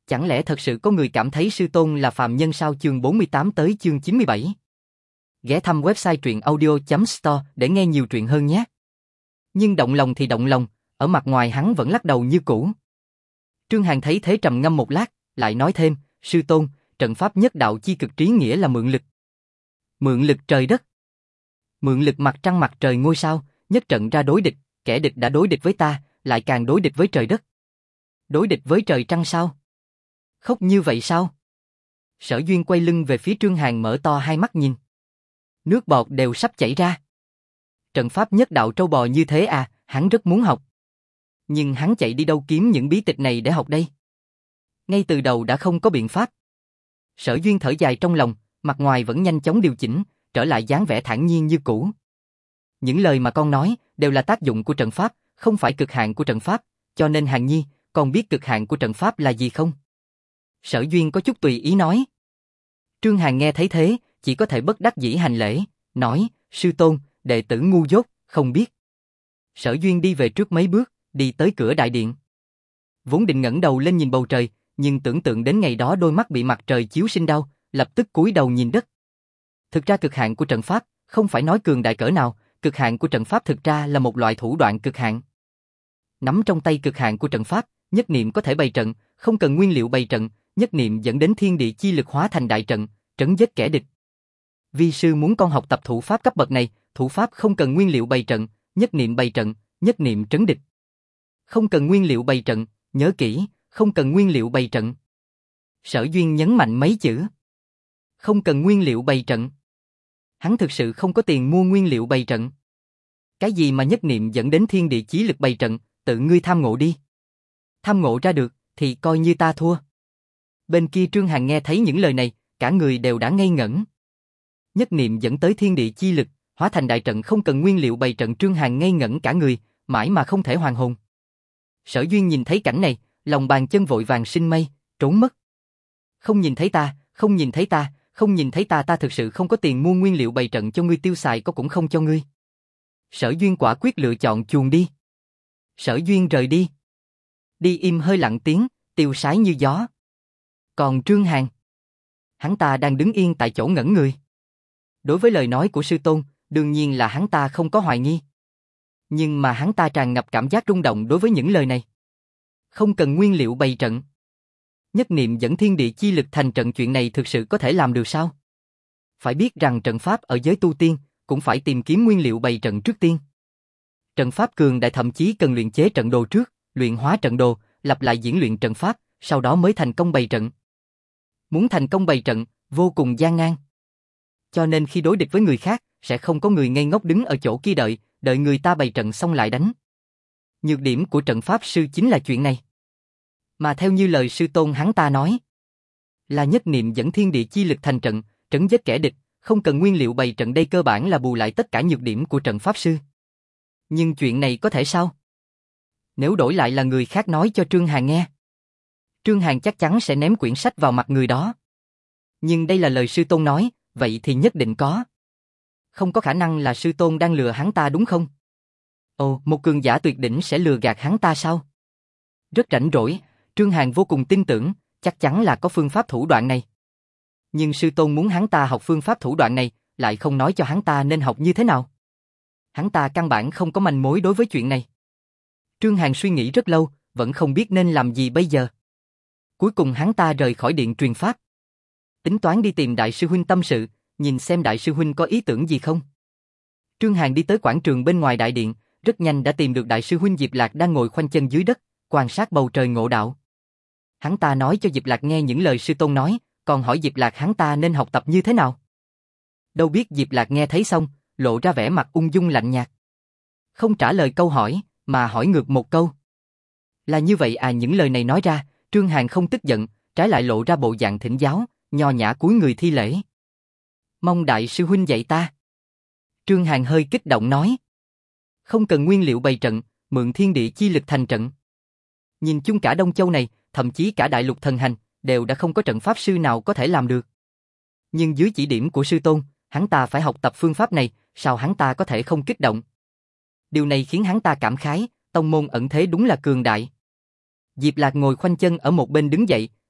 Chẳng lẽ thật sự có người cảm thấy sư tôn là phàm nhân sao? Chương 48 tới chương 97. Ghé thăm website truyện audio.store để nghe nhiều truyện hơn nhé. Nhưng động lòng thì động lòng, ở mặt ngoài hắn vẫn lắc đầu như cũ. Trương Hàn thấy thế trầm ngâm một lát, lại nói thêm, sư tôn, trận pháp nhất đạo chi cực trí nghĩa là mượn lực. Mượn lực trời đất. Mượn lực mặt trăng mặt trời ngôi sao, nhất trận ra đối địch, kẻ địch đã đối địch với ta, lại càng đối địch với trời đất. Đối địch với trời trăng sao? Khóc như vậy sao? Sở Duyên quay lưng về phía Trương Hàn mở to hai mắt nhìn. Nước bọt đều sắp chảy ra. Trận pháp nhất đạo trâu bò như thế à, hắn rất muốn học. Nhưng hắn chạy đi đâu kiếm những bí tịch này để học đây? Ngay từ đầu đã không có biện pháp. Sở Duyên thở dài trong lòng, mặt ngoài vẫn nhanh chóng điều chỉnh, trở lại dáng vẻ thản nhiên như cũ. Những lời mà con nói đều là tác dụng của trận pháp, không phải cực hạn của trận pháp, cho nên Hàn Nhi, con biết cực hạn của trận pháp là gì không? Sở Duyên có chút tùy ý nói. Trương Hàn nghe thấy thế, chỉ có thể bất đắc dĩ hành lễ, nói, sư tôn, đệ tử ngu dốt, không biết. Sở Duyên đi về trước mấy bước, đi tới cửa đại điện. Vốn định ngẩng đầu lên nhìn bầu trời, nhưng tưởng tượng đến ngày đó đôi mắt bị mặt trời chiếu sinh đau, lập tức cúi đầu nhìn đất. Thực ra cực hạn của trận pháp, không phải nói cường đại cỡ nào, cực hạn của trận pháp thực ra là một loại thủ đoạn cực hạn. Nắm trong tay cực hạn của trận pháp, nhất niệm có thể bày trận, không cần nguyên liệu bày trận, nhất niệm dẫn đến thiên địa chi lực hóa thành đại trận, trấn giết kẻ địch. Vi sư muốn con học tập thủ pháp cấp bậc này, thủ pháp không cần nguyên liệu bày trận, nhất niệm trấn địch. Không cần nguyên liệu bày trận, nhớ kỹ, không cần nguyên liệu bày trận. Sở Duyên nhấn mạnh mấy chữ. Không cần nguyên liệu bày trận. Hắn thực sự không có tiền mua nguyên liệu bày trận. Cái gì mà nhất niệm dẫn đến thiên địa chí lực bày trận, tự ngươi tham ngộ đi. Tham ngộ ra được, thì coi như ta thua. Bên kia Trương Hàn nghe thấy những lời này, cả người đều đã ngây ngẩn. Nhất niệm dẫn tới thiên địa chi lực, hóa thành đại trận không cần nguyên liệu bày trận. Trương Hàn ngây ngẩn cả người, mãi mà không thể hoàn hồn. Sở Duyên nhìn thấy cảnh này, lòng bàn chân vội vàng sinh mây, trốn mất. Không nhìn thấy ta, không nhìn thấy ta, không nhìn thấy ta, ta thực sự không có tiền mua nguyên liệu bày trận cho ngươi tiêu xài, có cũng không cho ngươi. Sở Duyên quả quyết lựa chọn chuồn đi. Sở Duyên rời đi. Đi im hơi lặng tiếng, tiêu sái như gió. Còn Trương Hàn, hắn ta đang đứng yên tại chỗ ngẩn người. Đối với lời nói của sư tôn, đương nhiên là hắn ta không có hoài nghi. Nhưng mà hắn ta tràn ngập cảm giác rung động đối với những lời này. Không cần nguyên liệu bày trận. Nhất niệm dẫn thiên địa chi lực thành trận, chuyện này thực sự có thể làm được sao? Phải biết rằng trận pháp ở giới tu tiên, cũng phải tìm kiếm nguyên liệu bày trận trước tiên. Trận pháp cường đại thậm chí cần luyện chế trận đồ trước, luyện hóa trận đồ, lặp lại diễn luyện trận pháp, sau đó mới thành công bày trận. Muốn thành công bày trận, vô cùng gian nan. Cho nên khi đối địch với người khác, sẽ không có người ngây ngốc đứng ở chỗ kia đợi người ta bày trận xong lại đánh. Nhược điểm của trận pháp sư chính là chuyện này. Mà theo như lời sư tôn hắn ta nói, là nhất niệm dẫn thiên địa chi lực thành trận, trấn giết kẻ địch, không cần nguyên liệu bày trận, đây cơ bản là bù lại tất cả nhược điểm của trận pháp sư. Nhưng chuyện này có thể sao? Nếu đổi lại là người khác nói cho Trương Hàn nghe, Trương Hàn chắc chắn sẽ ném quyển sách vào mặt người đó. Nhưng đây là lời sư tôn nói, vậy thì nhất định có. Không có khả năng là sư tôn đang lừa hắn ta đúng không? Ồ, một cường giả tuyệt đỉnh sẽ lừa gạt hắn ta sao? Rất rảnh rỗi, Trương Hàn vô cùng tin tưởng, chắc chắn là có phương pháp thủ đoạn này. Nhưng sư tôn muốn hắn ta học phương pháp thủ đoạn này, lại không nói cho hắn ta nên học như thế nào. Hắn ta căn bản không có manh mối đối với chuyện này. Trương Hàn suy nghĩ rất lâu, vẫn không biết nên làm gì bây giờ. Cuối cùng hắn ta rời khỏi điện truyền pháp. Tính toán đi tìm đại sư huynh tâm sự, nhìn xem đại sư huynh có ý tưởng gì không. Trương Hàn đi tới quảng trường bên ngoài đại điện, rất nhanh đã tìm được đại sư huynh Diệp Lạc đang ngồi khoanh chân dưới đất, quan sát bầu trời ngộ đạo. Hắn ta nói cho Diệp Lạc nghe những lời sư tôn nói, còn hỏi Diệp Lạc hắn ta nên học tập như thế nào. Đâu biết Diệp Lạc nghe thấy xong, lộ ra vẻ mặt ung dung lạnh nhạt. Không trả lời câu hỏi, mà hỏi ngược một câu. Là như vậy à? Những lời này nói ra, Trương Hàn không tức giận, trái lại lộ ra bộ dạng thỉnh giáo, nho nhã cúi người thi lễ. Mong đại sư huynh dạy ta. Trương Hàn hơi kích động nói. Không cần nguyên liệu bày trận, mượn thiên địa chi lực thành trận. Nhìn chung cả Đông Châu này, thậm chí cả đại lục thần hành, đều đã không có trận pháp sư nào có thể làm được. Nhưng dưới chỉ điểm của sư tôn, hắn ta phải học tập phương pháp này, sao hắn ta có thể không kích động? Điều này khiến hắn ta cảm khái, tông môn ẩn thế đúng là cường đại. Diệp Lạc ngồi khoanh chân ở một bên đứng dậy,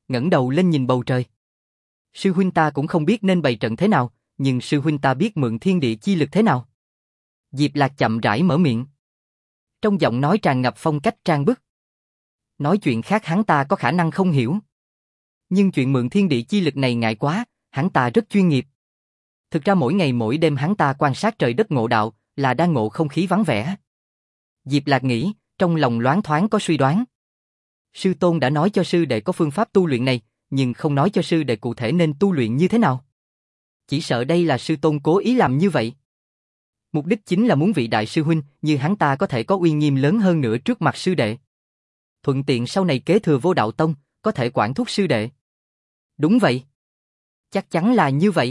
ngẩng đầu lên nhìn bầu trời. Sư huynh ta cũng không biết nên bày trận thế nào, nhưng sư huynh ta biết mượn thiên địa chi lực thế nào. Diệp Lạc chậm rãi mở miệng. Trong giọng nói tràn ngập phong cách trang bức. Nói chuyện khác hắn ta có khả năng không hiểu. Nhưng chuyện mượn thiên địa chi lực này ngại quá, hắn ta rất chuyên nghiệp. Thực ra mỗi ngày mỗi đêm hắn ta quan sát trời đất ngộ đạo, là đang ngộ không khí vắng vẻ. Diệp Lạc nghĩ, trong lòng loáng thoáng có suy đoán. Sư tôn đã nói cho sư đệ có phương pháp tu luyện này, nhưng không nói cho sư đệ cụ thể nên tu luyện như thế nào. Chỉ sợ đây là sư tôn cố ý làm như vậy. Mục đích chính là muốn vị đại sư huynh như hắn ta có thể có uy nghiêm lớn hơn nữa trước mặt sư đệ. Thuận tiện sau này kế thừa Vô Đạo Tông, có thể quản thúc sư đệ. Đúng vậy. Chắc chắn là như vậy.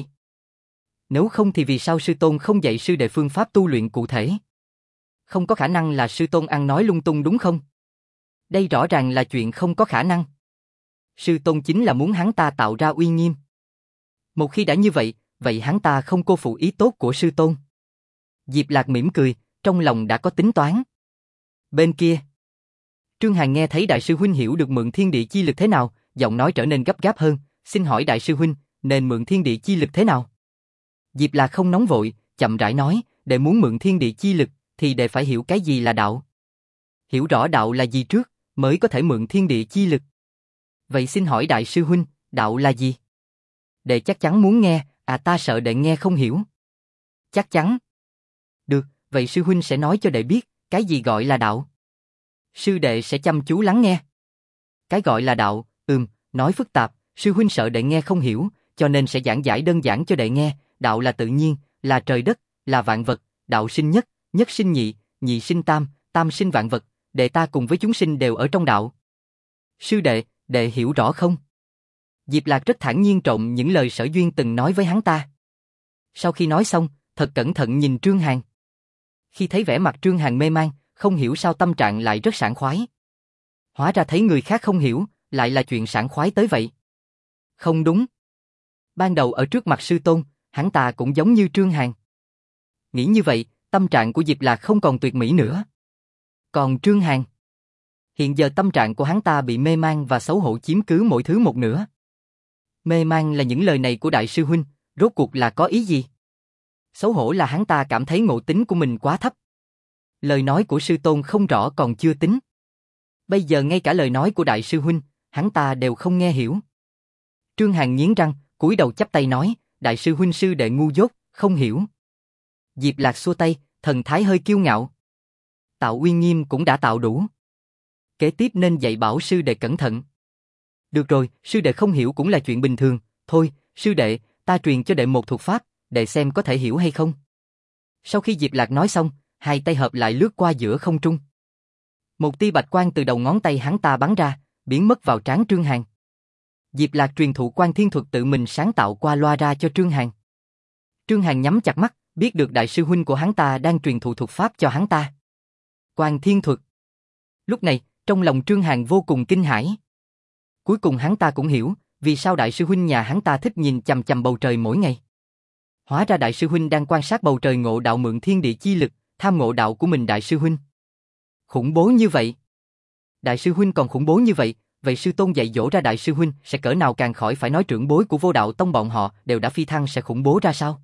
Nếu không thì vì sao sư tôn không dạy sư đệ phương pháp tu luyện cụ thể? Không có khả năng là sư tôn ăn nói lung tung đúng không? Đây rõ ràng là chuyện không có khả năng. Sư tôn chính là muốn hắn ta tạo ra uy nghiêm. Một khi đã như vậy, vậy hắn ta không cô phụ ý tốt của sư tôn. Diệp Lạc mỉm cười, trong lòng đã có tính toán. Bên kia, Trương Hàn nghe thấy đại sư huynh hiểu được mượn thiên địa chi lực thế nào, giọng nói trở nên gấp gáp hơn, xin hỏi đại sư huynh, nên mượn thiên địa chi lực thế nào? Diệp Lạc không nóng vội, chậm rãi nói, để muốn mượn thiên địa chi lực, thì để phải hiểu cái gì là đạo. Hiểu rõ đạo là gì trước, mới có thể mượn thiên địa chi lực. Vậy xin hỏi đại sư huynh, đạo là gì? Đệ chắc chắn muốn nghe, ta sợ đệ nghe không hiểu. Chắc chắn. Được, vậy sư huynh sẽ nói cho đệ biết, cái gì gọi là đạo. Sư đệ sẽ chăm chú lắng nghe. Cái gọi là đạo, nói phức tạp, sư huynh sợ đệ nghe không hiểu, cho nên sẽ giảng giải đơn giản cho đệ nghe. Đạo là tự nhiên, là trời đất, là vạn vật, đạo sinh nhất, nhất sinh nhị, nhị sinh tam, tam sinh vạn vật, đệ ta cùng với chúng sinh đều ở trong đạo. Sư đệ, đệ hiểu rõ không? Diệp Lạc rất thản nhiên trộn những lời Sở Duyên từng nói với hắn ta. Sau khi nói xong, thật cẩn thận nhìn Trương Hàn. Khi thấy vẻ mặt Trương Hàn mê man, không hiểu sao tâm trạng lại rất sảng khoái. Hóa ra thấy người khác không hiểu, lại là chuyện sảng khoái tới vậy. Không đúng. Ban đầu ở trước mặt sư tôn, hắn ta cũng giống như Trương Hàn. Nghĩ như vậy, tâm trạng của Diệp Lạc không còn tuyệt mỹ nữa. Còn Trương Hàn, hiện giờ tâm trạng của hắn ta bị mê man và xấu hổ chiếm cứ mỗi thứ một nửa. Mê man là những lời này của đại sư huynh, rốt cuộc là có ý gì? Xấu hổ là hắn ta cảm thấy ngộ tính của mình quá thấp. Lời nói của sư tôn không rõ còn chưa tính. Bây giờ ngay cả lời nói của đại sư huynh, hắn ta đều không nghe hiểu. Trương Hàn nghiến răng, cúi đầu chắp tay nói, đại sư huynh sư đệ ngu dốt, không hiểu. Diệp Lạc xua tay, thần thái hơi kiêu ngạo. Tạo uy nghiêm cũng đã tạo đủ. Kế tiếp nên dạy bảo sư đệ cẩn thận. Được rồi, sư đệ không hiểu cũng là chuyện bình thường. Thôi, sư đệ, ta truyền cho đệ một thuật pháp, đệ xem có thể hiểu hay không. Sau khi Diệp Lạc nói xong, hai tay hợp lại lướt qua giữa không trung. Một tia bạch quang từ đầu ngón tay hắn ta bắn ra, biến mất vào trán Trương Hàn. Diệp Lạc truyền thụ Quan Thiên Thuật tự mình sáng tạo qua loa ra cho Trương Hàn. Trương Hàn nhắm chặt mắt, biết được đại sư huynh của hắn ta đang truyền thụ thuật pháp cho hắn ta. Quan Thiên Thuật. Lúc này, trong lòng Trương Hàn vô cùng kinh hãi. Cuối cùng hắn ta cũng hiểu, vì sao đại sư huynh nhà hắn ta thích nhìn chằm chằm bầu trời mỗi ngày. Hóa ra đại sư huynh đang quan sát bầu trời ngộ đạo mượn thiên địa chi lực, tham ngộ đạo của mình đại sư huynh. Khủng bố như vậy. Đại sư huynh còn khủng bố như vậy, vậy sư tôn dạy dỗ ra đại sư huynh sẽ cỡ nào, càng khỏi phải nói trưởng bối của Vô Đạo Tông bọn họ đều đã phi thăng sẽ khủng bố ra sao.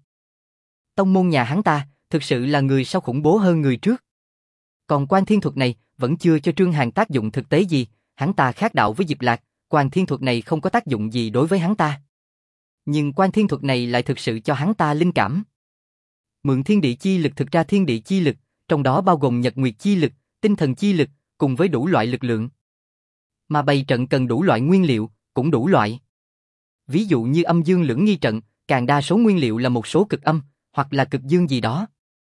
Tông môn nhà hắn ta, thực sự là người sau khủng bố hơn người trước. Còn Quan Thiên Thuật này, vẫn chưa cho Trương Hàn tác dụng thực tế gì, hắn ta khác đạo với Diệp Lạc, Quan Thiên Thuật này không có tác dụng gì đối với hắn ta. Nhưng Quan Thiên Thuật này lại thực sự cho hắn ta linh cảm. Mượn thiên địa chi lực, thực ra thiên địa chi lực, trong đó bao gồm nhật nguyệt chi lực, tinh thần chi lực, cùng với đủ loại lực lượng. Mà bày trận cần đủ loại nguyên liệu, cũng đủ loại. Ví dụ như âm dương lưỡng nghi trận, càng đa số nguyên liệu là một số cực âm, hoặc là cực dương gì đó.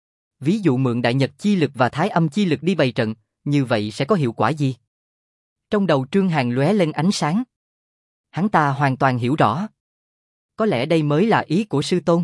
Ví dụ mượn đại nhật chi lực và thái âm chi lực đi bày trận, như vậy sẽ có hiệu quả gì? Trong đầu Trương Hàn lóe lên ánh sáng. Hắn ta hoàn toàn hiểu rõ. Có lẽ đây mới là ý của sư tôn.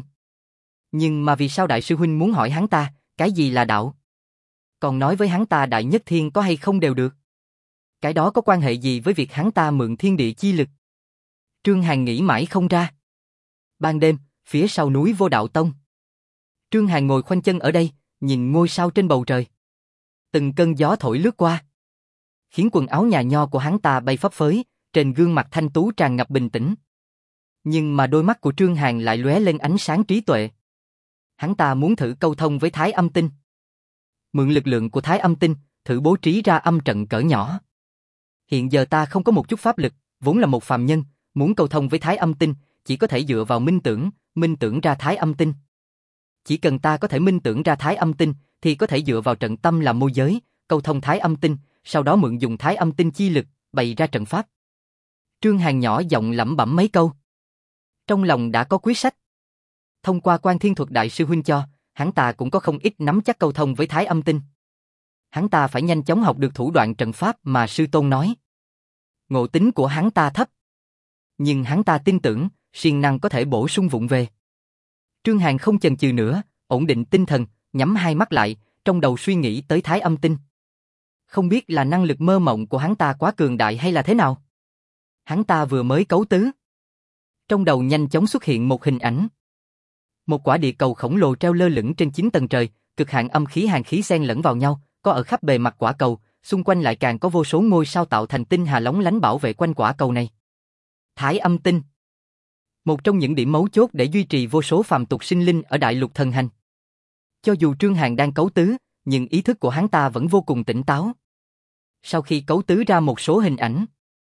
Nhưng mà vì sao đại sư huynh muốn hỏi hắn ta, cái gì là đạo? Còn nói với hắn ta đại nhất thiên có hay không đều được. Cái đó có quan hệ gì với việc hắn ta mượn thiên địa chi lực? Trương Hàn nghĩ mãi không ra. Ban đêm, phía sau núi Vô Đạo Tông. Trương Hàn ngồi khoanh chân ở đây, nhìn ngôi sao trên bầu trời. Từng cơn gió thổi lướt qua, khiến quần áo nhà nho của hắn ta bay phấp phới, trên gương mặt thanh tú tràn ngập bình tĩnh. Nhưng mà đôi mắt của Trương Hàn lại lóe lên ánh sáng trí tuệ. Hắn ta muốn thử câu thông với Thái Âm Tinh. Mượn lực lượng của Thái Âm Tinh, thử bố trí ra âm trận cỡ nhỏ. Hiện giờ ta không có một chút pháp lực, vốn là một phàm nhân, muốn câu thông với Thái Âm Tinh, chỉ có thể dựa vào minh tưởng ra Thái Âm Tinh. Chỉ cần ta có thể minh tưởng ra Thái Âm Tinh, thì có thể dựa vào trận tâm làm môi giới, câu thông Thái Âm Tinh, sau đó mượn dùng Thái Âm Tinh chi lực, bày ra trận pháp. Trương Hàn nhỏ giọng lẩm bẩm mấy câu. Trong lòng đã có quyết sách. Thông qua Quan Thiên Thuật đại sư huynh cho, hắn ta cũng có không ít nắm chắc câu thông với Thái Âm Tinh. Hắn ta phải nhanh chóng học được thủ đoạn trận pháp mà sư tôn nói. Ngộ tính của hắn ta thấp, nhưng hắn ta tin tưởng, siêng năng có thể bổ sung vụng về. Trương Hàn không chần chừ nữa, ổn định tinh thần, nhắm hai mắt lại, trong đầu suy nghĩ tới Thái Âm Tinh. Không biết là năng lực mơ mộng của hắn ta quá cường đại hay là thế nào. Hắn ta vừa mới cấu tứ. Trong đầu nhanh chóng xuất hiện một hình ảnh. Một quả địa cầu khổng lồ treo lơ lửng trên 9 tầng trời, cực hạn âm khí hàn khí xen lẫn vào nhau, có ở khắp bề mặt quả cầu, xung quanh lại càng có vô số ngôi sao tạo thành tinh hà lóng lánh bảo vệ quanh quả cầu này. Thái Âm Tinh, một trong những điểm mấu chốt để duy trì vô số phàm tục sinh linh ở đại lục thần hành. Cho dù Trương Hàn đang cấu tứ, nhưng ý thức của hắn ta vẫn vô cùng tỉnh táo. Sau khi cấu tứ ra một số hình ảnh,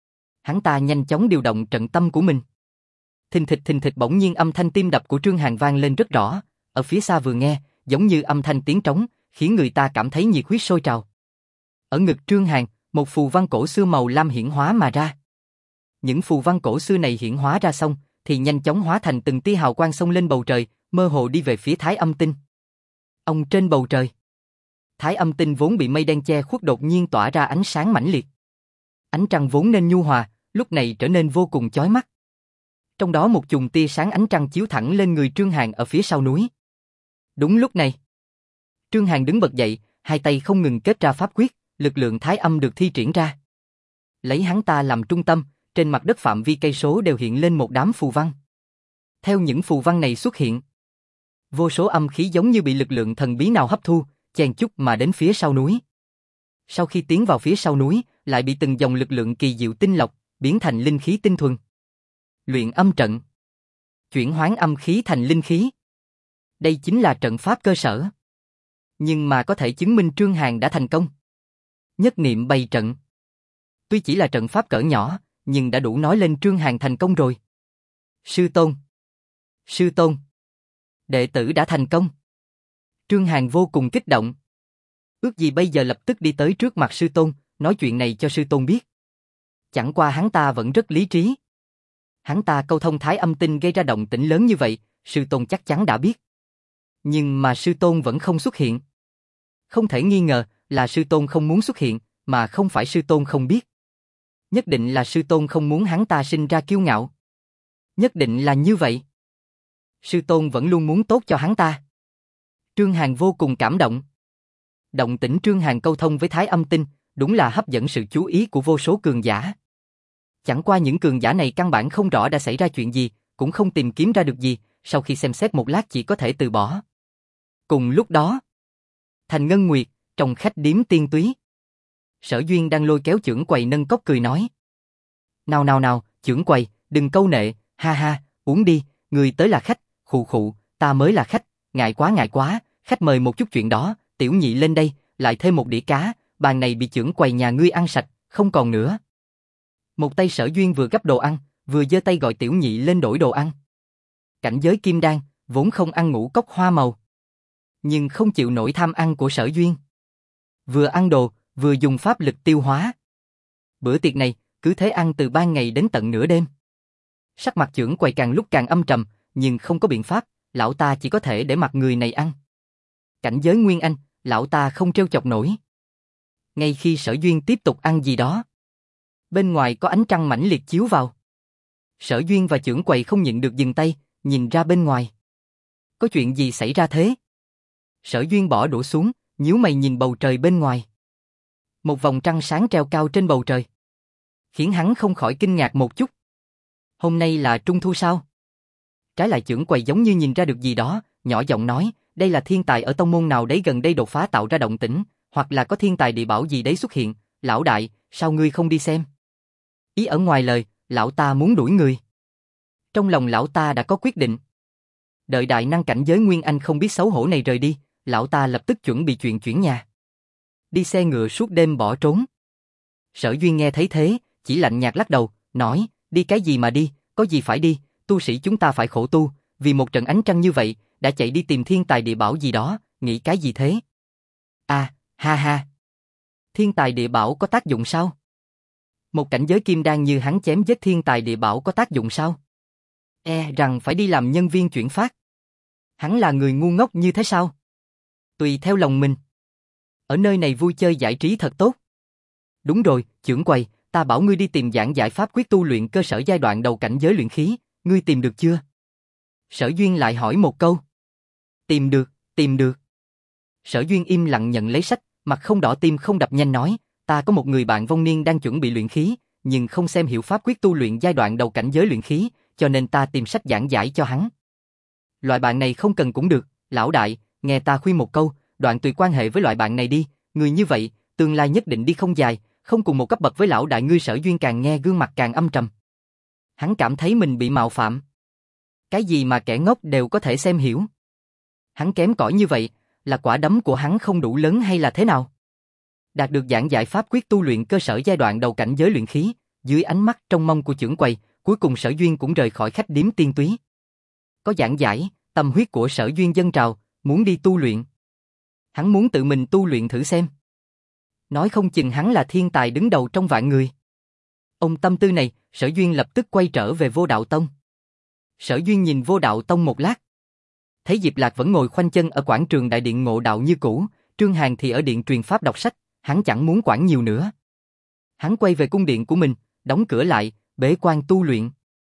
hắn ta nhanh chóng điều động trận tâm của mình. Thình thịch bỗng nhiên âm thanh tim đập của Trương Hàn vang lên rất rõ, ở phía xa vừa nghe, giống như âm thanh tiếng trống, khiến người ta cảm thấy nhiệt huyết sôi trào. Ở ngực Trương Hàn, một phù văn cổ xưa màu lam hiển hóa mà ra. Những phù văn cổ xưa này hiển hóa ra xong, thì nhanh chóng hóa thành từng tia hào quang xông lên bầu trời, mơ hồ đi về phía Thái Âm Tinh. Ông trên bầu trời, Thái Âm Tinh vốn bị mây đen che khuất đột nhiên tỏa ra ánh sáng mãnh liệt. Ánh trăng vốn nên nhu hòa, lúc này trở nên vô cùng chói mắt. Trong đó một chùm tia sáng ánh trăng chiếu thẳng lên người Trương Hàn ở phía sau núi. Đúng lúc này, Trương Hàn đứng bật dậy, hai tay không ngừng kết ra pháp quyết, lực lượng thái âm được thi triển ra. Lấy hắn ta làm trung tâm, trên mặt đất phạm vi cây số đều hiện lên một đám phù văn. Theo những phù văn này xuất hiện, vô số âm khí giống như bị lực lượng thần bí nào hấp thu, chen chúc mà đến phía sau núi. Sau khi tiến vào phía sau núi, lại bị từng dòng lực lượng kỳ diệu tinh lọc, biến thành linh khí tinh thuần. Luyện âm trận, chuyển hoán âm khí thành linh khí. Đây chính là trận pháp cơ sở. Nhưng mà có thể chứng minh Trương Hàn đã thành công. Nhất niệm bày trận. Tuy chỉ là trận pháp cỡ nhỏ, nhưng đã đủ nói lên Trương Hàn thành công rồi. Sư tôn! Sư tôn! Đệ tử đã thành công. Trương Hàn vô cùng kích động. Ước gì bây giờ lập tức đi tới trước mặt sư tôn, nói chuyện này cho sư tôn biết. Chẳng qua hắn ta vẫn rất lý trí. Hắn ta câu thông Thái Âm Tinh gây ra động tĩnh lớn như vậy, sư tôn chắc chắn đã biết. Nhưng mà sư tôn vẫn không xuất hiện. Không thể nghi ngờ là sư tôn không muốn xuất hiện, mà không phải sư tôn không biết. Nhất định là sư tôn không muốn hắn ta sinh ra kiêu ngạo. Nhất định là như vậy. Sư tôn vẫn luôn muốn tốt cho hắn ta. Trương Hàn vô cùng cảm động. Động tĩnh Trương Hàn câu thông với Thái Âm Tinh, đúng là hấp dẫn sự chú ý của vô số cường giả. Chẳng qua những cường giả này căn bản không rõ đã xảy ra chuyện gì, cũng không tìm kiếm ra được gì, sau khi xem xét một lát chỉ có thể từ bỏ. Cùng lúc đó, Thành Ngân Nguyệt, trong khách điếm Tiên Túy. Sở Duyên đang lôi kéo chưởng quầy nâng cốc cười nói. Nào, chưởng quầy, đừng câu nệ, ha ha, uống đi, người tới là khách, khụ khụ, ta mới là khách, ngại quá, khách mời một chút chuyện đó, tiểu nhị lên đây, lại thêm một đĩa cá, bàn này bị chưởng quầy nhà ngươi ăn sạch, không còn nữa. Một tay Sở Duyên vừa gấp đồ ăn, vừa giơ tay gọi tiểu nhị lên đổi đồ ăn. Cảnh giới kim đan, vốn không ăn ngũ cốc hoa màu, nhưng không chịu nổi tham ăn của Sở Duyên. Vừa ăn đồ, vừa dùng pháp lực tiêu hóa. Bữa tiệc này, cứ thế ăn từ ban ngày đến tận nửa đêm. Sắc mặt chưởng quầy càng lúc càng âm trầm, nhưng không có biện pháp, lão ta chỉ có thể để mặc người này ăn. Cảnh giới Nguyên Anh, lão ta không trêu chọc nổi. Ngay khi Sở Duyên tiếp tục ăn gì đó, bên ngoài có ánh trăng mãnh liệt chiếu vào. Sở Duyên và chưởng quầy không nhịn được dừng tay, nhìn ra bên ngoài. Có chuyện gì xảy ra thế? Sở Duyên bỏ đũa xuống, nhíu mày nhìn bầu trời bên ngoài. Một vòng trăng sáng treo cao trên bầu trời, khiến hắn không khỏi kinh ngạc một chút. Hôm nay là Trung Thu sao? Trái lại chưởng quầy giống như nhìn ra được gì đó, nhỏ giọng nói, đây là thiên tài ở tông môn nào đấy gần đây đột phá tạo ra động tĩnh, hoặc là có thiên tài địa bảo gì đấy xuất hiện, lão đại, sao ngươi không đi xem? Ý ở ngoài lời, lão ta muốn đuổi người. Trong lòng lão ta đã có quyết định. Đợi đại năng cảnh giới Nguyên Anh không biết xấu hổ này rời đi, lão ta lập tức chuẩn bị chuyện chuyển nhà. Đi xe ngựa suốt đêm bỏ trốn. Sở Duyên nghe thấy thế, chỉ lạnh nhạt lắc đầu, nói, đi cái gì mà đi, có gì phải đi, tu sĩ chúng ta phải khổ tu, vì một trận ánh trăng như vậy, đã chạy đi tìm thiên tài địa bảo gì đó, nghĩ cái gì thế? À, ha ha. Thiên tài địa bảo có tác dụng sao? Một cảnh giới kim đan như hắn chém giết thiên tài địa bảo có tác dụng sao? Rằng phải đi làm nhân viên chuyển phát. Hắn là người ngu ngốc như thế sao? Tùy theo lòng mình. Ở nơi này vui chơi giải trí thật tốt. Đúng rồi, trưởng quầy, ta bảo ngươi đi tìm giảng giải pháp quyết tu luyện cơ sở giai đoạn đầu cảnh giới luyện khí, ngươi tìm được chưa? Sở Duyên lại hỏi một câu. Tìm được, tìm được. Sở Duyên im lặng nhận lấy sách, mặt không đỏ tim không đập nhanh nói, ta có một người bạn vong niên đang chuẩn bị luyện khí, nhưng không xem hiểu pháp quyết tu luyện giai đoạn đầu cảnh giới luyện khí, cho nên ta tìm sách giảng giải cho hắn. Loại bạn này không cần cũng được, lão đại, nghe ta khuyên một câu, đoạn tuyệt quan hệ với loại bạn này đi, người như vậy, tương lai nhất định đi không dài, không cùng một cấp bậc với lão đại ngươi. Sở Duyên càng nghe gương mặt càng âm trầm. Hắn cảm thấy mình bị mạo phạm. Cái gì mà kẻ ngốc đều có thể xem hiểu. Hắn kém cỏi như vậy, là quả đấm của hắn không đủ lớn hay là thế nào? Đạt được giảng giải pháp quyết tu luyện cơ sở giai đoạn đầu cảnh giới luyện khí, dưới ánh mắt trông mong của trưởng quầy, cuối cùng Sở Duyên cũng rời khỏi khách điếm Tiên Túy. Có giảng giải, tâm huyết của Sở Duyên dâng trào, muốn đi tu luyện. Hắn muốn tự mình tu luyện thử xem. Nói không chừng hắn là thiên tài đứng đầu trong vạn người. Ông tâm tư này, Sở Duyên lập tức quay trở về Vô Đạo Tông. Sở Duyên nhìn Vô Đạo Tông một lát. Thấy Diệp Lạc vẫn ngồi khoanh chân ở quảng trường đại điện ngộ đạo như cũ, Trương Hàn thì ở điện truyền pháp đọc sách, hắn chẳng muốn quản nhiều nữa. Hắn quay về cung điện của mình, đóng cửa lại, bế quan tu luyện.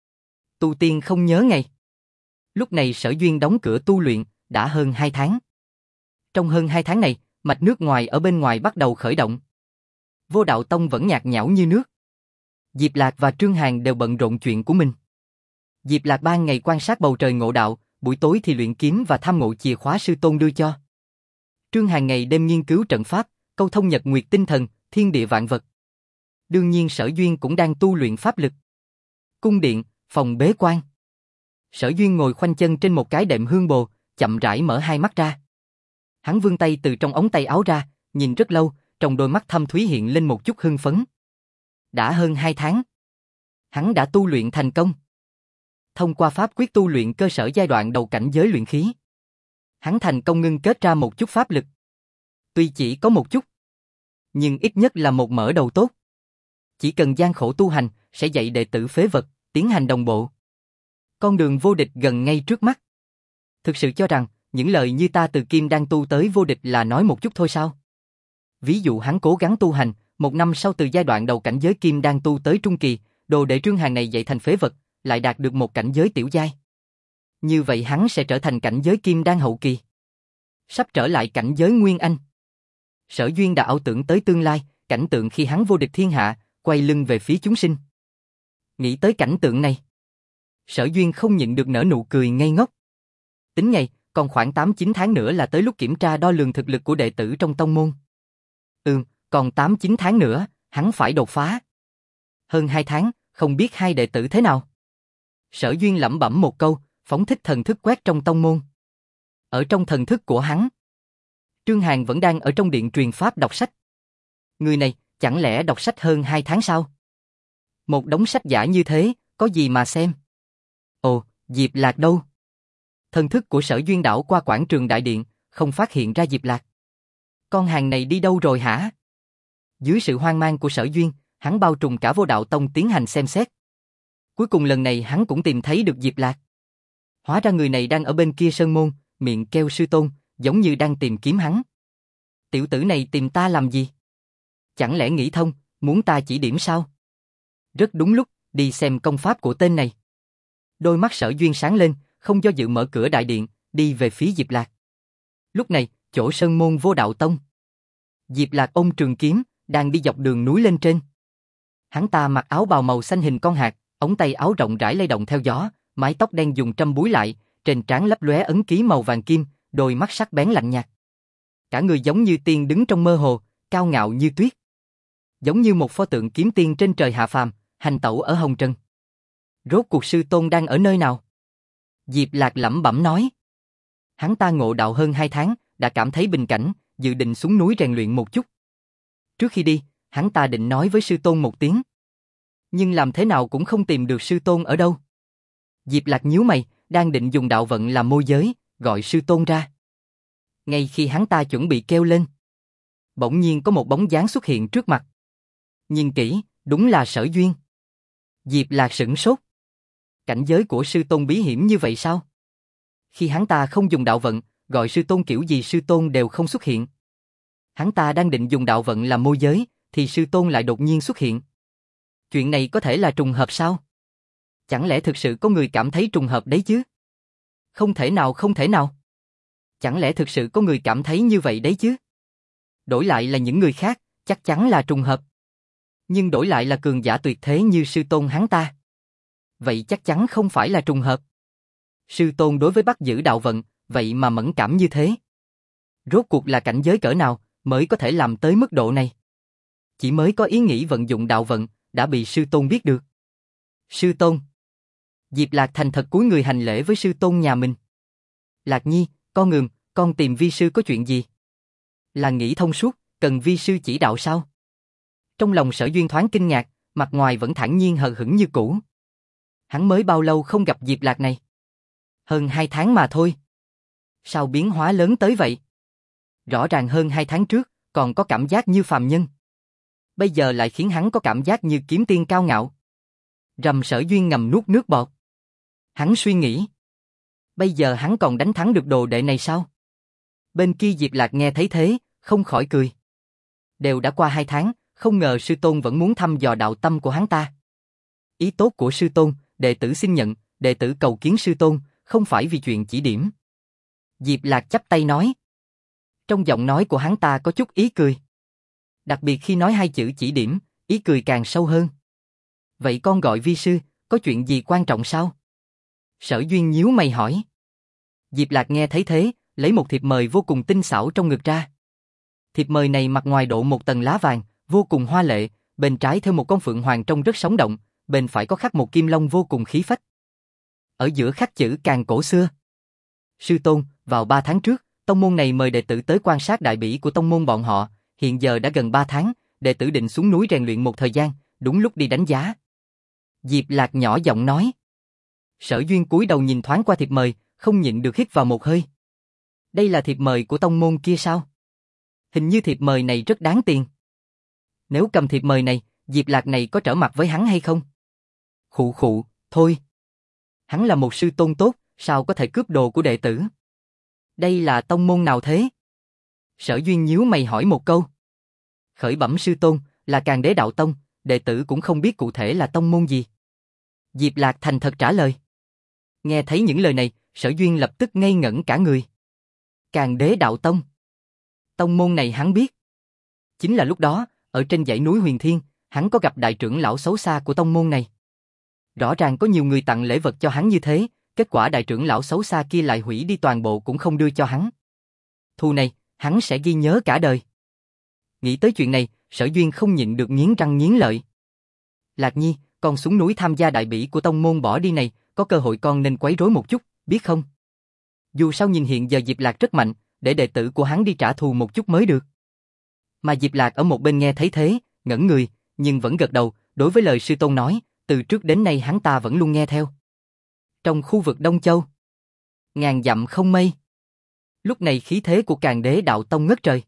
Tu tiên không nhớ ngày. Lúc này Sở Duyên đóng cửa tu luyện, đã hơn 2 tháng. Trong hơn 2 tháng này, mạch nước ngoài ở bên ngoài bắt đầu khởi động. Vô Đạo Tông vẫn nhạt nhẽo như nước. Diệp Lạc và Trương Hàn đều bận rộn chuyện của mình. Diệp Lạc ban ngày quan sát bầu trời ngộ đạo, buổi tối thì luyện kiếm và tham ngộ chìa khóa sư tôn đưa cho. Trương Hàn ngày đêm nghiên cứu trận pháp, câu thông nhật nguyệt tinh thần, thiên địa vạn vật. Đương nhiên Sở Duyên cũng đang tu luyện pháp lực. Cung điện, phòng bế quan. Sở Duyên ngồi khoanh chân trên một cái đệm hương bồ, chậm rãi mở hai mắt ra. Hắn vươn tay từ trong ống tay áo ra, nhìn rất lâu, trong đôi mắt thâm thúy hiện lên một chút hưng phấn. Đã hơn 2 tháng. Hắn đã tu luyện thành công. Thông qua pháp quyết tu luyện cơ sở giai đoạn đầu cảnh giới luyện khí, hắn thành công ngưng kết ra một chút pháp lực. Tuy chỉ có một chút, nhưng ít nhất là một mở đầu tốt. Chỉ cần gian khổ tu hành, sẽ dạy đệ tử phế vật, tiến hành đồng bộ. Con đường vô địch gần ngay trước mắt. Thực sự cho rằng, những lời như ta từ kim đan tu tới vô địch là nói một chút thôi sao? Ví dụ hắn cố gắng tu hành, 1 năm sau từ giai đoạn đầu cảnh giới kim đan tu tới trung kỳ, đồ đệ Trương Hàn này dạy thành phế vật, lại đạt được một cảnh giới tiểu giai. Như vậy hắn sẽ trở thành cảnh giới kim đan hậu kỳ. Sắp trở lại cảnh giới Nguyên Anh. Sở Duyên đã ảo tưởng tới tương lai, cảnh tượng khi hắn vô địch thiên hạ, quay lưng về phía chúng sinh. Nghĩ tới cảnh tượng này, Sở Duyên không nhịn được nở nụ cười ngây ngốc. Tính ngày, còn khoảng 8-9 tháng nữa là tới lúc kiểm tra đo lường thực lực của đệ tử trong tông môn. Còn 8-9 tháng nữa, hắn phải đột phá. Hơn 2 tháng, không biết hai đệ tử thế nào. Sở Duyên lẩm bẩm một câu, phóng thích thần thức quét trong tông môn. Ở trong thần thức của hắn, Trương Hàn vẫn đang ở trong điện truyền pháp đọc sách. Người này, chẳng lẽ đọc sách hơn 2 tháng sao? Một đống sách giả như thế, có gì mà xem? Ồ, Diệp Lạc đâu? Thần thức của Sở Duyên đảo qua quảng trường đại điện, không phát hiện ra Diệp Lạc. Con hàng này đi đâu rồi hả? Dưới sự hoang mang của Sở Duyên, hắn bao trùm cả Vô Đạo Tông tiến hành xem xét. Cuối cùng lần này hắn cũng tìm thấy được Diệp Lạc. Hóa ra người này đang ở bên kia sơn môn, miệng kêu sư tôn, giống như đang tìm kiếm hắn. Tiểu tử này tìm ta làm gì? Chẳng lẽ nghĩ thông, muốn ta chỉ điểm sao? Rất đúng lúc, đi xem công pháp của tên này. Đôi mắt Sở Duyên sáng lên, không do dự mở cửa đại điện, đi về phía Diệp Lạc. Lúc này, chỗ sơn môn Vô Đạo Tông, Diệp Lạc ôm trường kiếm, đang đi dọc đường núi lên trên. Hắn ta mặc áo bào màu xanh hình con hạt, ống tay áo rộng rãi lay động theo gió, mái tóc đen dùng trâm búi lại, trên trán lấp lóe ấn ký màu vàng kim, đôi mắt sắc bén lạnh nhạt. Cả người giống như tiên đứng trong mơ hồ, cao ngạo như tuyết. Giống như một pho tượng kiếm tiên trên trời hạ phàm, hành tẩu ở hồng trần. Rốt cuộc sư tôn đang ở nơi nào? Diệp Lạc lẩm bẩm nói. Hắn ta ngộ đạo hơn 2 tháng, đã cảm thấy bình cảnh, dự định xuống núi rèn luyện một chút. Trước khi đi, hắn ta định nói với sư tôn một tiếng. Nhưng làm thế nào cũng không tìm được sư tôn ở đâu. Diệp Lạc nhíu mày, đang định dùng đạo vận làm môi giới, gọi sư tôn ra. Ngay khi hắn ta chuẩn bị kêu lên, bỗng nhiên có một bóng dáng xuất hiện trước mặt. Nhìn kỹ, đúng là Sở Duyên. Diệp Lạc sửng sốt. Cảnh giới của sư tôn bí hiểm như vậy sao? Khi hắn ta không dùng đạo vận, gọi sư tôn kiểu gì sư tôn đều không xuất hiện. Hắn ta đang định dùng đạo vận làm môi giới, thì sư tôn lại đột nhiên xuất hiện. Chuyện này có thể là trùng hợp sao? Chẳng lẽ thực sự có người cảm thấy trùng hợp đấy chứ? Không thể nào, không thể nào. Chẳng lẽ thực sự có người cảm thấy như vậy đấy chứ? Đổi lại là những người khác, chắc chắn là trùng hợp. Nhưng đổi lại là cường giả tuyệt thế như sư tôn hắn ta. Vậy chắc chắn không phải là trùng hợp. Sư tôn đối với bắt giữ đạo vận, vậy mà mẫn cảm như thế. Rốt cuộc là cảnh giới cỡ nào mới có thể làm tới mức độ này? Chỉ mới có ý nghĩ vận dụng đạo vận, đã bị sư tôn biết được. Sư tôn. Diệp Lạc thành thật cúi người hành lễ với sư tôn nhà mình. Lạc Nhi, con tìm vi sư có chuyện gì? Là nghĩ thông suốt, cần vi sư chỉ đạo sao? Trong lòng Sở Duyên thoáng kinh ngạc, mặt ngoài vẫn thản nhiên hờ hững như cũ. Hắn mới bao lâu không gặp Diệp Lạc này? Hơn 2 tháng mà thôi. Sao biến hóa lớn tới vậy? Rõ ràng hơn 2 tháng trước, còn có cảm giác như phàm nhân. Bây giờ lại khiến hắn có cảm giác như kiếm tiên cao ngạo. Rầm Sở Duyên ngầm nuốt nước bọt. Hắn suy nghĩ. Bây giờ hắn còn đánh thắng được đồ đệ này sao? Bên kia Diệp Lạc nghe thấy thế, không khỏi cười. Đều đã qua 2 tháng, không ngờ sư tôn vẫn muốn thăm dò đạo tâm của hắn ta. Ý tốt của sư tôn, đệ tử xin nhận, đệ tử cầu kiến sư tôn, không phải vì chuyện chỉ điểm. Diệp Lạc chắp tay nói. Trong giọng nói của hắn ta có chút ý cười. Đặc biệt khi nói 2 chữ chỉ điểm, ý cười càng sâu hơn. Vậy con gọi vi sư, có chuyện gì quan trọng sao? Sở Duyên nhíu mày hỏi. Diệp Lạc nghe thấy thế, lấy một thiệp mời vô cùng tinh xảo trong ngực ra. Thiệp mời này mặt ngoài độ một tầng lá vàng, vô cùng hoa lệ, bên trái theo một con phượng hoàng trông rất sống động, bên phải có khắc một kim long vô cùng khí phách. Ở giữa khắc chữ càng cổ xưa. Sư tôn, vào 3 tháng trước, tông môn này mời đệ tử tới quan sát đại bỉ của tông môn bọn họ, hiện giờ đã gần 3 tháng, đệ tử định xuống núi rèn luyện một thời gian, đúng lúc đi đánh giá. Diệp Lạc nhỏ giọng nói. Sở Duyên cúi đầu nhìn thoáng qua thiệp mời, không nhịn được hít vào một hơi. Đây là thiệp mời của tông môn kia sao? Hình như thiệp mời này rất đáng tiền. Nếu cầm thiệp mời này, Diệp Lạc này có trở mặt với hắn hay không? Khụ khụ, thôi. Hắn là một sư tôn tốt, sao có thể cướp đồ của đệ tử? Đây là tông môn nào thế? Sở Duyên nhíu mày hỏi một câu. Khởi bẩm sư tôn, là Càn Đế Đạo Tông, đệ tử cũng không biết cụ thể là tông môn gì. Diệp Lạc thành thật trả lời. Nghe thấy những lời này, Sở Duyên lập tức ngây ngẩn cả người. Càn Đế Đạo Tông. Tông môn này hắn biết. Chính là lúc đó, ở trên dãy núi Huyền Thiên, hắn có gặp đại trưởng lão xấu xa của tông môn này. Rõ ràng có nhiều người tặng lễ vật cho hắn như thế, kết quả đại trưởng lão xấu xa kia lại hủy đi toàn bộ cũng không đưa cho hắn. Thù này, hắn sẽ ghi nhớ cả đời. Nghĩ tới chuyện này, Sở Duyên không nhịn được nghiến răng nghiến lợi. Lạc Nhi, con xuống núi tham gia đại bỉ của tông môn bỏ đi này, có cơ hội con nên quấy rối một chút, biết không? Dù sao nhìn hiện giờ Diệp Lạc rất mạnh, để đệ tử của hắn đi trả thù một chút mới được. Mà Diệp Lạc ở một bên nghe thấy thế, ngẩn người, nhưng vẫn gật đầu, đối với lời sư tôn nói, từ trước đến nay hắn ta vẫn luôn nghe theo. Trong khu vực Đông Châu, ngàn dặm không mây. Lúc này khí thế của Càn Đế Đạo Tông ngất trời.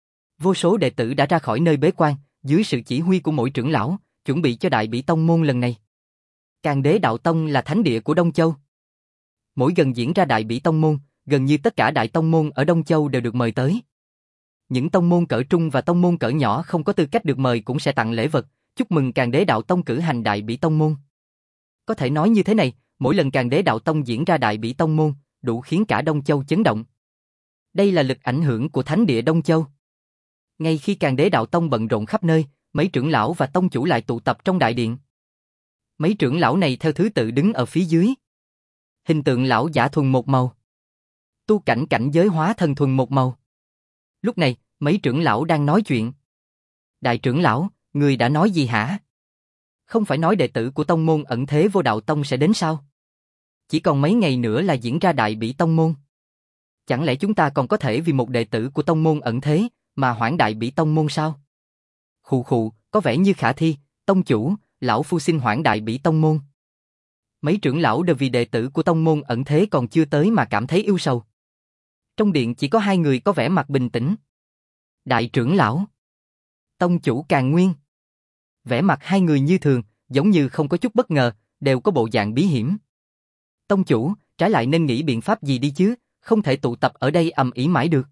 Vô số đệ tử đã ra khỏi nơi bế quan, dưới sự chỉ huy của mỗi trưởng lão, chuẩn bị cho đại bỉ tông môn lần này. Càn Đế Đạo Tông là thánh địa của Đông Châu. Mỗi lần diễn ra đại bỉ tông môn, gần như tất cả đại tông môn ở Đông Châu đều được mời tới. Những tông môn cỡ trung và tông môn cỡ nhỏ không có tư cách được mời cũng sẽ tặng lễ vật, chúc mừng Càn Đế Đạo Tông cử hành đại bỉ tông môn. Có thể nói như thế này, mỗi lần Càn Đế Đạo Tông diễn ra đại bỉ tông môn, đủ khiến cả Đông Châu chấn động. Đây là lực ảnh hưởng của thánh địa Đông Châu. Ngay khi Càn Đế Đạo Tông bận rộn khắp nơi, mấy trưởng lão và tông chủ lại tụ tập trong đại điện. Mấy trưởng lão này theo thứ tự đứng ở phía dưới. Hình tượng lão giả thuần một màu. Tu cảnh cảnh giới hóa thần thuần một màu. Lúc này, mấy trưởng lão đang nói chuyện. Đại trưởng lão, người đã nói gì hả? Không phải nói đệ tử của tông môn ẩn thế vô đạo tông sẽ đến sao? Chỉ còn mấy ngày nữa là diễn ra đại bỉ tông môn. Chẳng lẽ chúng ta còn có thể vì một đệ tử của tông môn ẩn thế mà hoãn đại bỉ tông môn sao? Khụ khụ, có vẻ như khả thi, tông chủ, lão phu xin hoãn đại bỉ tông môn. Mấy trưởng lão đều vì đệ tử của tông môn ẩn thế còn chưa tới mà cảm thấy ưu sầu. Trong điện chỉ có hai người có vẻ mặt bình tĩnh. Đại trưởng lão, tông chủ Càn Nguyên. Vẻ mặt hai người như thường, giống như không có chút bất ngờ, đều có bộ dạng bí hiểm. Tông chủ, trái lại nên nghĩ biện pháp gì đi chứ, không thể tụ tập ở đây ầm ĩ mãi được.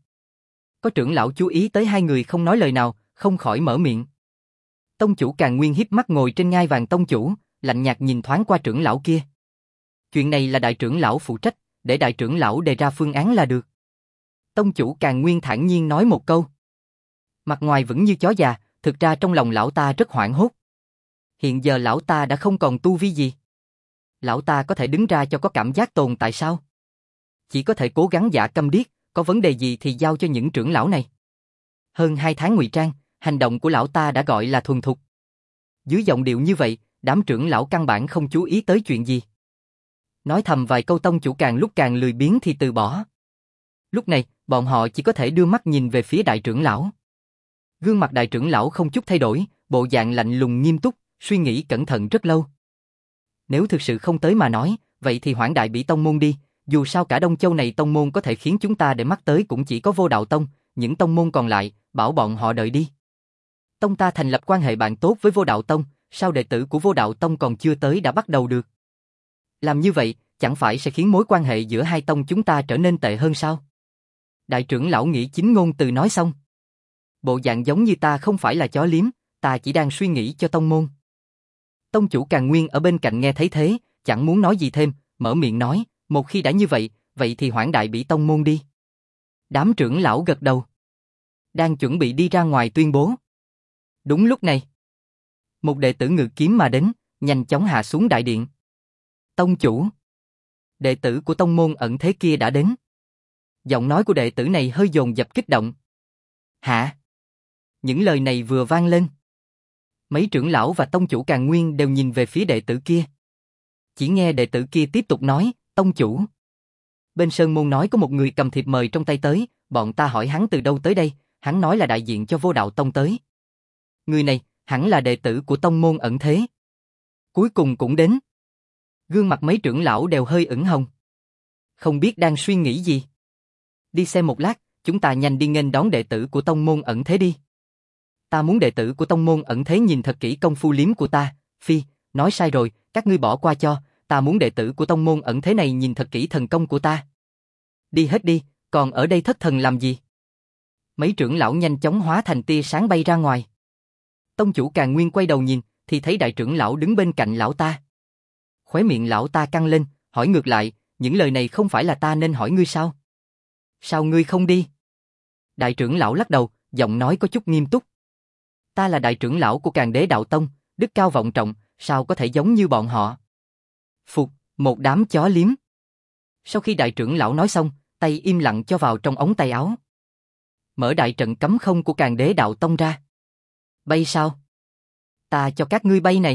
Có trưởng lão chú ý tới hai người không nói lời nào, không khỏi mở miệng. Tông chủ Càn Nguyên híp mắt ngồi trên ngai vàng tông chủ, lạnh nhạt nhìn thoáng qua trưởng lão kia. Chuyện này là đại trưởng lão phụ trách, để đại trưởng lão đề ra phương án là được. Tông chủ Càn Nguyên thản nhiên nói một câu. Mặt ngoài vẫn như chó già, thực ra trong lòng lão ta rất hoảng hốt. Hiện giờ lão ta đã không còn tu vi gì. Lão ta có thể đứng ra cho có cảm giác tồn tại sao? Chỉ có thể cố gắng giả câm điếc, có vấn đề gì thì giao cho những trưởng lão này. Hơn 2 tháng ngụy trang, hành động của lão ta đã gọi là thuần thục. Dưới giọng điệu như vậy, đám trưởng lão căn bản không chú ý tới chuyện gì. Nói thầm vài câu tông chủ càng lúc càng lười biếng thì từ bỏ. Lúc này, bọn họ chỉ có thể đưa mắt nhìn về phía đại trưởng lão. Gương mặt đại trưởng lão không chút thay đổi, bộ dạng lạnh lùng nghiêm túc, suy nghĩ cẩn thận rất lâu. Nếu thực sự không tới mà nói, vậy thì hoãn đại bỉ tông môn đi, dù sao cả Đông Châu này tông môn có thể khiến chúng ta để mắt tới cũng chỉ có Vô Đạo Tông, những tông môn còn lại, bảo bọn họ đợi đi. Tông ta thành lập quan hệ bạn tốt với Vô Đạo Tông, sao đệ tử của Vô Đạo Tông còn chưa tới đã bắt đầu được? Làm như vậy, chẳng phải sẽ khiến mối quan hệ giữa hai tông chúng ta trở nên tệ hơn sao? Đại trưởng lão nghĩ chính ngôn từ nói xong. Bộ dạng giống như ta không phải là chó liếm, ta chỉ đang suy nghĩ cho tông môn. Tông chủ Càn Nguyên ở bên cạnh nghe thấy thế, chẳng muốn nói gì thêm, mở miệng nói, một khi đã như vậy, vậy thì hoãn đại bỉ tông môn đi. Đám trưởng lão gật đầu. Đang chuẩn bị đi ra ngoài tuyên bố. Đúng lúc này, một đệ tử ngự kiếm mà đến, nhanh chóng hạ xuống đại điện. Tông chủ, đệ tử của tông môn ẩn thế kia đã đến. Giọng nói của đệ tử này hơi dồn dập kích động. Hả? Những lời này vừa vang lên, mấy trưởng lão và tông chủ Càn Nguyên đều nhìn về phía đệ tử kia. Chỉ nghe đệ tử kia tiếp tục nói, tông chủ. Bên sơn môn nói có một người cầm thiệp mời trong tay tới, bọn ta hỏi hắn từ đâu tới đây, hắn nói là đại diện cho Vô Đạo Tông tới. Người này, hẳn là đệ tử của tông môn ẩn thế. Cuối cùng cũng đến. Gương mặt mấy trưởng lão đều hơi ửng hồng. Không biết đang suy nghĩ gì. Đi xem một lát, chúng ta nhanh đi nghênh đón đệ tử của tông môn ẩn thế đi. Ta muốn đệ tử của tông môn ẩn thế nhìn thật kỹ công phu liếm của ta. Phi, nói sai rồi, các ngươi bỏ qua cho, ta muốn đệ tử của tông môn ẩn thế này nhìn thật kỹ thần công của ta. Đi hết đi, còn ở đây thất thần làm gì? Mấy trưởng lão nhanh chóng hóa thành tia sáng bay ra ngoài. Tông chủ Càn Nguyên quay đầu nhìn, thì thấy đại trưởng lão đứng bên cạnh lão ta. Khóe miệng lão ta căng lên, hỏi ngược lại, những lời này không phải là ta nên hỏi ngươi sao? Sao ngươi không đi? Đại trưởng lão lắc đầu, giọng nói có chút nghiêm túc. Ta là đại trưởng lão của Càn Đế Đạo Tông, đức cao vọng trọng, sao có thể giống như bọn họ? Phục, một đám chó liếm. Sau khi đại trưởng lão nói xong, tay im lặng cho vào trong ống tay áo. Mở đại trận cấm không của Càn Đế Đạo Tông ra. Bay sao? Ta cho các ngươi bay này.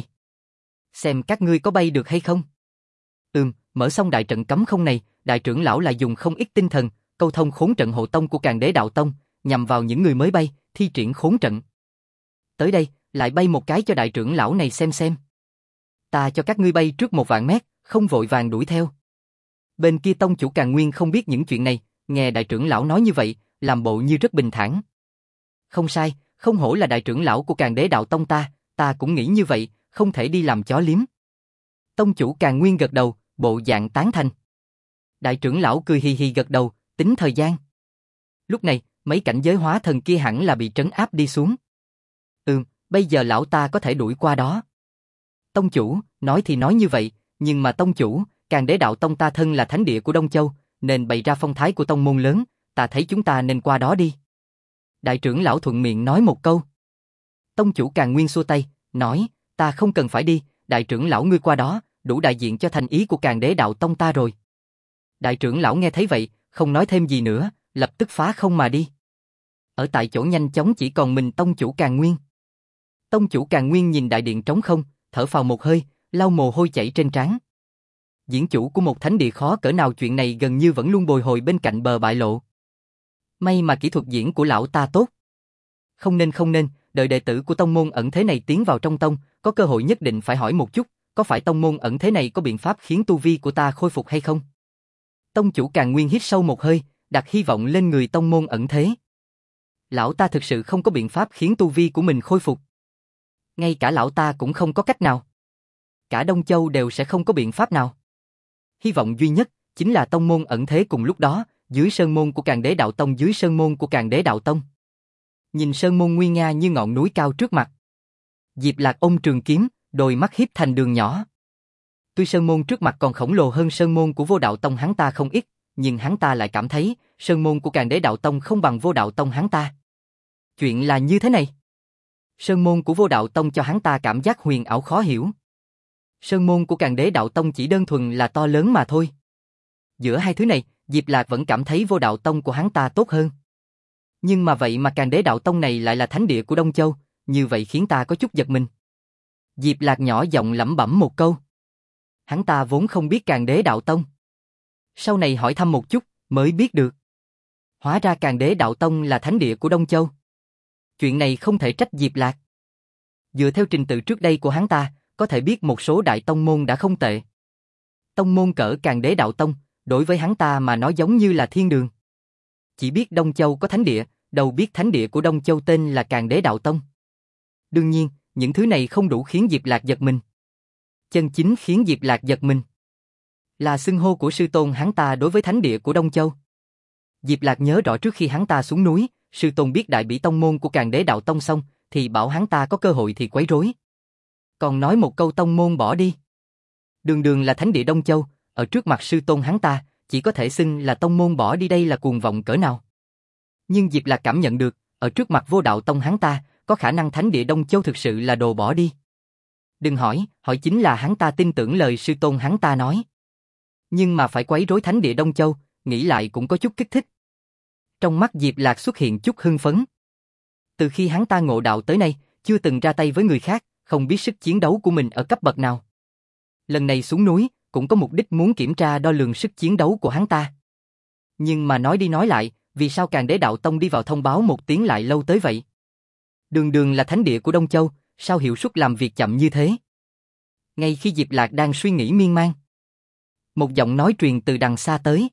Xem các ngươi có bay được hay không? Mở xong đại trận cấm không này, đại trưởng lão lại dùng không ít tinh thần, câu thông khốn trận hộ tông của Càn Đế Đạo Tông, nhằm vào những người mới bay, thi triển khốn trận. Tới đây, lại bay một cái cho đại trưởng lão này xem. Ta cho các ngươi bay trước 1.000 mét, không vội vàng đuổi theo. Bên kia tông chủ Càn Nguyên không biết những chuyện này, nghe đại trưởng lão nói như vậy, làm bộ như rất bình thản. Không sai, không hổ là đại trưởng lão của Càn Đế Đạo Tông ta cũng nghĩ như vậy, không thể đi làm chó liếm. Tông chủ Càn Nguyên gật đầu, bộ dạng tán thành. Đại trưởng lão cười hì hì gật đầu, tính thời gian. Lúc này, mấy cảnh giới hóa thần kia hẳn là bị trấn áp đi xuống. Bây giờ lão ta có thể đuổi qua đó. Tông chủ, nói thì nói như vậy, nhưng mà tông chủ, Càn Đế Đạo Tông ta thân là thánh địa của Đông Châu, nên bày ra phong thái của tông môn lớn, ta thấy chúng ta nên qua đó đi. Đại trưởng lão thuận miệng nói một câu. Tông chủ Càn Nguyên xua tay, nói, ta không cần phải đi, đại trưởng lão ngươi qua đó, đủ đại diện cho thành ý của Càn Đế Đạo Tông ta rồi. Đại trưởng lão nghe thấy vậy, không nói thêm gì nữa, lập tức phá không mà đi. Ở tại chỗ nhanh chóng chỉ còn mình tông chủ Càn Nguyên. Tông chủ Càn Nguyên nhìn đại điện trống không, thở phào một hơi, lau mồ hôi chảy trên trán. Diễn chủ của một thánh địa khó cỡ nào, chuyện này gần như vẫn luôn bồi hồi bên cạnh bờ bại lộ. May mà kỹ thuật diễn của lão ta tốt. Không nên, đợi đệ tử của tông môn ẩn thế này tiến vào trong tông, có cơ hội nhất định phải hỏi một chút, có phải tông môn ẩn thế này có biện pháp khiến tu vi của ta khôi phục hay không? Tông chủ Càn Nguyên hít sâu một hơi, đặt hy vọng lên người tông môn ẩn thế. Lão ta thực sự không có biện pháp khiến tu vi của mình khôi phục. Ngay cả lão ta cũng không có cách nào. Cả Đông Châu đều sẽ không có biện pháp nào. Hy vọng duy nhất chính là tông môn ẩn thế cùng lúc đó, dưới sơn môn của Càn Đế Đạo Tông, dưới sơn môn của Càn Đế Đạo Tông. Nhìn sơn môn nguy nga như ngọn núi cao trước mặt. Diệp Lạc ôm trường kiếm, đôi mắt híp thành đường nhỏ. Tuy sơn môn trước mặt còn khổng lồ hơn sơn môn của Vô Đạo Tông hắn ta không ít, nhưng hắn ta lại cảm thấy sơn môn của Càn Đế Đạo Tông không bằng Vô Đạo Tông hắn ta. Chuyện là như thế này. Sơn môn của Vô Đạo Tông cho hắn ta cảm giác huyền ảo khó hiểu. Sơn môn của Càn Đế Đạo Tông chỉ đơn thuần là to lớn mà thôi. Giữa hai thứ này, Diệp Lạc vẫn cảm thấy Vô Đạo Tông của hắn ta tốt hơn. Nhưng mà vậy mà Càn Đế Đạo Tông này lại là thánh địa của Đông Châu, như vậy khiến ta có chút giật mình. Diệp Lạc nhỏ giọng lẩm bẩm một câu. Hắn ta vốn không biết Càn Đế Đạo Tông. Sau này hỏi thăm một chút, mới biết được. Hóa ra Càn Đế Đạo Tông là thánh địa của Đông Châu. Chuyện này không thể trách Diệp Lạc. Dựa theo trình tự trước đây của hắn ta, có thể biết một số đại tông môn đã không tệ. Tông môn cỡ Càn Đế Đạo Tông, đối với hắn ta mà nói giống như là thiên đường. Chỉ biết Đông Châu có thánh địa, đâu biết thánh địa của Đông Châu tên là Càn Đế Đạo Tông. Đương nhiên, những thứ này không đủ khiến Diệp Lạc giật mình. Chân chính khiến Diệp Lạc giật mình là xưng hô của sư tôn hắn ta đối với thánh địa của Đông Châu. Diệp Lạc nhớ rõ trước khi hắn ta xuống núi, sư tôn biết đại bỉ tông môn của Càn Đế Đạo Tông xong, thì bảo hắn ta có cơ hội thì quấy rối. Còn nói một câu tông môn bỏ đi. Đường đường là thánh địa Đông Châu, ở trước mặt sư tôn hắn ta, chỉ có thể xưng là tông môn bỏ đi, đây là cuồng vọng cỡ nào. Nhưng Diệp Lạc cảm nhận được, ở trước mặt Vô Đạo Tông hắn ta, có khả năng thánh địa Đông Châu thực sự là đồ bỏ đi. Đừng hỏi chính là hắn ta tin tưởng lời sư tôn hắn ta nói. Nhưng mà phải quấy rối thánh địa Đông Châu, nghĩ lại cũng có chút kích thích. Trong mắt Diệp Lạc xuất hiện chút hưng phấn. Từ khi hắn ta ngộ đạo tới nay, chưa từng ra tay với người khác, không biết sức chiến đấu của mình ở cấp bậc nào. Lần này xuống núi, cũng có mục đích muốn kiểm tra đo lường sức chiến đấu của hắn ta. Nhưng mà nói đi nói lại, vì sao Càn Đế Đạo Tông đi vào thông báo một tiếng lại lâu tới vậy? Đường đường là thánh địa của Đông Châu, sao hiệu suất làm việc chậm như thế? Ngay khi Diệp Lạc đang suy nghĩ miên man, một giọng nói truyền từ đằng xa tới.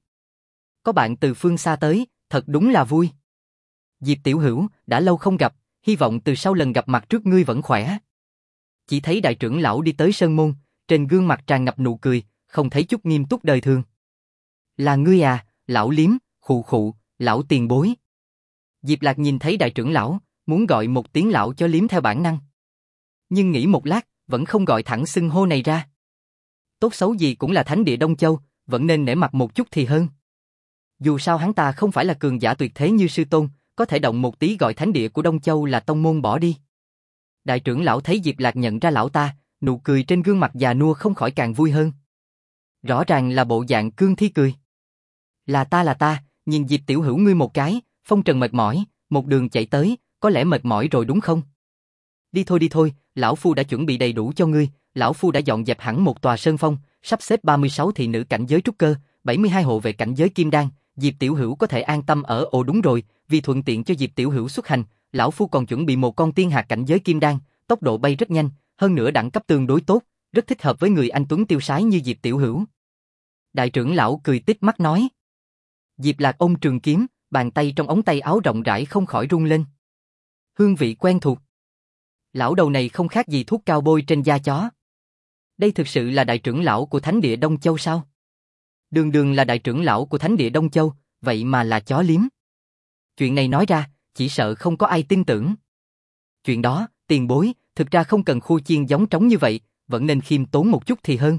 Có bạn từ phương xa tới, thật đúng là vui. Diệp tiểu hữu, đã lâu không gặp, hy vọng từ sau lần gặp mặt trước ngươi vẫn khỏe. Chỉ thấy đại trưởng lão đi tới sơn môn, trên gương mặt tràn ngập nụ cười, không thấy chút nghiêm túc đời thường. Là ngươi à, lão Liếm, khụ khụ, lão tiền bối. Diệp Lạc nhìn thấy đại trưởng lão, muốn gọi một tiếng lão cho Liếm theo bản năng. Nhưng nghĩ một lát, vẫn không gọi thẳng xưng hô này ra. Tốt xấu gì cũng là thánh địa Đông Châu, vẫn nên nể mặt một chút thì hơn. Dù sao hắn ta không phải là cường giả tuyệt thế như sư tôn, có thể động một tí gọi thánh địa của Đông Châu là tông môn bỏ đi. Đại trưởng lão thấy Diệp Lạc nhận ra lão ta, nụ cười trên gương mặt già nua không khỏi càng vui hơn. Rõ ràng là bộ dạng cương thi cười. Là ta, nhìn Diệp tiểu hữu ngươi một cái, phong trần mệt mỏi, một đường chạy tới, có lẽ mệt mỏi rồi đúng không? Đi thôi, lão phu đã chuẩn bị đầy đủ cho ngươi, lão phu đã dọn dẹp hẳn một tòa sơn phong, sắp xếp 36 thị nữ cảnh giới trúc cơ, 72 hộ vệ cảnh giới kim đan, Diệp tiểu hữu có thể an tâm ở. Ồ đúng rồi, vì thuận tiện cho Diệp tiểu hữu xuất hành, lão phu còn chuẩn bị một con tiên hạc cảnh giới kim đan, tốc độ bay rất nhanh, hơn nữa đẳng cấp tương đối tốt, rất thích hợp với người anh tuấn tiêu sái như Diệp tiểu hữu. Đại trưởng lão cười tít mắt nói. Diệp Lạc ôm trường kiếm, bàn tay trong ống tay áo rộng rãi không khỏi rung lên. Hương vị quen thuộc. Lão đầu này không khác gì thuốc cao bôi trên da chó. Đây thực sự là đại trưởng lão của thánh địa Đông Châu sao? Đường đường là đại trưởng lão của thánh địa Đông Châu, vậy mà là chó Liếm. Chuyện này nói ra, chỉ sợ không có ai tin tưởng. Chuyện đó, tiền bối, thực ra không cần khu chiên giống trống như vậy, vẫn nên khiêm tốn một chút thì hơn.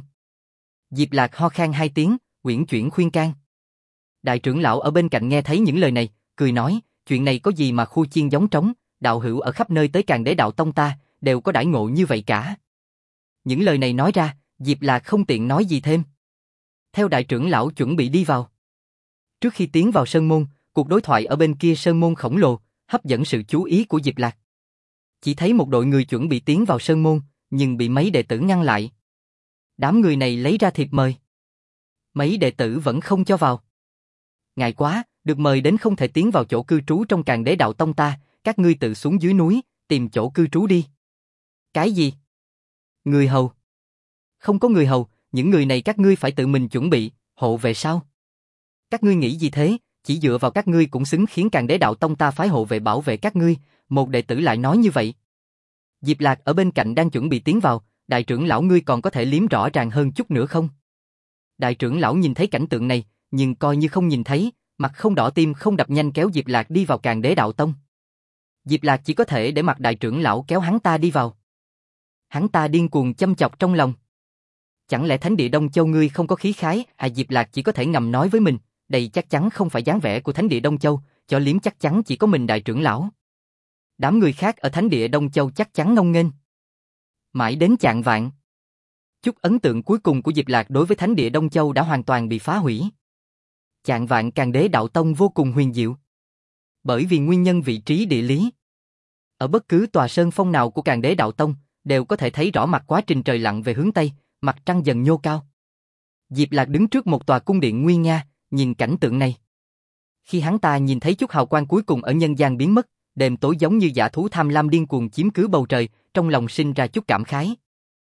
Diệp Lạc ho khan hai tiếng, uyển chuyển khuyên can. Đại trưởng lão ở bên cạnh nghe thấy những lời này, cười nói, chuyện này có gì mà khu chiên giống trống, đạo hữu ở khắp nơi tới Càn Đế Đạo Tông ta, đều có đãi ngộ như vậy cả. Những lời này nói ra, Diệp Lạc không tiện nói gì thêm. Theo đại trưởng lão chuẩn bị đi vào. Trước khi tiến vào sơn môn, cuộc đối thoại ở bên kia sơn môn khổng lồ, hấp dẫn sự chú ý của Diệp Lạc. Chỉ thấy một đội người chuẩn bị tiến vào sơn môn, nhưng bị mấy đệ tử ngăn lại. Đám người này lấy ra thiệp mời. Mấy đệ tử vẫn không cho vào. Ngại quá, được mời đến không thể tiến vào chỗ cư trú trong Càn Đế Đạo Tông ta, các ngươi tự xuống dưới núi, tìm chỗ cư trú đi. Cái gì? Người hầu? Không có người hầu, những người này các ngươi phải tự mình chuẩn bị, hộ vệ sao? Các ngươi nghĩ gì thế, chỉ dựa vào các ngươi cũng xứng khiến Càn Đế Đạo Tông ta phái hộ vệ bảo vệ các ngươi, một đệ tử lại nói như vậy. Diệp Lạc ở bên cạnh đang chuẩn bị tiến vào, đại trưởng lão ngươi còn có thể liếm rõ ràng hơn chút nữa không? Đại trưởng lão nhìn thấy cảnh tượng này, nhưng coi như không nhìn thấy, mặt không đỏ tim không đập nhanh kéo Diệp Lạc đi vào Càn Đế Đạo Tông. Diệp Lạc chỉ có thể để mặc đại trưởng lão kéo hắn ta đi vào. Hắn ta điên cuồng châm chọc trong lòng. Chẳng lẽ Thánh Địa Đông Châu ngươi không có khí khái? Diệp Lạc chỉ có thể ngầm nói với mình, đây chắc chắn không phải dáng vẻ của Thánh Địa Đông Châu, cho liếm chắc chắn chỉ có mình đại trưởng lão. Đám người khác ở Thánh Địa Đông Châu chắc chắn ngông nghênh. Mãi đến chạng vạng, chút ấn tượng cuối cùng của Diệp Lạc đối với Thánh Địa Đông Châu đã hoàn toàn bị phá hủy. Chạng vạng Càn Đế Đạo Tông vô cùng huyền diệu. Bởi vì nguyên nhân vị trí địa lý. Ở bất cứ tòa sơn phong nào của Càn Đế Đạo Tông, đều có thể thấy rõ mặt quá trình trời lặn về hướng Tây, mặt trăng dần nhô cao. Diệp Lạc đứng trước một tòa cung điện nguy nga, nhìn cảnh tượng này. Khi hắn ta nhìn thấy chút hào quang cuối cùng ở nhân gian biến mất, đêm tối giống như dã thú tham lam điên cuồng chiếm cứ bầu trời, trong lòng sinh ra chút cảm khái.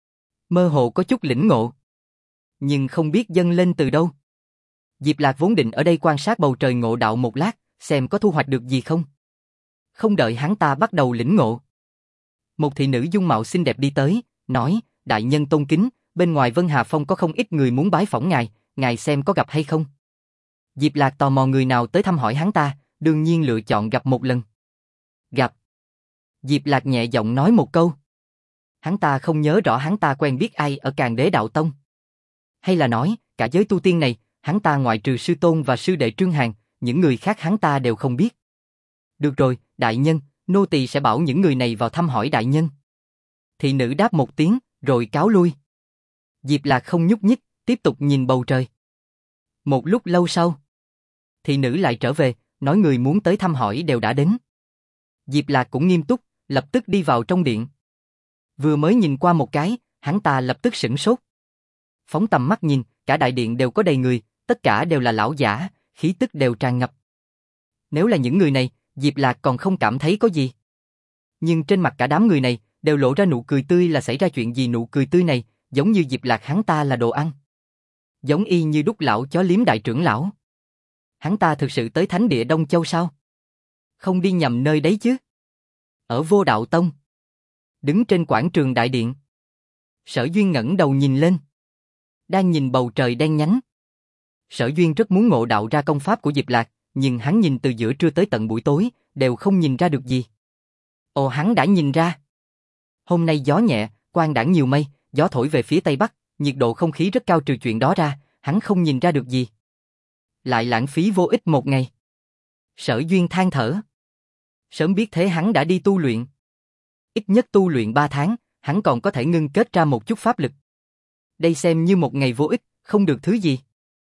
Mơ hồ có chút lĩnh ngộ, nhưng không biết dâng lên từ đâu. Diệp Lạc vốn định ở đây quan sát bầu trời ngộ đạo một lát, xem có thu hoạch được gì không. Không đợi hắn ta bắt đầu lĩnh ngộ, một thị nữ dung mạo xinh đẹp đi tới, nói, đại nhân tôn kính, bên ngoài Vân Hà Phong có không ít người muốn bái phỏng ngài xem có gặp hay không. Diệp Lạc tò mò người nào tới thăm hỏi hắn ta, đương nhiên lựa chọn gặp một lần. Gặp. Diệp Lạc nhẹ giọng nói một câu. Hắn ta không nhớ rõ hắn ta quen biết ai ở Càn Đế Đạo Tông. Hay là nói, cả giới tu tiên này, hắn ta ngoại trừ sư tôn và sư đệ Trương Hàn, những người khác hắn ta đều không biết. Được rồi, đại nhân, nô tỳ sẽ bảo những người này vào thăm hỏi đại nhân. Thị nữ đáp một tiếng, rồi cáo lui. Diệp Lạc không nhúc nhích, tiếp tục nhìn bầu trời. Một lúc lâu sau, thị nữ lại trở về, nói người muốn tới thăm hỏi đều đã đến. Diệp Lạc cũng nghiêm túc, lập tức đi vào trong điện. Vừa mới nhìn qua một cái, hắn ta lập tức sửng sốt. Phóng tầm mắt nhìn, cả đại điện đều có đầy người, tất cả đều là lão giả, khí tức đều tràn ngập. Nếu là những người này, Diệp Lạc còn không cảm thấy có gì. Nhưng trên mặt cả đám người này, đều lộ ra nụ cười tươi, là xảy ra chuyện gì? Nụ cười tươi này, giống như Diệp Lạc hắn ta là đồ ăn. Giống y như đúc lão chó liếm đại trưởng lão. Hắn ta thực sự tới Thánh Địa Đông Châu sao? Không đi nhầm nơi đấy chứ? Ở Vô Đạo Tông. Đứng trên quảng trường đại điện. Sở Duyên ngẩng đầu nhìn lên. Đang nhìn bầu trời đen nhánh. Sở Duyên rất muốn ngộ đạo ra công pháp của Diệp Lạc, nhưng hắn nhìn từ giữa trưa tới tận buổi tối, đều không nhìn ra được gì. Ồ, hắn đã nhìn ra. Hôm nay gió nhẹ, quang đãng nhiều mây, gió thổi về phía tây bắc, nhiệt độ không khí rất cao, trừ chuyện đó ra, hắn không nhìn ra được gì. Lại lãng phí vô ích một ngày. Sở Duyên than thở. Sớm biết thế hắn đã đi tu luyện. Ít nhất tu luyện 3 tháng, hắn còn có thể ngưng kết ra một chút pháp lực. Đây xem như một ngày vô ích, không được thứ gì.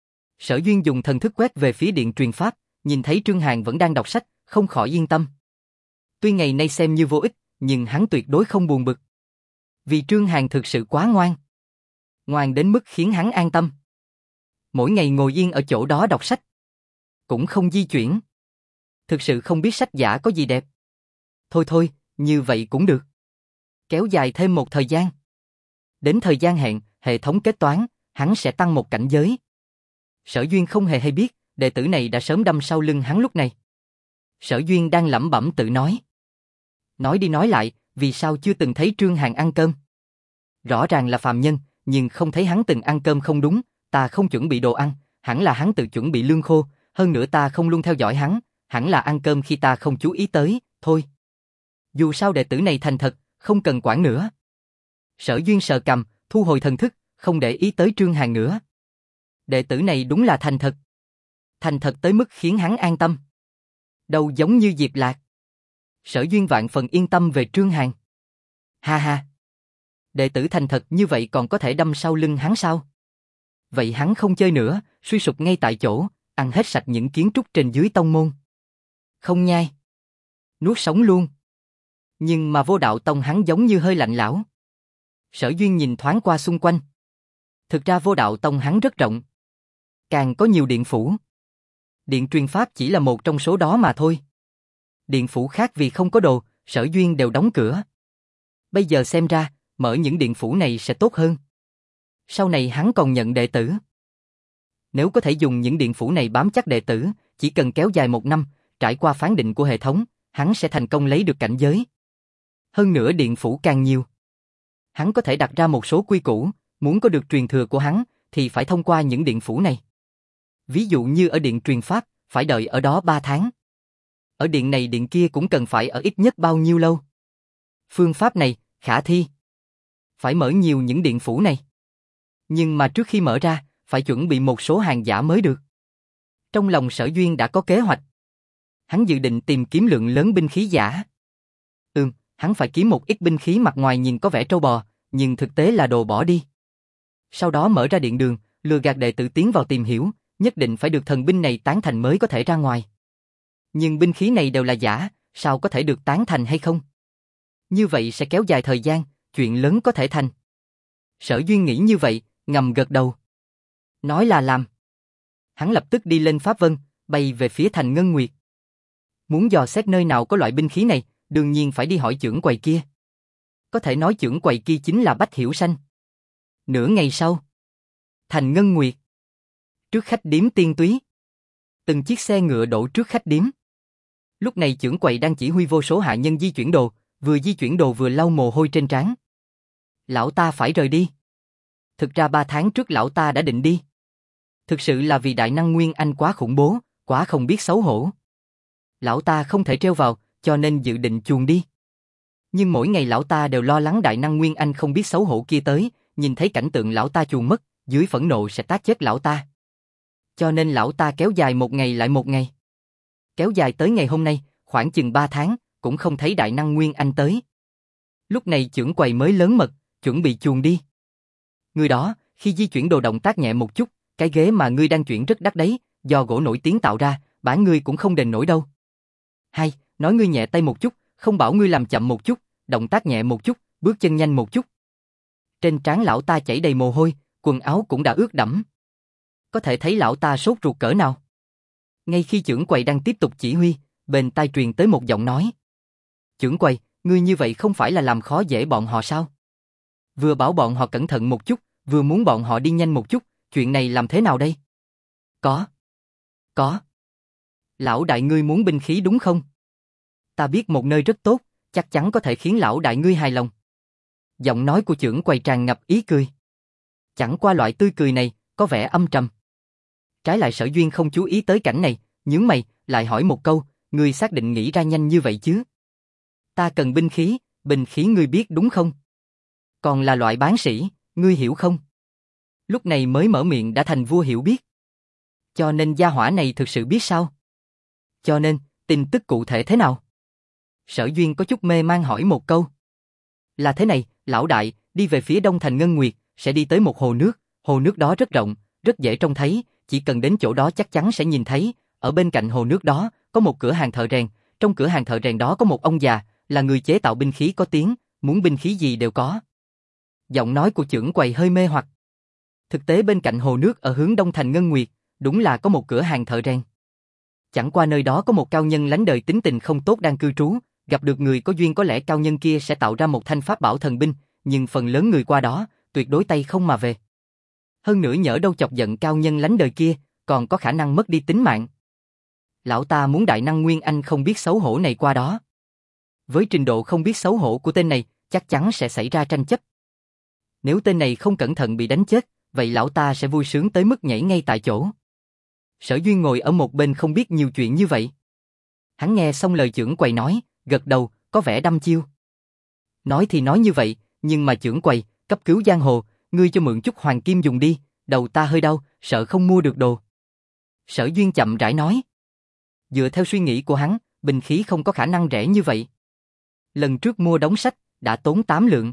Sở Duyên dùng thần thức quét về phía điện truyền pháp, nhìn thấy Trương Hàn vẫn đang đọc sách, không khỏi yên tâm. Tuy ngày nay xem như vô ích, nhưng hắn tuyệt đối không buồn bực. Vì Trương Hàn thực sự quá ngoan. Ngoan đến mức khiến hắn an tâm. Mỗi ngày ngồi yên ở chỗ đó đọc sách. Cũng không di chuyển. Thực sự không biết sách giả có gì đẹp. Thôi thôi, như vậy cũng được. Kéo dài thêm một thời gian. Đến thời gian hẹn, hệ thống kết toán, hắn sẽ tăng một cảnh giới. Sở Duyên không hề hay biết, đệ tử này đã sớm đâm sau lưng hắn lúc này. Sở Duyên đang lẩm bẩm tự nói. Nói đi nói lại, vì sao chưa từng thấy Trương Hàn ăn cơm? Rõ ràng là phàm nhân, nhưng không thấy hắn từng ăn cơm không đúng, ta không chuẩn bị đồ ăn, hẳn là hắn tự chuẩn bị lương khô, hơn nữa ta không luôn theo dõi hắn, hẳn là ăn cơm khi ta không chú ý tới, thôi. Dù sao đệ tử này thành thật, không cần quản nữa. Sở Duyên sờ cằm, thu hồi thần thức, không để ý tới Trương Hàn nữa. Đệ tử này đúng là thành thật. Thành thật tới mức khiến hắn an tâm. Đâu giống như Diệp Lạc. Sở Duyên vạn phần yên tâm về Trương Hàn. Ha ha. Đệ tử thành thật như vậy còn có thể đâm sau lưng hắn sao? Vậy hắn không chơi nữa, suy sụp ngay tại chỗ, ăn hết sạch những kiến trúc trên dưới tông môn. Không nhai. Nuốt sống luôn. Nhưng mà Vô Đạo Tông hắn giống như hơi lạnh lão. Sở Duyên nhìn thoáng qua xung quanh. Thực ra Vô Đạo Tông hắn rất rộng. Càng có nhiều điện phủ. Điện truyền pháp chỉ là một trong số đó mà thôi. Điện phủ khác vì không có đồ, Sở Duyên đều đóng cửa. Bây giờ xem ra, mở những điện phủ này sẽ tốt hơn. Sau này hắn còn nhận đệ tử. Nếu có thể dùng những điện phủ này bám chắc đệ tử, chỉ cần kéo dài 1 năm, trải qua phán định của hệ thống, hắn sẽ thành công lấy được cảnh giới. Hơn nữa điện phủ càng nhiều. Hắn có thể đặt ra một số quy củ, muốn có được truyền thừa của hắn, thì phải thông qua những điện phủ này. Ví dụ như ở điện truyền pháp, phải đợi ở đó 3 tháng. Ở điện này điện kia cũng cần phải ở ít nhất bao nhiêu lâu. Phương pháp này, khả thi. Phải mở nhiều những điện phủ này. Nhưng mà trước khi mở ra, phải chuẩn bị một số hàng giả mới được. Trong lòng Sở Duyên đã có kế hoạch. Hắn dự định tìm kiếm lượng lớn binh khí giả. Hắn phải kiếm một ít binh khí mặt ngoài nhìn có vẻ trâu bò, nhưng thực tế là đồ bỏ đi. Sau đó mở ra điện đường, lừa gạt đệ tử tiến vào tìm hiểu, nhất định phải được thần binh này tán thành mới có thể ra ngoài. Nhưng binh khí này đều là giả, sao có thể được tán thành hay không? Như vậy sẽ kéo dài thời gian, chuyện lớn có thể thành. Sở Duyên nghĩ như vậy, ngầm gật đầu. Nói là làm. Hắn lập tức đi lên Pháp Vân, bay về phía thành Ngân Nguyệt. Muốn dò xét nơi nào có loại binh khí này, đương nhiên phải đi hỏi chưởng quầy kia. Có thể nói chưởng quầy kia chính là Bách Hiểu Sanh. Nửa ngày sau, thành Ngân Nguyệt. Trước khách điếm Tiên Túy. Từng chiếc xe ngựa đổ trước khách điếm. Lúc này chưởng quầy đang chỉ huy vô số hạ nhân di chuyển đồ, vừa di chuyển đồ vừa lau mồ hôi trên trán. Lão ta phải rời đi. Thực ra 3 tháng trước lão ta đã định đi. Thực sự là vì đại năng Nguyên Anh quá khủng bố, quá không biết xấu hổ. Lão ta không thể treo vào, cho nên dự định chuồn đi. Nhưng mỗi ngày lão ta đều lo lắng đại năng Nguyên Anh không biết xấu hổ kia tới, nhìn thấy cảnh tượng lão ta chuồn mất, dưới phẫn nộ sẽ tát chết lão ta. Cho nên lão ta kéo dài 1 ngày lại 1 ngày. Kéo dài tới ngày hôm nay, khoảng chừng 3 tháng, cũng không thấy đại năng Nguyên Anh tới. Lúc này chưởng quầy mới lớn mật, chuẩn bị chuồn đi. Người đó, khi di chuyển đồ động tác nhẹ một chút, cái ghế mà ngươi đang chuyển rất đắt đấy, do gỗ nổi tiếng tạo ra, bản ngươi cũng không đền nổi đâu. Hay, nói ngươi nhẹ tay một chút, không bảo ngươi làm chậm một chút, động tác nhẹ một chút, bước chân nhanh một chút. Trên trán lão ta chảy đầy mồ hôi, quần áo cũng đã ướt đẫm. Có thể thấy lão ta sốt ruột cỡ nào. Ngay khi chưởng quầy đang tiếp tục chỉ huy, bên tai truyền tới một giọng nói. Chưởng quầy, ngươi như vậy không phải là làm khó dễ bọn họ sao? Vừa bảo bọn họ cẩn thận một chút, vừa muốn bọn họ đi nhanh một chút, chuyện này làm thế nào đây? Có. Lão đại ngươi muốn binh khí đúng không? Ta biết một nơi rất tốt, chắc chắn có thể khiến lão đại ngươi hài lòng. Giọng nói của chưởng quầy tràn ngập ý cười. Chẳng qua loại tươi cười này, có vẻ âm trầm. Trái lại Sở Duyên không chú ý tới cảnh này, nhướng mày, lại hỏi một câu, ngươi xác định nghĩ ra nhanh như vậy chứ? Ta cần binh khí ngươi biết đúng không? Còn là loại bán sĩ, ngươi hiểu không? Lúc này mới mở miệng đã thành vua hiểu biết. Cho nên gia hỏa này thực sự biết sao? Cho nên, tin tức cụ thể thế nào? Sở Duyên có chút mê mang hỏi một câu. Là thế này, lão đại, đi về phía đông thành Ngân Nguyệt, sẽ đi tới một hồ nước đó rất rộng, rất dễ trông thấy, chỉ cần đến chỗ đó chắc chắn sẽ nhìn thấy, ở bên cạnh hồ nước đó, có một cửa hàng thợ rèn, trong cửa hàng thợ rèn đó có một ông già, là người chế tạo binh khí có tiếng, muốn binh khí gì đều có. Giọng nói của chưởng quầy hơi mê hoặc. Thực tế bên cạnh hồ nước ở hướng đông thành Ngân Nguyệt, đúng là có một cửa hàng thợ rèn. Chẳng qua nơi đó có một cao nhân lánh đời tính tình không tốt đang cư trú, gặp được người có duyên có lẽ cao nhân kia sẽ tạo ra một thanh pháp bảo thần binh, nhưng phần lớn người qua đó, tuyệt đối tay không mà về. Hơn nữa nhỡ đâu chọc giận cao nhân lánh đời kia, còn có khả năng mất đi tính mạng. Lão ta muốn đại năng Nguyên Anh không biết xấu hổ này qua đó. Với trình độ không biết xấu hổ của tên này, chắc chắn sẽ xảy ra tranh chấp. Nếu tên này không cẩn thận bị đánh chết, vậy lão ta sẽ vui sướng tới mức nhảy ngay tại chỗ. Sở Duyên ngồi ở một bên không biết nhiều chuyện như vậy. Hắn nghe xong lời chưởng quầy nói, gật đầu, có vẻ đăm chiêu. Nói thì nói như vậy, nhưng mà chưởng quầy, cấp cứu giang hồ, ngươi cho mượn chút hoàng kim dùng đi, đầu ta hơi đau, sợ không mua được đồ. Sở Duyên chậm rãi nói. Dựa theo suy nghĩ của hắn, binh khí không có khả năng rẻ như vậy. Lần trước mua đống sách, đã tốn 8 lượng.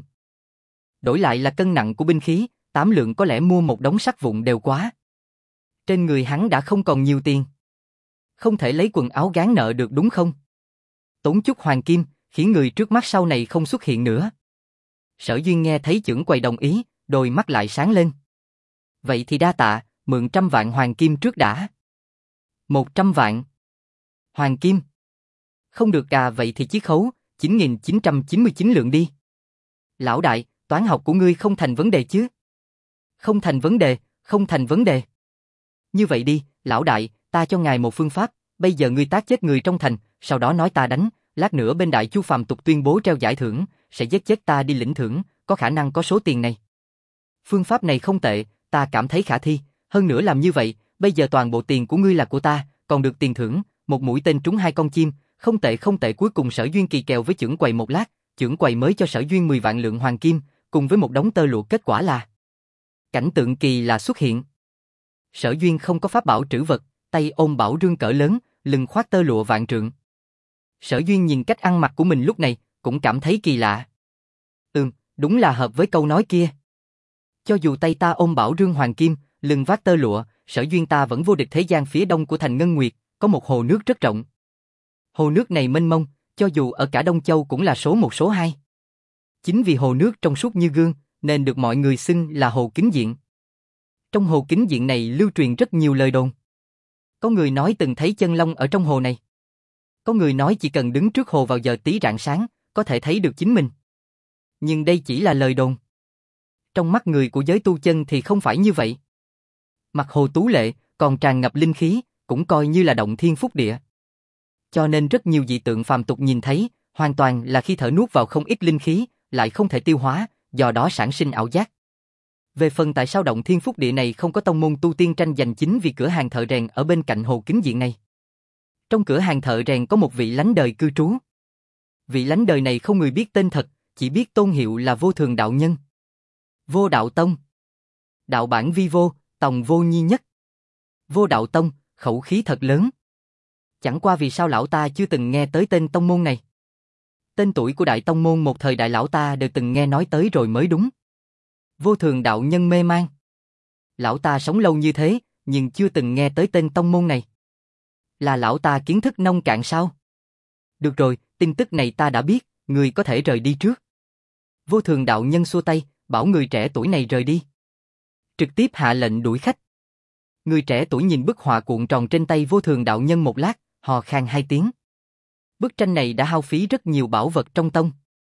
Đổi lại là cân nặng của binh khí, 8 lượng có lẽ mua một đống sắt vụn đều quá. Trên người hắn đã không còn nhiều tiền. Không thể lấy quần áo gán nợ được đúng không? Tốn chút hoàng kim, khiến người trước mắt sau này không xuất hiện nữa. Sở Duyên nghe thấy chưởng quầy đồng ý, đôi mắt lại sáng lên. Vậy thì đa tạ, mượn 100 vạn hoàng kim trước đã. 100 vạn. Hoàng kim. Không được à, vậy thì chiết khấu, 9.999 lượng đi. Lão đại, toán học của ngươi không thành vấn đề chứ? Không thành vấn đề, không thành vấn đề. Như vậy đi, lão đại, ta cho ngài một phương pháp, bây giờ ngươi tác chết người trong thành, sau đó nói ta đánh, lát nữa bên Đại Chu phàm tục tuyên bố treo giải thưởng, sẽ giết chết ta đi lĩnh thưởng, có khả năng có số tiền này. Phương pháp này không tệ, ta cảm thấy khả thi, hơn nữa làm như vậy, bây giờ toàn bộ tiền của ngươi là của ta, còn được tiền thưởng, một mũi tên trúng 2 con chim, không tệ không tệ. Cuối cùng Sở Duyên kỳ kèo với chưởng quầy một lát, chưởng quầy mới cho Sở Duyên 10 vạn lượng hoàng kim, cùng với một đống tơ lụa, kết quả là cảnh tượng kỳ lạ xuất hiện. Sở Duyên không có pháp bảo trữ vật, tay ôm bảo rương cỡ lớn, lưng khoác tơ lụa vạn trượng. Sở Duyên nhìn cách ăn mặc của mình lúc này, cũng cảm thấy kỳ lạ. Đúng là hợp với câu nói kia. Cho dù tay ta ôm bảo rương hoàng kim, lưng vác tơ lụa, Sở Duyên ta vẫn vô địch. Thế gian phía đông của thành Ngân Nguyệt, có một hồ nước rất rộng. Hồ nước này mênh mông, cho dù ở cả Đông Châu cũng là số 1 số 2. Chính vì hồ nước trong suốt như gương, nên được mọi người xưng là hồ Kính Diện. Trong hồ Kính Diện này lưu truyền rất nhiều lời đồn. Có người nói từng thấy chân long ở trong hồ này. Có người nói chỉ cần đứng trước hồ vào giờ tí rạng sáng, có thể thấy được chính mình. Nhưng đây chỉ là lời đồn. Trong mắt người của giới tu chân thì không phải như vậy. Mặt hồ tú lệ, còn tràn ngập linh khí, cũng coi như là động thiên phúc địa. Cho nên rất nhiều dị tượng phàm tục nhìn thấy, hoàn toàn là khi thở nuốt vào không ít linh khí, lại không thể tiêu hóa, do đó sản sinh ảo giác. Về phần tại sao động thiên phúc địa này không có tông môn tu tiên tranh giành, chính vì cửa hàng thợ rèn ở bên cạnh hồ Kính Diện này. Trong cửa hàng thợ rèn có một vị lánh đời cư trú. Vị lánh đời này không người biết tên thật, chỉ biết tôn hiệu là Vô Thường Đạo Nhân. Vô Đạo Tông. Đạo bản vi vô, tòng vô nhi nhất. Vô Đạo Tông, khẩu khí thật lớn. Chẳng qua vì sao lão ta chưa từng nghe tới tên tông môn này. Tên tuổi của đại tông môn một thời đại lão ta đều từng nghe nói tới rồi mới đúng. Vô Thường Đạo Nhân mê man. Lão ta sống lâu như thế, nhưng chưa từng nghe tới tên tông môn này. Là lão ta kiến thức nông cạn sao? Được rồi, tin tức này ta đã biết, người có thể rời đi trước. Vô Thường Đạo Nhân xua tay, bảo người trẻ tuổi này rời đi. Trực tiếp hạ lệnh đuổi khách. Người trẻ tuổi nhìn bức họa cuộn tròn trên tay Vô Thường Đạo Nhân một lát, hò khan 2 tiếng. Bức tranh này đã hao phí rất nhiều bảo vật trong tông.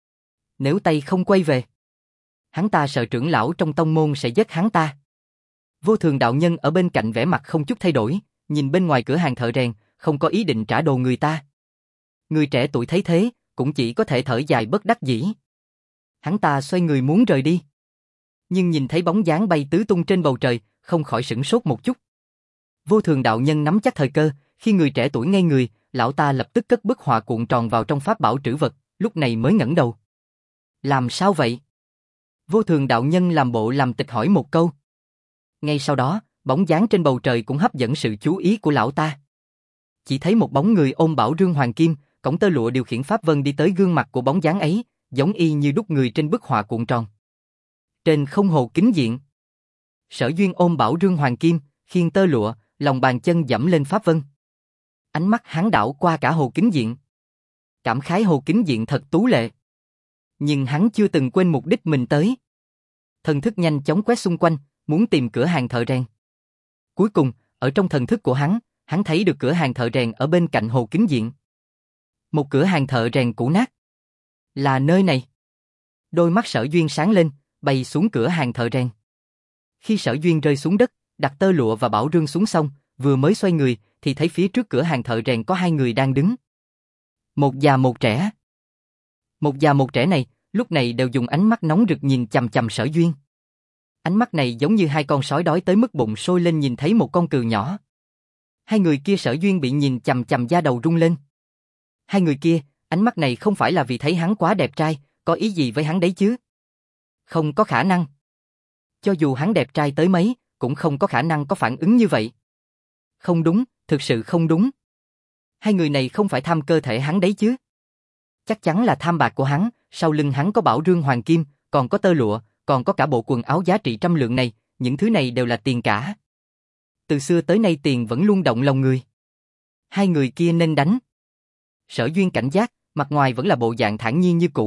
Nếu tay không quay về, hắn ta sợ trưởng lão trong tông môn sẽ giết hắn ta. Vô Thường Đạo Nhân ở bên cạnh vẻ mặt không chút thay đổi, nhìn bên ngoài cửa hàng thợ rèn, không có ý định trả đồ người ta. Người trẻ tuổi thấy thế, cũng chỉ có thể thở dài bất đắc dĩ. Hắn ta xoay người muốn rời đi. Nhưng nhìn thấy bóng dáng bay tứ tung trên bầu trời, không khỏi sửng sốt một chút. Vô Thường Đạo Nhân nắm chắc thời cơ, khi người trẻ tuổi ngây người, lão ta lập tức cất bức họa cuộn tròn vào trong pháp bảo trữ vật, lúc này mới ngẩng đầu. Làm sao vậy? Vô Thường Đạo Nhân làm bộ làm tịch hỏi một câu. Ngay sau đó, bóng dáng trên bầu trời cũng hấp dẫn sự chú ý của lão ta. Chỉ thấy một bóng người ôm bảo rương hoàng kim, cổng tơ lụa điều khiển pháp vân đi tới gương mặt của bóng dáng ấy, giống y như đúc người trên bức họa cuộn tròn. Trên không hồ Kính Diện, Sở Duyên ôm bảo rương hoàng kim, khiêng tơ lụa, lòng bàn chân dẫm lên pháp vân. Ánh mắt hắn đảo qua cả hồ Kính Diện. Cảm khái hồ Kính Diện thật tú lệ. Nhưng hắn chưa từng quên mục đích mình tới. Thần thức nhanh chóng quét xung quanh, muốn tìm cửa hàng thợ rèn. Cuối cùng, ở trong thần thức của hắn thấy được cửa hàng thợ rèn ở bên cạnh hồ Kính Diện. Một cửa hàng thợ rèn cũ nát. Là nơi này. Đôi mắt Sở Duyên sáng lên, bay xuống cửa hàng thợ rèn. Khi Sở Duyên rơi xuống đất, đặt tơ lụa và bảo rương xuống xong, vừa mới xoay người, thì thấy phía trước cửa hàng thợ rèn có 2 người đang đứng. Một già một trẻ. Một già một trẻ này, lúc này đều dùng ánh mắt nóng rực nhìn chằm chằm Sở Duyên. Ánh mắt này giống như 2 con sói đói tới mức bụng sôi lên nhìn thấy một con cừu nhỏ. 2 người kia Sở Duyên bị nhìn chằm chằm da đầu rung lên. 2 người kia, ánh mắt này không phải là vì thấy hắn quá đẹp trai, có ý gì với hắn đấy chứ? Không có khả năng. Cho dù hắn đẹp trai tới mấy, cũng không có khả năng có phản ứng như vậy. Không đúng, thực sự không đúng. 2 người này không phải tham cơ thể hắn đấy chứ? Chắc chắn là tham bạc của hắn, sau lưng hắn có bảo rương hoàng kim, còn có tơ lụa, còn có cả bộ quần áo giá trị 100 lượng này, những thứ này đều là tiền cả. Từ xưa tới nay tiền vẫn luôn động lòng người. 2 người kia nên đánh. Sở Duyên cảnh giác, mặt ngoài vẫn là bộ dạng thản nhiên như cũ,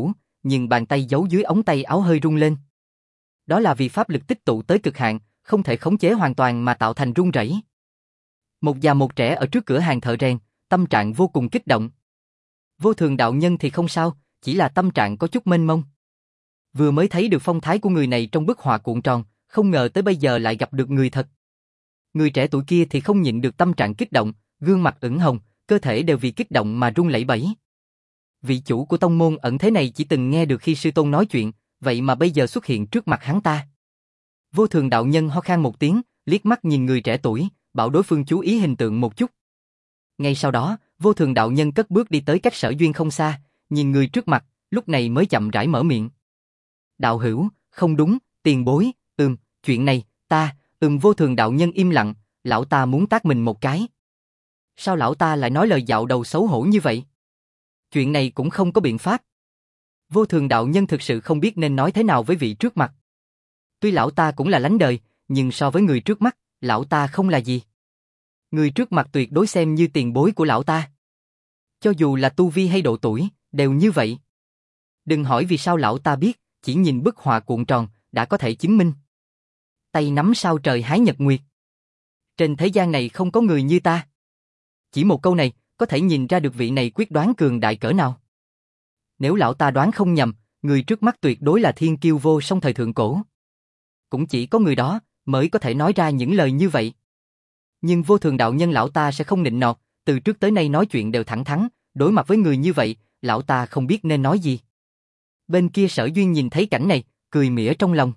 nhưng bàn tay giấu dưới ống tay áo hơi rung lên. Đó là vì pháp lực tích tụ tới cực hạn, không thể khống chế hoàn toàn mà tạo thành rung rẩy. Một già một trẻ ở trước cửa hàng thợ rèn, tâm trạng vô cùng kích động. Vô Thường đạo nhân thì không sao, chỉ là tâm trạng có chút mênh mông. Vừa mới thấy được phong thái của người này trong bức họa cuộn tròn, không ngờ tới bây giờ lại gặp được người thật. Người trẻ tuổi kia thì không nhịn được tâm trạng kích động, gương mặt ửng hồng, cơ thể đều vì kích động mà run lẩy bẩy. Vị chủ của tông môn ẩn thế này chỉ từng nghe được khi sư tôn nói chuyện, vậy mà bây giờ xuất hiện trước mặt hắn ta. Vô Thường đạo nhân ho khan một tiếng, liếc mắt nhìn người trẻ tuổi, bảo đối phương chú ý hình tượng một chút. Ngay sau đó, Vô Thường đạo nhân cất bước đi tới cách Sở Duyên không xa, nhìn người trước mặt, lúc này mới chậm rãi mở miệng. Đạo hữu, không đúng, tiền bối, chuyện này, Vô Thường đạo nhân im lặng, lão ta muốn tát mình một cái. Sao lão ta lại nói lời dạo đầu xấu hổ như vậy? Chuyện này cũng không có biện pháp. Vô Thường đạo nhân thực sự không biết nên nói thế nào với vị trước mặt. Tuy lão ta cũng là lánh đời, nhưng so với người trước mắt, lão ta không là gì. Người trước mặt tuyệt đối xem như tiền bối của lão ta. Cho dù là tu vi hay độ tuổi, đều như vậy. Đừng hỏi vì sao lão ta biết, chỉ nhìn bức họa cuộn tròn, đã có thể chứng minh. Tay nắm sao trời hái nhật nguyệt. Trên thế gian này không có người như ta. Chỉ một câu này, có thể nhìn ra được vị này quyết đoán cường đại cỡ nào. Nếu lão ta đoán không nhầm, người trước mắt tuyệt đối là thiên kiêu vô song thời thượng cổ. Cũng chỉ có người đó mới có thể nói ra những lời như vậy. Nhưng Vô Thường đạo nhân lão ta sẽ không nịnh nọt, từ trước tới nay nói chuyện đều thẳng thắn, đối mặt với người như vậy, lão ta không biết nên nói gì. Bên kia Sở Duyên nhìn thấy cảnh này, cười mỉa trong lòng.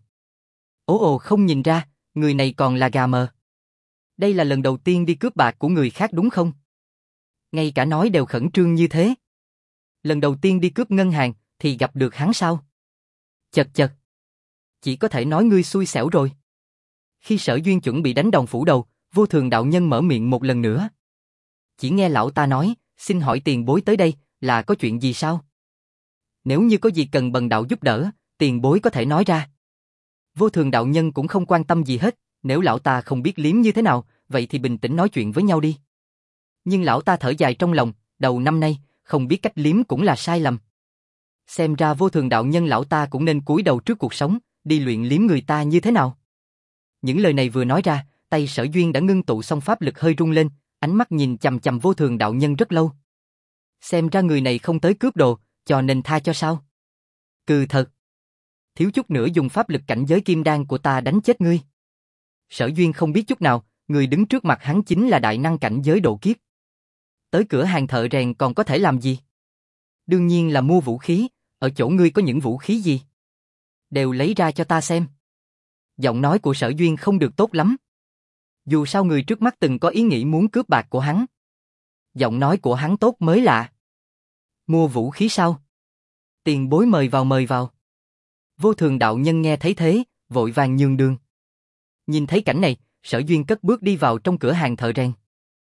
Ồ không nhìn ra, người này còn là gà mờ. Đây là lần đầu tiên đi cướp bạc của người khác đúng không? Ngay cả nói đều khẩn trương như thế. Lần đầu tiên đi cướp ngân hàng, thì gặp được hắn sao? Chật chật. Chỉ có thể nói ngươi xui xẻo rồi. Khi Sở Duyên chuẩn bị đánh đòn phủ đầu, Vô Thường đạo nhân mở miệng một lần nữa. Chỉ nghe lão ta nói, xin hỏi tiền bối tới đây, là có chuyện gì sao? Nếu như có gì cần bần đạo giúp đỡ, tiền bối có thể nói ra. Vô Thường đạo nhân cũng không quan tâm gì hết, nếu lão ta không biết liếm như thế nào, vậy thì bình tĩnh nói chuyện với nhau đi. Nhưng lão ta thở dài trong lòng, đầu năm nay, không biết cách liếm cũng là sai lầm. Xem ra Vô Thường đạo nhân lão ta cũng nên cúi đầu trước cuộc sống, đi luyện liếm người ta như thế nào. Những lời này vừa nói ra, tay Sở Duyên đã ngưng tụ xong pháp lực hơi rung lên, ánh mắt nhìn chằm chằm Vô Thường đạo nhân rất lâu. Xem ra người này không tới cướp đồ, cho nên tha cho sao? Cừ thật. Thiếu chút nữa dùng pháp lực cảnh giới kim đan của ta đánh chết ngươi. Sở Duyên không biết chút nào, người đứng trước mặt hắn chính là đại năng cảnh giới độ kiếp. Tới cửa hàng thợ rèn còn có thể làm gì? Đương nhiên là mua vũ khí, ở chỗ ngươi có những vũ khí gì? Đều lấy ra cho ta xem. Giọng nói của Sở Duyên không được tốt lắm. Dù sao người trước mắt từng có ý nghĩ muốn cướp bạc của hắn. Giọng nói của hắn tốt mới lạ. Mua vũ khí sao? Tiền bối mời vào mời vào. Vô Thường đạo nhân nghe thấy thế, vội vàng nhường đường. Nhìn thấy cảnh này, Sở Duyên cất bước đi vào trong cửa hàng thợ rèn.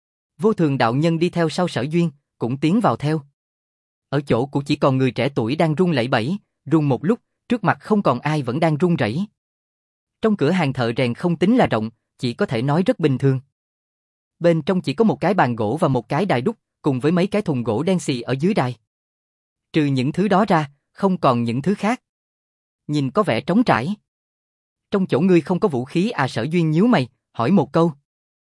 Vô Thường đạo nhân đi theo sau Sở Duyên, cũng tiến vào theo. Ở chỗ của chỉ còn người trẻ tuổi đang run lẩy bẩy, run một lúc, trước mặt không còn ai vẫn đang run rẩy. Trong cửa hàng thợ rèn không tính là rộng, chỉ có thể nói rất bình thường. Bên trong chỉ có một cái bàn gỗ và một cái đài đúc, cùng với mấy cái thùng gỗ đen xì ở dưới đài. Trừ những thứ đó ra, không còn những thứ khác. Nhìn có vẻ trống trải. Trong chỗ ngươi không có vũ khí à? Sở Duyên nhíu mày, hỏi một câu.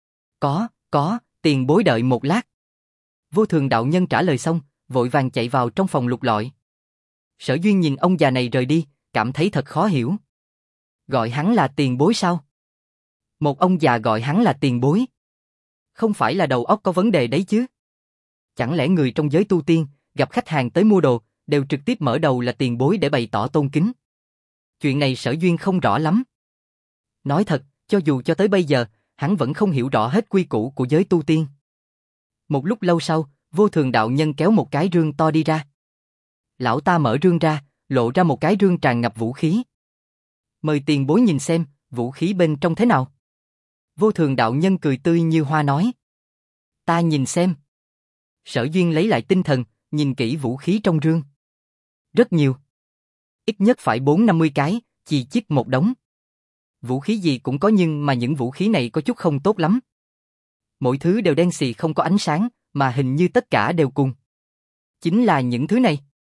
Có, tiền bối đợi một lát. Vô Thường đạo nhân trả lời xong, vội vàng chạy vào trong phòng lục lọi. Sở Duyên nhìn ông già này rời đi, cảm thấy thật khó hiểu. Gọi hắn là tiền bối sao? Một ông già gọi hắn là tiền bối. Không phải là đầu óc có vấn đề đấy chứ? Chẳng lẽ người trong giới tu tiên, gặp khách hàng tới mua đồ, đều trực tiếp mở đầu là tiền bối để bày tỏ tôn kính? Chuyện này Sở Duyên không rõ lắm. Nói thật, cho dù cho tới bây giờ, hắn vẫn không hiểu rõ hết quy củ của giới tu tiên. Một lúc lâu sau, Vô Thường đạo nhân kéo một cái rương to đi ra. Lão ta mở rương ra, lộ ra một cái rương tràn ngập vũ khí. Mời tiền bối nhìn xem, vũ khí bên trong thế nào? Vô Thường đạo nhân cười tươi như hoa nói. Ta nhìn xem. Sở Duyên lấy lại tinh thần, nhìn kỹ vũ khí trong rương. Rất nhiều. Ít nhất phải 4-50 cái, chì chít một đống. Vũ khí gì cũng có nhưng mà những vũ khí này có chút không tốt lắm. Mỗi thứ đều đen xì không có ánh sáng, mà hình như tất cả đều cùng. Chính là những thứ này.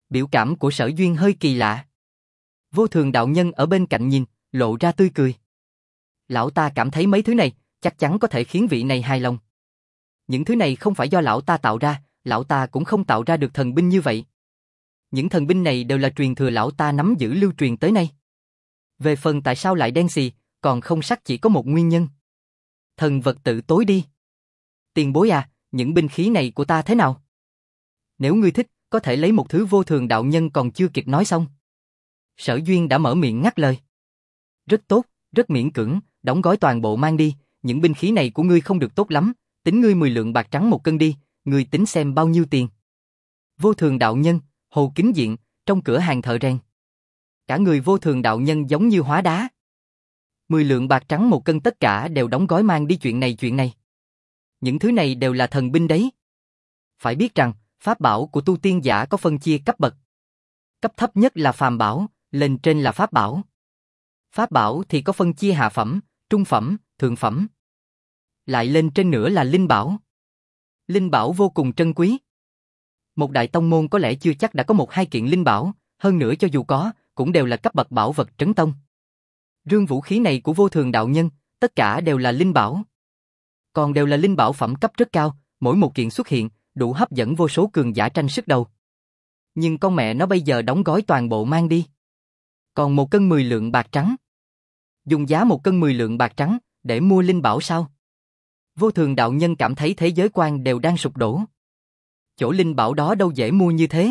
Biểu cảm của Sở Duyên hơi kỳ lạ. Vô Thường đạo nhân ở bên cạnh nhìn, lộ ra tươi cười. Lão ta cảm thấy mấy thứ này, chắc chắn có thể khiến vị này hài lòng. Những thứ này không phải do lão ta tạo ra, lão ta cũng không tạo ra được thần binh như vậy. Những thần binh này đều là truyền thừa lão ta nắm giữ lưu truyền tới nay. Về phần tại sao lại đen xì, còn không sắc chỉ có một nguyên nhân. Thần vật tự tối đi. Tiền bối à, những binh khí này của ta thế nào? Nếu ngươi thích, có thể lấy một thứ. Vô Thường đạo nhân còn chưa kịp nói xong. Sở Duyên đã mở miệng ngắt lời. Rất tốt, rất miễn cưỡng, đóng gói toàn bộ mang đi, những binh khí này của ngươi không được tốt lắm, tính ngươi 10 lượng bạc trắng một cân đi, ngươi tính xem bao nhiêu tiền. Vô Thường đạo nhân, Hồ Kính Diện, trong cửa hàng thợ rèn. Cả người Vô Thường đạo nhân giống như hóa đá. 10 lượng bạc trắng một cân tất cả đều đóng gói mang đi chuyện này. Những thứ này đều là thần binh đấy. Phải biết rằng, pháp bảo của tu tiên giả có phân chia cấp bậc. Cấp thấp nhất là phàm bảo, lên trên là pháp bảo. Pháp bảo thì có phân chia hạ phẩm, trung phẩm, thượng phẩm. Lại lên trên nữa là linh bảo. Linh bảo vô cùng trân quý. Một đại tông môn có lẽ chưa chắc đã có 1-2 kiện linh bảo, hơn nữa cho dù có, cũng đều là cấp bậc bảo vật trấn tông. Rương vũ khí này của Vô Thường đạo nhân, tất cả đều là linh bảo. Còn đều là linh bảo phẩm cấp rất cao, mỗi một kiện xuất hiện, đủ hấp dẫn vô số cường giả tranh sức đầu. Nhưng con mẹ nó bây giờ đóng gói toàn bộ mang đi. Còn 1 cân 10 lượng bạc trắng. Dùng giá 1 cân 10 lượng bạc trắng, để mua linh bảo sao? Vô Thường đạo nhân cảm thấy thế giới quan đều đang sụp đổ. Chỗ linh bảo đó đâu dễ mua như thế.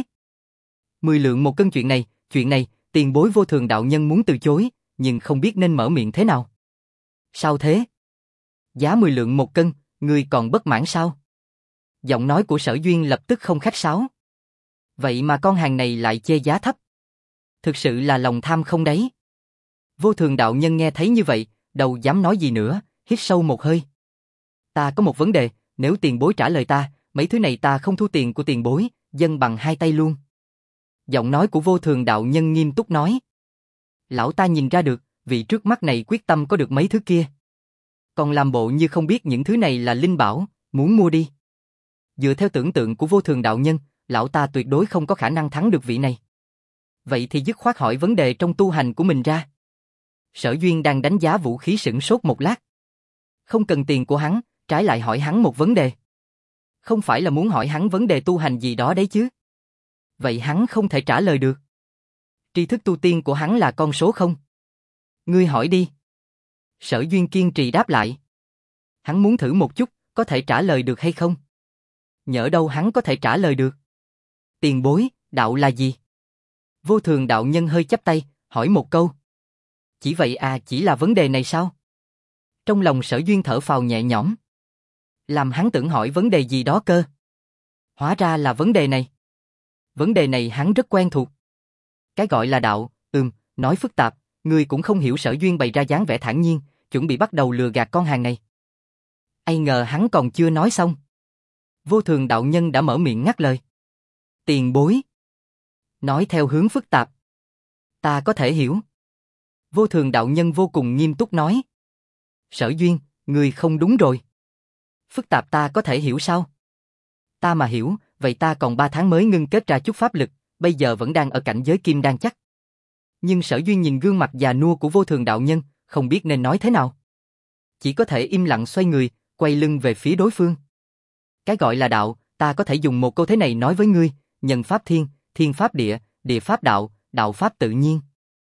10 lượng 1 cân chuyện này, tiền bối. Vô Thường đạo nhân muốn từ chối, nhưng không biết nên mở miệng thế nào. Sao thế? Giá 10 lượng 1 cân, ngươi còn bất mãn sao? Giọng nói của Sở Duyên lập tức không khách sáo. Vậy mà con hàng này lại chê giá thấp. Thực sự là lòng tham không đấy. Vô Thường đạo nhân nghe thấy như vậy, đâu dám nói gì nữa, hít sâu một hơi. Ta có một vấn đề, nếu tiền bối trả lời ta, mấy thứ này ta không thu tiền của tiền bối, dâng bằng 2 tay luôn. Giọng nói của Vô Thường đạo nhân nghiêm túc nói. Lão ta nhìn ra được, vị trước mắt này quyết tâm có được mấy thứ kia. Còn làm bộ như không biết những thứ này là linh bảo, muốn mua đi. Dựa theo tưởng tượng của Vô Thường đạo nhân, lão ta tuyệt đối không có khả năng thắng được vị này. Vậy thì dứt khoát hỏi vấn đề trong tu hành của mình ra. Sở Duyên đang đánh giá vũ khí sửng sốt một lát. Không cần tiền của hắn, trái lại hỏi hắn một vấn đề. Không phải là muốn hỏi hắn vấn đề tu hành gì đó đấy chứ. Vậy hắn không thể trả lời được. Tri thức tu tiên của hắn là con số không? Ngươi hỏi đi. Sở Duyên kiên trì đáp lại. Hắn muốn thử một chút, có thể trả lời được hay không? Nhỡ đâu hắn có thể trả lời được. Tiền bối, đạo là gì? Vô Thường đạo nhân hơi chắp tay, hỏi một câu. Chỉ vậy à, chỉ là vấn đề này sao? Trong lòng Sở Duyên thở phào nhẹ nhõm. Làm hắn tưởng hỏi vấn đề gì đó cơ. Hóa ra là vấn đề này. Vấn đề này hắn rất quen thuộc. Cái gọi là đạo, nói phức tạp, người cũng không hiểu. Sở Duyên bày ra dáng vẻ thản nhiên, chuẩn bị bắt đầu lừa gạt con hàng này. Ai ngờ hắn còn chưa nói xong. Vô Thường đạo nhân đã mở miệng ngắt lời. Tiền bối. Nói theo hướng phức tạp. Ta có thể hiểu. Vô Thường đạo nhân vô cùng nghiêm túc nói. Sở Duyên, ngươi không đúng rồi. Phức tạp ta có thể hiểu sao? Ta mà hiểu, vậy ta còn 3 tháng mới ngưng kết ra chút pháp lực, bây giờ vẫn đang ở cảnh giới kim đan chắc. Nhưng Sở Duyên nhìn gương mặt già nua của Vô Thường đạo nhân, không biết nên nói thế nào. Chỉ có thể im lặng xoay người, quay lưng về phía đối phương. Cái gọi là đạo, ta có thể dùng một câu thế này nói với ngươi, nhân pháp thiên, thiên pháp địa, địa pháp đạo, đạo pháp tự nhiên.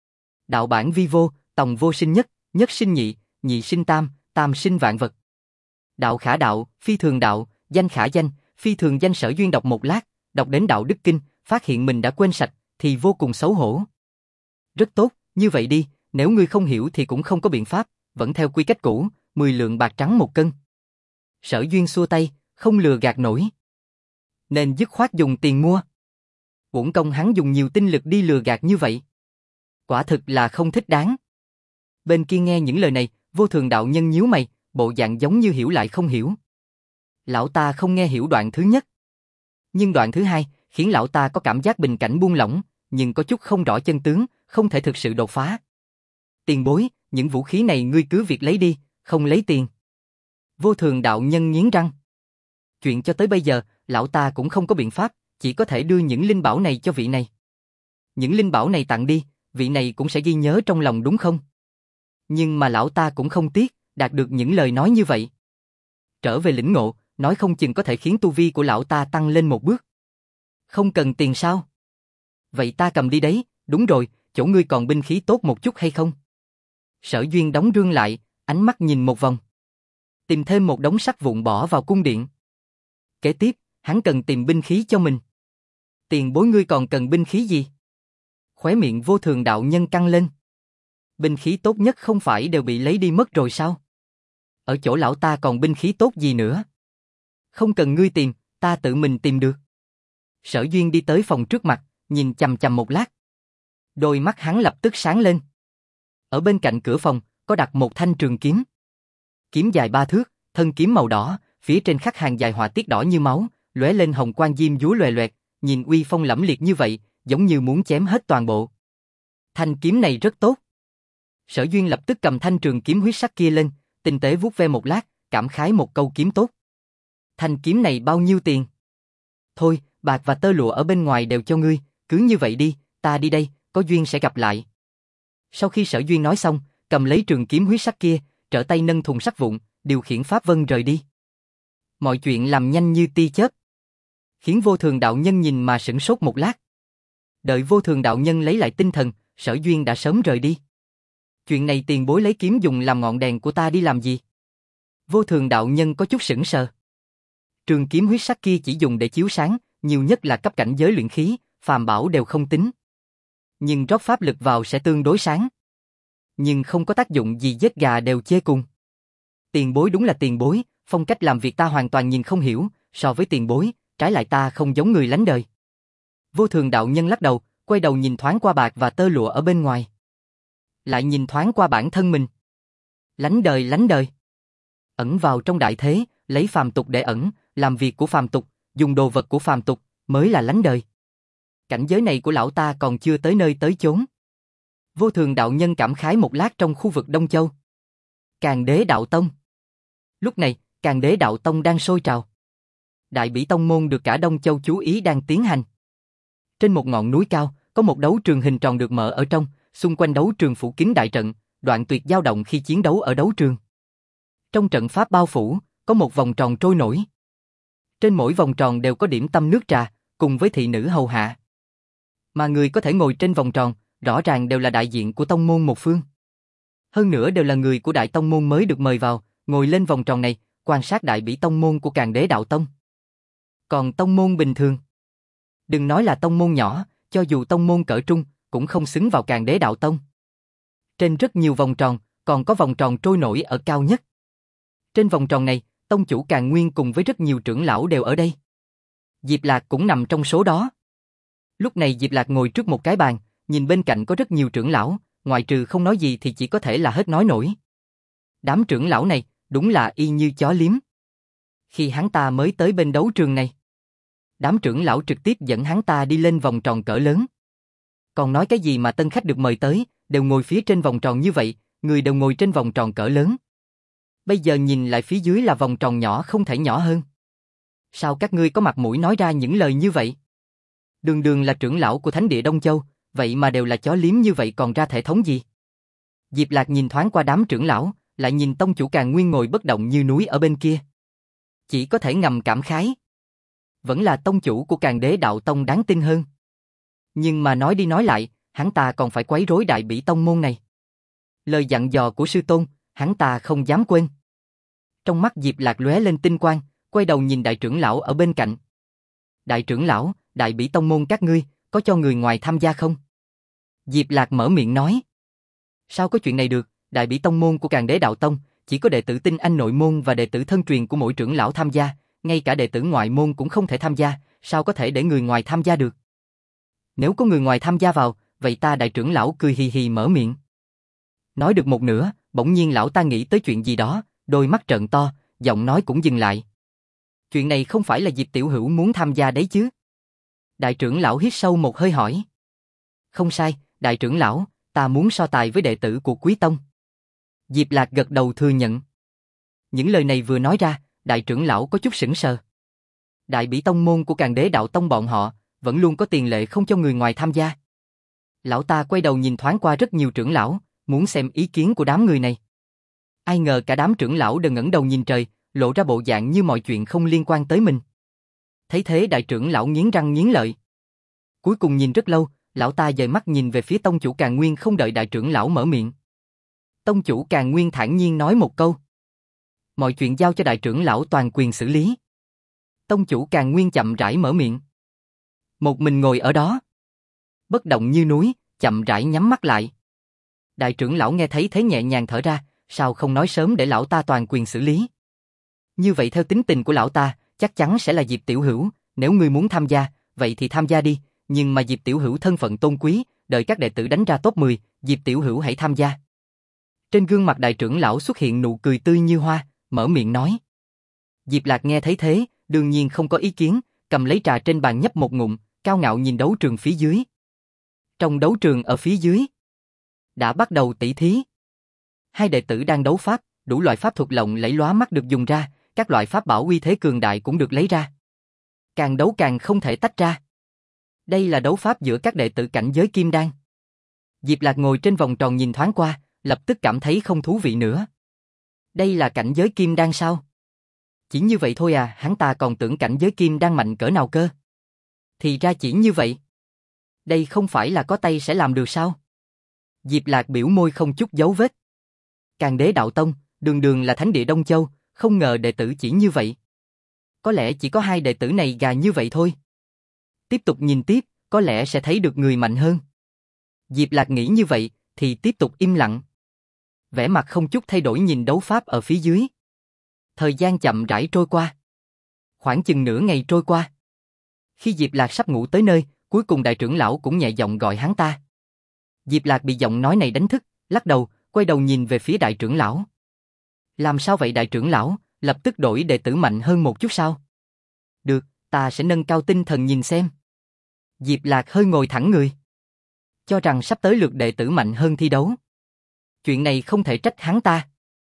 Đạo bản vi vô, tòng vô sinh nhất, nhất sinh nhị, nhị sinh tam, tam sinh vạn vật. Đạo khả đạo, phi thường đạo, danh khả danh, phi thường danh. Sở Duyên đọc một lát, đọc đến đạo đức kinh, phát hiện mình đã quên sạch, thì vô cùng xấu hổ. Rất tốt, như vậy đi, nếu ngươi không hiểu thì cũng không có biện pháp, vẫn theo quy cách cũ, 10 lượng bạc trắng 1 cân. Sở Duyên xua tay, không lừa gạt nổi. Nên dứt khoát dùng tiền mua. Uổng công hắn dùng nhiều tinh lực đi lừa gạt như vậy. Quả thực là không thích đáng. Bên kia nghe những lời này, Vô Thường đạo nhân nhíu mày, bộ dạng giống như hiểu lại không hiểu. Lão ta không nghe hiểu đoạn thứ nhất. Nhưng đoạn thứ hai, khiến lão ta có cảm giác bình cảnh buông lỏng, nhưng có chút không rõ chân tướng, không thể thực sự đột phá. Tiền bối, những vũ khí này ngươi cứ việc lấy đi, không lấy tiền. Vô Thường đạo nhân nghiến răng. Chuyện cho tới bây giờ, lão ta cũng không có biện pháp, chỉ có thể đưa những linh bảo này cho vị này. Những linh bảo này tặng đi, vị này cũng sẽ ghi nhớ trong lòng đúng không? Nhưng mà lão ta cũng không tiếc, đạt được những lời nói như vậy. Trở về lĩnh ngộ, nói không chừng có thể khiến tu vi của lão ta tăng lên một bước. Không cần tiền sao? Vậy ta cầm đi đấy, đúng rồi, chỗ ngươi còn binh khí tốt một chút hay không? Sở Duyên đóng rương lại, ánh mắt nhìn một vòng. Tìm thêm một đống sắt vụn bỏ vào cung điện. Kế tiếp, hắn cần tìm binh khí cho mình. Tiền bối ngươi còn cần binh khí gì? Khóe miệng Vô Thường đạo nhân căng lên. Binh khí tốt nhất không phải đều bị lấy đi mất rồi sao? Ở chỗ lão ta còn binh khí tốt gì nữa? Không cần ngươi tìm, ta tự mình tìm được. Sở Duyên đi tới phòng trước mặt, nhìn chằm chằm một lát. Đôi mắt hắn lập tức sáng lên. Ở bên cạnh cửa phòng, có đặt một thanh trường kiếm. Kiếm dài 3 thước, thân kiếm màu đỏ, phía trên khắc hàng dài họa tiết đỏ như máu, lóe lên hồng quang diêm dúa loè loẹt, nhìn uy phong lẫm liệt như vậy, giống như muốn chém hết toàn bộ. Thanh kiếm này rất tốt. Sở Duyên lập tức cầm thanh trường kiếm huyết sắc kia lên, tinh tế vuốt ve một lát, cảm khái một câu kiếm tốt. Thanh kiếm này bao nhiêu tiền? Thôi, bạc và tơ lụa ở bên ngoài đều cho ngươi, cứ như vậy đi, ta đi đây, có duyên sẽ gặp lại. Sau khi Sở Duyên nói xong, cầm lấy trường kiếm huyết sắc kia, trở tay nâng thùng sắt vụn, điều khiển pháp vân rời đi. Mọi chuyện làm nhanh như tia chớp, khiến Vô Thường đạo nhân nhìn mà sửng sốt một lát. Đợi Vô Thường đạo nhân lấy lại tinh thần, Sở Duyên đã sớm rời đi. Chuyện này tiền bối lấy kiếm dùng làm ngọn đèn của ta đi làm gì? Vô Thường đạo nhân có chút sững sờ. Trường kiếm huyết sắc kia chỉ dùng để chiếu sáng, nhiều nhất là cấp cảnh giới luyện khí, phàm bảo đều không tính. Nhưng rót pháp lực vào sẽ tương đối sáng. Nhưng không có tác dụng gì, giết gà đều chê cùng. Tiền bối đúng là tiền bối, phong cách làm việc ta hoàn toàn nhìn không hiểu, so với tiền bối, trái lại ta không giống người lánh đời. Vô Thường đạo nhân lắc đầu, quay đầu nhìn thoáng qua bạc và tơ lụa ở bên ngoài. Lại nhìn thoáng qua bản thân mình. Lánh đời. Ẩn vào trong đại thế, lấy phàm tục để ẩn, làm việc của phàm tục, dùng đồ vật của phàm tục, mới là lánh đời. Cảnh giới này của lão ta còn chưa tới nơi tới chốn. Vô Thường đạo nhân cảm khái một lát trong khu vực Đông Châu. Càn Đế đạo tông. Lúc này, Càn Đế đạo tông đang sôi trào. Đại bỉ tông môn được cả Đông Châu chú ý đang tiến hành. Trên một ngọn núi cao, có một đấu trường hình tròn được mở ở trong, xung quanh đấu trường phủ kín đại trận, đoạn tuyệt dao động khi chiến đấu ở đấu trường. Trong trận pháp bao phủ, có một vòng tròn trôi nổi. Trên mỗi vòng tròn đều có điểm tâm nước trà, cùng với thị nữ hầu hạ. Mà người có thể ngồi trên vòng tròn, rõ ràng đều là đại diện của tông môn một phương. Hơn nữa đều là người của đại tông môn mới được mời vào, ngồi lên vòng tròn này, quan sát đại bỉ tông môn của Càn Đế đạo tông. Còn tông môn bình thường, đừng nói là tông môn nhỏ, cho dù tông môn cỡ trung, cũng không xứng vào Càn Đế đạo tông. Trên rất nhiều vòng tròn, còn có vòng tròn trôi nổi ở cao nhất. Trên vòng tròn này, tông chủ Càn Nguyên cùng với rất nhiều trưởng lão đều ở đây. Diệp Lạc cũng nằm trong số đó. Lúc này Diệp Lạc ngồi trước một cái bàn, nhìn bên cạnh có rất nhiều trưởng lão, ngoại trừ không nói gì thì chỉ có thể là hết nói nổi. Đám trưởng lão này, đúng là y như chó liếm. Khi hắn ta mới tới bên đấu trường này, đám trưởng lão trực tiếp dẫn hắn ta đi lên vòng tròn cỡ lớn. Còn nói cái gì mà tân khách được mời tới, đều ngồi phía trên vòng tròn như vậy, người đều ngồi trên vòng tròn cỡ lớn. Bây giờ nhìn lại phía dưới là vòng tròn nhỏ không thể nhỏ hơn. Sao các ngươi có mặt mũi nói ra những lời như vậy? Đường đường là trưởng lão của Thánh địa Đông Châu, vậy mà đều là chó liếm như vậy còn ra thể thống gì? Diệp Lạc nhìn thoáng qua đám trưởng lão, lại nhìn tông chủ Càn Nguyên ngồi bất động như núi ở bên kia. Chỉ có thể ngầm cảm khái. Vẫn là tông chủ của Càn Đế đạo tông đáng tin hơn. Nhưng mà nói đi nói lại, hắn ta còn phải quấy rối đại bỉ tông môn này. Lời dặn dò của sư tôn, hắn ta không dám quên. Trong mắt Diệp Lạc lóe lên tinh quang, quay đầu nhìn đại trưởng lão ở bên cạnh. Đại trưởng lão, đại bỉ tông môn các ngươi, có cho người ngoài tham gia không? Diệp Lạc mở miệng nói. Sao có chuyện này được, đại bỉ tông môn của Càn Đế đạo tông, chỉ có đệ tử tinh anh nội môn và đệ tử thân truyền của mỗi trưởng lão tham gia, ngay cả đệ tử ngoại môn cũng không thể tham gia, sao có thể để người ngoài tham gia được? Nếu có người ngoài tham gia vào, vậy ta đại trưởng lão cười hì hì mở miệng. Nói được một nửa, bỗng nhiên lão ta nghĩ tới chuyện gì đó, đôi mắt trợn to, giọng nói cũng dừng lại. Chuyện này không phải là Diệp Tiểu Hữu muốn tham gia đấy chứ? Đại trưởng lão hít sâu một hơi hỏi. Không sai, đại trưởng lão, ta muốn so tài với đệ tử của Quý Tông. Diệp Lạc gật đầu thừa nhận. Những lời này vừa nói ra, đại trưởng lão có chút sững sờ. Đại bỉ tông môn của Càn Đế đạo tông bọn họ, vẫn luôn có tiền lệ không cho người ngoài tham gia. Lão ta quay đầu nhìn thoáng qua rất nhiều trưởng lão, muốn xem ý kiến của đám người này. Ai ngờ cả đám trưởng lão đều ngẩng đầu nhìn trời, lộ ra bộ dạng như mọi chuyện không liên quan tới mình. Thấy thế đại trưởng lão nghiến răng nghiến lợi. Cuối cùng nhìn rất lâu, lão ta dời mắt nhìn về phía tông chủ Càn Nguyên không đợi đại trưởng lão mở miệng. Tông chủ Càn Nguyên thản nhiên nói một câu. Mọi chuyện giao cho đại trưởng lão toàn quyền xử lý. Tông chủ Càn Nguyên chậm rãi mở miệng. Một mình ngồi ở đó, bất động như núi, chậm rãi nhắm mắt lại. Đại trưởng lão nghe thấy thế nhẹ nhàng thở ra, sao không nói sớm để lão ta toàn quyền xử lý. Như vậy theo tính tình của lão ta, chắc chắn sẽ là Diệp Tiểu Hữu, nếu ngươi muốn tham gia, vậy thì tham gia đi, nhưng mà Diệp Tiểu Hữu thân phận tôn quý, đợi các đệ tử đánh ra top 10, Diệp Tiểu Hữu hãy tham gia. Trên gương mặt đại trưởng lão xuất hiện nụ cười tươi như hoa, mở miệng nói. Diệp Lạc nghe thấy thế, đương nhiên không có ý kiến, cầm lấy trà trên bàn nhấp một ngụm, cao ngạo nhìn đấu trường phía dưới. Trong đấu trường ở phía dưới, đã bắt đầu tỷ thí. Hai đệ tử đang đấu pháp, đủ loại pháp thuật lộng lẫy lóa mắt được dùng ra, các loại pháp bảo uy thế cường đại cũng được lấy ra. Càng đấu càng không thể tách ra. Đây là đấu pháp giữa các đệ tử cảnh giới kim đan. Diệp Lạc ngồi trên vòng tròn nhìn thoáng qua, lập tức cảm thấy không thú vị nữa. Đây là cảnh giới kim đan sao? Chỉ như vậy thôi à, hắn ta còn tưởng cảnh giới kim đan mạnh cỡ nào cơ. Thì ra chỉ như vậy. Đây không phải là có tay sẽ làm được sao? Diệp Lạc biểu môi không chút dấu vết. Càn Đế Đạo Tông, đường đường là thánh địa Đông Châu, không ngờ đệ tử chỉ như vậy. Có lẽ chỉ có hai đệ tử này gà như vậy thôi. Tiếp tục nhìn tiếp, có lẽ sẽ thấy được người mạnh hơn. Diệp Lạc nghĩ như vậy, thì tiếp tục im lặng. Vẻ mặt không chút thay đổi nhìn đấu pháp ở phía dưới. Thời gian chậm rãi trôi qua. Khoảng chừng nửa ngày trôi qua. Khi Diệp Lạc sắp ngủ tới nơi, cuối cùng đại trưởng lão cũng nhẹ giọng gọi hắn ta. Diệp Lạc bị giọng nói này đánh thức, lắc đầu, quay đầu nhìn về phía đại trưởng lão. Làm sao vậy đại trưởng lão, lập tức đổi đệ tử mạnh hơn một chút sao? Được, ta sẽ nâng cao tinh thần nhìn xem. Diệp Lạc hơi ngồi thẳng người. Cho rằng sắp tới lượt đệ tử mạnh hơn thi đấu. Chuyện này không thể trách hắn ta.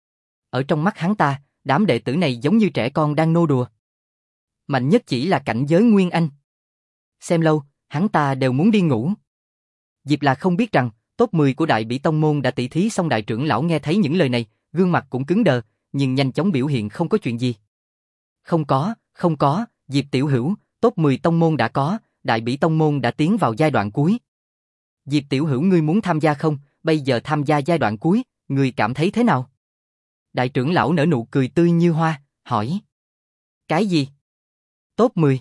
Ở trong mắt hắn ta, đám đệ tử này giống như trẻ con đang nô đùa. Mạnh nhất chỉ là cảnh giới Nguyên Anh. Xem lâu, hắn ta đều muốn đi ngủ. Diệp Lạc không biết rằng, top 10 của Đại Bỉ Tông Môn đã tỷ thí xong đại trưởng lão nghe thấy những lời này, gương mặt cũng cứng đờ, nhưng nhanh chóng biểu hiện không có chuyện gì. Không có, Diệp Tiểu Hữu, top 10 Tông Môn đã có, Đại Bỉ Tông Môn đã tiến vào giai đoạn cuối. Diệp Tiểu Hữu ngươi muốn tham gia không, bây giờ tham gia giai đoạn cuối, ngươi cảm thấy thế nào? Đại trưởng lão nở nụ cười tươi như hoa, hỏi. Cái gì? Top 10?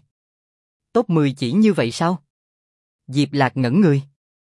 Top 10 chỉ như vậy sao? Diệp Lạc ngẩn người.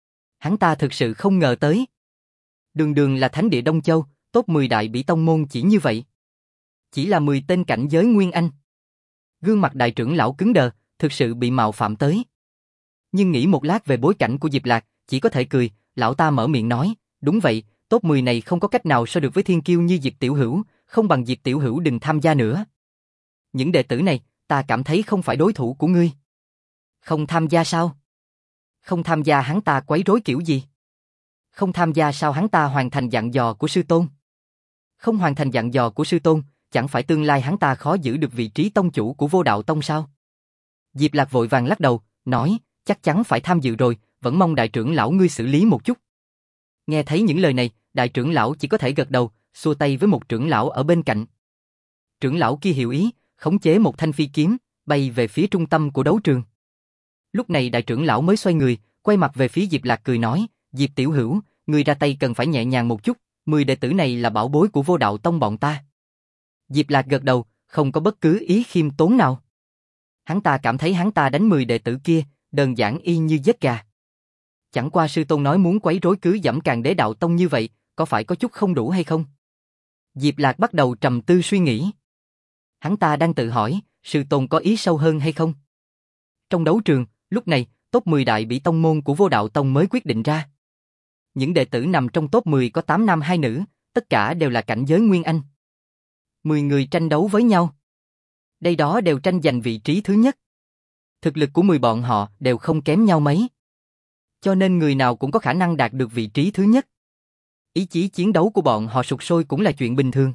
Hắn ta thực sự không ngờ tới. Đường đường là thánh địa Đông Châu, top 10 Đại Bỉ Tông Môn chỉ như vậy. Chỉ là 10 tên cảnh giới Nguyên Anh. Gương mặt đại trưởng lão cứng đờ, thực sự bị mạo phạm tới. Nhưng nghĩ một lát về bối cảnh của Diệp Lạc, chỉ có thể cười, lão ta mở miệng nói, đúng vậy, top 10 này không có cách nào so được với thiên kiêu như Diệp Tiểu Hữu, không bằng Diệp Tiểu Hữu đừng tham gia nữa. Những đệ tử này, ta cảm thấy không phải đối thủ của ngươi. Không tham gia sao? Không tham gia hắn ta quấy rối kiểu gì? Không tham gia sao hắn ta hoàn thành dặn dò của sư tôn? Không hoàn thành dặn dò của sư tôn, chẳng phải tương lai hắn ta khó giữ được vị trí tông chủ của Vô Đạo Tông sao? Diệp Lạc vội vàng lắc đầu, nói, chắc chắn phải tham dự rồi, vẫn mong đại trưởng lão ngươi xử lý một chút. Nghe thấy những lời này, đại trưởng lão chỉ có thể gật đầu, xua tay với một trưởng lão ở bên cạnh. Trưởng lão kia hiểu ý, khống chế một thanh phi kiếm, bay về phía trung tâm của đấu trường. Lúc này đại trưởng lão mới xoay người, quay mặt về phía Diệp Lạc cười nói, Diệp Tiểu Hữu, ngươi ra tay cần phải nhẹ nhàng một chút, 10 đệ tử này là bảo bối của Vô Đạo Tông bọn ta. Diệp Lạc gật đầu, không có bất cứ ý khiêm tốn nào. Hắn ta cảm thấy hắn ta đánh 10 đệ tử kia, đơn giản y như giết gà. Chẳng qua sư tôn nói muốn quấy rối cứ dẫm Càn Đế Đạo Tông như vậy, có phải có chút không đủ hay không? Diệp Lạc bắt đầu trầm tư suy nghĩ. Hắn ta đang tự hỏi, sư tôn có ý sâu hơn hay không? Trong đấu trường, lúc này, top 10 Đại Bỉ Tông Môn của Vô Đạo Tông mới quyết định ra. Những đệ tử nằm trong top 10 có 8 nam 2 nữ, tất cả đều là cảnh giới Nguyên Anh. 10 người tranh đấu với nhau. Đây đó đều tranh giành vị trí thứ nhất. Thực lực của 10 bọn họ đều không kém nhau mấy. Cho nên người nào cũng có khả năng đạt được vị trí thứ nhất. Ý chí chiến đấu của bọn họ sục sôi cũng là chuyện bình thường.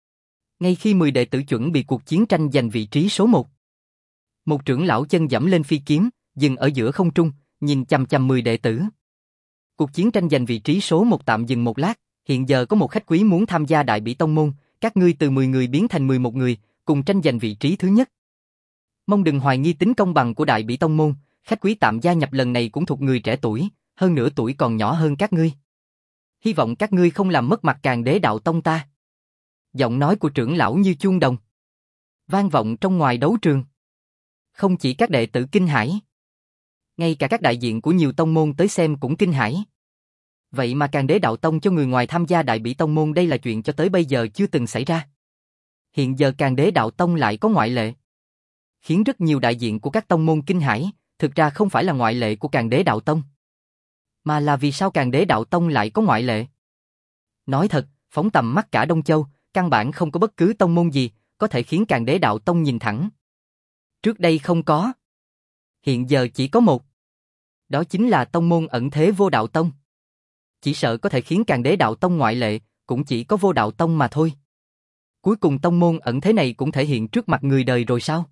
Ngay khi 10 đệ tử chuẩn bị cuộc chiến tranh giành vị trí số 1. Một trưởng lão chân dẫm lên phi kiếm, dừng ở giữa không trung, nhìn chằm chằm 10 đệ tử. Cuộc chiến tranh giành vị trí số 1 tạm dừng một lát, hiện giờ có một khách quý muốn tham gia Đại Bỉ Tông Môn, các ngươi từ 10 người biến thành 11 người, cùng tranh giành vị trí thứ nhất. Mong đừng hoài nghi tính công bằng của Đại Bỉ Tông Môn, khách quý tạm gia nhập lần này cũng thuộc người trẻ tuổi, hơn nữa tuổi còn nhỏ hơn các ngươi. Hy vọng các ngươi không làm mất mặt Càn Đế Đạo Tông ta. Giọng nói của trưởng lão như chuông đồng, vang vọng trong ngoài đấu trường. Không chỉ các đệ tử kinh hãi, ngay cả các đại diện của nhiều tông môn tới xem cũng kinh hãi. Vậy mà Càn Đế Đạo Tông cho người ngoài tham gia Đại Bỉ Tông Môn, đây là chuyện cho tới bây giờ chưa từng xảy ra. Hiện giờ Càn Đế Đạo Tông lại có ngoại lệ, khiến rất nhiều đại diện của các tông môn kinh hãi. Thực ra không phải là ngoại lệ của Càn Đế Đạo Tông, mà là vì sao Càn Đế Đạo Tông lại có ngoại lệ. Nói thật, phóng tầm mắt cả Đông Châu, căn bản không có bất cứ tông môn gì có thể khiến Càn Đế Đạo Tông nhìn thẳng. Trước đây không có, hiện giờ chỉ có một. Đó chính là tông môn ẩn thế Vô Đạo Tông. Chỉ sợ có thể khiến Càn Đế Đạo Tông ngoại lệ, cũng chỉ có Vô Đạo Tông mà thôi. Cuối cùng tông môn ẩn thế này cũng thể hiện trước mặt người đời rồi sao?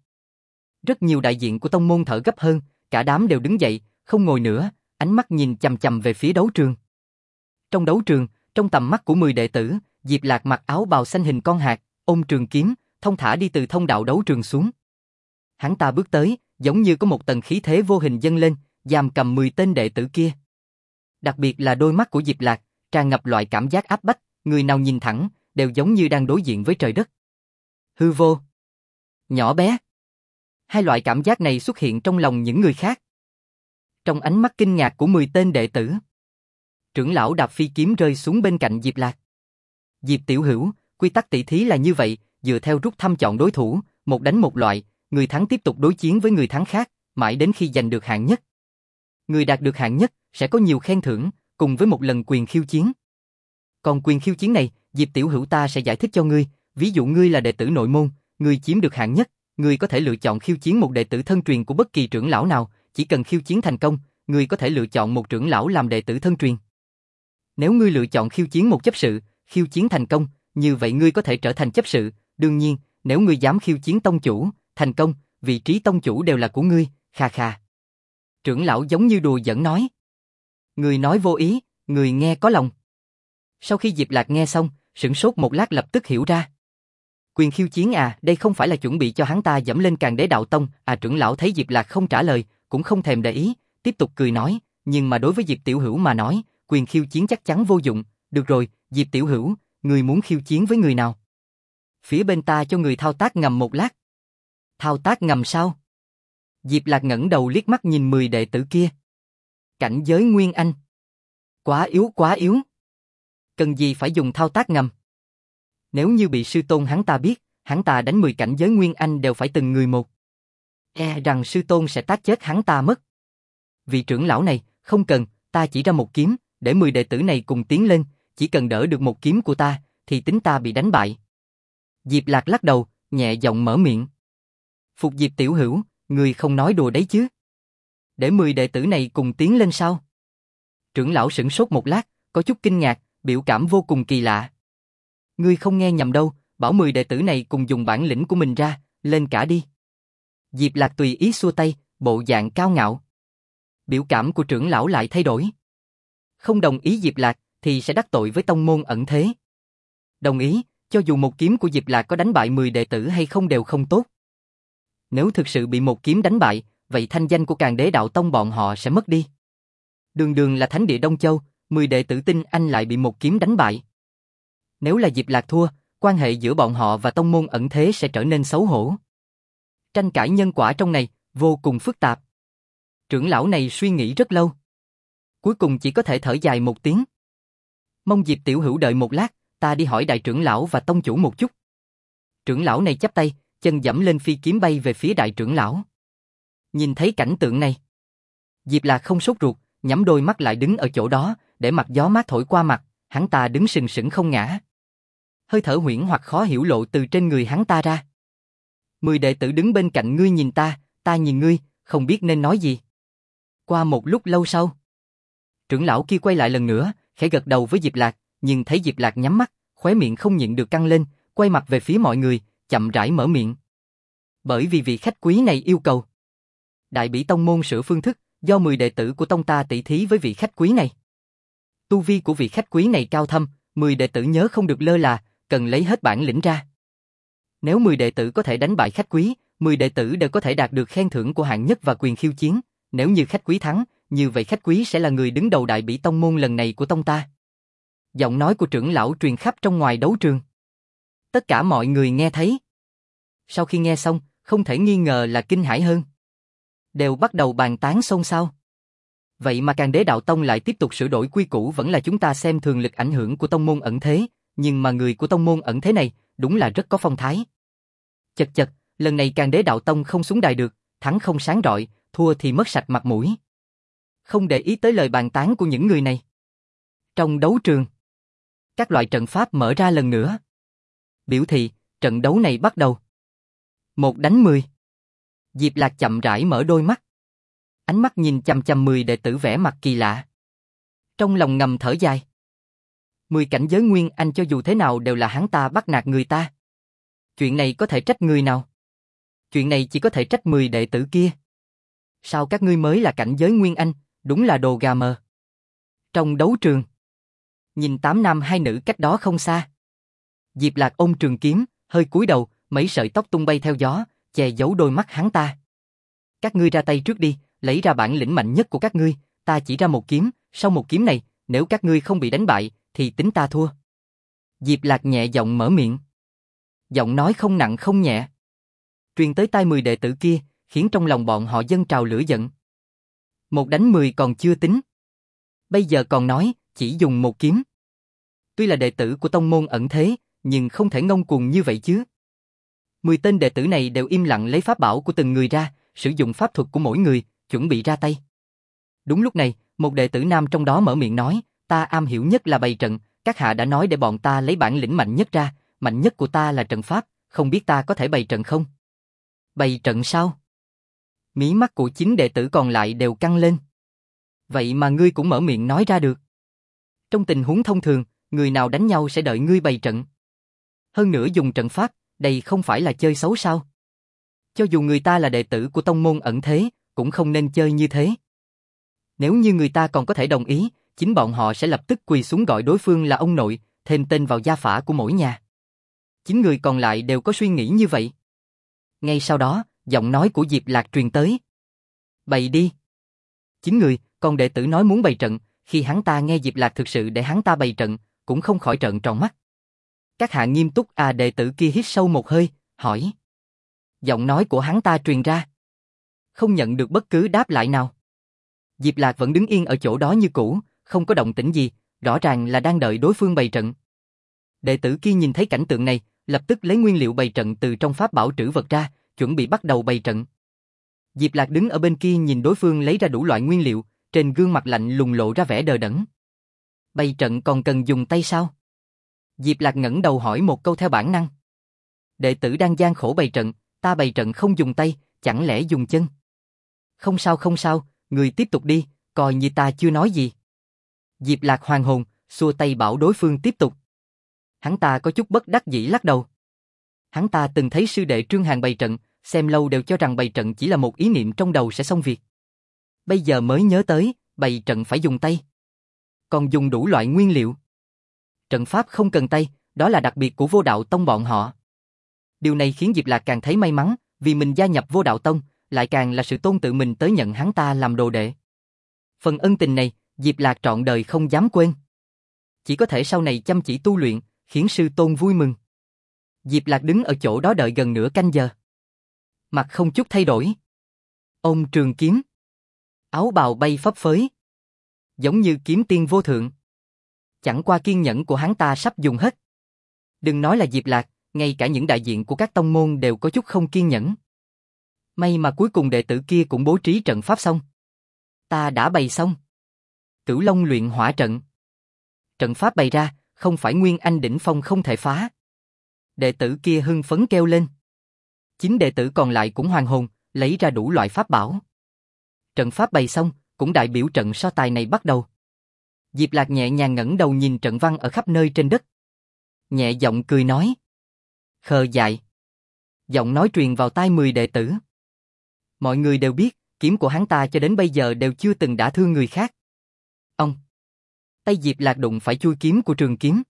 Rất nhiều đại diện của tông môn thở gấp hơn, cả đám đều đứng dậy, không ngồi nữa, ánh mắt nhìn chằm chằm về phía đấu trường. Trong đấu trường, trong tầm mắt của 10 đệ tử, Diệp Lạc mặc áo bào xanh hình con hạt, ôm trường kiếm, thong thả đi từ thông đạo đấu trường xuống. Hắn ta bước tới, giống như có một tầng khí thế vô hình dâng lên, giam cầm 10 tên đệ tử kia. Đặc biệt là đôi mắt của Diệp Lạc, tràn ngập loại cảm giác áp bách, người nào nhìn thẳng, đều giống như đang đối diện với trời đất. Hư vô, nhỏ bé. Hai loại cảm giác này xuất hiện trong lòng những người khác. Trong ánh mắt kinh ngạc của 10 tên đệ tử, trưởng lão đạp phi kiếm rơi xuống bên cạnh Diệp Lạc. Diệp tiểu hữu, quy tắc tỷ thí là như vậy, dựa theo rút thăm chọn đối thủ, một đánh một loại, người thắng tiếp tục đối chiến với người thắng khác, mãi đến khi giành được hạng nhất. Người đạt được hạng nhất sẽ có nhiều khen thưởng, cùng với một lần quyền khiêu chiến. Còn quyền khiêu chiến này, Diệp tiểu hữu ta sẽ giải thích cho ngươi, ví dụ ngươi là đệ tử nội môn, ngươi chiếm được hạng nhất, ngươi có thể lựa chọn khiêu chiến một đệ tử thân truyền của bất kỳ trưởng lão nào, chỉ cần khiêu chiến thành công, ngươi có thể lựa chọn một trưởng lão làm đệ tử thân truyền. Nếu ngươi lựa chọn khiêu chiến một chấp sự, khiêu chiến thành công, như vậy ngươi có thể trở thành chấp sự, đương nhiên, nếu ngươi dám khiêu chiến tông chủ, thành công, vị trí tông chủ đều là của ngươi, kha kha. Trưởng lão giống như đùa giỡn nói. Người nói vô ý, người nghe có lòng. Sau khi Diệp Lạc nghe xong, sửng sốt một lát lập tức hiểu ra. Quyền khiêu chiến à, đây không phải là chuẩn bị cho hắn ta dẫm lên Càn Đế Đạo Tông, à trưởng lão thấy Diệp Lạc không trả lời, cũng không thèm để ý, tiếp tục cười nói, nhưng mà đối với Diệp tiểu hữu mà nói, quyền khiêu chiến chắc chắn vô dụng, được rồi, Diệp tiểu hữu, người muốn khiêu chiến với người nào? Phía bên ta cho người thao tác ngầm một lát. Thao tác ngầm sao? Diệp Lạc ngẩng đầu liếc mắt nhìn 10 đệ tử kia. Cảnh giới Nguyên Anh. Quá yếu quá yếu. Cần gì phải dùng thao tác ngầm? Nếu như bị sư tôn hắn ta biết, hắn ta đánh 10 cảnh giới Nguyên Anh đều phải từng người một. Rằng sư tôn sẽ tát chết hắn ta mất. Vị trưởng lão này, không cần, ta chỉ ra một kiếm, để 10 đệ tử này cùng tiến lên, chỉ cần đỡ được một kiếm của ta, thì tính ta bị đánh bại. Diệp Lạc lắc đầu, nhẹ giọng mở miệng. Phục Diệp tiểu hữu, người không nói đùa đấy chứ? Để 10 đệ tử này cùng tiến lên sao? Trưởng lão sửng sốt một lát, có chút kinh ngạc, biểu cảm vô cùng kỳ lạ. Ngươi không nghe nhầm đâu, bảo 10 đệ tử này cùng dùng bản lĩnh của mình ra, lên cả đi. Diệp Lạc tùy ý xua tay, bộ dạng cao ngạo. Biểu cảm của trưởng lão lại thay đổi. Không đồng ý Diệp Lạc, thì sẽ đắc tội với tông môn ẩn thế. Đồng ý, cho dù một kiếm của Diệp Lạc có đánh bại 10 đệ tử hay không đều không tốt. Nếu thực sự bị một kiếm đánh bại, vậy thanh danh của Càn Đế Đạo Tông bọn họ sẽ mất đi. Đường đường là thánh địa Đông Châu, 10 đệ tử tinh anh lại bị một kiếm đánh bại. Nếu là Diệp Lạc thua, quan hệ giữa bọn họ và tông môn ẩn thế sẽ trở nên xấu hổ. Tranh cãi nhân quả trong này, vô cùng phức tạp. Trưởng lão này suy nghĩ rất lâu. Cuối cùng chỉ có thể thở dài một tiếng. Mong Diệp tiểu hữu đợi một lát, ta đi hỏi đại trưởng lão và tông chủ một chút. Trưởng lão này chắp tay, chân dẫm lên phi kiếm bay về phía đại trưởng lão. Nhìn thấy cảnh tượng này, Diệp Lạc không sốt ruột, nhắm đôi mắt lại đứng ở chỗ đó, để mặt gió mát thổi qua mặt, hắn ta đứng sừng sững không ngã. Hơi thở huyễn hoặc khó hiểu lộ từ trên người hắn ta ra. 10 đệ tử đứng bên cạnh ngươi nhìn ta nhìn ngươi, không biết nên nói gì. Qua một lúc lâu sau, trưởng lão kia quay lại lần nữa, khẽ gật đầu với Diệp Lạc, nhưng thấy Diệp Lạc nhắm mắt, khóe miệng không nhịn được căng lên, quay mặt về phía mọi người, chậm rãi mở miệng. Bởi vì vị khách quý này yêu cầu Đại Bỉ Tông môn sửa phương thức, do 10 đệ tử của tông ta tỷ thí với vị khách quý này. Tu vi của vị khách quý này cao thâm, 10 đệ tử nhớ không được lơ là, cần lấy hết bản lĩnh ra. Nếu 10 đệ tử có thể đánh bại khách quý, 10 đệ tử đều có thể đạt được khen thưởng của hạng nhất và quyền khiêu chiến. Nếu như khách quý thắng, như vậy khách quý sẽ là người đứng đầu đại bỉ tông môn lần này của tông ta. Giọng nói của trưởng lão truyền khắp trong ngoài đấu trường. Tất cả mọi người nghe thấy. Sau khi nghe xong, không thể nghi ngờ là kinh hãi hơn. Đều bắt đầu bàn tán xôn xao. Vậy mà Càn Đế Đạo Tông lại tiếp tục sửa đổi quy củ, vẫn là chúng ta xem thường lực ảnh hưởng của tông môn ẩn thế, nhưng mà người của tông môn ẩn thế này, đúng là rất có phong thái. Chật chật, lần này Càn Đế Đạo Tông không xuống đài được, thắng không sáng rọi, thua thì mất sạch mặt mũi. Không để ý tới lời bàn tán của những người này. Trong đấu trường, các loại trận pháp mở ra lần nữa. Biểu thị, trận đấu này bắt đầu. 1 đánh 10. Diệp Lạc chậm rãi mở đôi mắt. Ánh mắt nhìn chằm chằm 10 đệ tử vẻ mặt kỳ lạ. Trong lòng ngầm thở dài. 10 cảnh giới Nguyên Anh cho dù thế nào đều là hắn ta bắt nạt người ta. Chuyện này có thể trách người nào? Chuyện này chỉ có thể trách 10 đệ tử kia. Sao các ngươi mới là cảnh giới Nguyên Anh, đúng là đồ gà mờ. Trong đấu trường, nhìn 8 nam 2 nữ cách đó không xa. Diệp Lạc ôm trường kiếm, hơi cúi đầu, mấy sợi tóc tung bay theo gió, che giấu đôi mắt hắn ta. Các ngươi ra tay trước đi, lấy ra bản lĩnh mạnh nhất của các ngươi, ta chỉ ra một kiếm, sau một kiếm này, nếu các ngươi không bị đánh bại, thì tính ta thua. Diệp Lạc nhẹ giọng mở miệng. Giọng nói không nặng không nhẹ. Truyền tới tai 10 đệ tử kia, khiến trong lòng bọn họ dâng trào lửa giận. 1 đánh 10 còn chưa tính. Bây giờ còn nói, chỉ dùng một kiếm. Tuy là đệ tử của tông môn ẩn thế, nhưng không thể ngông cuồng như vậy chứ. 10 tên đệ tử này đều im lặng lấy pháp bảo của từng người ra, sử dụng pháp thuật của mỗi người, chuẩn bị ra tay. Đúng lúc này, một đệ tử nam trong đó mở miệng nói, ta am hiểu nhất là bày trận, các hạ đã nói để bọn ta lấy bản lĩnh mạnh nhất ra, mạnh nhất của ta là trận pháp, không biết ta có thể bày trận không? Bày trận sao? Mí mắt của 9 đệ tử còn lại đều căng lên. Vậy mà ngươi cũng mở miệng nói ra được. Trong tình huống thông thường, người nào đánh nhau sẽ đợi ngươi bày trận. Hơn nữa dùng trận pháp, đây không phải là chơi xấu sao? Cho dù người ta là đệ tử của tông môn ẩn thế, cũng không nên chơi như thế. Nếu như người ta còn có thể đồng ý, chính bọn họ sẽ lập tức quỳ xuống gọi đối phương là ông nội, thêm tên vào gia phả của mỗi nhà. 9 người còn lại đều có suy nghĩ như vậy. Ngay sau đó, giọng nói của Diệp Lạc truyền tới. Bày đi. 9 người, còn đệ tử nói muốn bày trận, khi hắn ta nghe Diệp Lạc thực sự để hắn ta bày trận, cũng không khỏi trợn tròn mắt. Các hạ nghiêm túc à, đệ tử kia hít sâu một hơi, hỏi. Giọng nói của hắn ta truyền ra. Không nhận được bất cứ đáp lại nào. Diệp Lạc vẫn đứng yên ở chỗ đó như cũ, không có động tĩnh gì, rõ ràng là đang đợi đối phương bày trận. Đệ tử kia nhìn thấy cảnh tượng này, lập tức lấy nguyên liệu bày trận từ trong pháp bảo trữ vật ra, chuẩn bị bắt đầu bày trận. Diệp Lạc đứng ở bên kia nhìn đối phương lấy ra đủ loại nguyên liệu, trên gương mặt lạnh lùng lộ ra vẻ đờ đẫn. Bày trận còn cần dùng tay sao? Diệp Lạc ngẩng đầu hỏi một câu theo bản năng. Đệ tử đang gian khổ bày trận, ta bày trận không dùng tay, chẳng lẽ dùng chân? Không sao, người tiếp tục đi, coi như ta chưa nói gì. Diệp Lạc hoàn hồn, xua tay bảo đối phương tiếp tục. Hắn ta có chút bất đắc dĩ lắc đầu. Hắn ta từng thấy sư đệ Trương Hàn bày trận, xem lâu đều cho rằng bày trận chỉ là một ý niệm trong đầu sẽ xong việc. Bây giờ mới nhớ tới, bày trận phải dùng tay. Còn dùng đủ loại nguyên liệu. Trận pháp không cần tay, đó là đặc biệt của Vô Đạo Tông bọn họ. Điều này khiến Diệp Lạc càng thấy may mắn, vì mình gia nhập Vô Đạo Tông, lại càng là sự tôn tự mình tới nhận hắn ta làm đồ đệ. Phần ân tình này, Diệp Lạc trọn đời không dám quên. Chỉ có thể sau này chăm chỉ tu luyện, khiến sư tôn vui mừng. Diệp Lạc đứng ở chỗ đó đợi gần nửa canh giờ. Mặt không chút thay đổi. Ôm trường kiếm. Áo bào bay phấp phới. Giống như kiếm tiên vô thượng. Chẳng qua kiên nhẫn của hắn ta sắp dùng hết. Đừng nói là Diệp Lạc, ngay cả những đại diện của các tông môn đều có chút không kiên nhẫn. May mà cuối cùng đệ tử kia cũng bố trí trận pháp xong. Ta đã bày xong. Cửu Long luyện hỏa trận. Trận pháp bày ra, không phải Nguyên Anh đỉnh phong không thể phá. Đệ tử kia hưng phấn kêu lên. 9 đệ tử còn lại cũng hoàn hồn, lấy ra đủ loại pháp bảo. Trận pháp bày xong, cũng đại biểu trận so tài này bắt đầu. Diệp Lạc nhẹ nhàng ngẩng đầu nhìn trận văn ở khắp nơi trên đất. Nhẹ giọng cười nói. Khờ dại. Giọng nói truyền vào tai 10 đệ tử. Mọi người đều biết, kiếm của hắn ta cho đến bây giờ đều chưa từng đả thương người khác. Ông. Tay Diệp Lạc đụng phải chui kiếm của trường kiếm.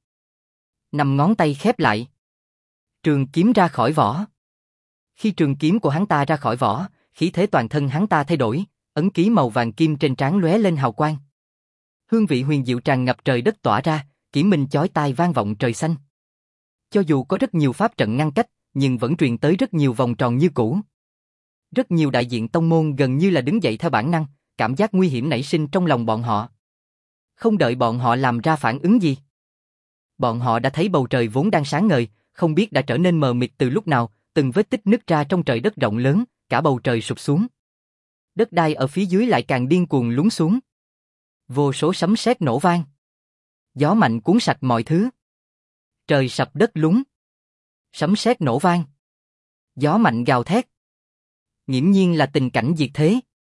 5 ngón tay khép lại. Trường kiếm ra khỏi vỏ. Khi trường kiếm của hắn ta ra khỏi vỏ, khí thế toàn thân hắn ta thay đổi, ấn ký màu vàng kim trên trán lóe lên hào quang. Hương vị huyền diệu tràn ngập trời đất tỏa ra, kiếm minh chói tai vang vọng trời xanh. Cho dù có rất nhiều pháp trận ngăn cách, nhưng vẫn truyền tới rất nhiều vòng tròn như cũ. Rất nhiều đại diện tông môn gần như là đứng dậy theo bản năng, cảm giác nguy hiểm nảy sinh trong lòng bọn họ. Không đợi bọn họ làm ra phản ứng gì. Bọn họ đã thấy bầu trời vốn đang sáng ngời, không biết đã trở nên mờ mịt từ lúc nào, từng vết tích nứt ra trong trời đất rộng lớn, cả bầu trời sụp xuống. Đất đai ở phía dưới lại càng điên cuồng lún xuống. Vô số sấm sét nổ vang. Gió mạnh cuốn sạch mọi thứ. Trời sập đất lún. Sấm sét nổ vang. Gió mạnh gào thét. Nghiễm nhiên là tình cảnh diệt thế.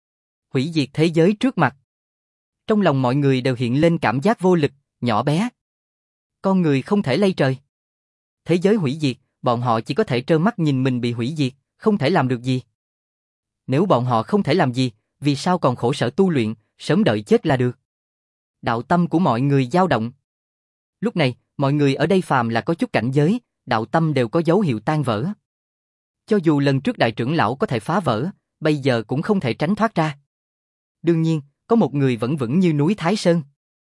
Hủy diệt thế giới trước mặt. Trong lòng mọi người đều hiện lên cảm giác vô lực, nhỏ bé. Con người không thể lay trời. Thế giới hủy diệt, bọn họ chỉ có thể trơ mắt nhìn mình bị hủy diệt, không thể làm được gì. Nếu bọn họ không thể làm gì, vì sao còn khổ sở tu luyện, sớm đợi chết là được. Đạo tâm của mọi người dao động. Lúc này, mọi người ở đây phàm là có chút cảnh giới, đạo tâm đều có dấu hiệu tan vỡ. Cho dù lần trước đại trưởng lão có thể phá vỡ, bây giờ cũng không thể tránh thoát ra. Đương nhiên, có một người vẫn vững như núi Thái Sơn.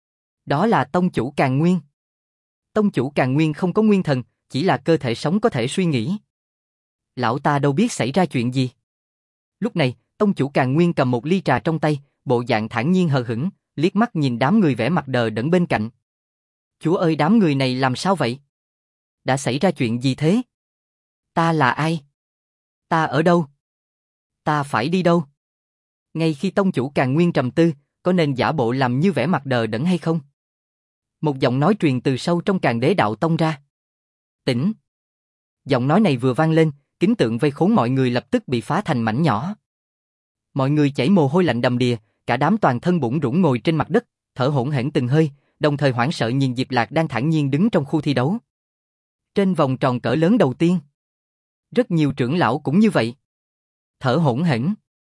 Đó là tông chủ Càn Nguyên. Tông chủ Càn Nguyên không có nguyên thần, chỉ là cơ thể sống có thể suy nghĩ. Lão ta đâu biết xảy ra chuyện gì. Lúc này, tông chủ Càn Nguyên cầm một ly trà trong tay, bộ dạng thản nhiên hờ hững, liếc mắt nhìn đám người vẻ mặt đờ đẫn bên cạnh. Chúa ơi, đám người này làm sao vậy? Đã xảy ra chuyện gì thế? Ta là ai? Ta ở đâu? Ta phải đi đâu? Ngay khi tông chủ Càn Nguyên trầm tư, có nên giả bộ làm như vẻ mặt đờ đẫn hay không? Một giọng nói truyền từ sâu trong Càn Đế Đạo Tông ra. Tỉnh! Giọng nói này vừa vang lên, kính tượng vây khốn mọi người lập tức bị phá thành mảnh nhỏ. Mọi người chảy mồ hôi lạnh đầm đìa, cả đám toàn thân bủn rủn ngồi trên mặt đất, thở hổn hển từng hơi, đồng thời hoảng sợ nhìn Diệp Lạc đang thản nhiên đứng trong khu thi đấu. Trên vòng tròn cỡ lớn đầu tiên. Rất nhiều trưởng lão cũng như vậy. Thở hổn hển.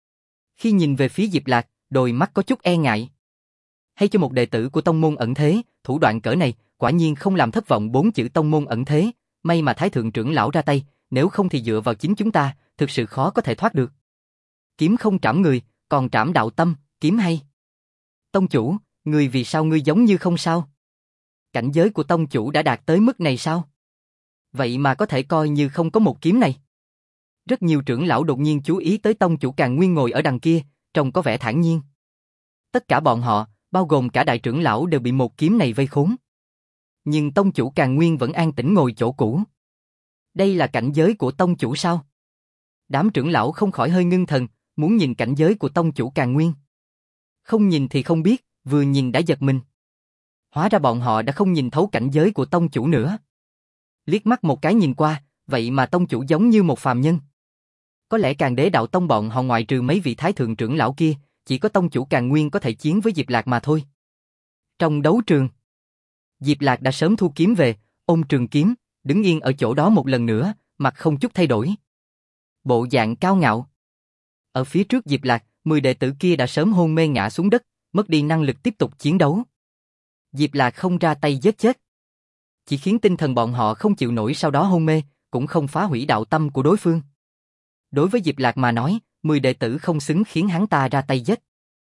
Khi nhìn về phía Diệp Lạc, đôi mắt có chút e ngại. Hay cho một đệ tử của tông môn ẩn thế, thủ đoạn cỡ này, quả nhiên không làm thất vọng 4 chữ tông môn ẩn thế, may mà Thái thượng trưởng lão ra tay, nếu không thì dựa vào chính chúng ta, thực sự khó có thể thoát được. Kiếm không trảm người, còn trảm đạo tâm, kiếm hay. Tông chủ, người vì sao ngươi giống như không sao? Cảnh giới của tông chủ đã đạt tới mức này sao? Vậy mà có thể coi như không có một kiếm này. Rất nhiều trưởng lão đột nhiên chú ý tới tông chủ Càn Nguyên ngồi ở đằng kia, trông có vẻ thản nhiên. Tất cả bọn họ, bao gồm cả đại trưởng lão đều bị một kiếm này vây khốn. Nhưng tông chủ Càn Nguyên vẫn an tĩnh ngồi chỗ cũ. Đây là cảnh giới của tông chủ sao? Đám trưởng lão không khỏi hơi ngưng thần, muốn nhìn cảnh giới của tông chủ Càn Nguyên. Không nhìn thì không biết, vừa nhìn đã giật mình. Hóa ra bọn họ đã không nhìn thấu cảnh giới của tông chủ nữa. Liếc mắt một cái nhìn qua, vậy mà tông chủ giống như một phàm nhân. Có lẽ Càn Đế Đạo Tông bọn họ ngoại trừ mấy vị thái thượng trưởng lão kia, chỉ có tông chủ Càn Nguyên có thể chiến với Diệp Lạc mà thôi. Trong đấu trường, Diệp Lạc đã sớm thu kiếm về, ôm trường kiếm, đứng yên ở chỗ đó một lần nữa, mặt không chút thay đổi. Bộ dạng cao ngạo. Ở phía trước Diệp Lạc, 10 đệ tử kia đã sớm hôn mê ngã xuống đất, mất đi năng lực tiếp tục chiến đấu. Diệp Lạc không ra tay giết chết, chỉ khiến tinh thần bọn họ không chịu nổi sau đó hôn mê, cũng không phá hủy đạo tâm của đối phương. Đối với Diệp Lạc mà nói, 10 đệ tử không xứng khiến hắn ta ra tay giết.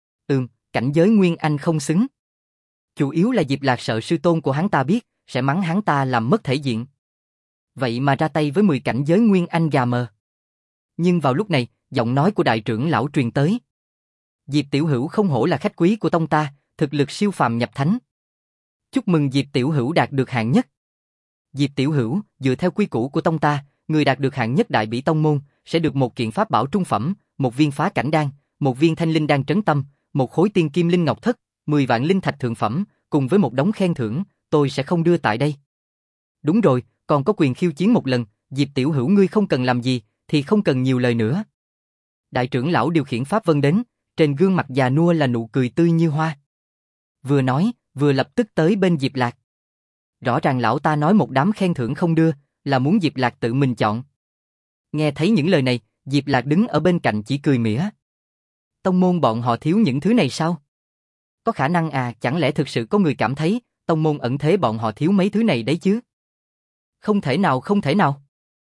Cảnh giới Nguyên Anh không xứng. Chủ yếu là Diệp Lạc sợ sư tôn của hắn ta biết, sẽ mắng hắn ta làm mất thể diện. Vậy mà ra tay với 10 cảnh giới Nguyên Anh gà mờ. Nhưng vào lúc này, giọng nói của đại trưởng lão truyền tới. Diệp Tiểu Hữu không hổ là khách quý của tông ta, thực lực siêu phàm nhập thánh. Chúc mừng Diệp Tiểu Hữu đạt được hạng nhất. Diệp Tiểu Hữu, dựa theo quy củ của tông ta, người đạt được hạng nhất đại bỉ tông môn, sẽ được một kiện pháp bảo trung phẩm, một viên phá cảnh đan, một viên thanh linh đan trấn tâm, một khối tiên kim linh ngọc thất, 10 vạn linh thạch thượng phẩm, cùng với một đống khen thưởng, tôi sẽ không đưa tại đây. Đúng rồi, còn có quyền khiêu chiến một lần, Diệp Tiểu Hữu ngươi không cần làm gì, thì không cần nhiều lời nữa. Đại trưởng lão điều khiển pháp vân đến, trên gương mặt già nua là nụ cười tươi như hoa. Vừa nói, vừa lập tức tới bên Diệp Lạc. Rõ ràng lão ta nói một đám khen thưởng không đưa, là muốn Diệp Lạc tự mình chọn. Nghe thấy những lời này, Diệp Lạc đứng ở bên cạnh chỉ cười mỉa. Tông môn bọn họ thiếu những thứ này sao? Có khả năng à, chẳng lẽ thực sự có người cảm thấy, tông môn ẩn thế bọn họ thiếu mấy thứ này đấy chứ? Không thể nào, không thể nào.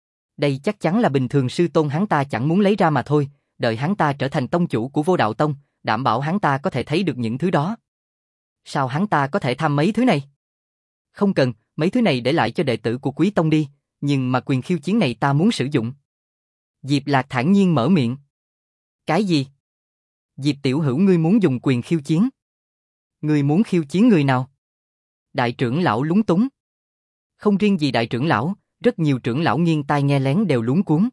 Đây chắc chắn là bình thường sư tôn hắn ta chẳng muốn lấy ra mà thôi, đợi hắn ta trở thành tông chủ của Vô Đạo Tông, đảm bảo hắn ta có thể thấy được những thứ đó. Sao hắn ta có thể tham mấy thứ này? Không cần, mấy thứ này để lại cho đệ tử của Quý Tông đi, nhưng mà quyền khiêu chiến này ta muốn sử dụng. Diệp Lạc thản nhiên mở miệng. Cái gì? Diệp tiểu hữu ngươi muốn dùng quyền khiêu chiến? Ngươi muốn khiêu chiến người nào? Đại trưởng lão lúng túng. Không riêng gì đại trưởng lão, rất nhiều trưởng lão nghiêng tai nghe lén đều luống cuống.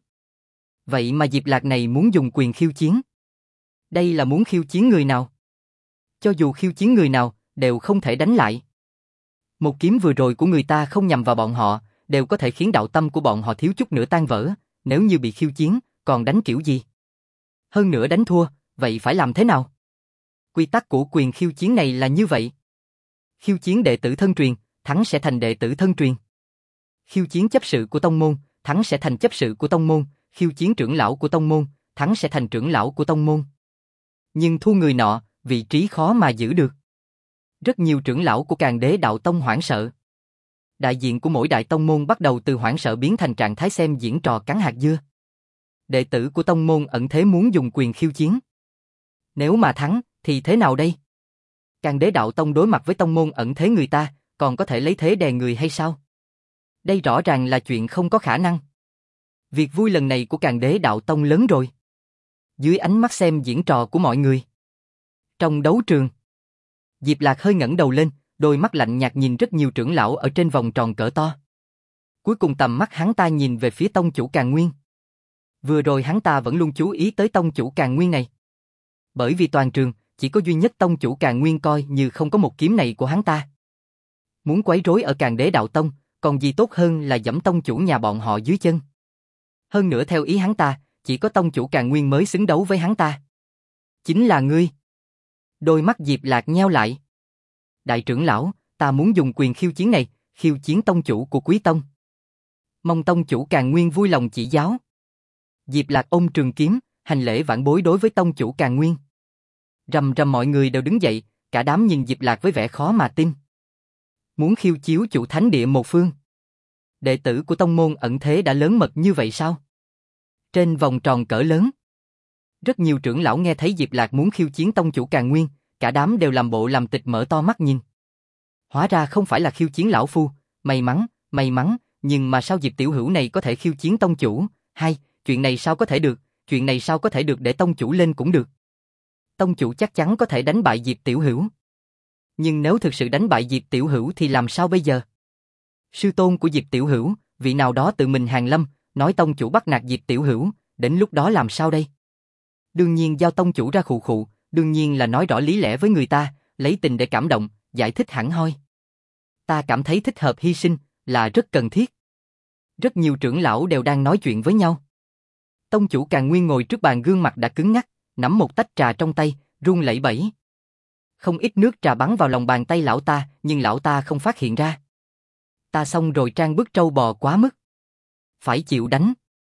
Vậy mà Diệp Lạc này muốn dùng quyền khiêu chiến. Đây là muốn khiêu chiến người nào? Cho dù khiêu chiến người nào, đều không thể đánh lại. Một kiếm vừa rồi của người ta không nhằm vào bọn họ, đều có thể khiến đạo tâm của bọn họ thiếu chút nữa tan vỡ, nếu như bị khiêu chiến, còn đánh kiểu gì? Hơn nữa đánh thua, vậy phải làm thế nào? Quy tắc của quyền khiêu chiến này là như vậy. Khiêu chiến đệ tử thân truyền, thắng sẽ thành đệ tử thân truyền. Khiêu chiến chấp sự của tông môn, thắng sẽ thành chấp sự của tông môn, khiêu chiến trưởng lão của tông môn, thắng sẽ thành trưởng lão của tông môn. Nhưng thua người nọ, vị trí khó mà giữ được. Rất nhiều trưởng lão của Càn Đế Đạo Tông hoảng sợ. Đại diện của mỗi đại tông môn bắt đầu từ hoảng sợ biến thành trạng thái xem diễn trò cắn hạt dưa. Đệ tử của tông môn ẩn thế muốn dùng quyền khiêu chiến. Nếu mà thắng, thì thế nào đây? Càn Đế Đạo Tông đối mặt với tông môn ẩn thế người ta, còn có thể lấy thế đè người hay sao? Đây rõ ràng là chuyện không có khả năng. Việc vui lần này của Càn Đế Đạo Tông lớn rồi. Dưới ánh mắt xem diễn trò của mọi người. Trong đấu trường, Diệp Lạc hơi ngẩng đầu lên, đôi mắt lạnh nhạt nhìn rất nhiều trưởng lão ở trên vòng tròn cỡ to. Cuối cùng tầm mắt hắn ta nhìn về phía tông chủ Càn Nguyên. Vừa rồi hắn ta vẫn luôn chú ý tới tông chủ Càn Nguyên này. Bởi vì toàn trường, chỉ có duy nhất tông chủ Càn Nguyên coi như không có một kiếm này của hắn ta. Muốn quấy rối ở Càn Đế Đạo Tông, còn gì tốt hơn là giẫm tông chủ nhà bọn họ dưới chân. Hơn nữa theo ý hắn ta, chỉ có tông chủ Càn Nguyên mới xứng đấu với hắn ta. Chính là ngươi. Đôi mắt Diệp Lạc nheo lại. Đại trưởng lão, ta muốn dùng quyền khiêu chiến này, khiêu chiến tông chủ của Quý Tông. Mong tông chủ Càn Nguyên vui lòng chỉ giáo. Diệp Lạc ôm trường kiếm, hành lễ vãn bối đối với tông chủ Càn Nguyên. Rầm rầm mọi người đều đứng dậy, cả đám nhìn Diệp Lạc với vẻ khó mà tin. Muốn khiêu chiếu chủ thánh địa một phương. Đệ tử của tông môn ẩn thế đã lớn mật như vậy sao? Trên vòng tròn cỡ lớn, rất nhiều trưởng lão nghe thấy Diệp Lạc muốn khiêu chiến tông chủ Càn Nguyên, cả đám đều làm bộ làm tịch mở to mắt nhìn. Hóa ra không phải là khiêu chiến lão phu, may mắn, nhưng mà sao Diệp tiểu hữu này có thể khiêu chiến tông chủ? Hay, chuyện này sao có thể được, chuyện này sao có thể được, để tông chủ lên cũng được. Tông chủ chắc chắn có thể đánh bại Diệp tiểu hữu. Nhưng nếu thực sự đánh bại Diệp tiểu hữu thì làm sao bây giờ? Sư tôn của Diệp tiểu hữu, vị nào đó tự mình hàng lâm, nói tông chủ bắt nạt Diệp tiểu hữu, đến lúc đó làm sao đây? Đương nhiên giao tông chủ ra khụ khụ, đương nhiên là nói rõ lý lẽ với người ta, lấy tình để cảm động, giải thích hẳn hoi. Ta cảm thấy thích hợp hy sinh, là rất cần thiết. Rất nhiều trưởng lão đều đang nói chuyện với nhau. Tông chủ Càn Nguyên ngồi trước bàn gương mặt đã cứng ngắc, nắm một tách trà trong tay, run lẩy bẩy. Không ít nước trà bắn vào lòng bàn tay lão ta, nhưng lão ta không phát hiện ra. Ta xong rồi, trang bức trâu bò quá mức. Phải chịu đánh.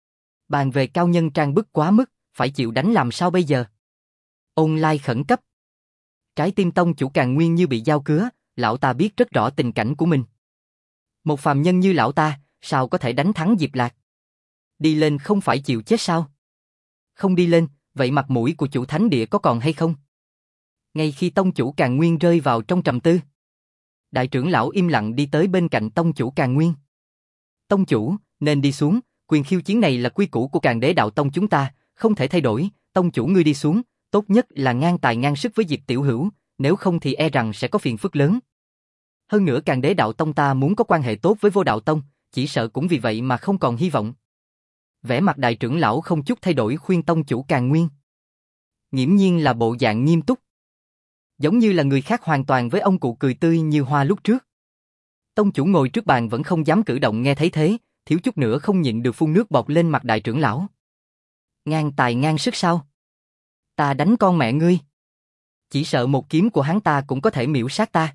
Bàn về cao nhân trang bức quá mức, phải chịu đánh làm sao bây giờ? Online khẩn cấp. Trái tim tông chủ Càn Nguyên như bị dao cứa, lão ta biết rất rõ tình cảnh của mình. Một phàm nhân như lão ta, sao có thể đánh thắng Diệp Lạc? Đi lên không phải chịu chết sao? Không đi lên, vậy mặt mũi của chủ thánh địa có còn hay không? Ngay khi tông chủ Càn Nguyên rơi vào trong trầm tư, đại trưởng lão im lặng đi tới bên cạnh tông chủ Càn Nguyên. Tông chủ, nên đi xuống, quyền khiêu chiến này là quy củ của Càn Đế Đạo Tông chúng ta, không thể thay đổi, tông chủ ngươi đi xuống, tốt nhất là ngang tài ngang sức với Diệp tiểu hữu, nếu không thì e rằng sẽ có phiền phức lớn. Hơn nữa Càn Đế Đạo Tông ta muốn có quan hệ tốt với Vô Đạo Tông, chỉ sợ cũng vì vậy mà không còn hy vọng. Vẻ mặt đại trưởng lão không chút thay đổi khuyên tông chủ Càn Nguyên. Nghiễm nhiên là bộ dạng nghiêm túc. Giống như là người khác hoàn toàn với ông cụ cười tươi như hoa lúc trước. Tông chủ ngồi trước bàn vẫn không dám cử động, nghe thấy thế, thiếu chút nữa không nhịn được phun nước bọt lên mặt đại trưởng lão. Ngang tài ngang sức sao? Ta đánh con mẹ ngươi. Chỉ sợ một kiếm của hắn ta cũng có thể miểu sát ta.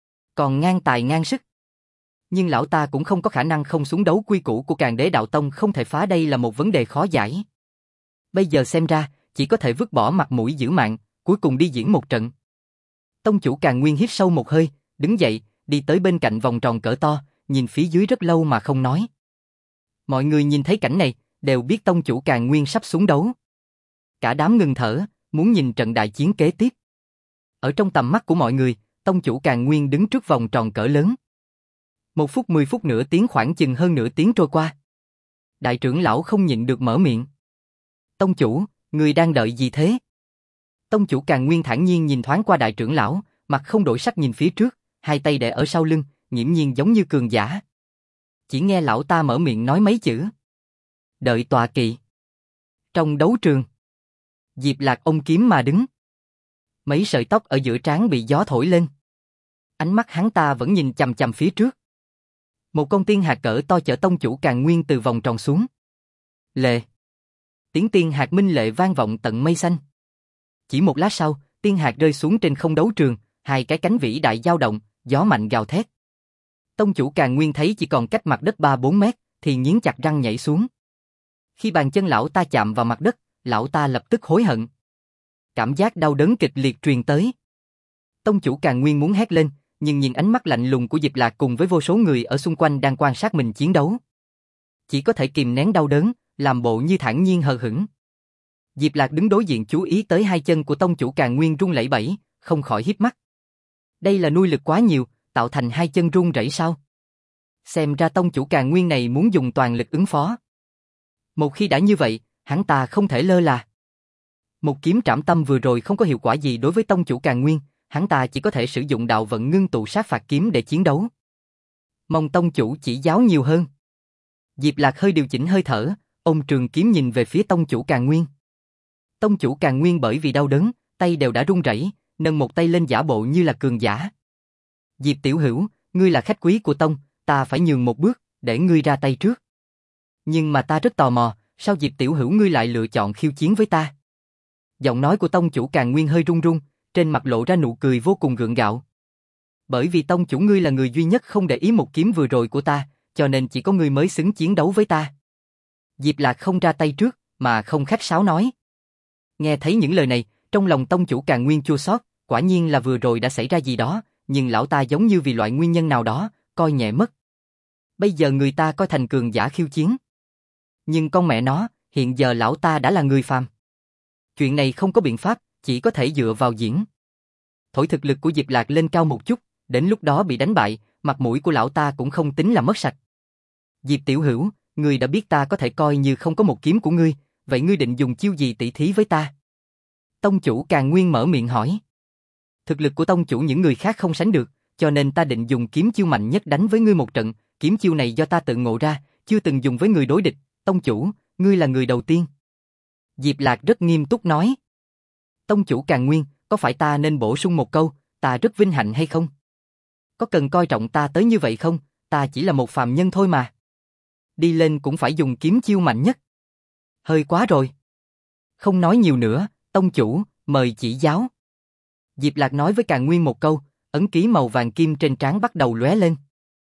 Còn ngang tài ngang sức. Nhưng lão ta cũng không có khả năng không xuống đấu, quy củ của Càn Đế Đạo Tông không thể phá, đây là một vấn đề khó giải. Bây giờ xem ra, chỉ có thể vứt bỏ mặt mũi giữ mạng, cuối cùng đi diễn một trận. Tông chủ Càn Nguyên hít sâu một hơi, đứng dậy, đi tới bên cạnh vòng tròn cỡ to, nhìn phía dưới rất lâu mà không nói. Mọi người nhìn thấy cảnh này, đều biết tông chủ Càn Nguyên sắp xuống đấu. Cả đám ngừng thở, muốn nhìn trận đại chiến kế tiếp. Ở trong tầm mắt của mọi người, tông chủ Càn Nguyên đứng trước vòng tròn cỡ lớn. 1 phút 10 phút nửa tiếng khoảng chừng hơn nửa tiếng trôi qua. Đại trưởng lão không nhịn được mở miệng. Tông chủ, người đang đợi gì thế? Tông chủ Càn Nguyên thản nhiên nhìn thoáng qua đại trưởng lão, mặt không đổi sắc nhìn phía trước, hai tay để ở sau lưng, nghiễm nhiên giống như cường giả. Chỉ nghe lão ta mở miệng nói mấy chữ. Đợi tọa kỵ. Trong đấu trường, Diệp Lạc ôm kiếm mà đứng. Mấy sợi tóc ở giữa trán bị gió thổi lên. Ánh mắt hắn ta vẫn nhìn chằm chằm phía trước. Một con tiên hạt cỡ to chở tông chủ Càn Nguyên từ vòng tròn xuống. Lệ. Tiếng tiên hạt minh lệ vang vọng tận mây xanh. Chỉ một lát sau, tiên hạt rơi xuống trên không đấu trường, hai cái cánh vĩ đại dao động, gió mạnh gào thét. Tông chủ Càn Nguyên thấy chỉ còn cách mặt đất 3-4 mét, thì nghiến chặt răng nhảy xuống. Khi bàn chân lão ta chạm vào mặt đất, lão ta lập tức hối hận. Cảm giác đau đớn kịch liệt truyền tới. Tông chủ Càn Nguyên muốn hét lên, nhưng nhìn ánh mắt lạnh lùng của Diệp Lạc cùng với vô số người ở xung quanh đang quan sát mình chiến đấu. Chỉ có thể kìm nén đau đớn, làm bộ như thản nhiên hờ hững. Diệp Lạc đứng đối diện chú ý tới hai chân của tông chủ Càn Nguyên run lẩy bẩy, không khỏi híp mắt. Đây là nuôi lực quá nhiều, tạo thành hai chân run rẩy sao? Xem ra tông chủ Càn Nguyên này muốn dùng toàn lực ứng phó. Một khi đã như vậy, hắn ta không thể lơ là. Một kiếm trảm tâm vừa rồi không có hiệu quả gì đối với tông chủ Càn Nguyên, hắn ta chỉ có thể sử dụng đạo vận ngưng tụ sát phạt kiếm để chiến đấu. Mong tông chủ chỉ giáo nhiều hơn. Diệp Lạc hơi điều chỉnh hơi thở, ôm trường kiếm nhìn về phía tông chủ Càn Nguyên. Tông chủ Càn Nguyên bởi vì đau đớn, tay đều đã run rẩy, nâng một tay lên giả bộ như là cường giả. Diệp tiểu hữu, ngươi là khách quý của tông, ta phải nhường một bước, để ngươi ra tay trước. Nhưng mà ta rất tò mò, sao Diệp tiểu hữu ngươi lại lựa chọn khiêu chiến với ta? Giọng nói của tông chủ Càn Nguyên hơi run run, trên mặt lộ ra nụ cười vô cùng gượng gạo. Bởi vì tông chủ ngươi là người duy nhất không để ý một kiếm vừa rồi của ta, cho nên chỉ có ngươi mới xứng chiến đấu với ta. Diệp Lạc không ra tay trước, mà không khách sáo nói. Nghe thấy những lời này, trong lòng tông chủ Càn Nguyên chua xót, quả nhiên là vừa rồi đã xảy ra gì đó, nhưng lão ta giống như vì loại nguyên nhân nào đó, coi nhẹ mất. Bây giờ người ta coi thành cường giả khiêu chiến. Nhưng con mẹ nó, hiện giờ lão ta đã là người phàm. Chuyện này không có biện pháp, chỉ có thể dựa vào diễn. Thổi thực lực của Diệp Lạc lên cao một chút, đến lúc đó bị đánh bại, mặt mũi của lão ta cũng không tính là mất sạch. Diệp tiểu hữu, ngươi đã biết ta có thể coi như không có một kiếm của ngươi, vậy ngươi định dùng chiêu gì tỷ thí với ta? Tông chủ Càn Nguyên mở miệng hỏi. Thực lực của tông chủ những người khác không sánh được, cho nên ta định dùng kiếm chiêu mạnh nhất đánh với ngươi một trận, kiếm chiêu này do ta tự ngộ ra, chưa từng dùng với người đối địch, tông chủ, ngươi là người đầu tiên. Diệp Lạc rất nghiêm túc nói. Tông chủ Càn Nguyên, có phải ta nên bổ sung một câu, ta rất vinh hạnh hay không? Có cần coi trọng ta tới như vậy không, ta chỉ là một phàm nhân thôi mà. Đi lên cũng phải dùng kiếm chiêu mạnh nhất. Hơi quá rồi. Không nói nhiều nữa, tông chủ, mời chỉ giáo. Diệp Lạc nói với Càn Nguyên một câu, ấn ký màu vàng kim trên trán bắt đầu lóe lên.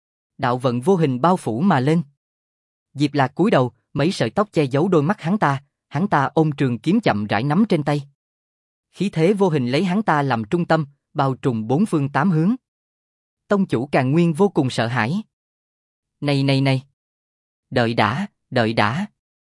Đạo vận vô hình bao phủ mà lên. Diệp Lạc cúi đầu, mấy sợi tóc che giấu đôi mắt hắn ta ôm trường kiếm chậm rãi nắm trên tay. Khí thế vô hình lấy hắn ta làm trung tâm, bao trùm bốn phương tám hướng. Tông chủ Càn Nguyên vô cùng sợ hãi. Này. Đợi đã.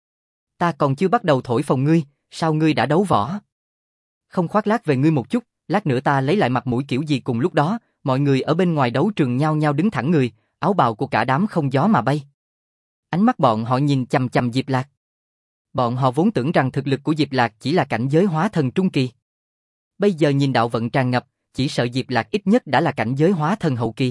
Ta còn chưa bắt đầu thổi phồng ngươi, sao ngươi đã đấu võ? Không khoác lác về ngươi một chút, lát nữa ta lấy lại mặt mũi kiểu gì cùng lúc đó, mọi người ở bên ngoài đấu trường nhao nhao đứng thẳng người, áo bào của cả đám không gió mà bay. Ánh mắt bọn họ nhìn chằm chằm Diệp Lạc. Bọn họ vốn tưởng rằng thực lực của Diệp Lạc chỉ là cảnh giới hóa thần trung kỳ. Bây giờ nhìn đạo vận tràn ngập, chỉ sợ Diệp Lạc ít nhất đã là cảnh giới hóa thần hậu kỳ.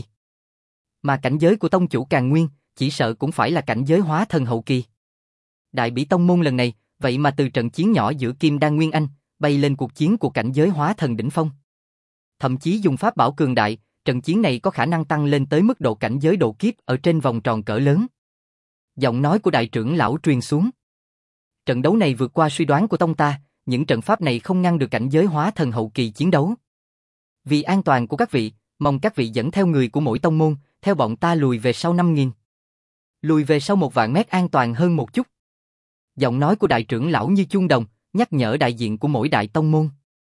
Mà cảnh giới của tông chủ Càn Nguyên, chỉ sợ cũng phải là cảnh giới hóa thần hậu kỳ. Đại Bỉ tông môn lần này, vậy mà từ trận chiến nhỏ giữa Kim Đan Nguyên Anh, bay lên cuộc chiến của cảnh giới hóa thần đỉnh phong. Thậm chí dùng pháp bảo cường đại, trận chiến này có khả năng tăng lên tới mức độ cảnh giới độ kiếp ở trên vòng tròn cỡ lớn. Giọng nói của đại trưởng lão truyền xuống. Trận đấu này vượt qua suy đoán của tông ta, những trận pháp này không ngăn được cảnh giới hóa thần hậu kỳ chiến đấu. Vì an toàn của các vị, mong các vị dẫn theo người của mỗi tông môn, theo bọn ta lùi về sau 5.000. Lùi về sau 1.000 mét an toàn hơn một chút. Giọng nói của đại trưởng lão như chuông đồng, nhắc nhở đại diện của mỗi đại tông môn.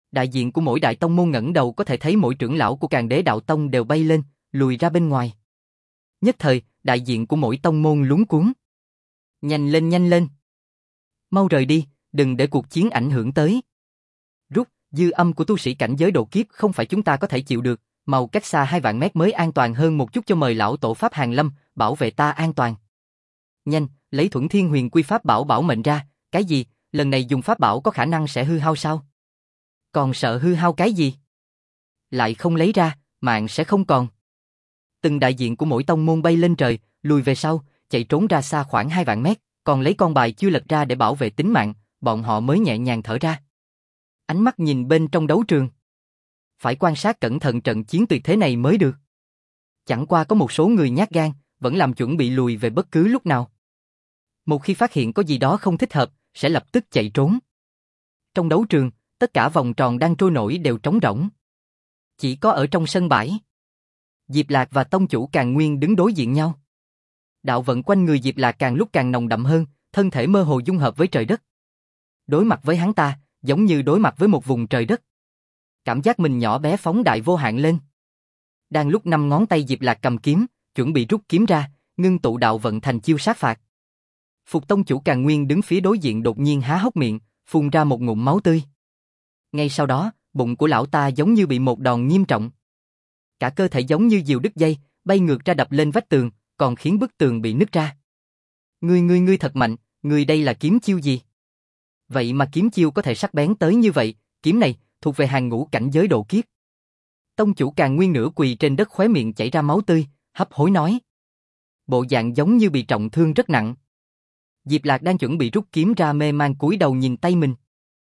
Đại diện của mỗi đại tông môn ngẩng đầu có thể thấy mỗi trưởng lão của Càn Đế Đạo Tông đều bay lên, lùi ra bên ngoài. Nhất thời, đại diện của mỗi tông môn luống cuống. Nhanh lên nhanh lên. Mau rời đi, đừng để cuộc chiến ảnh hưởng tới. Rút, dư âm của tu sĩ cảnh giới độ kiếp không phải chúng ta có thể chịu được, mau cách xa 2 vạn mét mới an toàn hơn một chút cho mời lão tổ pháp hàng lâm, bảo vệ ta an toàn. Nhanh, lấy Thuẫn Thiên Huyền Quy pháp bảo bảo mệnh ra, cái gì, lần này dùng pháp bảo có khả năng sẽ hư hao sao? Còn sợ hư hao cái gì? Lại không lấy ra, mạng sẽ không còn. Từng đại diện của mỗi tông môn bay lên trời, lùi về sau, chạy trốn ra xa khoảng 2 vạn mét, còn lấy con bài chưa lật ra để bảo vệ tính mạng, bọn họ mới nhẹ nhàng thở ra. Ánh mắt nhìn bên trong đấu trường. Phải quan sát cẩn thận trận chiến tuyệt thế này mới được. Chẳng qua có một số người nhát gan, vẫn làm chuẩn bị lùi về bất cứ lúc nào. Một khi phát hiện có gì đó không thích hợp, sẽ lập tức chạy trốn. Trong đấu trường, tất cả vòng tròn đang trôi nổi đều trống rỗng. Chỉ có ở trong sân bãi, Diệp Lạc và tông chủ Càn Nguyên đứng đối diện nhau. Đạo vận quanh người Diệp Lạc càng lúc càng nồng đậm hơn, thân thể mơ hồ dung hợp với trời đất. Đối mặt với hắn ta, giống như đối mặt với một vùng trời đất. Cảm giác mình nhỏ bé phóng đại vô hạn lên. Đang lúc 5 ngón tay Diệp Lạc cầm kiếm, chuẩn bị rút kiếm ra, ngưng tụ đạo vận thành chiêu sát phạt. Phục tông chủ Càn Nguyên đứng phía đối diện đột nhiên há hốc miệng, phun ra một ngụm máu tươi. Ngay sau đó, bụng của lão ta giống như bị một đòn nghiêm trọng. Cả cơ thể giống như diều đứt dây, bay ngược ra đập lên vách tường, còn khiến bức tường bị nứt ra. Ngươi thật mạnh, ngươi đây là kiếm chiêu gì? Vậy mà kiếm chiêu có thể sắc bén tới như vậy, kiếm này thuộc về hàng ngũ cảnh giới độ kiếp. Tông chủ Càn Nguyên nửa quỳ trên đất khóe miệng chảy ra máu tươi, hấp hối nói. Bộ dạng giống như bị trọng thương rất nặng. Diệp Lạc đang chuẩn bị rút kiếm ra mê man cúi đầu nhìn tay mình.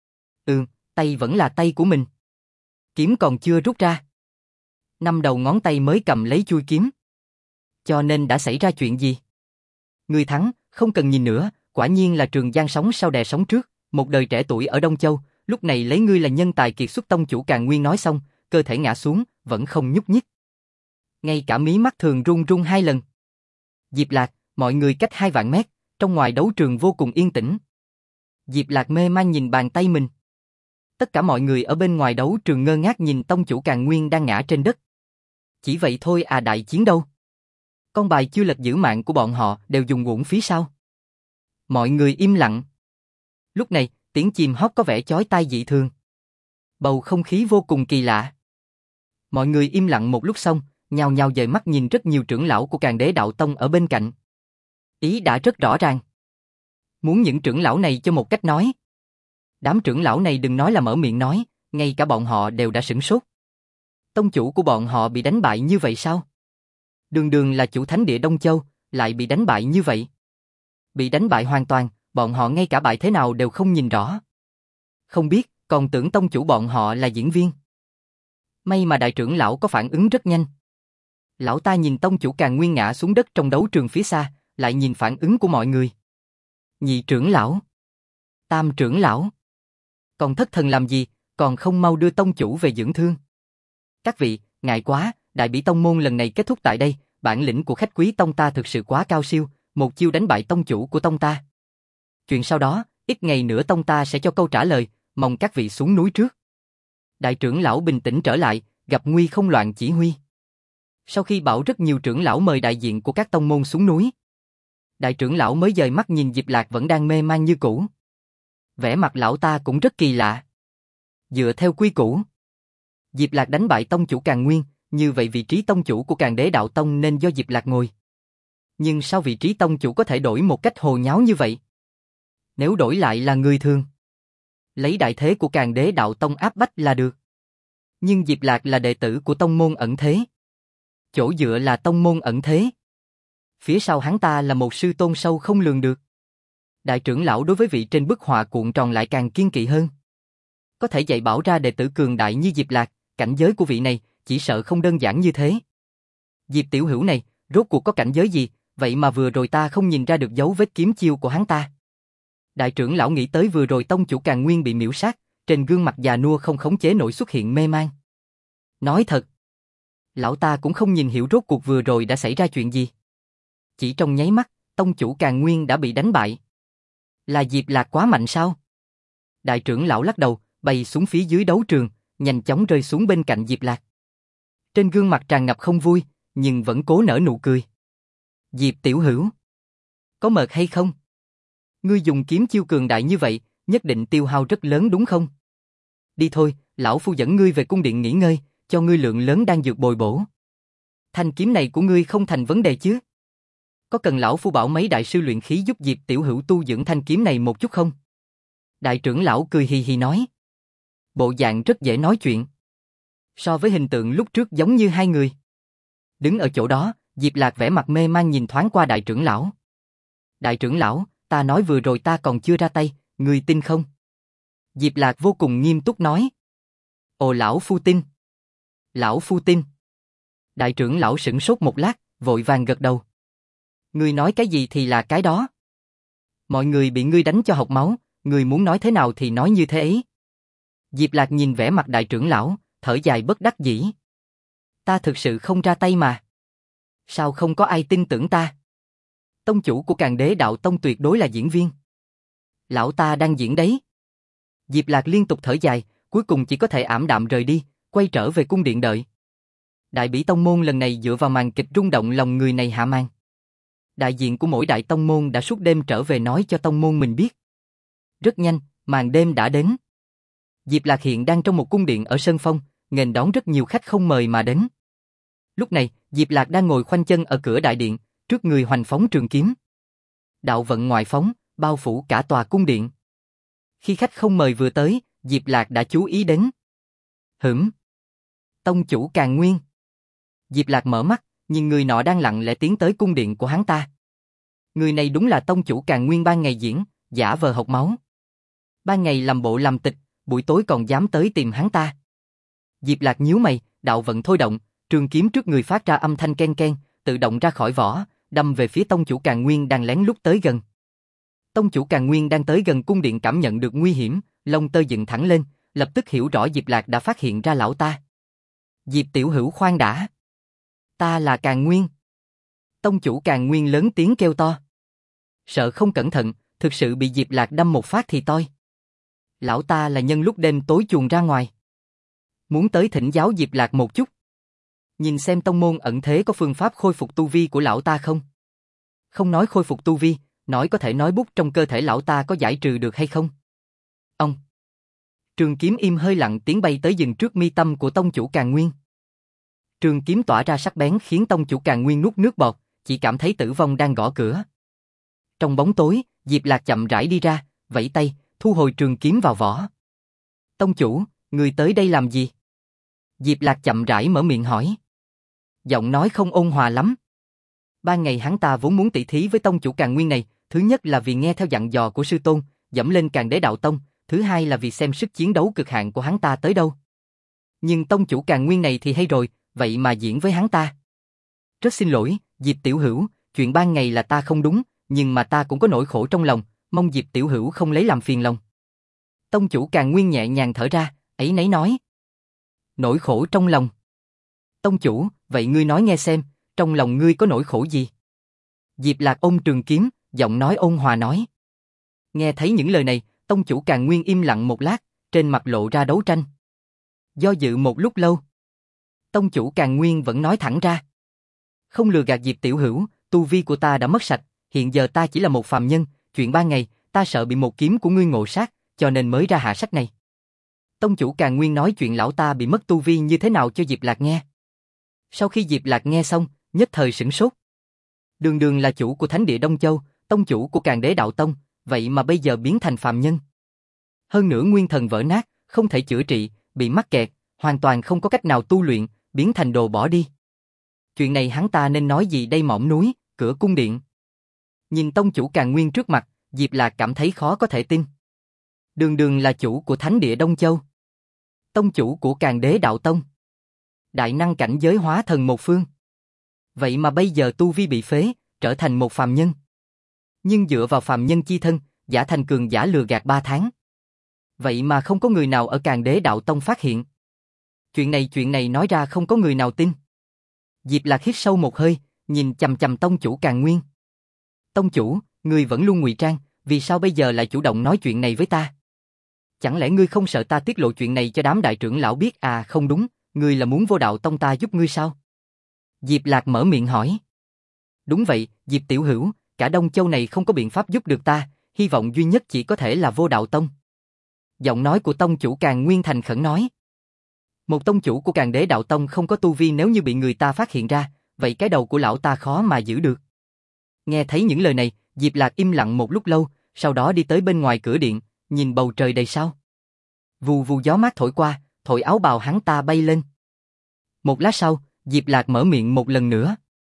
Tay vẫn là tay của mình. Kiếm còn chưa rút ra. 5 đầu ngón tay mới cầm lấy chuôi kiếm. Cho nên đã xảy ra chuyện gì? Người thắng, không cần nhìn nữa, quả nhiên là Trường Giang sóng sau đè sóng trước, một đời trẻ tuổi ở Đông Châu, lúc này lấy ngươi là nhân tài kiệt xuất. Tông chủ Càn Nguyên nói xong, cơ thể ngã xuống, vẫn không nhúc nhích. Ngay cả mí mắt thường run run 2 lần. Diệp Lạc, mọi người cách 2 vạn mét, trong ngoài đấu trường vô cùng yên tĩnh. Diệp Lạc mê man nhìn bàn tay mình. Tất cả mọi người ở bên ngoài đấu trường ngơ ngác nhìn tông chủ Càn Nguyên đang ngã trên đất. Chỉ vậy thôi à, đại chiến đâu? Con bài chưa lật giữ mạng của bọn họ đều dùng uổng phí sao? Mọi người im lặng. Lúc này, tiếng chim hót có vẻ chói tai dị thường. Bầu không khí vô cùng kỳ lạ. Mọi người im lặng một lúc xong, nhao nhao dời mắt nhìn rất nhiều trưởng lão của Càn Đế Đạo Tông ở bên cạnh. Ý đã rất rõ ràng. Muốn những trưởng lão này cho một cách nói. Đám trưởng lão này đừng nói là mở miệng nói, ngay cả bọn họ đều đã sửng sốt. Tông chủ của bọn họ bị đánh bại như vậy sao? Đường đường là chủ thánh địa Đông Châu, lại bị đánh bại như vậy. Bị đánh bại hoàn toàn, bọn họ ngay cả bại thế nào đều không nhìn rõ. Không biết, còn tưởng tông chủ bọn họ là diễn viên. May mà đại trưởng lão có phản ứng rất nhanh. Lão ta nhìn tông chủ Càn Nguyên ngã xuống đất trong đấu trường phía xa, lại nhìn phản ứng của mọi người. Nhị trưởng lão, tam trưởng lão, còn thất thần làm gì, còn không mau đưa tông chủ về dưỡng thương. Các vị, ngại quá, đại bỉ tông môn lần này kết thúc tại đây, bản lĩnh của khách quý tông ta thực sự quá cao siêu, một chiêu đánh bại tông chủ của tông ta. Chuyện sau đó, ít ngày nữa tông ta sẽ cho câu trả lời, mong các vị xuống núi trước. Đại trưởng lão bình tĩnh trở lại, gặp nguy không loạn chỉ huy. Sau khi bảo rất nhiều trưởng lão mời đại diện của các tông môn xuống núi, đại trưởng lão mới dời mắt nhìn Diệp Lạc vẫn đang mê man như cũ. Vẻ mặt lão ta cũng rất kỳ lạ. Dựa theo quy củ, Diệp Lạc đánh bại tông chủ Càn Nguyên, như vậy vị trí tông chủ của Càn Đế Đạo Tông nên do Diệp Lạc ngồi. Nhưng sao vị trí tông chủ có thể đổi một cách hồ nháo như vậy? Nếu đổi lại là người thường, lấy đại thế của Càn Đế Đạo Tông áp bách là được. Nhưng Diệp Lạc là đệ tử của tông môn ẩn thế. Chỗ dựa là tông môn ẩn thế. Phía sau hắn ta là một sư tôn sâu không lường được. Đại trưởng lão đối với vị trên bức họa cuộn tròn lại càng kiên kỵ hơn. Có thể dạy bảo ra đệ tử cường đại như Diệp Lạc, cảnh giới của vị này chỉ sợ không đơn giản như thế. Diệp tiểu hữu này, rốt cuộc có cảnh giới gì, vậy mà vừa rồi ta không nhìn ra được dấu vết kiếm chiêu của hắn ta. Đại trưởng lão nghĩ tới vừa rồi tông chủ Càn Nguyên bị miễu sát, trên gương mặt già nua không khống chế nổi xuất hiện mê man. Nói thật, lão ta cũng không nhìn hiểu rốt cuộc vừa rồi đã xảy ra chuyện gì. Chỉ trong nháy mắt, tông chủ Càn Nguyên đã bị đánh bại. Là Diệp Lạc quá mạnh sao? Đại trưởng lão lắc đầu, bay xuống phía dưới đấu trường, nhanh chóng rơi xuống bên cạnh Diệp Lạc. Trên gương mặt tràn ngập không vui, nhưng vẫn cố nở nụ cười. Diệp tiểu hữu, có mệt hay không? Ngươi dùng kiếm chiêu cường đại như vậy, nhất định tiêu hao rất lớn đúng không? Đi thôi, lão phu dẫn ngươi về cung điện nghỉ ngơi, cho ngươi lượng lớn đan dược bồi bổ. Thanh kiếm này của ngươi không thành vấn đề chứ? Có cần lão phu bảo mấy đại sư luyện khí giúp Diệp tiểu hữu tu dưỡng thanh kiếm này một chút không? Đại trưởng lão cười hì hì nói. Bộ dạng rất dễ nói chuyện. So với hình tượng lúc trước giống như hai người. Đứng ở chỗ đó, Diệp Lạc vẻ mặt mê man nhìn thoáng qua đại trưởng lão. Đại trưởng lão, ta nói vừa rồi ta còn chưa ra tay, ngươi tin không? Diệp Lạc vô cùng nghiêm túc nói. Ồ lão phu tin. Lão phu tin. Đại trưởng lão sửng sốt một lát, vội vàng gật đầu. Ngươi nói cái gì thì là cái đó. Mọi người bị ngươi đánh cho học máu, ngươi muốn nói thế nào thì nói như thế ấy. Diệp Lạc nhìn vẻ mặt đại trưởng lão, thở dài bất đắc dĩ. Ta thực sự không ra tay mà. Sao không có ai tin tưởng ta? Tông chủ của Càn Đế Đạo Tông tuyệt đối là diễn viên. Lão ta đang diễn đấy. Diệp Lạc liên tục thở dài, cuối cùng chỉ có thể ảm đạm rời đi, quay trở về cung điện đợi. Đại Bỉ Tông Môn lần này dựa vào màn kịch rung động lòng người này hạ màn. Đại diện của mỗi đại tông môn đã suốt đêm trở về nói cho tông môn mình biết. Rất nhanh, màn đêm đã đến. Diệp Lạc hiện đang trong một cung điện ở Sơn Phong, nghênh đón rất nhiều khách không mời mà đến. Lúc này, Diệp Lạc đang ngồi khoanh chân ở cửa đại điện, trước người hoành phóng trường kiếm. Đạo vận ngoại phóng, bao phủ cả tòa cung điện. Khi khách không mời vừa tới, Diệp Lạc đã chú ý đến. Tông chủ Càn Nguyên. Diệp Lạc mở mắt, nhưng người nọ đang lặng lẽ tiến tới cung điện của hắn ta. Người này đúng là tông chủ Càn Nguyên ban ngày diễn, giả vờ học máu. Ban ngày làm bộ làm tịch, buổi tối còn dám tới tìm hắn ta. Diệp Lạc nhíu mày, đạo vận thôi động, trường kiếm trước người phát ra âm thanh ken ken, tự động ra khỏi vỏ, đâm về phía tông chủ Càn Nguyên đang lén lút tới gần. Tông chủ Càn Nguyên đang tới gần cung điện cảm nhận được nguy hiểm, lông tơ dựng thẳng lên, lập tức hiểu rõ Diệp Lạc đã phát hiện ra lão ta. Diệp tiểu hữu khoan đã. Ta là Càn Nguyên. Tông chủ Càn Nguyên lớn tiếng kêu to. Sợ không cẩn thận, thực sự bị Diệp Lạc đâm một phát thì toi. Lão ta là nhân lúc đêm tối chuồn ra ngoài. Muốn tới thỉnh giáo Diệp Lạc một chút. Nhìn xem tông môn ẩn thế có phương pháp khôi phục tu vi của lão ta không? Không nói khôi phục tu vi, nói có thể nói bút trong cơ thể lão ta có giải trừ được hay không? Ông. Trường kiếm im hơi lặng tiến bay tới dừng trước mi tâm của tông chủ Càn Nguyên. Trường kiếm tỏa ra sắc bén khiến tông chủ Càn Nguyên nuốt nước bọt, chỉ cảm thấy tử vong đang gõ cửa. Trong bóng tối, Diệp Lạc chậm rãi đi ra, vẫy tay, thu hồi trường kiếm vào vỏ. Tông chủ, người tới đây làm gì? Diệp Lạc chậm rãi mở miệng hỏi. Giọng nói không ôn hòa lắm. Ban ngày hắn ta vốn muốn tỷ thí với tông chủ Càn Nguyên này, thứ nhất là vì nghe theo dặn dò của sư tôn, dẫm lên Càn Đế Đạo Tông, thứ hai là vì xem sức chiến đấu cực hạn của hắn ta tới đâu. Nhưng tông chủ Càn Nguyên này thì hay rồi, vậy mà diễn với hắn ta. Rất xin lỗi, Diệp tiểu hữu, chuyện ban ngày là ta không đúng, nhưng mà ta cũng có nỗi khổ trong lòng, mong Diệp tiểu hữu không lấy làm phiền lòng. Tông chủ Càn Nguyên nhẹ nhàng thở ra, ấy nấy nói. Nỗi khổ trong lòng. Tông chủ, vậy ngươi nói nghe xem, trong lòng ngươi có nỗi khổ gì? Diệp Lạc ôm trường kiếm, giọng nói ôn hòa nói. Nghe thấy những lời này, tông chủ Càn Nguyên im lặng một lát, trên mặt lộ ra đấu tranh. Do dự một lúc lâu. Tông chủ Càn Nguyên vẫn nói thẳng ra. Không lừa gạt Diệp tiểu hữu, tu vi của ta đã mất sạch, hiện giờ ta chỉ là một phàm nhân, chuyện ban ngày, ta sợ bị một kiếm của ngươi ngộ sát, cho nên mới ra hạ sách này. Tông chủ Càn Nguyên nói chuyện lão ta bị mất tu vi như thế nào cho Diệp Lạc nghe. Sau khi Diệp Lạc nghe xong, nhất thời sửng sốt. Đường đường là chủ của Thánh Địa Đông Châu, tông chủ của Càn Đế Đạo Tông, vậy mà bây giờ biến thành phàm nhân. Hơn nữa nguyên thần vỡ nát, không thể chữa trị, bị mắc kẹt, hoàn toàn không có cách nào tu luyện, biến thành đồ bỏ đi. Chuyện này hắn ta nên nói gì đây mỏm núi, cửa cung điện. Nhìn tông chủ Càn Nguyên trước mặt, Diệp Lạc cảm thấy khó có thể tin. Đường đường là chủ của Thánh Địa Đông Châu. Tông chủ của Càn Đế Đạo Tông. Đại năng cảnh giới hóa thần một phương. Vậy mà bây giờ tu vi bị phế, trở thành một phàm nhân. Nhưng dựa vào phàm nhân chi thân, giả thành cường giả lừa gạt 3 tháng. Vậy mà không có người nào ở Càn Đế Đạo Tông phát hiện. Chuyện này nói ra không có người nào tin. Diệp Lạc hít sâu một hơi, nhìn chằm chằm tông chủ Càn Nguyên. Tông chủ, người vẫn luôn ngụy trang, vì sao bây giờ lại chủ động nói chuyện này với ta? Chẳng lẽ ngươi không sợ ta tiết lộ chuyện này cho đám đại trưởng lão biết à? Không đúng, ngươi là muốn Vô Đạo Tông ta giúp ngươi sao? Diệp Lạc mở miệng hỏi. Đúng vậy, Diệp tiểu hữu, cả Đông Châu này không có biện pháp giúp được ta, hy vọng duy nhất chỉ có thể là Vô Đạo Tông. Giọng nói của tông chủ Càn Nguyên thành khẩn nói. Một tông chủ của Càn Đế Đạo Tông không có tu vi, nếu như bị người ta phát hiện ra, vậy cái đầu của lão ta khó mà giữ được. Nghe thấy những lời này, Diệp Lạc im lặng một lúc lâu, sau đó đi tới bên ngoài cửa điện, nhìn bầu trời đầy sao. Vù vù gió mát thổi qua, thổi áo bào hắn ta bay lên. Một lát sau, Diệp Lạc mở miệng một lần nữa.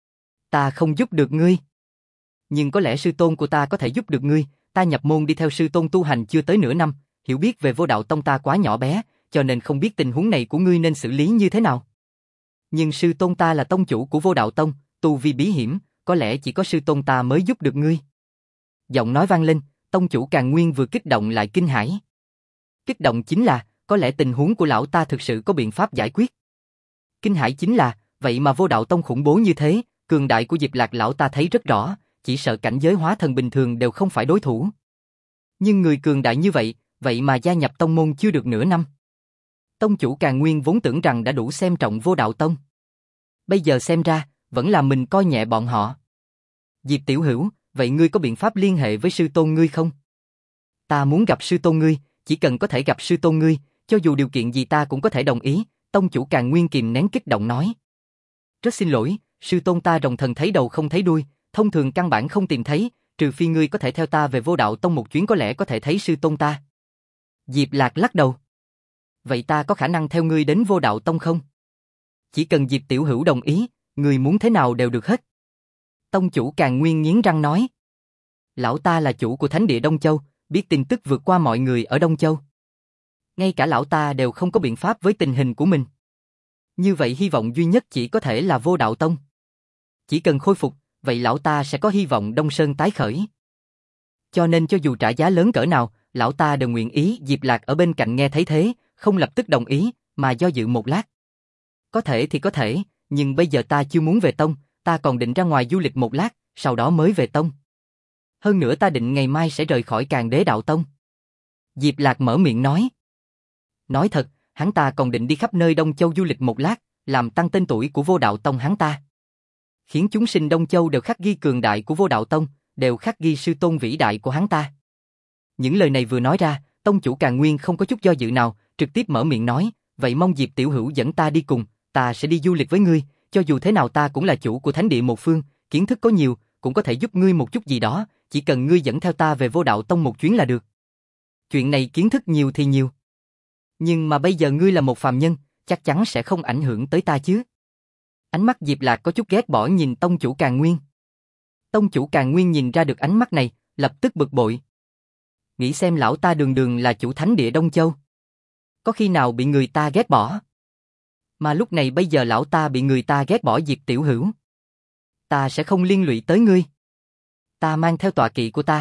Ta không giúp được ngươi. Nhưng có lẽ sư tôn của ta có thể giúp được ngươi, ta nhập môn đi theo sư tôn tu hành chưa tới nửa năm, hiểu biết về Vô Đạo Tông ta quá nhỏ bé, cho nên không biết tình huống này của ngươi nên xử lý như thế nào. Nhưng sư tôn ta là tông chủ của Vô Đạo Tông, tu vi bí hiểm, có lẽ chỉ có sư tôn ta mới giúp được ngươi. Giọng nói vang lên, tông chủ Càn Nguyên vừa kích động lại kinh hãi. Kích động chính là, có lẽ tình huống của lão ta thực sự có biện pháp giải quyết. Kinh hãi chính là, vậy mà Vô Đạo Tông khủng bố như thế, cường đại của Diệp Lạc lão ta thấy rất rõ, chỉ sợ cảnh giới hóa thần bình thường đều không phải đối thủ. Nhưng người cường đại như vậy, vậy mà gia nhập tông môn chưa được nửa năm. Tông chủ Càn Nguyên vốn tưởng rằng đã đủ xem trọng Vô Đạo Tông. Bây giờ xem ra, vẫn là mình coi nhẹ bọn họ. Diệp tiểu hữu, vậy ngươi có biện pháp liên hệ với sư tôn ngươi không? Ta muốn gặp sư tôn ngươi, chỉ cần có thể gặp sư tôn ngươi, cho dù điều kiện gì ta cũng có thể đồng ý, tông chủ Càn Nguyên kìm nén kích động nói. Rất xin lỗi, sư tôn ta rồng thần thấy đầu không thấy đuôi, thông thường căn bản không tìm thấy, trừ phi ngươi có thể theo ta về Vô Đạo Tông một chuyến, có lẽ có thể thấy sư tôn ta. Diệp Lạc lắc đầu. Vậy ta có khả năng theo ngươi đến Vô Đạo Tông không? Chỉ cần Diệp tiểu hữu đồng ý, ngươi muốn thế nào đều được hết. Tông chủ Càn Nguyên nghiến răng nói. Lão ta là chủ của Thánh Địa Đông Châu, biết tin tức vượt qua mọi người ở Đông Châu. Ngay cả lão ta đều không có biện pháp với tình hình của mình. Như vậy hy vọng duy nhất chỉ có thể là Vô Đạo Tông. Chỉ cần khôi phục, vậy lão ta sẽ có hy vọng Đông Sơn tái khởi. Cho nên cho dù trả giá lớn cỡ nào, lão ta đều nguyện ý. Diệp Lạc ở bên cạnh nghe thấy thế, không lập tức đồng ý, mà do dự một lát. Có thể thì có thể, nhưng bây giờ ta chưa muốn về tông, ta còn định ra ngoài du lịch một lát, sau đó mới về tông. Hơn nữa ta định ngày mai sẽ rời khỏi Càn Đế Đạo Tông. Diệp Lạc mở miệng nói. Nói thật, hắn ta còn định đi khắp nơi Đông Châu du lịch một lát, làm tăng tên tuổi của Vô Đạo Tông hắn ta. Khiến chúng sinh Đông Châu đều khắc ghi cường đại của Vô Đạo Tông, đều khắc ghi sư tôn vĩ đại của hắn ta. Những lời này vừa nói ra, tông chủ Càn Nguyên không có chút do dự nào, trực tiếp mở miệng nói, vậy mong Diệp tiểu hữu dẫn ta đi cùng, ta sẽ đi du lịch với ngươi, cho dù thế nào ta cũng là chủ của Thánh Địa một phương, kiến thức có nhiều, cũng có thể giúp ngươi một chút gì đó, chỉ cần ngươi dẫn theo ta về Vô Đạo Tông một chuyến là được. Chuyện này kiến thức nhiều thì nhiều. Nhưng mà bây giờ ngươi là một phàm nhân, chắc chắn sẽ không ảnh hưởng tới ta chứ. Ánh mắt Diệp Lạc có chút ghét bỏ nhìn tông chủ Càn Nguyên. Tông chủ Càn Nguyên nhìn ra được ánh mắt này, lập tức bực bội. Nghĩ xem lão ta đường đường là chủ Thánh Địa Đông Châu. Có khi nào bị người ta ghét bỏ? Mà lúc này bây giờ lão ta bị người ta ghét bỏ. Diệp tiểu hữu, ta sẽ không liên lụy tới ngươi. Ta mang theo tọa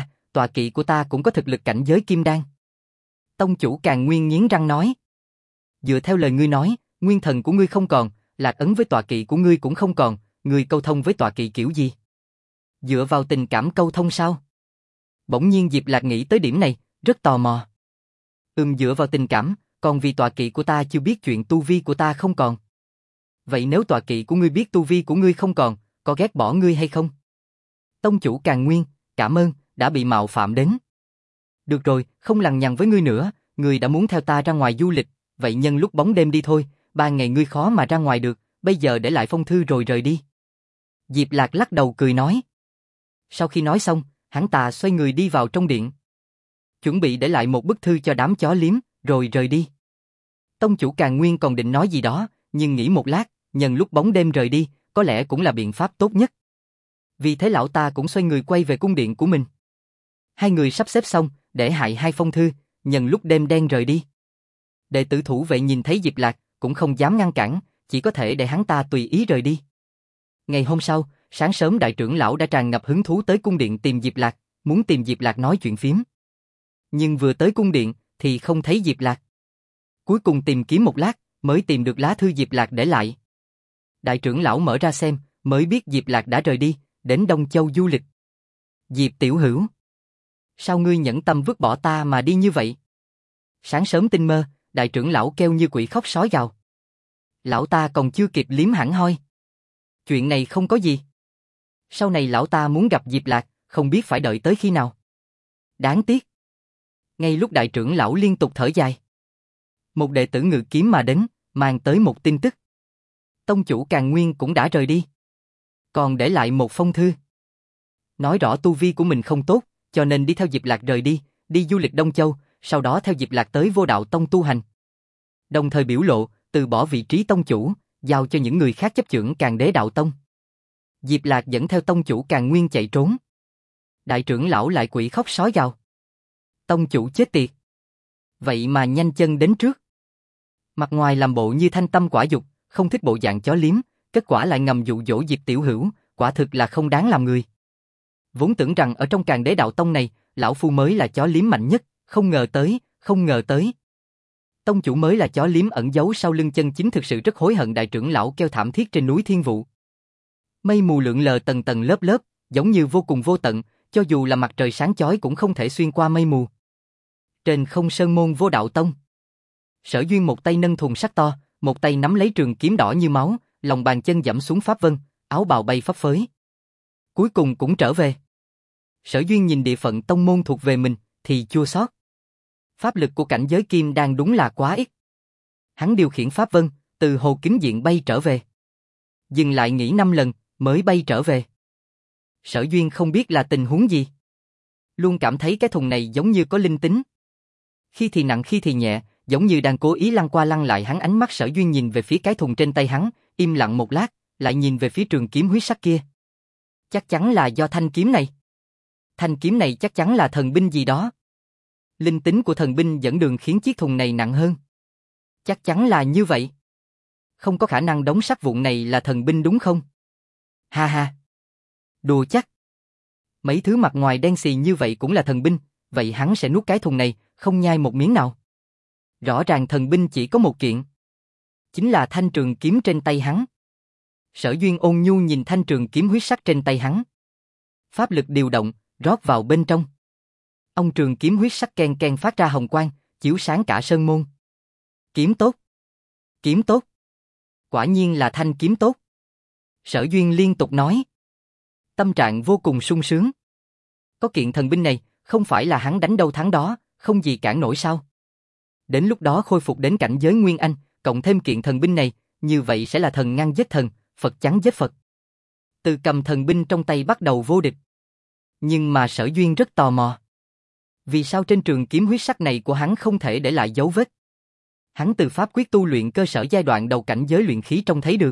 kỵ của ta cũng có thực lực cảnh giới kim đan. Tông chủ Càn Nguyên nghiến răng nói. Dựa theo lời ngươi nói, nguyên thần của ngươi không còn, lạc ấn với tọa kỵ của ngươi cũng không còn, ngươi câu thông với tọa kỵ kiểu gì? Dựa vào tình cảm câu thông sao? Bỗng nhiên Diệp Lạc nghĩ tới điểm này, rất tò mò. Dựa vào tình cảm, còn vì tọa kỵ của ta chưa biết chuyện tu vi của ta không còn. Vậy nếu tọa kỵ của ngươi biết tu vi của ngươi không còn, có ghét bỏ ngươi hay không? Tông chủ Càn Nguyên, cảm ơn, đã bị mạo phạm đến. Được rồi, không lằng nhằng với ngươi nữa, ngươi đã muốn theo ta ra ngoài du lịch, vậy nhân lúc bóng đêm đi thôi, 3 ngày ngươi khó mà ra ngoài được, bây giờ để lại phong thư rồi rời đi. Diệp Lạc lắc đầu cười nói. Sau khi nói xong, hắn ta xoay người đi vào trong điện. Chuẩn bị để lại một bức thư cho đám chó liếm, rồi rời đi. Tông chủ Càn Nguyên còn định nói gì đó, nhưng nghĩ một lát, nhân lúc bóng đêm rời đi, có lẽ cũng là biện pháp tốt nhất. Vì thế lão ta cũng xoay người quay về cung điện của mình. Hai người sắp xếp xong, để hại 2 phong thư, nhân lúc đêm đen rời đi. Đệ tử thủ vệ nhìn thấy Diệp Lạc, cũng không dám ngăn cản, chỉ có thể để hắn ta tùy ý rời đi. Ngày hôm sau, sáng sớm đại trưởng lão đã tràn ngập hứng thú tới cung điện tìm Diệp Lạc, muốn tìm Diệp Lạc nói chuyện phiếm. Nhưng vừa tới cung điện, thì không thấy Diệp Lạc. Cuối cùng tìm kiếm một lát, mới tìm được lá thư Diệp Lạc để lại. Đại trưởng lão mở ra xem, mới biết Diệp Lạc đã rời đi, đến Đông Châu du lịch. Diệp tiểu hữu, sao ngươi nhẫn tâm vứt bỏ ta mà đi như vậy? Sáng sớm tinh mơ, đại trưởng lão kêu như quỷ khóc sói gào. Lão ta còn chưa kịp liếm hẳn hoi. Chuyện này không có gì. Sau này lão ta muốn gặp Diệp Lạc, không biết phải đợi tới khi nào. Đáng tiếc. Ngay lúc đại trưởng lão liên tục thở dài, một đệ tử ngự kiếm mà đến, mang tới một tin tức. Tông chủ Càn Nguyên cũng đã rời đi. Còn để lại một phong thư. Nói rõ tu vi của mình không tốt, cho nên đi theo Diệp Lạc rời đi, đi du lịch Đông Châu, sau đó theo Diệp Lạc tới Vô Đạo Tông tu hành. Đồng thời biểu lộ, từ bỏ vị trí tông chủ, giao cho những người khác chấp chưởng Càn Đế Đạo Tông. Diệp Lạc dẫn theo tông chủ Càn Nguyên chạy trốn. Đại trưởng lão lại quỷ khóc sói gào. Tông chủ chết tiệt. Vậy mà nhanh chân đến trước. Mặt ngoài làm bộ như thanh tâm quả dục, không thích bộ dạng chó liếm, kết quả lại ngầm dụ dỗ Diệp Tiểu Hữu, quả thực là không đáng làm người. Vốn tưởng rằng ở trong Càn Đế Đạo Tông này, lão phu mới là chó liếm mạnh nhất, không ngờ tới. Tông chủ mới là chó liếm ẩn giấu sau lưng chân chính, thực sự rất hối hận. Đại trưởng lão kêu thảm thiết trên núi Thiên Vụ. Mây mù lượn lờ tầng tầng lớp lớp, giống như vô cùng vô tận, cho dù là mặt trời sáng chói cũng không thể xuyên qua mây mù. Trên không sơn môn Vô Đạo Tông, Sở Duyên một tay nâng thùng sắt to, một tay nắm lấy trường kiếm đỏ như máu, lòng bàn chân dẫm xuống pháp vân, áo bào bay phấp phới. Cuối cùng cũng trở về. Sở Duyên nhìn địa phận tông môn thuộc về mình, thì chua xót. Pháp lực của cảnh giới kim đang đúng là quá ít. Hắn điều khiển pháp vân, từ hồ kính diện bay trở về. Dừng lại nghỉ 5 lần, mới bay trở về. Sở Duyên không biết là tình huống gì. Luôn cảm thấy cái thùng này giống như có linh tính. Khi thì nặng khi thì nhẹ, giống như đang cố ý lăn qua lăn lại. Hắn ánh mắt Sở Duyên nhìn về phía cái thùng trên tay hắn, im lặng một lát, lại nhìn về phía trường kiếm huyết sắc kia. Chắc chắn là do thanh kiếm này. Thanh kiếm này chắc chắn là thần binh gì đó. Linh tính của thần binh dẫn đường khiến chiếc thùng này nặng hơn. Chắc chắn là như vậy. Không có khả năng đống sắt vụn này là thần binh đúng không? Ha ha. Đùa chắc. Mấy thứ mặt ngoài đen xì như vậy cũng là thần binh, vậy hắn sẽ nuốt cái thùng này, không nhai một miếng nào. Rõ ràng thần binh chỉ có một kiện. Chính là thanh trường kiếm trên tay hắn. Sở Duyên ôn nhu nhìn thanh trường kiếm huyết sắc trên tay hắn. Pháp lực điều động, rót vào bên trong. Ông trường kiếm huyết sắc ken ken phát ra hồng quang, chiếu sáng cả sơn môn. Kiếm tốt. Kiếm tốt. Quả nhiên là thanh kiếm tốt. Sở Duyên liên tục nói. Tâm trạng vô cùng sung sướng. Có kiện thần binh này, không phải là hắn đánh đâu thắng đó, không gì cản nổi sao. Đến lúc đó khôi phục đến cảnh giới Nguyên Anh, cộng thêm kiện thần binh này, như vậy sẽ là thần ngăn giết thần, Phật chắn giết Phật. Từ cầm thần binh trong tay bắt đầu vô địch. Nhưng mà Sở Duyên rất tò mò. Vì sao trên trường kiếm huyết sắc này của hắn không thể để lại dấu vết? Hắn từ pháp quyết tu luyện cơ sở giai đoạn đầu cảnh giới luyện khí trông thấy được.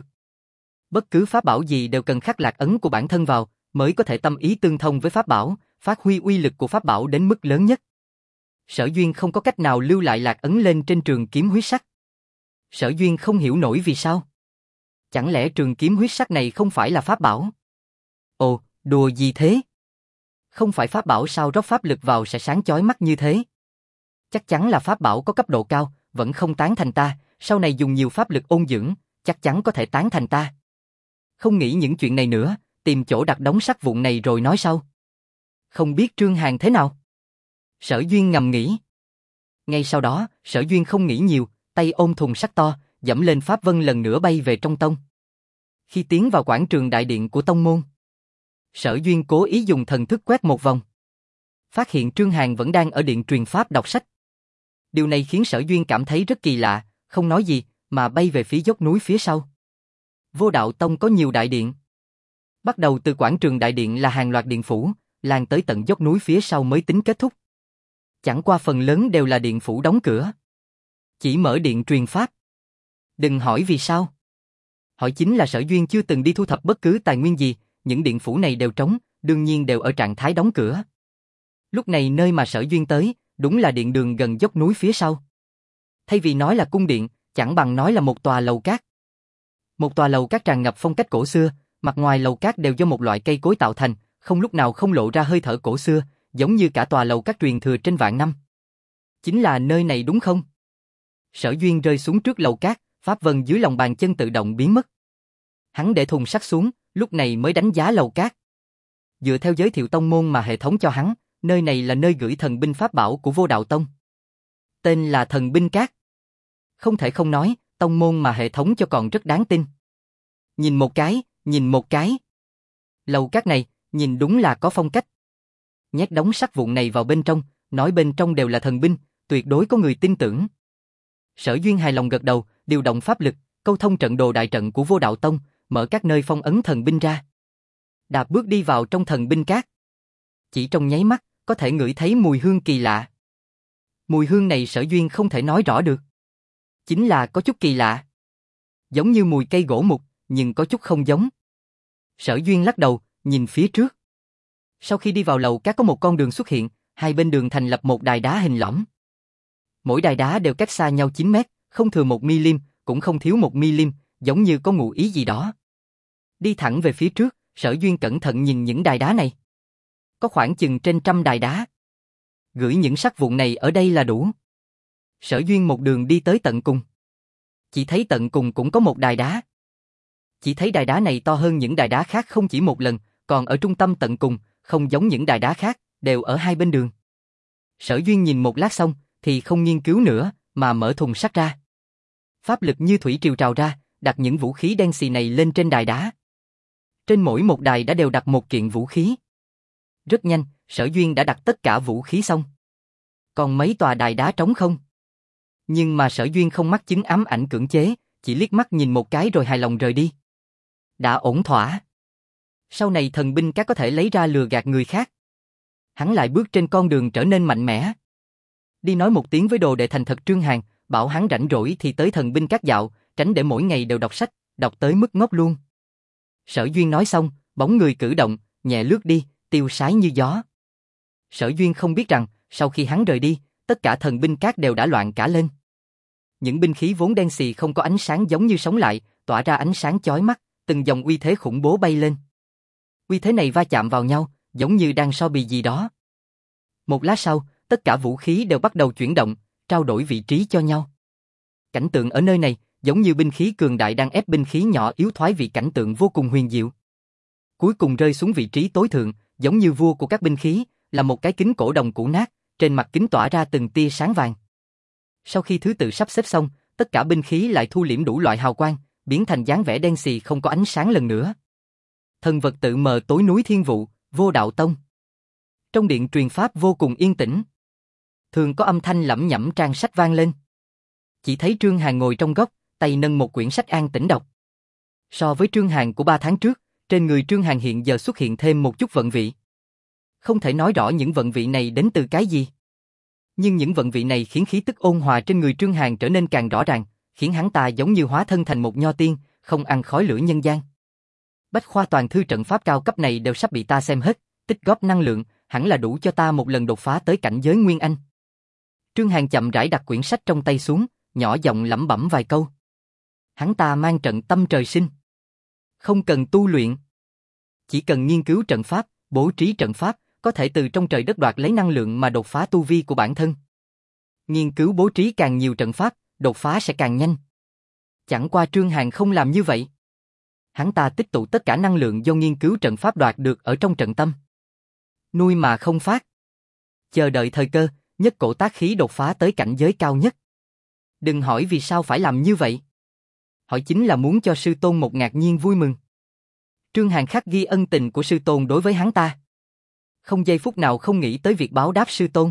Bất cứ pháp bảo gì đều cần khắc lạc ấn của bản thân vào, mới có thể tâm ý tương thông với pháp bảo, phát huy uy lực của pháp bảo đến mức lớn nhất. Sở Duyên không có cách nào lưu lại lạc ấn lên trên trường kiếm huyết sắc. Sở Duyên không hiểu nổi vì sao. Chẳng lẽ trường kiếm huyết sắc này không phải là pháp bảo? Ồ, đùa gì thế? Không phải pháp bảo sao rót pháp lực vào sẽ sáng chói mắt như thế? Chắc chắn là pháp bảo có cấp độ cao, vẫn không tán thành ta, sau này dùng nhiều pháp lực ôn dưỡng, chắc chắn có thể tán thành ta. Không nghĩ những chuyện này nữa, tìm chỗ đặt đống sắt vụn này rồi nói sau. Không biết Trương Hàn thế nào? Sở Duyên ngầm nghĩ. Ngay sau đó, Sở Duyên không nghĩ nhiều, tay ôm thùng sắt to, dẫm lên pháp vân lần nữa bay về trong tông. Khi tiến vào quảng trường đại điện của tông môn, Sở Duyên cố ý dùng thần thức quét một vòng. Phát hiện Trương Hàn vẫn đang ở điện truyền pháp đọc sách. Điều này khiến Sở Duyên cảm thấy rất kỳ lạ, không nói gì, mà bay về phía dốc núi phía sau. Vô Đạo Tông có nhiều đại điện. Bắt đầu từ quảng trường đại điện là hàng loạt điện phủ, lan tới tận dốc núi phía sau mới tính kết thúc. Chẳng qua phần lớn đều là điện phủ đóng cửa. Chỉ mở điện truyền pháp. Đừng hỏi vì sao. Hỏi chính là Sở Duyên chưa từng đi thu thập bất cứ tài nguyên gì, những điện phủ này đều trống, đương nhiên đều ở trạng thái đóng cửa. Lúc này nơi mà Sở Duyên tới, đúng là điện đường gần dốc núi phía sau. Thay vì nói là cung điện, chẳng bằng nói là một tòa lầu cát. Một tòa lầu cát tràn ngập phong cách cổ xưa, mặt ngoài lầu cát đều do một loại cây cối tạo thành, không lúc nào không lộ ra hơi thở cổ xưa, giống như cả tòa lầu cát truyền thừa trên vạn năm. Chính là nơi này đúng không? Sở Duyên rơi xuống trước lầu cát, pháp vân dưới lòng bàn chân tự động biến mất. Hắn để thùng sắt xuống, lúc này mới đánh giá lầu cát. Dựa theo giới thiệu tông môn mà hệ thống cho hắn, nơi này là nơi gửi thần binh pháp bảo của Vô Đạo Tông. Tên là Thần Binh Các. Không thể không nói, tông môn mà hệ thống cho còn rất đáng tin. Nhìn một cái, nhìn một cái. Lầu các này, nhìn đúng là có phong cách. Nhét đống sắt vụn này vào bên trong, nói bên trong đều là thần binh, tuyệt đối có người tin tưởng. Sở Duyên hài lòng gật đầu, điều động pháp lực, câu thông trận đồ đại trận của Vô Đạo Tông, mở các nơi phong ấn thần binh ra. Đạp bước đi vào trong thần binh các. Chỉ trong nháy mắt, có thể ngửi thấy mùi hương kỳ lạ. Mùi hương này Sở Duyên không thể nói rõ được. Chính là có chút kỳ lạ. Giống như mùi cây gỗ mục, nhưng có chút không giống. Sở Duyên lắc đầu, nhìn phía trước. Sau khi đi vào lầu các có một con đường xuất hiện, hai bên đường thành lập một đài đá hình lõm. Mỗi đài đá đều cách xa nhau 9 mét, không thừa 1 mm, cũng không thiếu 1 mm, giống như có ngụ ý gì đó. Đi thẳng về phía trước, Sở Duyên cẩn thận nhìn những đài đá này. Có khoảng chừng trên 100 đài đá. Gửi những sắt vụn này ở đây là đủ. Sở Duyên một đường đi tới tận cùng. Chỉ thấy tận cùng cũng có một đài đá. Chỉ thấy đài đá này to hơn những đài đá khác không chỉ một lần, còn ở trung tâm tận cùng, không giống những đài đá khác, đều ở hai bên đường. Sở Duyên nhìn một lát xong, thì không nghiên cứu nữa, mà mở thùng sắt ra. Pháp lực như thủy triều trào ra, đặt những vũ khí đen xì này lên trên đài đá. Trên mỗi một đài đã đều đặt một kiện vũ khí. Rất nhanh, Sở Duyên đã đặt tất cả vũ khí xong. Còn mấy tòa đài đá trống không. Nhưng mà Sở Duyên không mắc chứng ám ảnh cưỡng chế, chỉ liếc mắt nhìn một cái rồi hài lòng rời đi. Đã ổn thỏa. Sau này thần binh các có thể lấy ra lừa gạt người khác. Hắn lại bước trên con đường trở nên mạnh mẽ. Đi nói một tiếng với đồ đệ thành thật Trương Hàn, bảo hắn rảnh rỗi thì tới thần binh các dạo, tránh để mỗi ngày đều đọc sách, đọc tới mức ngốc luôn. Sở Duyên nói xong, bóng người cử động, nhẹ lướt đi, tiêu sái như gió. Sở Duyên không biết rằng, sau khi hắn rời đi, tất cả thần binh các đều đã loạn cả lên. Những binh khí vốn đen xì không có ánh sáng giống như sống lại, tỏa ra ánh sáng chói mắt, từng dòng uy thế khủng bố bay lên. Uy thế này va chạm vào nhau, giống như đang so bì gì đó. Một lát sau, tất cả vũ khí đều bắt đầu chuyển động, trao đổi vị trí cho nhau. Cảnh tượng ở nơi này, giống như binh khí cường đại đang ép binh khí nhỏ yếu thoái vị, cảnh tượng vô cùng huyền diệu. Cuối cùng rơi xuống vị trí tối thượng, giống như vua của các binh khí, là một cái kính cổ đồng cũ nát, trên mặt kính tỏa ra từng tia sáng vàng. Sau khi thứ tự sắp xếp xong, tất cả binh khí lại thu liễm đủ loại hào quang, biến thành dáng vẻ đen xì không có ánh sáng lần nữa. Thần vật tự mờ tối núi Thiên Vụ, Vô Đạo Tông. Trong điện truyền pháp vô cùng yên tĩnh. Thường có âm thanh lẩm nhẩm trang sách vang lên. Chỉ thấy Trương Hàn ngồi trong góc, tay nâng một quyển sách an tĩnh đọc. So với Trương Hàn của 3 tháng trước, trên người Trương Hàn hiện giờ xuất hiện thêm một chút vận vị. Không thể nói rõ những vận vị này đến từ cái gì. Nhưng những vận vị này khiến khí tức ôn hòa trên người Trương Hàn trở nên càng rõ ràng, khiến hắn ta giống như hóa thân thành một nho tiên, không ăn khói lửa nhân gian. Bách khoa toàn thư trận pháp cao cấp này đều sắp bị ta xem hết, tích góp năng lượng, hẳn là đủ cho ta một lần đột phá tới cảnh giới Nguyên Anh. Trương Hàn chậm rãi đặt quyển sách trong tay xuống, nhỏ giọng lẩm bẩm vài câu. Hắn ta mang trận tâm trời sinh. Không cần tu luyện. Chỉ cần nghiên cứu trận pháp, bố trí trận pháp, có thể từ trong trời đất đoạt lấy năng lượng mà đột phá tu vi của bản thân. Nghiên cứu bố trí càng nhiều trận pháp, đột phá sẽ càng nhanh. Chẳng qua Trương Hàn không làm như vậy. Hắn ta tích tụ tất cả năng lượng do nghiên cứu trận pháp đoạt được ở trong trận tâm. Nuôi mà không phát. Chờ đợi thời cơ, nhất cổ tác khí đột phá tới cảnh giới cao nhất. Đừng hỏi vì sao phải làm như vậy. Hỏi chính là muốn cho sư tôn một ngạc nhiên vui mừng. Trương Hàn khắc ghi ân tình của sư tôn đối với hắn ta. Không giây phút nào không nghĩ tới việc báo đáp sư tôn.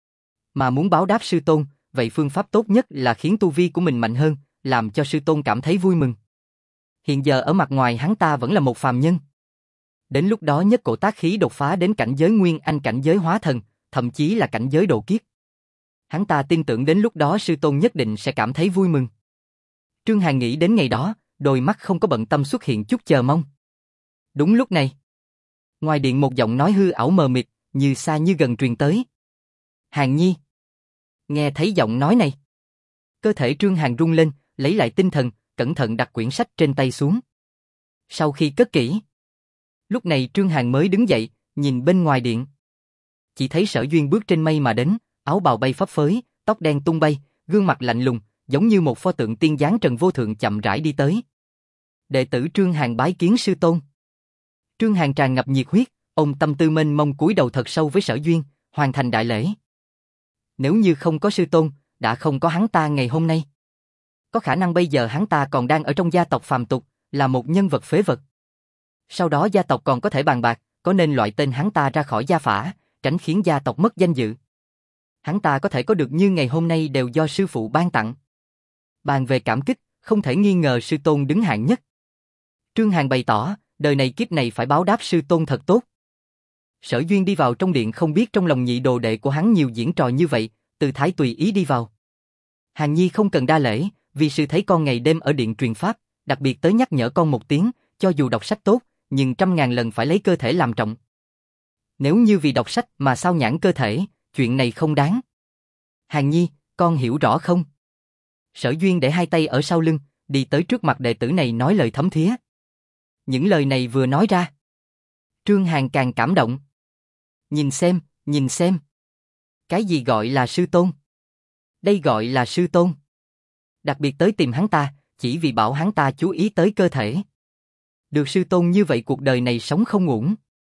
Mà muốn báo đáp sư tôn, vậy phương pháp tốt nhất là khiến tu vi của mình mạnh hơn, làm cho sư tôn cảm thấy vui mừng. Hiện giờ ở mặt ngoài hắn ta vẫn là một phàm nhân. Đến lúc đó nhất cổ tác khí đột phá đến cảnh giới Nguyên Anh, cảnh giới hóa thần, thậm chí là cảnh giới độ kiếp. Hắn ta tin tưởng đến lúc đó sư tôn nhất định sẽ cảm thấy vui mừng. Trương Hàn nghĩ đến ngày đó, đôi mắt không có bận tâm xuất hiện chút chờ mong. Đúng lúc này, ngoài điện một giọng nói hư ảo mờ mịt, như xa như gần truyền tới. Hàn Nhi. Nghe thấy giọng nói này, cơ thể Trương Hàn rung lên, lấy lại tinh thần, cẩn thận đặt quyển sách trên tay xuống. Sau khi cất kỹ, lúc này Trương Hàn mới đứng dậy, nhìn bên ngoài điện. Chỉ thấy Sở Duyên bước trên mây mà đến, áo bào bay phấp phới, tóc đen tung bay, gương mặt lạnh lùng, giống như một pho tượng tiên dáng trần vô thượng chậm rãi đi tới. Đệ tử Trương Hàn bái kiến sư tôn. Trương Hàn tràn ngập nhiệt huyết, ông tâm tư mênh mông cúi đầu thật sâu với Sở Duyên, hoàn thành đại lễ. Nếu như không có sư tôn, đã không có hắn ta ngày hôm nay. Có khả năng bây giờ hắn ta còn đang ở trong gia tộc phàm tục, là một nhân vật phế vật. Sau đó gia tộc còn có thể bàn bạc, có nên loại tên hắn ta ra khỏi gia phả, tránh khiến gia tộc mất danh dự. Hắn ta có thể có được như ngày hôm nay đều do sư phụ ban tặng. Bàn về cảm kích, không thể nghi ngờ sư tôn đứng hạng nhất. Trương Hàn bày tỏ, đời này kiếp này phải báo đáp sư tôn thật tốt. Sở Duyên đi vào trong điện không biết trong lòng nhị đồ đệ của hắn nhiều diễn trò như vậy, từ thái tùy ý đi vào. Hàn Nhi không cần đa lễ, vì sư thấy con ngày đêm ở điện truyền pháp, đặc biệt tới nhắc nhở con một tiếng, cho dù đọc sách tốt, nhưng 100.000 lần phải lấy cơ thể làm trọng. Nếu như vì đọc sách mà sao nhãng cơ thể, chuyện này không đáng. Hàn Nhi, con hiểu rõ không? Sở Duyên để hai tay ở sau lưng, đi tới trước mặt đệ tử này nói lời thấm thía. Những lời này vừa nói ra, Trương Hàn càng cảm động. Nhìn xem, nhìn xem. Cái gì gọi là sư tôn? Đây gọi là sư tôn. Đặc biệt tới tìm hắn ta, chỉ vì bảo hắn ta chú ý tới cơ thể. Được sư tôn như vậy cuộc đời này sống không uổng.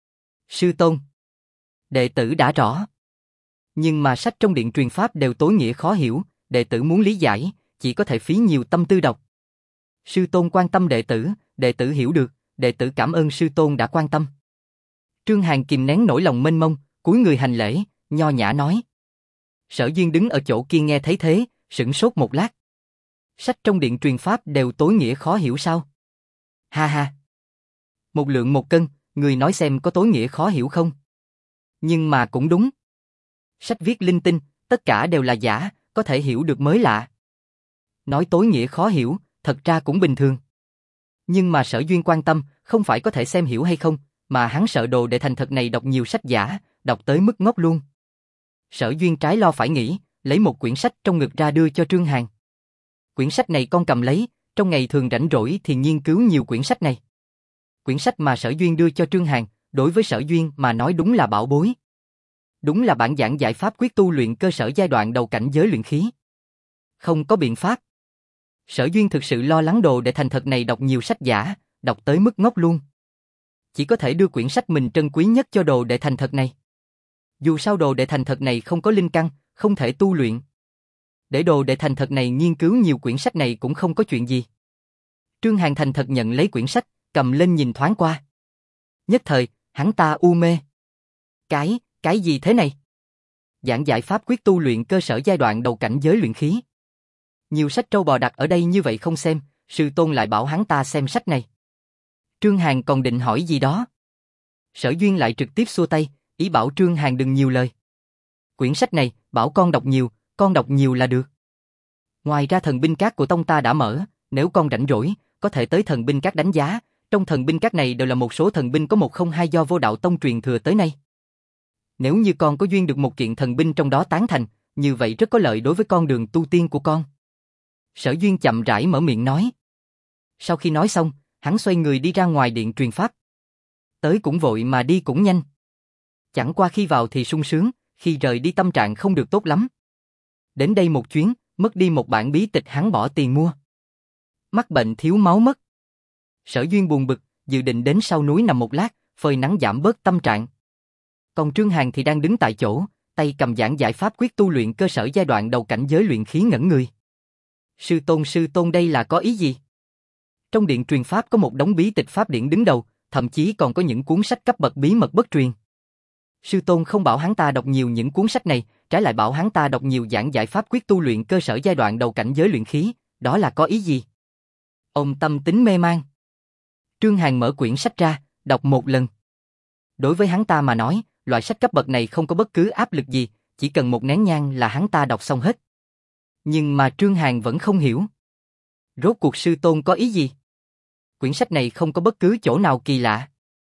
Sư tôn. Đệ tử đã rõ. Nhưng mà sách trong điện truyền pháp đều tối nghĩa khó hiểu, đệ tử muốn lý giải, chỉ có thể phí nhiều tâm tư đọc. Sư tôn quan tâm đệ tử hiểu được, đệ tử cảm ơn sư tôn đã quan tâm. Trương Hàn kìm nén nỗi lòng mênh mông, cúi người hành lễ, nho nhã nói. Sở Duyên đứng ở chỗ kia nghe thấy thế, sửng sốt một lát. Sách trong điện truyền pháp đều tối nghĩa khó hiểu sao? Ha ha. Một lượng một cân, người nói xem có tối nghĩa khó hiểu không? Nhưng mà cũng đúng. Sách viết linh tinh, tất cả đều là giả, có thể hiểu được mới lạ. Nói tối nghĩa khó hiểu, thật ra cũng bình thường. Nhưng mà Sở Duyên quan tâm, không phải có thể xem hiểu hay không, mà hắn sợ đồ đệ thành thật này đọc nhiều sách giả, đọc tới mức ngốc luôn. Sở Duyên trái lo phải nghĩ, lấy một quyển sách trong ngực ra đưa cho Trương Hàn. Quyển sách này con cầm lấy, trong ngày thường rảnh rỗi thì nghiên cứu nhiều quyển sách này. Quyển sách mà Sở Duyên đưa cho Trương Hàn, đối với Sở Duyên mà nói đúng là bảo bối. Đúng là bản giảng giải pháp quyết tu luyện cơ sở giai đoạn đầu cảnh giới luyện khí. Không có biện pháp. Sở Duyên thực sự lo lắng đồ đệ thành thật này đọc nhiều sách giả, đọc tới mức ngốc luôn. Chỉ có thể đưa quyển sách mình trân quý nhất cho đồ đệ thành thật này. Dù sao đồ đệ thành thật này không có linh căn, không thể tu luyện. Để đồ đệ thành thật này nghiên cứu nhiều quyển sách này cũng không có chuyện gì. Trương Hàn thành thật nhận lấy quyển sách, cầm lên nhìn thoáng qua. Nhất thời, hắn ta u mê. Cái gì thế này? Giảng giải pháp quyết tu luyện cơ sở giai đoạn đầu cảnh giới luyện khí. Nhiều sách trâu bò đặt ở đây như vậy không xem, sư tôn lại bảo hắn ta xem sách này. Trương Hàn còn định hỏi gì đó. Sở Duyên lại trực tiếp xua tay, ý bảo Trương Hàn đừng nhiều lời. Quyển sách này, bảo con đọc nhiều là được. Ngoài ra thần binh các của tông ta đã mở, nếu con rảnh rỗi, có thể tới thần binh các đánh giá, trong thần binh các này đều là một số thần binh có 102 do Vô Đạo Tông truyền thừa tới nay. Nếu như con có duyên được một kiện thần binh trong đó tán thành, như vậy rất có lợi đối với con đường tu tiên của con. Sở Duyên chậm rãi mở miệng nói. Sau khi nói xong, hắn xoay người đi ra ngoài điện truyền pháp. Tới cũng vội mà đi cũng nhanh. Chẳng qua khi vào thì sung sướng, khi rời đi tâm trạng không được tốt lắm. Đến đây một chuyến, mất đi một bản bí tịch hắn bỏ tiền mua. Mắc bệnh thiếu máu mất. Sở Duyên buồn bực, dự định đến sau núi nằm một lát, phơi nắng giảm bớt tâm trạng. Còn Trương Hàn thì đang đứng tại chỗ, tay cầm giảng giải pháp quyết tu luyện cơ sở giai đoạn đầu cảnh giới luyện khí ngẩn người. Sư tôn đây là có ý gì? Trong điện truyền pháp có một đống bí tịch pháp điển đứng đầu, thậm chí còn có những cuốn sách cấp bậc bí mật bất truyền. Sư tôn không bảo hắn ta đọc nhiều những cuốn sách này, trái lại bảo hắn ta đọc nhiều giảng giải pháp quyết tu luyện cơ sở giai đoạn đầu cảnh giới luyện khí, đó là có ý gì? Ông tâm tính mê man. Trương Hàn mở quyển sách ra, đọc một lần. Đối với hắn ta mà nói, loại sách cấp bậc này không có bất cứ áp lực gì, chỉ cần một nén nhang là hắn ta đọc xong hết. Nhưng mà Trương Hàn vẫn không hiểu. Rốt cuộc sư tôn có ý gì? Quyển sách này không có bất cứ chỗ nào kỳ lạ.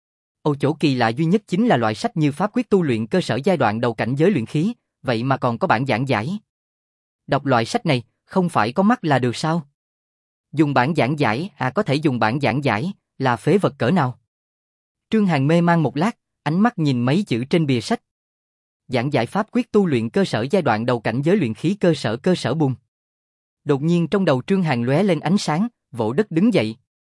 Chỗ kỳ lạ duy nhất chính là loại sách như pháp quyết tu luyện cơ sở giai đoạn đầu cảnh giới luyện khí, vậy mà còn có bản giảng giải. Đọc loại sách này, không phải có mắt là được sao? Dùng bản giảng giải, có thể dùng bản giảng giải, là phế vật cỡ nào? Trương Hàn mê man một lát, ánh mắt nhìn mấy chữ trên bìa sách. Giảng giải pháp quyết tu luyện cơ sở giai đoạn đầu cảnh giới luyện khí cơ sở bùng. Đột nhiên trong đầu Trương Hàn lóe lên ánh sáng, vỗ đất đứng dậy.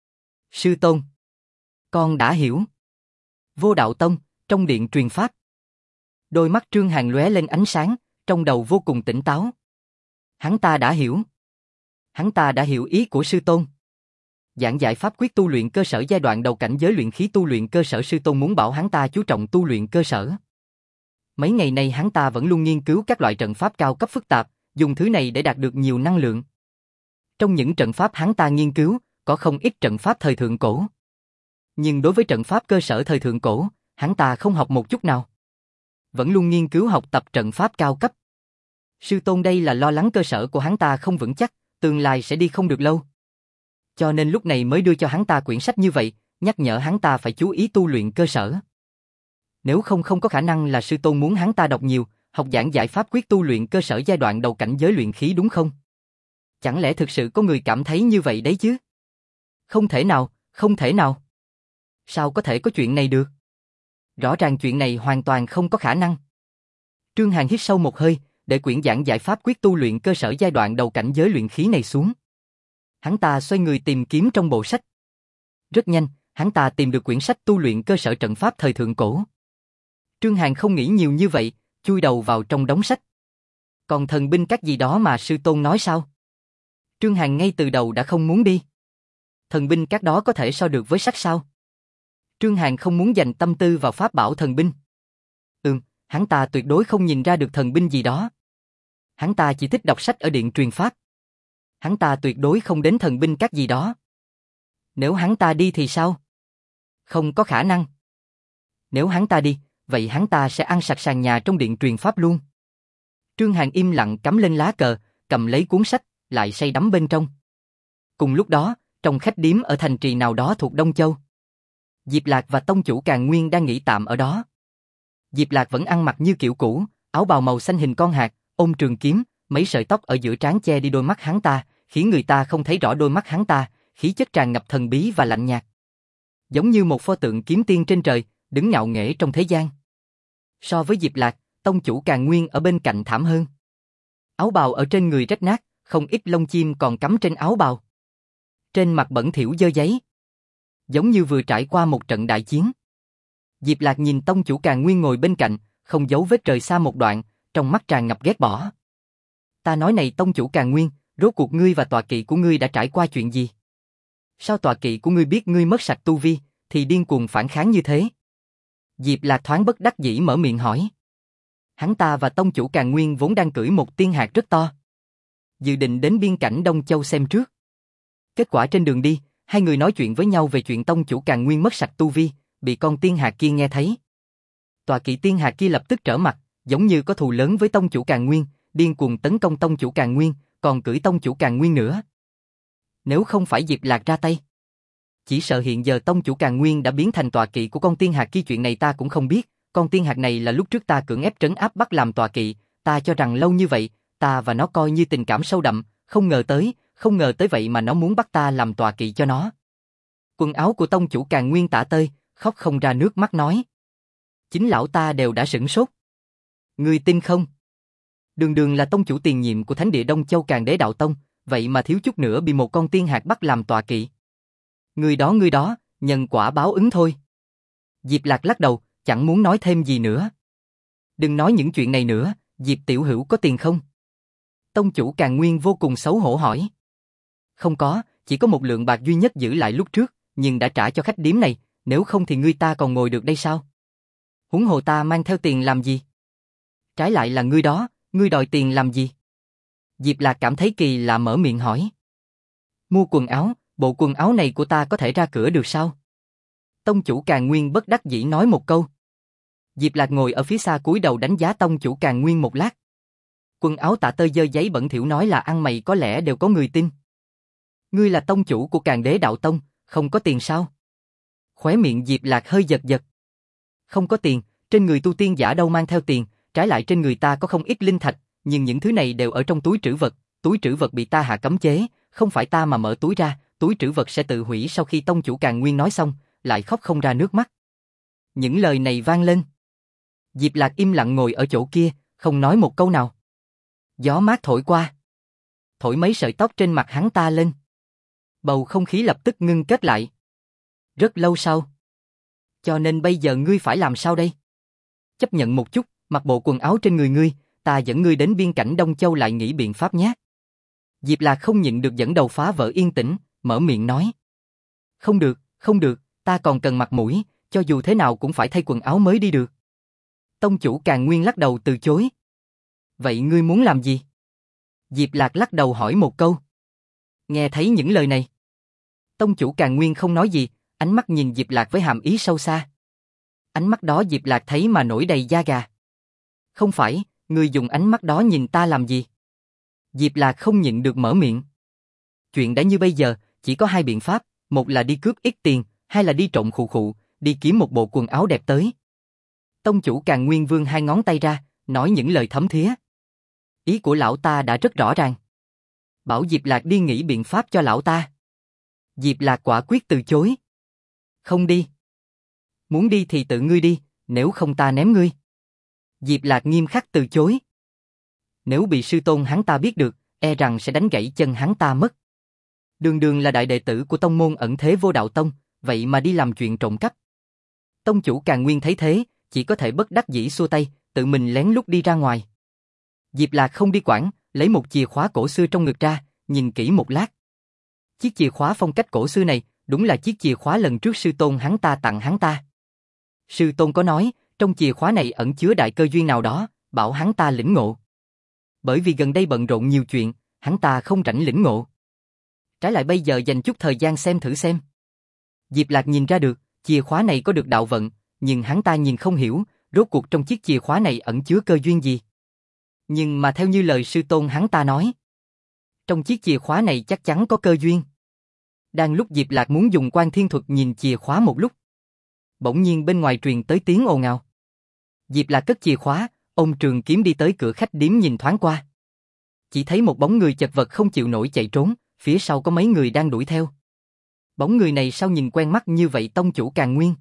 Sư tôn, con đã hiểu. Vô Đạo Tông, trong điện truyền pháp. Đôi mắt Trương Hàn lóe lên ánh sáng, trong đầu vô cùng tỉnh táo. Hắn ta đã hiểu. Hắn ta đã hiểu ý của sư tôn. Giảng giải pháp quyết tu luyện cơ sở giai đoạn đầu cảnh giới luyện khí tu luyện cơ sở, sư tôn muốn bảo hắn ta chú trọng tu luyện cơ sở. Mấy ngày nay hắn ta vẫn luôn nghiên cứu các loại trận pháp cao cấp phức tạp, dùng thứ này để đạt được nhiều năng lượng. Trong những trận pháp hắn ta nghiên cứu, có không ít trận pháp thời thượng cổ. Nhưng đối với trận pháp cơ sở thời thượng cổ, hắn ta không học một chút nào. Vẫn luôn nghiên cứu học tập trận pháp cao cấp. Sư tôn đây là lo lắng cơ sở của hắn ta không vững chắc, tương lai sẽ đi không được lâu. Cho nên lúc này mới đưa cho hắn ta quyển sách như vậy, nhắc nhở hắn ta phải chú ý tu luyện cơ sở. Nếu không có khả năng là sư tôn muốn hắn ta đọc nhiều, học giảng giải pháp quyết tu luyện cơ sở giai đoạn đầu cảnh giới luyện khí đúng không? Chẳng lẽ thực sự có người cảm thấy như vậy đấy chứ? Không thể nào, không thể nào. Sao có thể có chuyện này được? Rõ ràng chuyện này hoàn toàn không có khả năng. Trương Hàn hít sâu một hơi, để quyển giảng giải pháp quyết tu luyện cơ sở giai đoạn đầu cảnh giới luyện khí này xuống. Hắn ta xoay người tìm kiếm trong bộ sách. Rất nhanh, hắn ta tìm được quyển sách tu luyện cơ sở trận pháp thời thượng cổ. Trương Hàn không nghĩ nhiều như vậy, chui đầu vào trong đống sách. Còn thần binh các gì đó mà sư tôn nói sao? Trương Hàn ngay từ đầu đã không muốn đi. Thần binh các đó có thể so được với sách sao? Trương Hàn không muốn dành tâm tư vào pháp bảo thần binh. Hắn ta tuyệt đối không nhìn ra được thần binh gì đó. Hắn ta chỉ thích đọc sách ở điện truyền pháp. Hắn ta tuyệt đối không đến thần binh các gì đó. Nếu hắn ta đi thì sao? Không có khả năng. Nếu hắn ta đi, vậy hắn ta sẽ ăn sạch sàn nhà trong điện truyền pháp luôn. Trương Hàn im lặng cắm lên lá cờ, cầm lấy cuốn sách, lại say đắm bên trong. Cùng lúc đó, trong khách điếm ở thành trì nào đó thuộc Đông Châu, Diệp Lạc và tông chủ Càn Nguyên đang nghỉ tạm ở đó. Diệp Lạc vẫn ăn mặc như kiểu cũ, áo bào màu xanh hình con hạt, ôm trường kiếm, mấy sợi tóc ở giữa trán che đi đôi mắt hắn ta, khiến người ta không thấy rõ đôi mắt hắn ta, khí chất tràn ngập thần bí và lạnh nhạt. Giống như một pho tượng kiếm tiên trên trời, đứng ngạo nghễ trong thế gian. So với Diệp Lạc, tông chủ Càn Nguyên ở bên cạnh thảm hơn. Áo bào ở trên người rách nát, không ít lông chim còn cắm trên áo bào. Trên mặt bẩn thỉu dơ giấy. Giống như vừa trải qua một trận đại chiến. Diệp Lạc nhìn tông chủ Càn Nguyên ngồi bên cạnh, không giấu vết rời xa một đoạn, trong mắt tràn ngập ghét bỏ. Ta nói này tông chủ Càn Nguyên, rốt cuộc ngươi và tọa kỵ của ngươi đã trải qua chuyện gì? Sao tọa kỵ của ngươi biết ngươi mất sạch tu vi, thì điên cuồng phản kháng như thế? Diệp Lạc thoáng bất đắc dĩ mở miệng hỏi. Hắn ta và tông chủ Càn Nguyên vốn đang cưỡi một tiên hạc rất to. Dự định đến biên cảnh Đông Châu xem trước. Kết quả trên đường đi, hai người nói chuyện với nhau về chuyện tông chủ Càn Nguyên mất sạch tu vi, bị con tiên hạc kia nghe thấy. Tọa kỵ tiên hạc kia lập tức trở mặt, giống như có thù lớn với tông chủ Càn Nguyên, điên cuồng tấn công tông chủ Càn Nguyên, còn cưỡi tông chủ Càn Nguyên nữa. Nếu không phải Diệp Lạc ra tay, chỉ sợ hiện giờ tông chủ Càn Nguyên đã biến thành tọa kỵ của con tiên hạc kia. Chuyện này ta cũng không biết, con tiên hạc này là lúc trước ta cưỡng ép trấn áp bắt làm tọa kỵ, ta cho rằng lâu như vậy, ta và nó coi như tình cảm sâu đậm, không ngờ tới vậy mà nó muốn bắt ta làm tọa kỵ cho nó. Quần áo của tông chủ Càn Nguyên tả tơi, khóc không ra nước mắt nói. Chính lão ta đều đã sửng sốt. Ngươi tin không? Đường đường là tông chủ tiền nhiệm của Thánh địa Đông Châu Càn Đế Đạo Tông, vậy mà thiếu chút nữa bị một con tiên hạc bắt làm tọa kỵ. Người đó, nhân quả báo ứng thôi. Diệp Lạc lắc đầu, chẳng muốn nói thêm gì nữa. Đừng nói những chuyện này nữa, Diệp tiểu hữu có tiền không? Tông chủ Càn Nguyên vô cùng xấu hổ hỏi. Không có, chỉ có một lượng bạc duy nhất giữ lại lúc trước, nhưng đã trả cho khách điếm này, nếu không thì ngươi ta còn ngồi được đây sao? Huống hồ ta mang theo tiền làm gì? Trái lại là ngươi đó, ngươi đòi tiền làm gì? Diệp Lạc cảm thấy kỳ lạ mở miệng hỏi. Mua quần áo, bộ quần áo này của ta có thể ra cửa được sao? Tông chủ Càn Nguyên bất đắc dĩ nói một câu. Diệp Lạc ngồi ở phía xa cúi đầu đánh giá tông chủ Càn Nguyên một lát. Quần áo tả tơi dơ giấy bẩn thỉu nói là ăn mày có lẽ đều có người tin. Ngươi là tông chủ của Càn Đế Đạo Tông, không có tiền sao? Khóe miệng Diệp Lạc hơi giật giật. Không có tiền, trên người tu tiên giả đâu mang theo tiền, trái lại trên người ta có không ít linh thạch, nhưng những thứ này đều ở trong túi trữ vật bị ta hạ cấm chế, không phải ta mà mở túi ra, túi trữ vật sẽ tự hủy. Sau khi tông chủ Càn Nguyên nói xong, lại khóc không ra nước mắt. Những lời này vang lên. Diệp Lạc im lặng ngồi ở chỗ kia, không nói một câu nào. Gió mát thổi qua, thổi mấy sợi tóc trên mặt hắn ta lên. Bầu không khí lập tức ngưng kết lại. Rất lâu sau. Cho nên bây giờ ngươi phải làm sao đây? Chấp nhận một chút, mặc bộ quần áo trên người ngươi, ta dẫn ngươi đến biên cảnh Đông Châu lại nghĩ biện pháp nhé. Diệp Lạc không nhịn được dẫn đầu phá vỡ yên tĩnh, mở miệng nói. Không được, không được, ta còn cần mặt mũi, cho dù thế nào cũng phải thay quần áo mới đi được. Tông chủ Càn Nguyên lắc đầu từ chối. Vậy ngươi muốn làm gì? Diệp Lạc lắc đầu hỏi một câu. Nghe thấy những lời này, tông chủ Càn Nguyên không nói gì, ánh mắt nhìn Diệp Lạc với hàm ý sâu xa. Ánh mắt đó Diệp Lạc thấy mà nổi đầy da gà. Không phải, ngươi dùng ánh mắt đó nhìn ta làm gì? Diệp Lạc không nhịn được mở miệng. Chuyện đã như bây giờ, chỉ có hai biện pháp, một là đi cướp ít tiền, hai là đi trộm khụ khụ, đi kiếm một bộ quần áo đẹp tới. Tông chủ Càn Nguyên vươn hai ngón tay ra, nói những lời thấm thía. Ý của lão ta đã rất rõ ràng. Bảo Diệp Lạc đi nghĩ biện pháp cho lão ta. Diệp Lạc quả quyết từ chối. Không đi. Muốn đi thì tự ngươi đi, nếu không ta ném ngươi. Diệp Lạc nghiêm khắc từ chối. Nếu bị sư tôn hắn ta biết được, e rằng sẽ đánh gãy chân hắn ta mất. Đường đường là đại đệ tử của tông môn ẩn thế Vô Đạo Tông, vậy mà đi làm chuyện trộm cắp. Tông chủ Càn Nguyên thấy thế, chỉ có thể bất đắc dĩ xua tay, tự mình lén lút đi ra ngoài. Diệp Lạc không đi quản, lấy một chìa khóa cổ xưa trong ngực ra, nhìn kỹ một lát. Chiếc chìa khóa phong cách cổ xưa này, đúng là chiếc chìa khóa lần trước sư tôn hắn ta tặng hắn ta. Sư tôn có nói, trong chìa khóa này ẩn chứa đại cơ duyên nào đó, bảo hắn ta lĩnh ngộ. Bởi vì gần đây bận rộn nhiều chuyện, hắn ta không rảnh lĩnh ngộ. Trái lại bây giờ dành chút thời gian xem thử xem. Diệp Lạc nhìn ra được, chìa khóa này có được đạo vận, nhưng hắn ta nhìn không hiểu, rốt cuộc trong chiếc chìa khóa này ẩn chứa cơ duyên gì. Nhưng mà theo như lời sư tôn hắn ta nói, trong chiếc chìa khóa này chắc chắn có cơ duyên. Đang lúc Diệp Lạc muốn dùng Quan Thiên Thuật nhìn chìa khóa một lúc, bỗng nhiên bên ngoài truyền tới tiếng ồn ào. Diệp Lạc cất chìa khóa, ôm trường kiếm đi tới cửa khách điếm nhìn thoáng qua. Chỉ thấy một bóng người chật vật không chịu nổi chạy trốn, phía sau có mấy người đang đuổi theo. Bóng người này sao nhìn quen mắt như vậy tông chủ Càn Nguyên?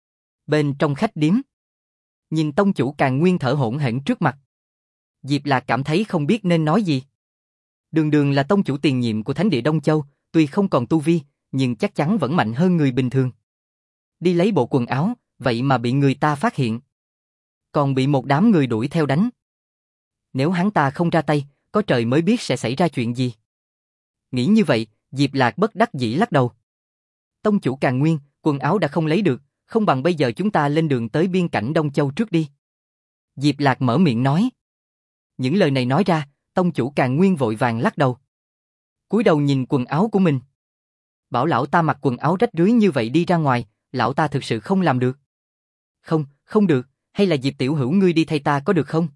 Bên trong khách điếm, nhìn tông chủ Càn Nguyên thở hổn hển trước mặt. Diệp Lạc cảm thấy không biết nên nói gì. Đường đường là tông chủ tiền nhiệm của Thánh địa Đông Châu, tuy không còn tu vi, nhưng chắc chắn vẫn mạnh hơn người bình thường. Đi lấy bộ quần áo, vậy mà bị người ta phát hiện. Còn bị một đám người đuổi theo đánh. Nếu hắn ta không ra tay, có trời mới biết sẽ xảy ra chuyện gì. Nghĩ như vậy, Diệp Lạc bất đắc dĩ lắc đầu. Tông chủ Càn Nguyên, quần áo đã không lấy được, không bằng bây giờ chúng ta lên đường tới biên cảnh Đông Châu trước đi. Diệp Lạc mở miệng nói. Những lời này nói ra, tông chủ Càn Nguyên vội vàng lắc đầu. Cúi đầu nhìn quần áo của mình. Bảo lão ta mặc quần áo rách rưới như vậy đi ra ngoài, lão ta thực sự không làm được. Không, không được, hay là Diệp tiểu hữu ngươi đi thay ta có được không?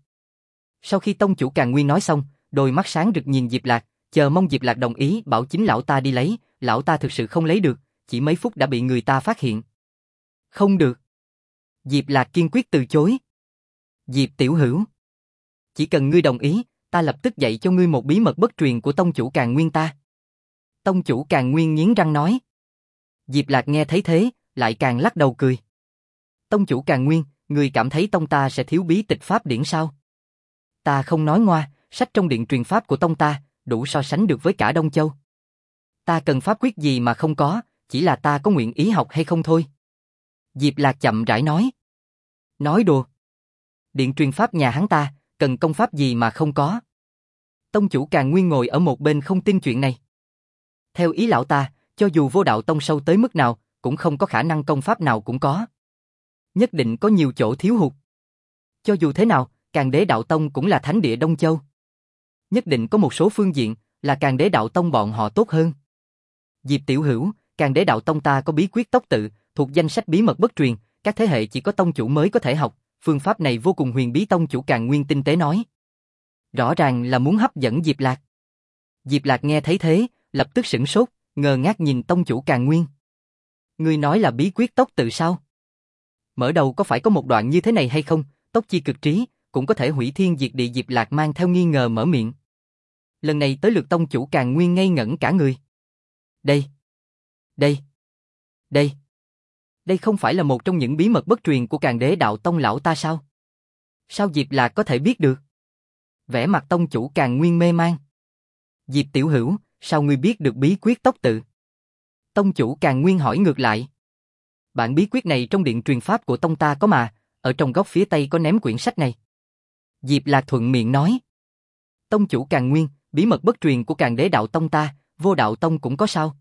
Sau khi tông chủ Càn Nguyên nói xong, đôi mắt sáng rực nhìn Diệp Lạc, chờ mong Diệp Lạc đồng ý bảo chính lão ta đi lấy, lão ta thực sự không lấy được, chỉ mấy phút đã bị người ta phát hiện. Không được. Diệp Lạc kiên quyết từ chối. Diệp tiểu hữu, chỉ cần ngươi đồng ý, ta lập tức dạy cho ngươi một bí mật bất truyền của tông chủ Càn Nguyên ta. Tông chủ Càn Nguyên nghiến răng nói. Diệp Lạc nghe thấy thế, lại càng lắc đầu cười. Tông chủ Càn Nguyên, ngươi cảm thấy tông ta sẽ thiếu bí tịch pháp điển sao? Ta không nói ngoa, sách trong điện truyền pháp của tông ta, đủ so sánh được với cả Đông Châu. Ta cần pháp quyết gì mà không có, chỉ là ta có nguyện ý học hay không thôi. Diệp Lạc chậm rãi nói. Nói đùa. Điện truyền pháp nhà hắn ta, cần công pháp gì mà không có. Tông chủ Càn Nguyên ngồi ở một bên không tin chuyện này. Theo ý lão ta, cho dù Vô Đạo Tông sâu tới mức nào, cũng không có khả năng công pháp nào cũng có. Nhất định có nhiều chỗ thiếu hụt. Cho dù thế nào, Càn Đế Đạo Tông cũng là thánh địa Đông Châu. Nhất định có một số phương diện là Càn Đế Đạo Tông bọn họ tốt hơn. Diệp tiểu hữu, Càn Đế Đạo Tông ta có bí quyết tốc tự, thuộc danh sách bí mật bất truyền, các thế hệ chỉ có tông chủ mới có thể học, phương pháp này vô cùng huyền bí tông chủ Càn Nguyên tinh tế nói. Rõ ràng là muốn hấp dẫn Diệp Lạc. Diệp Lạc nghe thấy thế, lập tức sửng sốt, ngơ ngác nhìn tông chủ Càn Nguyên. Ngươi nói là bí quyết tốc tự sao? Mở đầu có phải có một đoạn như thế này hay không? Tốc chi cực trí, cũng có thể hủy thiên diệt địa. Diệp Lạc mang theo nghi ngờ mở miệng. Lần này tới lượt tông chủ Càn Nguyên ngây ngẩn cả người. Đây không phải là một trong những bí mật bất truyền của Càn Đế Đạo Tông lão ta sao? Sao Diệp Lạc có thể biết được? Vẻ mặt tông chủ Càn Nguyên mê man. Diệp tiểu hữu, sao ngươi biết được bí quyết tốc tự? Tông chủ Càn Nguyên hỏi ngược lại. Bản bí quyết này trong điện truyền pháp của tông ta có mà, ở trong góc phía tây có ném quyển sách này. Diệp Lạc thuận miệng nói. Tông chủ Càn Nguyên, bí mật bất truyền của Càn Đế đạo tông ta, Vô Đạo tông cũng có sao?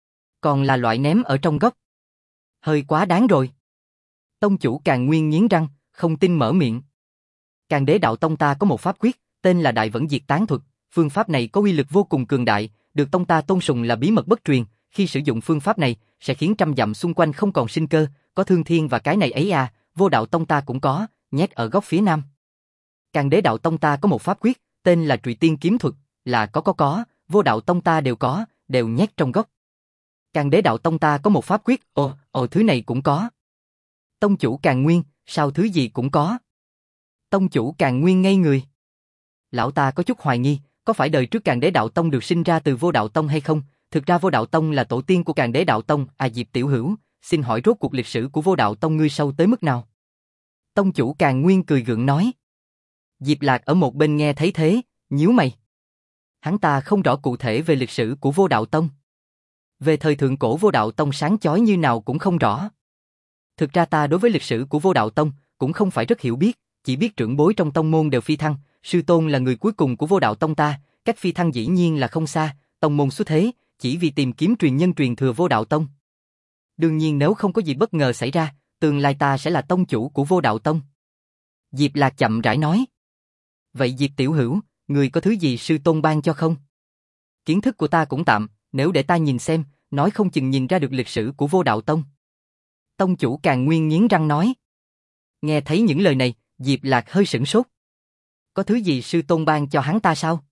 Còn là loại ném ở trong góc. Hơi quá đáng rồi. Tông chủ Càn Nguyên nghiến răng, không tin mở miệng. Càn Đế đạo tông ta có một pháp quyết, tên là Đại Vẫn Diệt Tán Thuật, phương pháp này có uy lực vô cùng cường đại, được tông ta tôn sùng là bí mật bất truyền, khi sử dụng phương pháp này sẽ khiến trăm dặm xung quanh không còn sinh cơ, có thương thiên và cái này ấy à, Vô Đạo tông ta cũng có, nhét ở góc phía nam. Càn Đế đạo tông ta có một pháp quyết, tên là Trụy Tiên Kiếm Thuật, là có, Vô Đạo tông ta đều có, đều nhét trong góc. Càn Đế đạo tông ta có một pháp quyết, thứ này cũng có. Tông chủ Càn Nguyên, sao thứ gì cũng có? Tông chủ Càn Nguyên ngây người. Lão ta có chút hoài nghi, có phải đời trước Càn Đế đạo tông được sinh ra từ Vô Đạo tông hay không? Thực ra Vô Đạo tông là tổ tiên của Càn Đế đạo tông. Diệp tiểu hữu, xin hỏi rốt cuộc lịch sử của Vô Đạo tông ngươi sâu tới mức nào? Tông chủ Càn Nguyên cười gượng nói. Diệp Lạc ở một bên nghe thấy thế, nhíu mày. Hắn ta không rõ cụ thể về lịch sử của Vô Đạo tông. Về thời thượng cổ Vô Đạo tông sáng chói như nào cũng không rõ. Thực ra ta đối với lịch sử của Vô Đạo tông cũng không phải rất hiểu biết, chỉ biết trưởng bối trong tông môn đều phi thăng, sư tôn là người cuối cùng của Vô Đạo tông ta, cách phi thăng dĩ nhiên là không xa, tông môn xuất thế, chỉ vì tìm kiếm truyền nhân truyền thừa Vô Đạo tông. Đương nhiên nếu không có gì bất ngờ xảy ra, tương lai ta sẽ là tông chủ của Vô Đạo tông. Diệp Lạc chậm rãi nói. Vậy Diệp tiểu hữu, người có thứ gì sư tôn ban cho không? Kiến thức của ta cũng tạm, nếu để ta nhìn xem, nói không chừng nhìn ra được lịch sử của Vô Đạo tông. Tông chủ Càn Nguyên nghiến răng nói. Nghe thấy những lời này, Diệp Lạc hơi sửng sốt. Có thứ gì sư tôn ban cho hắn ta sao?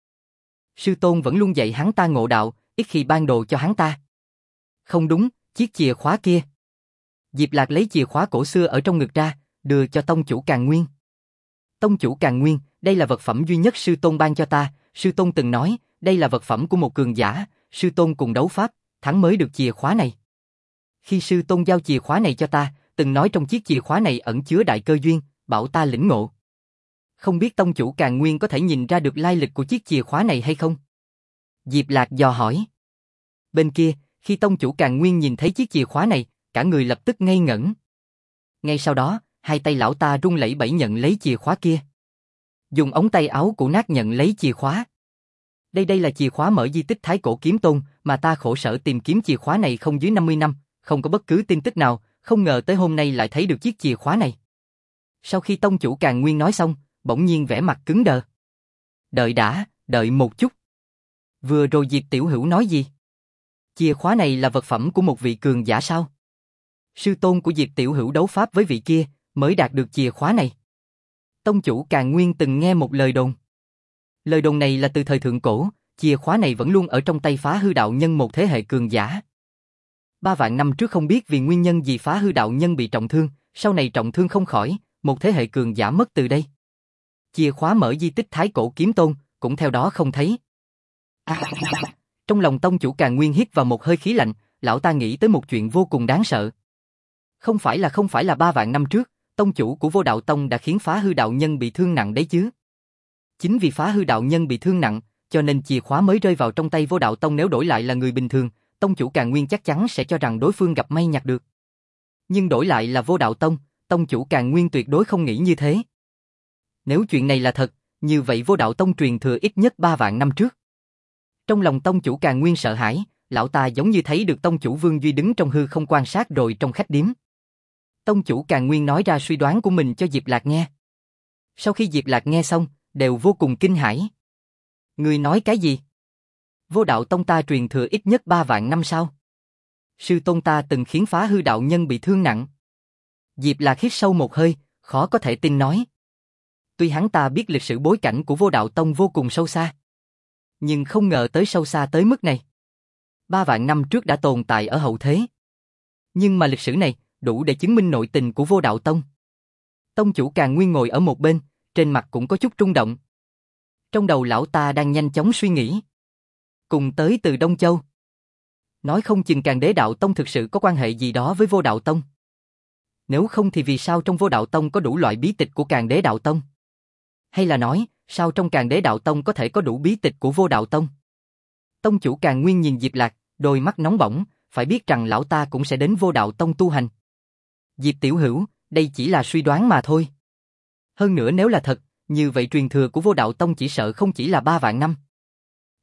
Sư tôn vẫn luôn dạy hắn ta ngộ đạo, ít khi ban đồ cho hắn ta. Không đúng, chiếc chìa khóa kia. Diệp Lạc lấy chìa khóa cổ xưa ở trong ngực ra, đưa cho tông chủ Càn Nguyên. Tông chủ Càn Nguyên, đây là vật phẩm duy nhất sư tôn ban cho ta, sư tôn từng nói, đây là vật phẩm của một cường giả, sư tôn cùng đấu pháp, thắng mới được chìa khóa này. Khi sư tôn giao chìa khóa này cho ta, từng nói trong chiếc chìa khóa này ẩn chứa đại cơ duyên, bảo ta lĩnh ngộ. Không biết tông chủ Càn Nguyên có thể nhìn ra được lai lịch của chiếc chìa khóa này hay không? Diệp Lạc dò hỏi. Bên kia, khi tông chủ Càn Nguyên nhìn thấy chiếc chìa khóa này, cả người lập tức ngây ngẩn. Ngay sau đó, hai tay lão ta run lẩy bẩy nhận lấy chìa khóa kia. Dùng ống tay áo cũ nát nhận lấy chìa khóa. Đây là chìa khóa mở di tích Thái Cổ Kiếm Tôn, mà ta khổ sở tìm kiếm chìa khóa này không dưới 50 năm, không có bất cứ tin tức nào, không ngờ tới hôm nay lại thấy được chiếc chìa khóa này. Sau khi tông chủ Càn Nguyên nói xong, bỗng nhiên vẻ mặt cứng đờ. Đợi đã, đợi một chút. Vừa rồi Diệp tiểu hữu nói gì? Chìa khóa này là vật phẩm của một vị cường giả sao? Sư tôn của Diệp tiểu hữu đấu pháp với vị kia, mới đạt được chìa khóa này. Tông chủ Càn Nguyên từng nghe một lời đồn. Lời đồn này là từ thời thượng cổ, chìa khóa này vẫn luôn ở trong tay Phá Hư đạo nhân một thế hệ cường giả. 3 vạn năm trước không biết vì nguyên nhân gì Phá Hư đạo nhân bị trọng thương, sau này trọng thương không khỏi, một thế hệ cường giả mất từ đây. Chìa khóa mở di tích Thái Cổ Kiếm Tôn, cũng theo đó không thấy. Trong lòng tông chủ Càn Nguyên hít vào một hơi khí lạnh, lão ta nghĩ tới một chuyện vô cùng đáng sợ. Không phải là 3 vạn năm trước, tông chủ của Vô Đạo tông đã khiến Phá Hư đạo nhân bị thương nặng đấy chứ. Chính vì Phá Hư đạo nhân bị thương nặng, cho nên chìa khóa mới rơi vào trong tay Vô Đạo tông, nếu đổi lại là người bình thường, tông chủ Càn Nguyên chắc chắn sẽ cho rằng đối phương gặp may nhặt được. Nhưng đổi lại là Vô Đạo tông, tông chủ Càn Nguyên tuyệt đối không nghĩ như thế. Nếu chuyện này là thật, như vậy Vô Đạo tông truyền thừa ít nhất 3 vạn năm trước. Trong lòng tông chủ Càn Nguyên sợ hãi, lão ta giống như thấy được tông chủ Vương Duy đứng trong hư không quan sát rồi trong khách điếm. Tông chủ Càn Nguyên nói ra suy đoán của mình cho Diệp Lạc nghe. Sau khi Diệp Lạc nghe xong, đều vô cùng kinh hãi. Ngươi nói cái gì? Vô Đạo tông ta truyền thừa ít nhất 3 vạn năm sao? Sư tôn ta từng khiến Phá Hư đạo nhân bị thương nặng. Diệp Lạc hít sâu một hơi, khó có thể tin nói. Tuy hắn ta biết lịch sử bối cảnh của Vô Đạo tông vô cùng sâu xa, nhưng không ngờ tới sâu xa tới mức này. 3 vạn năm trước đã tồn tại ở hậu thế. Nhưng mà lịch sử này đủ để chứng minh nội tình của Vô Đạo tông. Tông chủ Càn Nguyên ngồi ở một bên, trên mặt cũng có chút rung động. Trong đầu lão ta đang nhanh chóng suy nghĩ. Cùng tới từ Đông Châu. Nói không chừng Càn Đế đạo tông thực sự có quan hệ gì đó với Vô Đạo tông. Nếu không thì vì sao trong Vô Đạo tông có đủ loại bí tịch của Càn Đế đạo tông? Hay là nói, sao trong Càn Đế đạo tông có thể có đủ bí tịch của Vô Đạo tông? Tông chủ Càn Nguyên nhìn Diệp Lạc, đôi mắt nóng bỏng, phải biết rằng lão ta cũng sẽ đến Vô Đạo tông tu hành. Diệp tiểu hữu, đây chỉ là suy đoán mà thôi. Hơn nữa nếu là thật, như vậy truyền thừa của Vô Đạo tông chỉ sợ không chỉ là 3 vạn năm.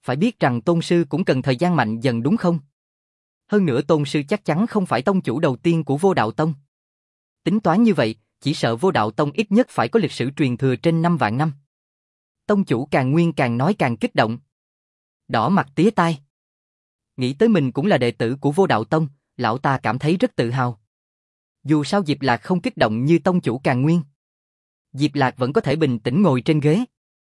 Phải biết rằng tôn sư cũng cần thời gian mạnh dần đúng không? Hơn nữa tôn sư chắc chắn không phải tông chủ đầu tiên của Vô Đạo Tông. Tính toán như vậy, chỉ sợ Vô Đạo Tông ít nhất phải có lịch sử truyền thừa trên 5 vạn năm. Tông chủ Càn Nguyên càng nói càng kích động. Đỏ mặt tía tai. Nghĩ tới mình cũng là đệ tử của Vô Đạo Tông, lão ta cảm thấy rất tự hào. Dù sao Diệp Lạc không kích động như tông chủ Càn Nguyên. Diệp Lạc vẫn có thể bình tĩnh ngồi trên ghế.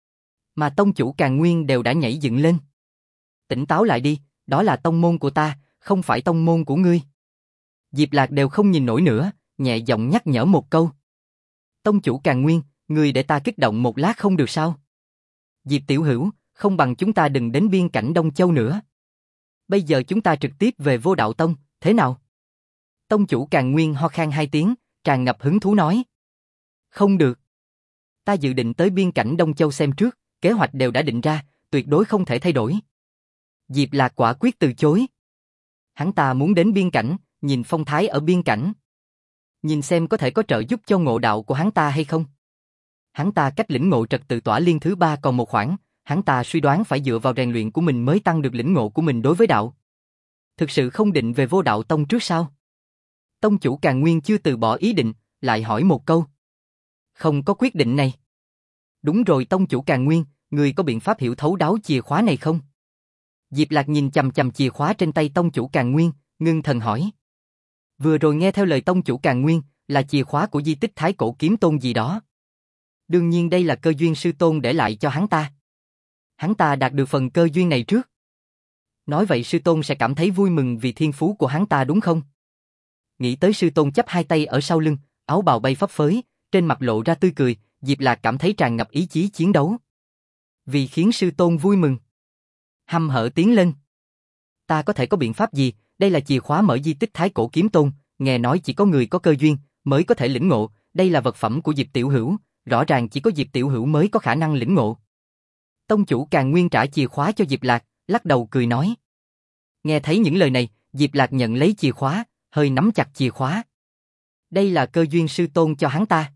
Mà tông chủ Càn Nguyên đều đã nhảy dựng lên. Tỉnh táo lại đi, đó là tông môn của ta, không phải tông môn của ngươi. Diệp Lạc đều không nhìn nổi nữa, nhẹ giọng nhắc nhở một câu. Tông chủ Càn Nguyên, ngươi để ta kích động một lát không được sao? Diệp Tiểu Hữu, không bằng chúng ta đừng đến biên cảnh Đông Châu nữa. Bây giờ chúng ta trực tiếp về Vô Đạo Tông, thế nào? Tông chủ Càn Nguyên ho khan 2 tiếng, tràn ngập hứng thú nói. Không được. Ta dự định tới biên cảnh Đông Châu xem trước, kế hoạch đều đã định ra, tuyệt đối không thể thay đổi. Diệp Lạc quả quyết từ chối. Hắn ta muốn đến biên cảnh, nhìn phong thái ở biên cảnh. Nhìn xem có thể có trợ giúp cho ngộ đạo của hắn ta hay không. Hắn ta cách lĩnh ngộ trật tự tỏa liên thứ 3 còn một khoảng, hắn ta suy đoán phải dựa vào rèn luyện của mình mới tăng được lĩnh ngộ của mình đối với đạo. Thực sự không định về Vô Đạo Tông trước sao? Tông chủ Càn Nguyên chưa từ bỏ ý định, lại hỏi một câu. Không có quyết định này. Đúng rồi tông chủ Càn Nguyên, người có biện pháp hiểu thấu đáo chìa khóa này không? Diệp Lạc nhìn chằm chằm chìa khóa trên tay tông chủ Càn Nguyên, ngưng thần hỏi. Vừa rồi nghe theo lời tông chủ Càn Nguyên, là chìa khóa của di tích Thái Cổ Kiếm Tôn gì đó. Đương nhiên đây là cơ duyên sư tôn để lại cho hắn ta. Hắn ta đạt được phần cơ duyên này trước. Nói vậy sư tôn sẽ cảm thấy vui mừng vì thiên phú của hắn ta đúng không? Nghĩ tới sư tôn chắp hai tay ở sau lưng, áo bào bay phấp phới, trên mặt lộ ra tươi cười, Diệp Lạc cảm thấy tràn ngập ý chí chiến đấu. Vì khiến sư tôn vui mừng. Hăm hở tiến lên. Ta có thể có biện pháp gì, đây là chìa khóa mở di tích Thái Cổ Kiếm Tôn, nghe nói chỉ có người có cơ duyên mới có thể lĩnh ngộ, đây là vật phẩm của Diệp Tiểu Hữu, rõ ràng chỉ có Diệp Tiểu Hữu mới có khả năng lĩnh ngộ. Tông chủ Càn Nguyên trả chìa khóa cho Diệp Lạc, lắc đầu cười nói. Nghe thấy những lời này, Diệp Lạc nhận lấy chìa khóa, hơi nắm chặt chìa khóa. Đây là cơ duyên sư tôn cho hắn ta.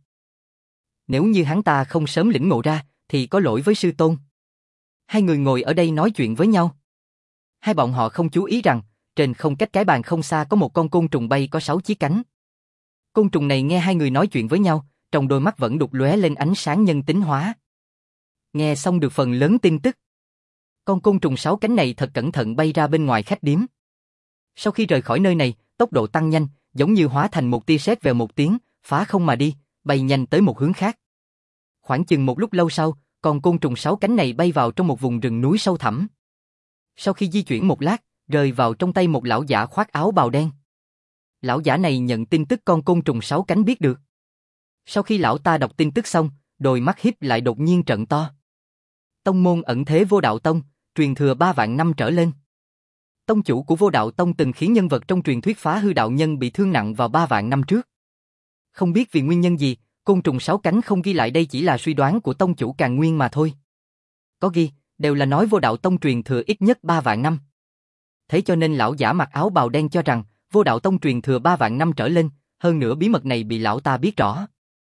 Nếu như hắn ta không sớm lĩnh ngộ ra, thì có lỗi với sư tôn. Hai người ngồi ở đây nói chuyện với nhau. Hai bọn họ không chú ý rằng, trên không cách cái bàn không xa có một con côn trùng bay có 6 chiếc cánh. Côn trùng này nghe hai người nói chuyện với nhau, trong đôi mắt vẫn đục lóe lên ánh sáng nhân tính hóa. Nghe xong được phần lớn tin tức. Con côn trùng 6 cánh này thật cẩn thận bay ra bên ngoài khách điếm. Sau khi rời khỏi nơi này, tốc độ tăng nhanh, giống như hóa thành một tia sét vèo một tiếng, phá không mà đi, bay nhanh tới một hướng khác. Khoảng chừng một lúc lâu sau, con côn trùng 6 cánh này bay vào trong một vùng rừng núi sâu thẳm. Sau khi di chuyển một lát, rơi vào trong tay một lão giả khoác áo bào đen. Lão giả này nhận tin tức con côn trùng 6 cánh biết được. Sau khi lão ta đọc tin tức xong, đôi mắt híp lại đột nhiên trợn to. Tông môn ẩn thế Vô Đạo Tông, truyền thừa 3 vạn năm trở lên. Tông chủ của Vô Đạo Tông từng khiến nhân vật trong truyền thuyết phá hư đạo nhân bị thương nặng vào 3 vạn năm trước. Không biết vì nguyên nhân gì, côn trùng 6 cánh không ghi lại đây chỉ là suy đoán của tông chủ Càn Nguyên mà thôi. Có ghi, đều là nói Vô Đạo Tông truyền thừa ít nhất 3 vạn năm. Thế cho nên lão giả mặc áo bào đen cho rằng, Vô Đạo Tông truyền thừa 3 vạn năm trở lên, hơn nữa bí mật này bị lão ta biết rõ.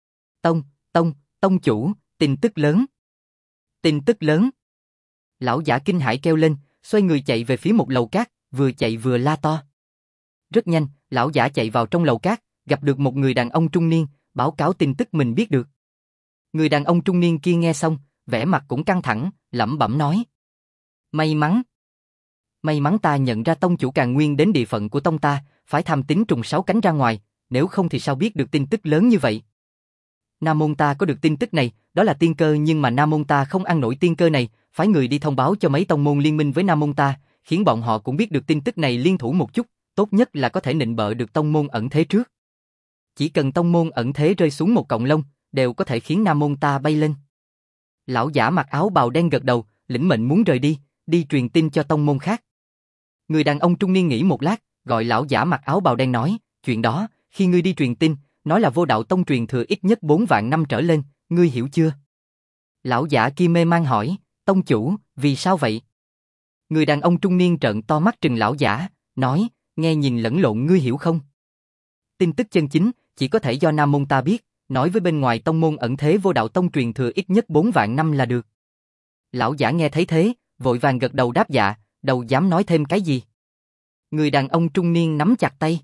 Tông chủ, tin tức lớn. Tin tức lớn. Lão giả kinh hãi kêu lên, xoay người chạy về phía một lầu cát, vừa chạy vừa la to. Rất nhanh, lão giả chạy vào trong lầu cát, gặp được một người đàn ông trung niên, báo cáo tin tức mình biết được. Người đàn ông trung niên kia nghe xong, vẻ mặt cũng căng thẳng, lẩm bẩm nói. May mắn ta nhận ra tông chủ Càn Nguyên đến địa phận của tông ta, phải tham tín trùng 6 cánh ra ngoài, nếu không thì sao biết được tin tức lớn như vậy. Nam môn ta có được tin tức này, đó là tiên cơ nhưng mà Nam môn ta không ăn nổi tiên cơ này, phái người đi thông báo cho mấy tông môn liên minh với Nam môn ta, khiến bọn họ cũng biết được tin tức này liên thủ một chút, tốt nhất là có thể nịnh bợ được tông môn ẩn thế trước. Chỉ cần tông môn ẩn thế rơi xuống một cọng lông, đều có thể khiến Nam môn ta bay lên. Lão giả mặc áo bào đen gật đầu, lĩnh mệnh muốn rời đi truyền tin cho tông môn khác. Người đàn ông trung niên nghĩ một lát, gọi lão giả mặc áo bào đen nói, chuyện đó, khi ngươi đi truyền tin, nói là Vô Đạo Tông truyền thừa ít nhất 4 vạn năm trở lên, ngươi hiểu chưa? Lão giả kia mê man hỏi, tông chủ, vì sao vậy? Người đàn ông trung niên trợn to mắt trừng lão giả, nói, nghe nhìn lẫn lộn ngươi hiểu không? Tin tức chân chính, chỉ có thể do Nam môn ta biết, nói với bên ngoài tông môn ẩn thế Vô Đạo Tông truyền thừa ít nhất 4 vạn năm là được. Lão giả nghe thấy thế, vội vàng gật đầu đáp dạ, đâu dám nói thêm cái gì. Người đàn ông trung niên nắm chặt tay.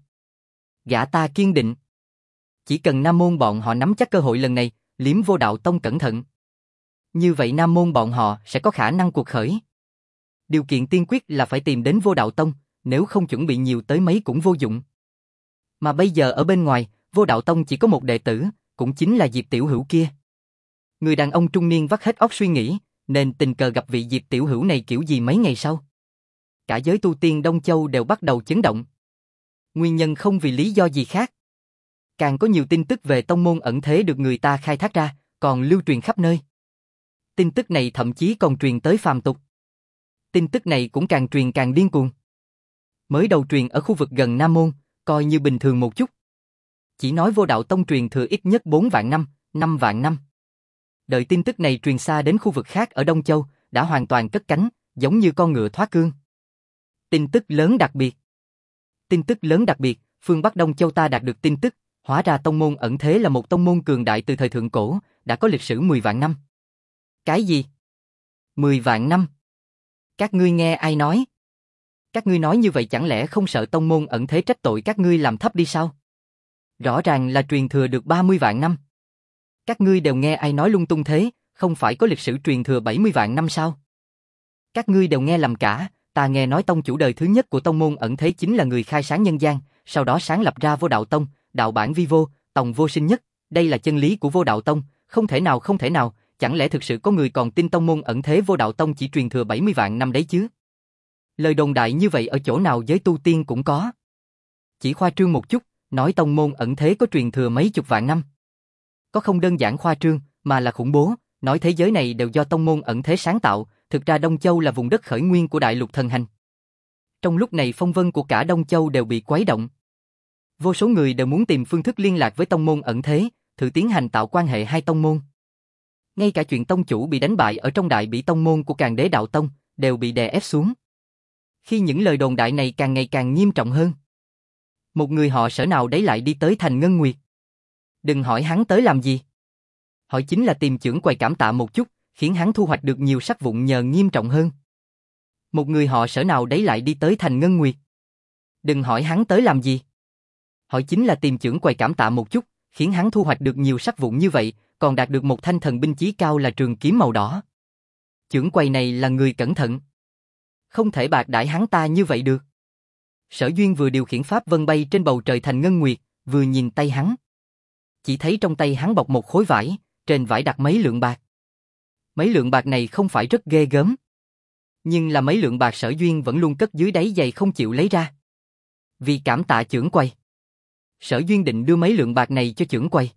Gã ta kiên định. Chỉ cần Nam môn bọn họ nắm chắc cơ hội lần này, liếm Vô Đạo Tông cẩn thận. Như vậy Nam môn bọn họ sẽ có khả năng cuộc khởi. Điều kiện tiên quyết là phải tìm đến Vô Đạo Tông, nếu không chuẩn bị nhiều tới mấy cũng vô dụng. Mà bây giờ ở bên ngoài, Vô Đạo Tông chỉ có một đệ tử, cũng chính là Diệp Tiểu Hữu kia. Người đàn ông trung niên vắt hết óc suy nghĩ, nên tình cờ gặp vị Diệp Tiểu Hữu này kiểu gì mấy ngày sau. Cả giới tu tiên Đông Châu đều bắt đầu chấn động. Nguyên nhân không vì lý do gì khác. Càng có nhiều tin tức về tông môn ẩn thế được người ta khai thác ra, còn lưu truyền khắp nơi. Tin tức này thậm chí còn truyền tới phàm tục. Tin tức này cũng càng truyền càng điên cuồng. Mới đầu truyền ở khu vực gần Nam Môn, coi như bình thường một chút. Chỉ nói Vô Đạo Tông truyền thừa ít nhất 4 vạn năm, 5 vạn năm. Đợi tin tức này truyền xa đến khu vực khác ở Đông Châu, đã hoàn toàn cất cánh, giống như con ngựa thoát cương. Tin tức lớn đặc biệt. Tin tức lớn đặc biệt, phương Bắc Đông Châu ta đạt được tin tức, hóa ra tông môn ẩn thế là một tông môn cường đại từ thời thượng cổ, đã có lịch sử 10 vạn năm. Cái gì? 10 vạn năm? Các ngươi nghe ai nói? Các ngươi nói như vậy chẳng lẽ không sợ tông môn ẩn thế trách tội các ngươi làm thấp đi sao? Rõ ràng là truyền thừa được 30 vạn năm. Các ngươi đều nghe ai nói lung tung thế, không phải có lịch sử truyền thừa 70 vạn năm sao? Các ngươi đều nghe lầm cả, ta nghe nói tông chủ đời thứ nhất của tông môn ẩn thế chính là người khai sáng nhân gian, sau đó sáng lập ra Vô Đạo Tông, đạo bản vi vô, tòng vô sinh nhất, đây là chân lý của Vô Đạo Tông, không thể nào, chẳng lẽ thực sự có người còn tin tông môn ẩn thế Vô Đạo Tông chỉ truyền thừa 70 vạn năm đấy chứ? Lời đồn đại như vậy ở chỗ nào giới tu tiên cũng có. Chỉ khoa trương một chút, nói tông môn ẩn thế có truyền thừa mấy chục vạn năm. Có không đơn giản khoa trương, mà là khủng bố, nói thế giới này đều do tông môn ẩn thế sáng tạo, thực ra Đông Châu là vùng đất khởi nguyên của đại lục thần hành. Trong lúc này phong vân của cả Đông Châu đều bị quấy động. Vô số người đều muốn tìm phương thức liên lạc với tông môn ẩn thế, thử tiến hành tạo quan hệ hai tông môn. Ngay cả chuyện tông chủ bị đánh bại ở trong đại bỉ tông môn của Càn Đế Đạo Tông, đều bị đè ép xuống. Khi những lời đồn đại này càng ngày càng nghiêm trọng hơn, một người họ Sở nào đấy lại đi tới thành Ngân Nguyệt. Đừng hỏi hắn tới làm gì. Hỏi chính là tìm chưởng quầy cảm tạ một chút, khiến hắn thu hoạch được nhiều sắc vụn nhờ nghiêm trọng hơn. Một người họ Sở nào đấy lại đi tới thành Ngân Nguyệt. Đừng hỏi hắn tới làm gì. Hỏi chính là tìm chưởng quầy cảm tạ một chút, khiến hắn thu hoạch được nhiều sắc vụn như vậy, còn đạt được một thanh thần binh chí cao là trường kiếm màu đỏ. Chưởng quầy này là người cẩn thận. Không thể bạc đãi hắn ta như vậy được. Sở Duyên vừa điều khiển pháp vân bay trên bầu trời thành Ngân Nguyệt, vừa nhìn tay hắn. Chỉ thấy trong tay hắn bọc một khối vải, trên vải đặt mấy lượng bạc. Mấy lượng bạc này không phải rất ghê gớm. Nhưng là mấy lượng bạc Sở Duyên vẫn luôn cất dưới đáy giày không chịu lấy ra. Vì cảm tạ chưởng quầy, Sở Duyên định đưa mấy lượng bạc này cho chưởng quầy.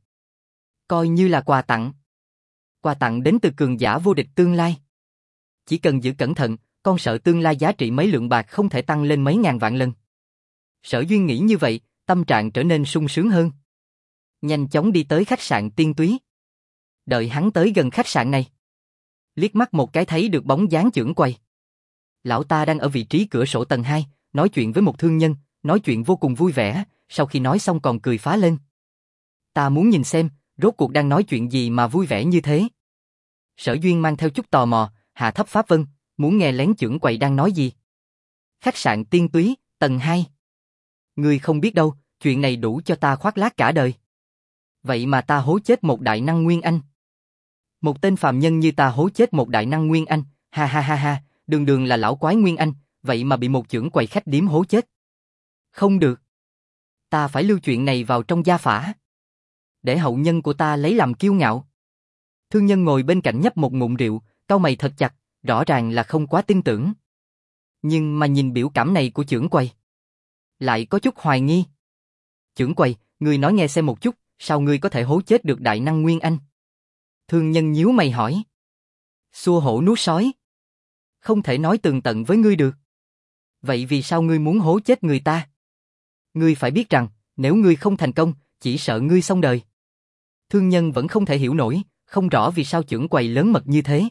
Coi như là quà tặng. Quà tặng đến từ cường giả vô địch tương lai. Chỉ cần giữ cẩn thận, con sợ tương lai giá trị mấy lượng bạc không thể tăng lên mấy ngàn vạn lần. Sở Duyên nghĩ như vậy, tâm trạng trở nên sung sướng hơn. Nhanh chóng đi tới khách sạn Tiên Túy. Đợi hắn tới gần khách sạn này, liếc mắt một cái thấy được bóng dáng chưởng quầy. Lão ta đang ở vị trí cửa sổ tầng 2, nói chuyện với một thương nhân, nói chuyện vô cùng vui vẻ, sau khi nói xong còn cười phá lên. Ta muốn nhìn xem, rốt cuộc đang nói chuyện gì mà vui vẻ như thế. Sở Duyên mang theo chút tò mò, hạ thấp pháp vân, muốn nghe lén chưởng quầy đang nói gì. Khách sạn Tiên Túy, tầng 2. Ngươi không biết đâu, chuyện này đủ cho ta khoác lác cả đời. Vậy mà ta hố chết một đại năng Nguyên Anh. Một tên phàm nhân như ta hố chết một đại năng Nguyên Anh, ha ha ha ha, đường đường là lão quái Nguyên Anh, vậy mà bị một chưởng quầy khách điếm hố chết. Không được. Ta phải lưu chuyện này vào trong gia phả, để hậu nhân của ta lấy làm kiêu ngạo. Thương nhân ngồi bên cạnh nhấp một ngụm rượu, cau mày thật chặt, rõ ràng là không quá tin tưởng. Nhưng mà nhìn biểu cảm này của chưởng quầy, lại có chút hoài nghi. Chưởng quầy, ngươi nói nghe xem một chút, sao ngươi có thể hố chết được đại năng Nguyên Anh? Thương nhân nhíu mày hỏi. Xua hổ nuốt sói. Không thể nói tường tận với ngươi được. Vậy vì sao ngươi muốn hố chết người ta? Ngươi phải biết rằng, nếu ngươi không thành công, chỉ sợ ngươi xong đời. Thương nhân vẫn không thể hiểu nổi, không rõ vì sao chưởng quầy lớn mật như thế.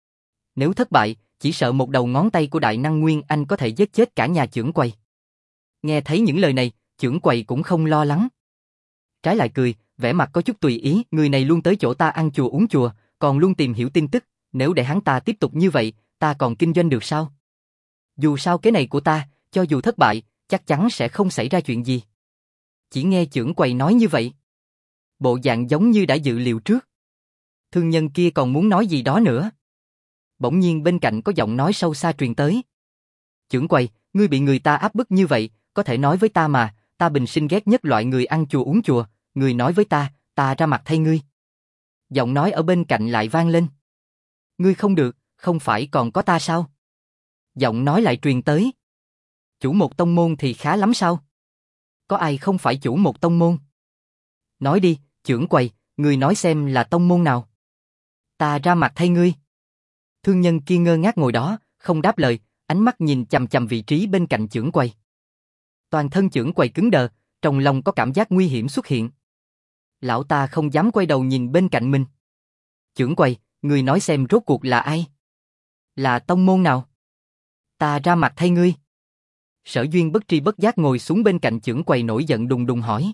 Nếu thất bại, chỉ sợ một đầu ngón tay của đại năng Nguyên Anh có thể giết chết cả nhà chưởng quầy. Nghe thấy những lời này, chưởng quầy cũng không lo lắng. Trái lại cười, vẻ mặt có chút tùy ý, người này luôn tới chỗ ta ăn chùa uống chùa, còn luôn tìm hiểu tin tức, nếu để hắn ta tiếp tục như vậy, ta còn kinh doanh được sao? Dù sao cái này của ta, cho dù thất bại, chắc chắn sẽ không xảy ra chuyện gì. Chỉ nghe trưởng quầy nói như vậy. Bộ dạng giống như đã dự liệu trước. Thương nhân kia còn muốn nói gì đó nữa. Bỗng nhiên bên cạnh có giọng nói sâu xa truyền tới. Trưởng quầy, ngươi bị người ta áp bức như vậy, có thể nói với ta mà, ta bình sinh ghét nhất loại người ăn chùa uống chùa, người nói với ta ra mặt thay ngươi. Giọng nói ở bên cạnh lại vang lên. Ngươi không được, không phải còn có ta sao? Giọng nói lại truyền tới. Chủ một tông môn thì khá lắm sao? Có ai không phải chủ một tông môn? Nói đi, trưởng quầy, ngươi nói xem là tông môn nào? Ta ra mặt thay ngươi. Thương nhân kia ngơ ngác ngồi đó, không đáp lời, ánh mắt nhìn chằm chằm vị trí bên cạnh trưởng quầy. Toàn thân trưởng quầy cứng đờ, trong lòng có cảm giác nguy hiểm xuất hiện. Lão ta không dám quay đầu nhìn bên cạnh mình. Trưởng quầy, ngươi nói xem rốt cuộc là ai? Là tông môn nào? Ta ra mặt thay ngươi. Sở Duyên bất tri bất giác ngồi xuống bên cạnh trưởng quầy nổi giận đùng đùng hỏi.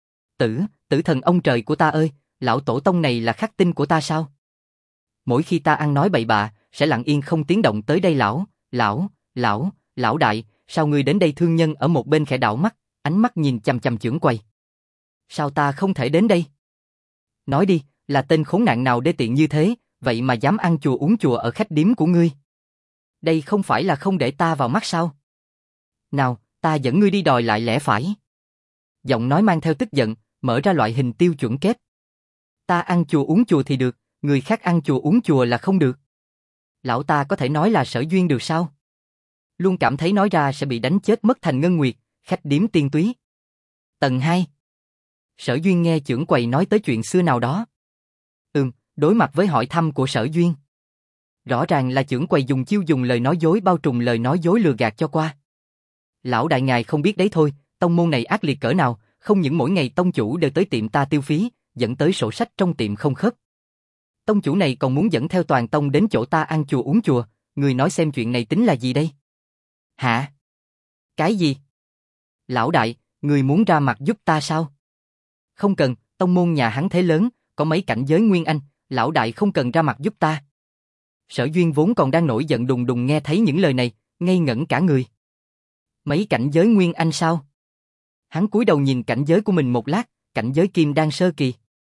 Tử thần ông trời của ta ơi, lão tổ tông này là khắc tinh của ta sao? Mỗi khi ta ăn nói bậy bạ, sẽ lặng yên không tiếng động tới đây lão đại, sao ngươi đến đây? Thương nhân ở một bên khẽ đảo mắt, ánh mắt nhìn chằm chằm trưởng quầy. Sao ta không thể đến đây? Nói đi, là tên khốn nạn nào đê tiện như thế, vậy mà dám ăn chùa uống chùa ở khách điếm của ngươi? Đây không phải là không để ta vào mắt sao? Nào, ta dẫn ngươi đi đòi lại lẽ phải. Giọng nói mang theo tức giận, mở ra loại hình tiêu chuẩn kép. Ta ăn chùa uống chùa thì được, người khác ăn chùa uống chùa là không được. Lão ta có thể nói là Sở Duyên được sao? Luôn cảm thấy nói ra sẽ bị đánh chết mất thành ngân nguyệt, khách điếm tiên túy. Tầng 2. Sở Duyên nghe trưởng quầy nói tới chuyện xưa nào đó. Đối mặt với hỏi thăm của Sở Duyên. Rõ ràng là trưởng quầy dùng lời nói dối bao trùm lời nói dối lừa gạt cho qua. Lão đại ngài không biết đấy thôi, tông môn này ác liệt cỡ nào, không những mỗi ngày tông chủ đều tới tiệm ta tiêu phí, dẫn tới sổ sách trong tiệm không khớp. Tông chủ này còn muốn dẫn theo toàn tông đến chỗ ta ăn chùa uống chùa, người nói xem chuyện này tính là gì đây? Hả? Cái gì? Lão đại, người muốn ra mặt giúp ta sao? Không cần, tông môn nhà hắn thế lớn, có mấy cảnh giới nguyên anh, lão đại không cần ra mặt giúp ta. Sở Duyên vốn còn đang nổi giận đùng đùng nghe thấy những lời này, ngây ngẩn cả người. Mấy cảnh giới nguyên anh sao? Hắn cúi đầu nhìn cảnh giới của mình một lát, cảnh giới kim đan sơ kỳ.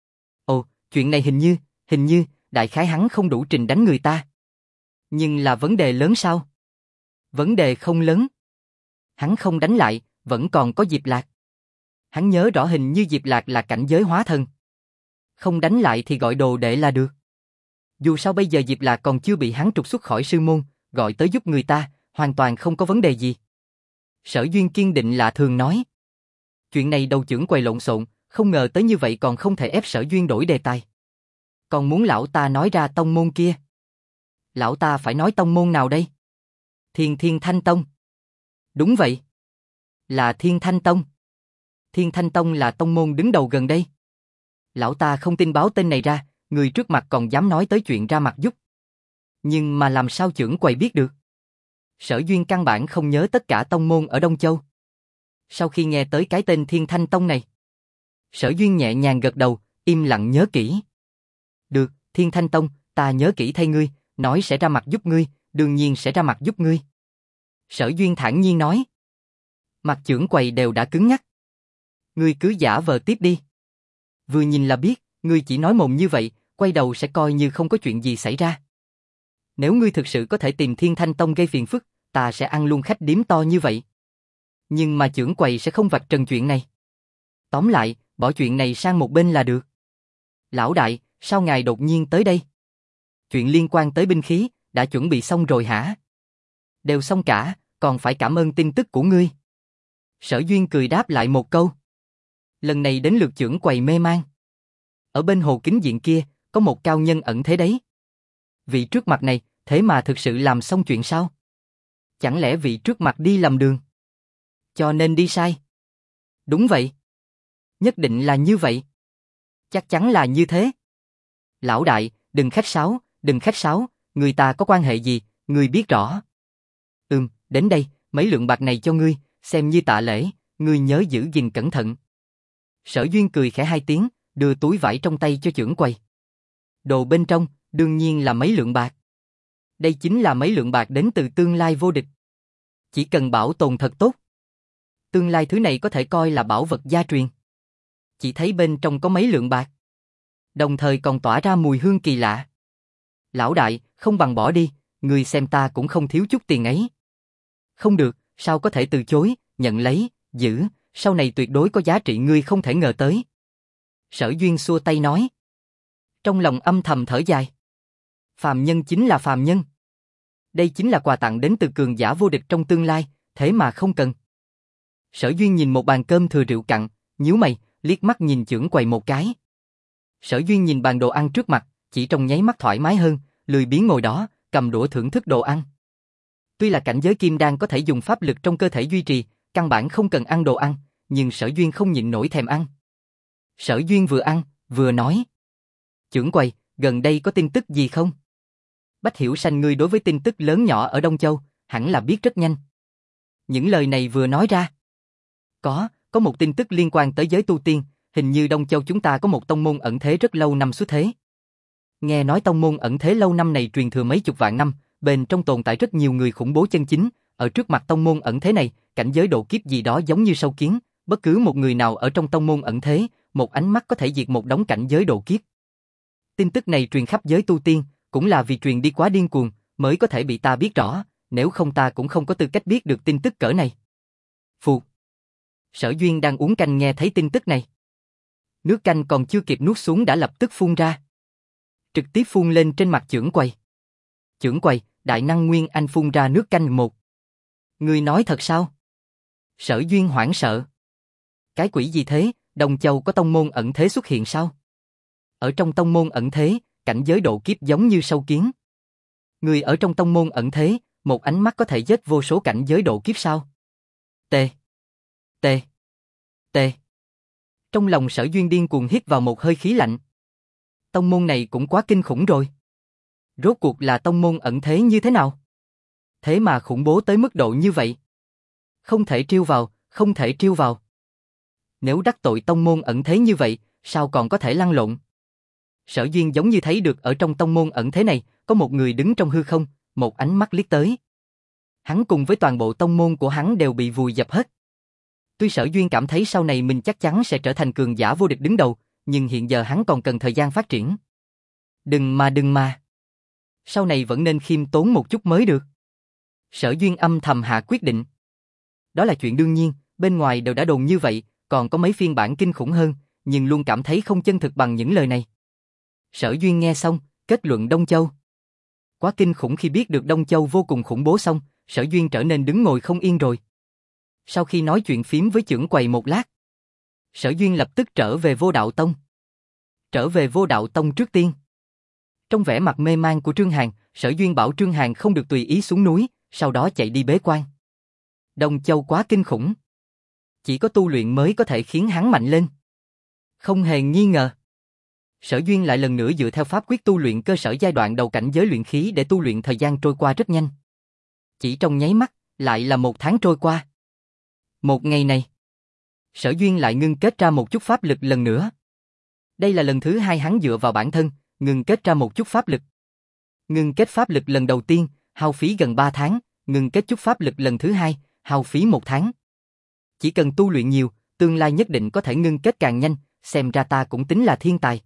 Ồ, chuyện này hình như, đại khái hắn không đủ trình đánh người ta. Nhưng là vấn đề lớn sao? Vấn đề không lớn. Hắn không đánh lại, vẫn còn có Diệp Lạc. Hắn nhớ rõ hình như Diệp Lạc là cảnh giới hóa thân. Không đánh lại thì gọi đồ đệ là được. Dù sao bây giờ Diệp Lạc còn chưa bị hắn trục xuất khỏi sư môn, gọi tới giúp người ta, hoàn toàn không có vấn đề gì. Sở Duyên kiên định lạ thường nói. Chuyện này đầu trưởng quầy lộn xộn, không ngờ tới như vậy còn không thể ép Sở Duyên đổi đề tài. Còn muốn lão ta nói ra tông môn kia. Lão ta phải nói tông môn nào đây? Thiên Thanh Tông. Đúng vậy. Là Thiên Thanh Tông. Thiên Thanh Tông là tông môn đứng đầu gần đây. Lão ta không tin báo tên này ra, người trước mặt còn dám nói tới chuyện ra mặt giúp. Nhưng mà làm sao trưởng quầy biết được? Sở Duyên căn bản không nhớ tất cả tông môn ở Đông Châu. Sau khi nghe tới cái tên Thiên Thanh Tông này, Sở Duyên nhẹ nhàng gật đầu, im lặng nhớ kỹ. Được, Thiên Thanh Tông, ta nhớ kỹ thay ngươi, nói sẽ ra mặt giúp ngươi, đương nhiên sẽ ra mặt giúp ngươi. Sở Duyên thản nhiên nói. Mặt trưởng quầy đều đã cứng ngắc. Ngươi cứ giả vờ tiếp đi. Vừa nhìn là biết, ngươi chỉ nói mồm như vậy, quay đầu sẽ coi như không có chuyện gì xảy ra. Nếu ngươi thực sự có thể tìm Thiên Thanh Tông gây phiền phức, ta sẽ ăn luôn khách điếm to như vậy. Nhưng mà trưởng quầy sẽ không vạch trần chuyện này. Tóm lại, bỏ chuyện này sang một bên là được. Lão đại, sao ngài đột nhiên tới đây? Chuyện liên quan tới binh khí, đã chuẩn bị xong rồi hả? Đều xong cả, còn phải cảm ơn tin tức của ngươi. Sở Duyên cười đáp lại một câu. Lần này đến lượt trưởng quầy mê man. Ở bên hồ kính diện kia, có một cao nhân ẩn thế đấy. Vị trước mặt này, thế mà thực sự làm xong chuyện sao? Chẳng lẽ vị trước mặt đi lầm đường? Cho nên đi sai? Đúng vậy. Nhất định là như vậy. Chắc chắn là như thế. Lão đại, đừng khách sáo, người ta có quan hệ gì, ngươi biết rõ. Đến đây, mấy lượng bạc này cho ngươi, xem như tạ lễ, ngươi nhớ giữ gìn cẩn thận. Sở Duyên cười khẽ hai tiếng, đưa túi vải trong tay cho trưởng quầy. Đồ bên trong, đương nhiên là mấy lượng bạc. Đây chính là mấy lượng bạc đến từ tương lai vô địch. Chỉ cần bảo tồn thật tốt. Tương lai thứ này có thể coi là bảo vật gia truyền. Chỉ thấy bên trong có mấy lượng bạc. Đồng thời còn tỏa ra mùi hương kỳ lạ. Lão đại, không bằng bỏ đi, ngươi xem ta cũng không thiếu chút tiền ấy. Không được, sao có thể từ chối, nhận lấy, giữ, sau này tuyệt đối có giá trị ngươi không thể ngờ tới. Sở Duyên xua tay nói. Trong lòng âm thầm thở dài. Phàm nhân chính là phàm nhân. Đây chính là quà tặng đến từ cường giả vô địch trong tương lai, thế mà không cần. Sở Duyên nhìn một bàn cơm thừa rượu cặn, nhíu mày, liếc mắt nhìn chưởng quầy một cái. Sở Duyên nhìn bàn đồ ăn trước mặt, chỉ trong nháy mắt thoải mái hơn, lười biếng ngồi đó, cầm đũa thưởng thức đồ ăn. Tuy là cảnh giới kim đan có thể dùng pháp lực trong cơ thể duy trì, căn bản không cần ăn đồ ăn, nhưng Sở Duyên không nhịn nổi thèm ăn. Sở Duyên vừa ăn, vừa nói. Chưởng quầy, gần đây có tin tức gì không? Bách Hiểu Sanh ngươi đối với tin tức lớn nhỏ ở Đông Châu, hẳn là biết rất nhanh. Những lời này vừa nói ra. Có một tin tức liên quan tới giới tu tiên, hình như Đông Châu chúng ta có một tông môn ẩn thế rất lâu năm xuất thế. Nghe nói tông môn ẩn thế lâu năm này truyền thừa mấy chục vạn năm, bên trong tồn tại rất nhiều người khủng bố chân chính, ở trước mặt tông môn ẩn thế này, cảnh giới độ kiếp gì đó giống như sâu kiến, bất cứ một người nào ở trong tông môn ẩn thế, một ánh mắt có thể diệt một đống cảnh giới độ kiếp. Tin tức này truyền khắp giới tu tiên, cũng là vì truyền đi quá điên cuồng, mới có thể bị ta biết rõ, nếu không ta cũng không có tư cách biết được tin tức cỡ này. Phù. Sở Duyên đang uống canh nghe thấy tin tức này. Nước canh còn chưa kịp nuốt xuống đã lập tức phun ra. Trực tiếp phun lên trên mặt chưởng quầy. Chưởng quầy, đại năng Nguyên Anh phun ra nước canh một. Ngươi nói thật sao? Sở Duyên hoảng sợ. Cái quỷ gì thế, Đông Châu có tông môn ẩn thế xuất hiện sao? Ở trong tông môn ẩn thế, cảnh giới độ kiếp giống như sâu kiến. Người ở trong tông môn ẩn thế, một ánh mắt có thể giết vô số cảnh giới độ kiếp sao? Tê. Tê. Tê. Trong lòng Sở Duyên điên cuồng hít vào một hơi khí lạnh. Tông môn này cũng quá kinh khủng rồi. Rốt cuộc là tông môn ẩn thế như thế nào? Thế mà khủng bố tới mức độ như vậy. Không thể trêu vào, không thể trêu vào. Nếu đắc tội tông môn ẩn thế như vậy, sao còn có thể lăn lộn? Sở Duyên giống như thấy được ở trong tông môn ẩn thế này, có một người đứng trong hư không, một ánh mắt liếc tới. Hắn cùng với toàn bộ tông môn của hắn đều bị vùi dập hết. Tuy Sở Duyên cảm thấy sau này mình chắc chắn sẽ trở thành cường giả vô địch đứng đầu, nhưng hiện giờ hắn còn cần thời gian phát triển. Đừng mà. Sau này vẫn nên khiêm tốn một chút mới được. Sở Duyên âm thầm hạ quyết định. Đó là chuyện đương nhiên, bên ngoài đều đã đồn như vậy, còn có mấy phiên bản kinh khủng hơn, nhưng luôn cảm thấy không chân thực bằng những lời này. Sở Duyên nghe xong, kết luận Đông Châu. Quá kinh khủng khi biết được Đông Châu vô cùng khủng bố xong, Sở Duyên trở nên đứng ngồi không yên rồi. Sau khi nói chuyện phím với chưởng quầy một lát, Sở Duyên lập tức trở về Vô Đạo Tông. Trở về Vô Đạo Tông trước tiên. Trong vẻ mặt mê man của Trương Hàn, Sở Duyên bảo Trương Hàn không được tùy ý xuống núi, sau đó chạy đi bế quan. Đông Châu quá kinh khủng. Chỉ có tu luyện mới có thể khiến hắn mạnh lên. Không hề nghi ngờ. Sở Duyên lại lần nữa dựa theo pháp quyết tu luyện cơ sở giai đoạn đầu cảnh giới luyện khí để tu luyện, thời gian trôi qua rất nhanh. Chỉ trong nháy mắt, lại là 1 tháng trôi qua. Một ngày này, Sở Duyên lại ngưng kết ra một chút pháp lực lần nữa. Đây là lần thứ 2 hắn dựa vào bản thân, ngưng kết ra một chút pháp lực. Ngưng kết pháp lực lần đầu tiên, hao phí gần 3 tháng, ngưng kết chút pháp lực lần thứ 2, hao phí 1 tháng. Chỉ cần tu luyện nhiều, tương lai nhất định có thể ngưng kết càng nhanh, xem ra ta cũng tính là thiên tài.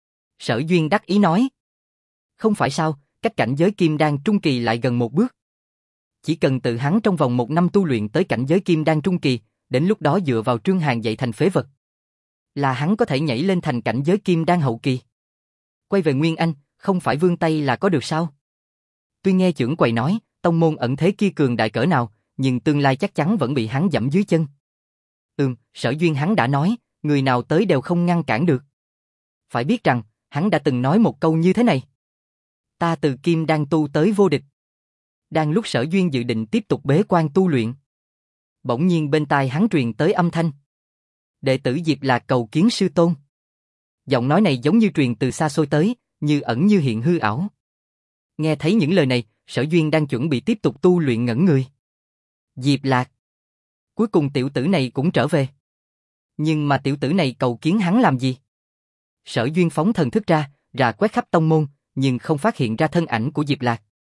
Sở Duyên đắc ý nói. Không phải sao, cách cảnh giới kim đan trung kỳ lại gần một bước. Chỉ cần tự hắn trong vòng 1 năm tu luyện tới cảnh giới kim đan trung kỳ, đến lúc đó dựa vào Trương Hàn dạy thành phế vật, là hắn có thể nhảy lên thành cảnh giới kim đan hậu kỳ. Quay về Nguyên Anh, không phải vươn tay là có được sao? Tuy nghe chưởng quầy nói, tông môn ẩn thế kia cường đại cỡ nào, nhưng tương lai chắc chắn vẫn bị hắn dẫm dưới chân. Sở Duyên hắn đã nói, người nào tới đều không ngăn cản được. Phải biết rằng, hắn đã từng nói một câu như thế này. Ta từ kim đan tu tới vô địch. Đang lúc Sở Duyên dự định tiếp tục bế quan tu luyện, bỗng nhiên bên tai hắn truyền tới âm thanh. Đệ tử Diệp Lạc cầu kiến sư tôn. Giọng nói này giống như truyền từ xa xôi tới, như ẩn như hiện hư ảo. Nghe thấy những lời này, Sở Duyên đang chuẩn bị tiếp tục tu luyện ngẩn người. Diệp Lạc. Cuối cùng tiểu tử này cũng trở về. Nhưng mà tiểu tử này cầu kiến hắn làm gì? Sở Duyên phóng thần thức ra, rà quét khắp tông môn, nhưng không phát hiện ra thân ảnh của Diệp Lạc.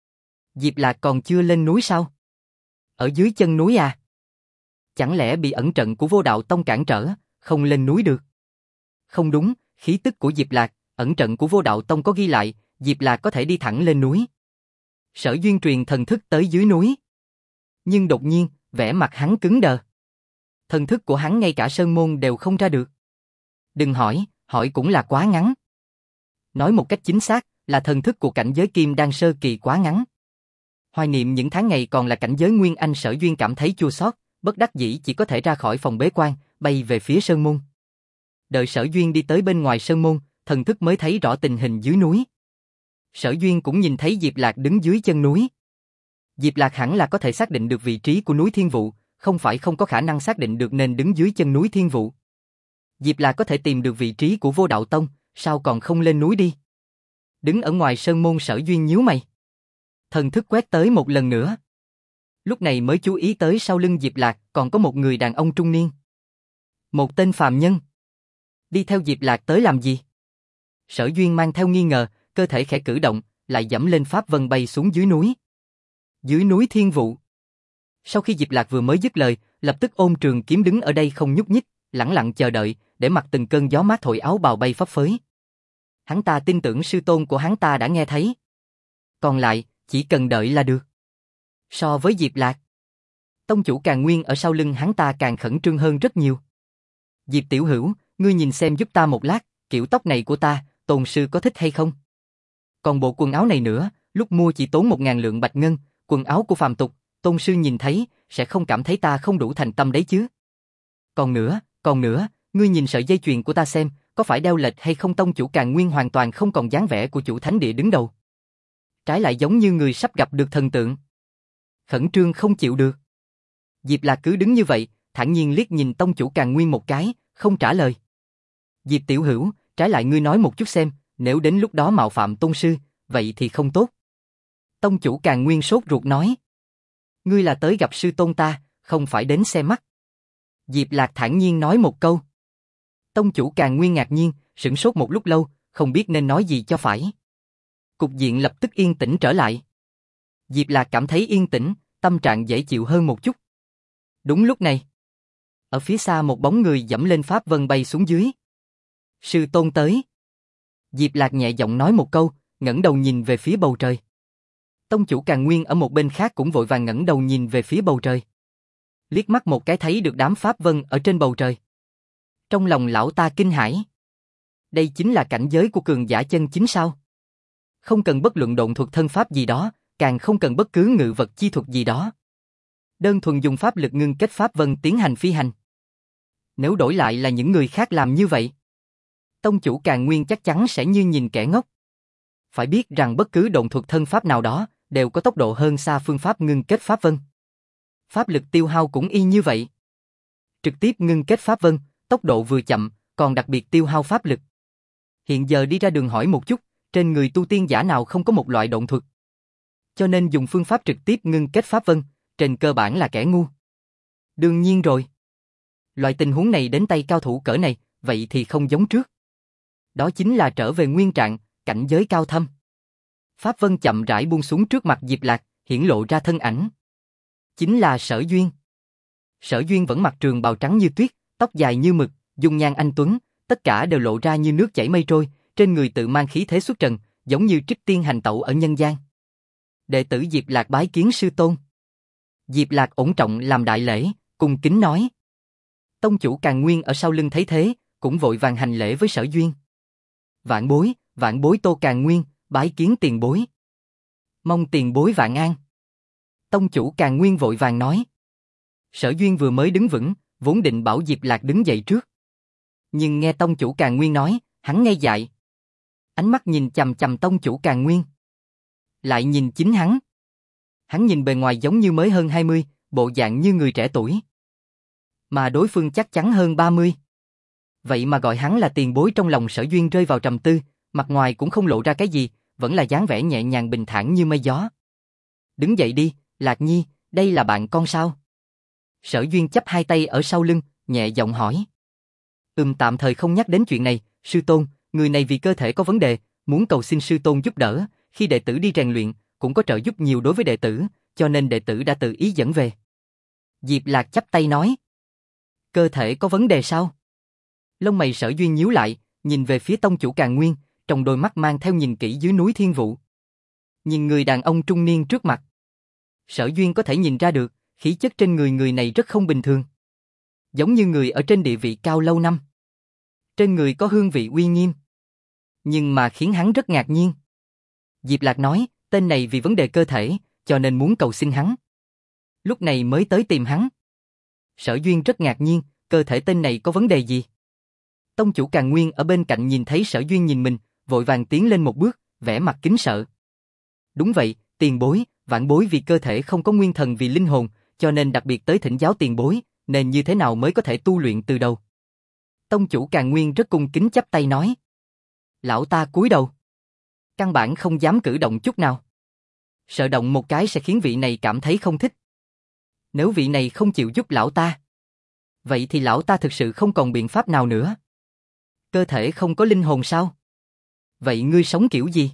Diệp Lạc còn chưa lên núi sao? Ở dưới chân núi à? Chẳng lẽ bị ẩn trận của Vô Đạo Tông cản trở, không lên núi được? Không đúng, khí tức của Diệp Lạc, ẩn trận của Vô Đạo Tông có ghi lại, Diệp Lạc có thể đi thẳng lên núi. Sở Duyên truyền thần thức tới dưới núi. Nhưng đột nhiên, vẻ mặt hắn cứng đờ. Thần thức của hắn ngay cả sơn môn đều không ra được. Đừng hỏi, hỏi cũng là quá ngắn. Nói một cách chính xác, là thần thức của cảnh giới kim đan sơ kỳ quá ngắn. Hoài niệm những tháng ngày còn là cảnh giới Nguyên Anh, Sở Duyên cảm thấy chua xót, bất đắc dĩ chỉ có thể ra khỏi phòng bế quan, bay về phía sơn môn. Đợi Sở Duyên đi tới bên ngoài sơn môn, thần thức mới thấy rõ tình hình dưới núi. Sở Duyên cũng nhìn thấy Diệp Lạc đứng dưới chân núi. Diệp Lạc hẳn là có thể xác định được vị trí của núi Thiên Vụ, không phải không có khả năng xác định được nên đứng dưới chân núi Thiên Vụ. Diệp Lạc có thể tìm được vị trí của Vô Đạo Tông, sao còn không lên núi đi? Đứng ở ngoài sơn môn, Sở Duyên nhíu mày. Thần thức quét tới một lần nữa. Lúc này mới chú ý tới sau lưng Diệp Lạc còn có một người đàn ông trung niên. Một tên phàm nhân. Đi theo Diệp Lạc tới làm gì? Sở Duyên mang theo nghi ngờ, cơ thể khẽ cử động, lại dẫm lên pháp vân bay xuống dưới núi. Dưới núi Thiên Vụ. Sau khi Diệp Lạc vừa mới dứt lời, lập tức ôm trường kiếm đứng ở đây không nhúc nhích, lẳng lặng chờ đợi, để mặc từng cơn gió mát thổi áo bào bay phấp phới. Hắn ta tin tưởng sư tôn của hắn ta đã nghe thấy. Còn lại, chỉ cần đợi là được. So với Diệp Lạc, tông chủ Càn Nguyên ở sau lưng hắn ta càng khẩn trương hơn rất nhiều. Diệp tiểu hữu, ngươi nhìn xem giúp ta một lát, kiểu tóc này của ta, tôn sư có thích hay không? Còn bộ quần áo này nữa, lúc mua chỉ tốn 1000 lượng bạch ngân, quần áo của phàm tục, tôn sư nhìn thấy, sẽ không cảm thấy ta không đủ thành tâm đấy chứ. Còn nữa, ngươi nhìn sợi dây chuyền của ta xem, có phải đeo lệch hay không? Tông chủ Càn Nguyên hoàn toàn không còn dáng vẻ của chủ thánh địa đứng đầu. Trái lại giống như người sắp gặp được thần tượng. Khẩn trương không chịu được. Diệp Lạc cứ đứng như vậy, thản nhiên liếc nhìn tông chủ Càn Nguyên một cái, không trả lời. Diệp tiểu hữu, trái lại ngươi nói một chút xem, nếu đến lúc đó mạo phạm tôn sư, vậy thì không tốt. Tông chủ Càn Nguyên sốt ruột nói. Ngươi là tới gặp sư tôn ta, không phải đến xem mắt. Diệp Lạc thản nhiên nói một câu. Tông chủ Càn Nguyên ngạc nhiên, sửng sốt một lúc lâu, không biết nên nói gì cho phải. Cục diện lập tức yên tĩnh trở lại. Diệp Lạc cảm thấy yên tĩnh, tâm trạng dễ chịu hơn một chút. Đúng lúc này, ở phía xa một bóng người dẫm lên pháp vân bay xuống dưới. Sư tôn tới. Diệp Lạc nhẹ giọng nói một câu, ngẩng đầu nhìn về phía bầu trời. Tông chủ Càn Nguyên ở một bên khác cũng vội vàng ngẩng đầu nhìn về phía bầu trời. Liếc mắt một cái thấy được đám pháp vân ở trên bầu trời. Trong lòng lão ta kinh hãi. Đây chính là cảnh giới của cường giả chân chính sao? Không cần bất luận độn thuật thân pháp gì đó, càng không cần bất cứ ngự vật chi thuật gì đó. Đơn thuần dùng pháp lực ngưng kết pháp vân tiến hành phi hành. Nếu đổi lại là những người khác làm như vậy, tông chủ Càn Nguyên chắc chắn sẽ như nhìn kẻ ngốc. Phải biết rằng bất cứ độn thuật thân pháp nào đó đều có tốc độ hơn xa phương pháp ngưng kết pháp vân. Pháp lực tiêu hao cũng y như vậy. Trực tiếp ngưng kết pháp vân, tốc độ vừa chậm, còn đặc biệt tiêu hao pháp lực. Hiện giờ đi ra đường hỏi một chút, trên người tu tiên giả nào không có một loại độn thuật. Cho nên dùng phương pháp trực tiếp ngưng kết pháp vân, trên cơ bản là kẻ ngu. Đương nhiên rồi. Loại tình huống này đến tay cao thủ cỡ này, vậy thì không giống trước. Đó chính là trở về nguyên trạng, cảnh giới cao thâm. Pháp vân chậm rãi buông xuống trước mặt Diệp Lạc, hiển lộ ra thân ảnh. Chính là Sở Duyên. Sở Duyên vẫn mặc trường bào trắng như tuyết, tóc dài như mực, dung nhan anh tuấn, tất cả đều lộ ra như nước chảy mây trôi, trên người tự mang khí thế xuất trần, giống như trích tiên hành tẩu ở nhân gian. Đệ tử Diệp Lạc bái kiến sư tôn. Diệp Lạc ổn trọng làm đại lễ, cung kính nói. Tông chủ Càn Nguyên ở sau lưng thấy thế, cũng vội vàng hành lễ với Sở Duyên. Vạn bối Tô Càn Nguyên, bái kiến tiền bối. Mong tiền bối vạn an. Tông chủ Càn Nguyên vội vàng nói. Sở Duyên vừa mới đứng vững, vốn định bảo Diệp Lạc đứng dậy trước. Nhưng nghe tông chủ Càn Nguyên nói, hắn ngây dại. Ánh mắt nhìn chằm chằm tông chủ Càn Nguyên. Lại nhìn chính hắn. Hắn nhìn bề ngoài giống như mới hơn 20, bộ dạng như người trẻ tuổi. Mà đối phương chắc chắn hơn 30. Vậy mà gọi hắn là tiền bối, trong lòng Sở Duyên rơi vào trầm tư, mặt ngoài cũng không lộ ra cái gì, vẫn là dáng vẻ nhẹ nhàng bình thản như mây gió. Đứng dậy đi, Lạc Nhi, đây là bạn con sao? Sở Duyên chắp hai tay ở sau lưng, nhẹ giọng hỏi. Tạm thời không nhắc đến chuyện này, sư tôn, người này vì cơ thể có vấn đề, muốn cầu xin sư tôn giúp đỡ, khi đệ tử đi rèn luyện, cũng có trợ giúp nhiều đối với đệ tử, cho nên đệ tử đã tự ý dẫn về. Diệp Lạc chắp tay nói. Cơ thể có vấn đề sao? Lông mày Sở Duyên nhíu lại, nhìn về phía tông chủ Càn Nguyên, trong đôi mắt mang theo nhìn kỹ dưới núi Thiên Vũ. Nhìn người đàn ông trung niên trước mặt. Sở Duyên có thể nhìn ra được, khí chất trên người này rất không bình thường. Giống như người ở trên địa vị cao lâu năm. Trên người có hương vị uy nghiêm. Nhưng mà khiến hắn rất ngạc nhiên. Diệp Lạc nói, tên này vì vấn đề cơ thể, cho nên muốn cầu xin hắn. Lúc này mới tới tìm hắn. Sở Duyên rất ngạc nhiên, cơ thể tên này có vấn đề gì? Tông chủ Càn Nguyên ở bên cạnh nhìn thấy Sở Duyên nhìn mình, vội vàng tiến lên một bước, vẻ mặt kính sợ. Đúng vậy, tiền bối, vãn bối vì cơ thể không có nguyên thần vì linh hồn, cho nên đặc biệt tới thỉnh giáo tiền bối, nên như thế nào mới có thể tu luyện từ đầu. Tông chủ Càn Nguyên rất cung kính chắp tay nói. Lão ta cúi đầu. Căn bản không dám cử động chút nào. Sợ động một cái sẽ khiến vị này cảm thấy không thích. Nếu vị này không chịu giúp lão ta, vậy thì lão ta thực sự không còn biện pháp nào nữa. Cơ thể không có linh hồn sao? Vậy ngươi sống kiểu gì?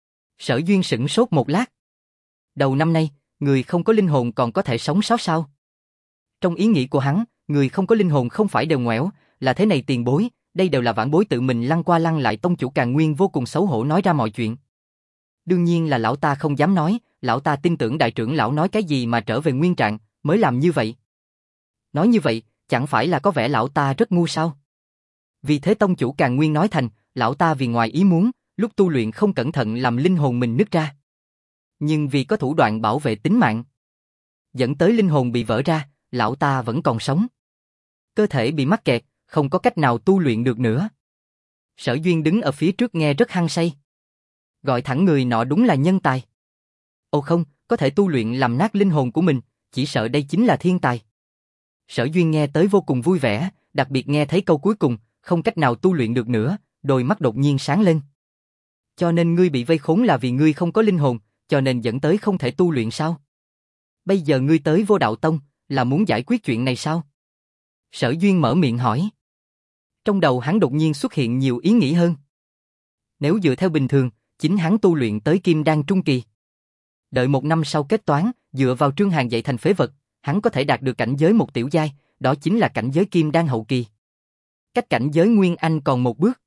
Sở Duyên sửng sốt một lát. Đầu năm nay, người không có linh hồn còn có thể sống sót sao? Trong ý nghĩ của hắn, người không có linh hồn không phải đều ngoẻo, là thế này tiền bối, đây đều là vãn bối tự mình lăn qua lăn lại. Tông chủ Càn Nguyên vô cùng xấu hổ nói ra mọi chuyện. Đương nhiên là lão ta không dám nói, lão ta tin tưởng đại trưởng lão nói cái gì mà trở về nguyên trạng, mới làm như vậy. Nói như vậy, chẳng phải là có vẻ lão ta rất ngu sao? Vì thế tông chủ Càn Nguyên nói thành, lão ta vì ngoài ý muốn, lúc tu luyện không cẩn thận làm linh hồn mình nứt ra. Nhưng vì có thủ đoạn bảo vệ tính mạng, dẫn tới linh hồn bị vỡ ra, lão ta vẫn còn sống. Cơ thể bị mắc kẹt, không có cách nào tu luyện được nữa. Sở Duyên đứng ở phía trước nghe rất hăng say. Gọi thẳng người nọ đúng là nhân tài. Ồ không, có thể tu luyện làm nát linh hồn của mình, chỉ sợ đây chính là thiên tài. Sở Duyên nghe tới vô cùng vui vẻ, đặc biệt nghe thấy câu cuối cùng, không cách nào tu luyện được nữa, đôi mắt đột nhiên sáng lên. Cho nên ngươi bị vây khốn là vì ngươi không có linh hồn, cho nên dẫn tới không thể tu luyện sao? Bây giờ ngươi tới Vô Đạo Tông, là muốn giải quyết chuyện này sao? Sở Duyên mở miệng hỏi. Trong đầu hắn đột nhiên xuất hiện nhiều ý nghĩ hơn. Nếu dựa theo bình thường, chính hắn tu luyện tới Kim Đan Trung Kỳ. Đợi 1 năm sau kết toán, dựa vào Trương Hàn dạy thành phế vật, hắn có thể đạt được cảnh giới một tiểu giai, đó chính là cảnh giới Kim Đan hậu kỳ. Cách cảnh giới Nguyên Anh còn một bước.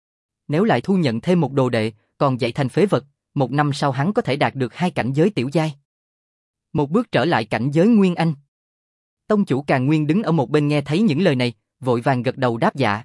Nếu lại thu nhận thêm một đồ đệ, còn dạy thành phế vật, 1 năm sau hắn có thể đạt được 2 cảnh giới tiểu giai. Một bước trở lại cảnh giới Nguyên Anh. Tông chủ Càn Nguyên đứng ở một bên nghe thấy những lời này, vội vàng gật đầu đáp dạ.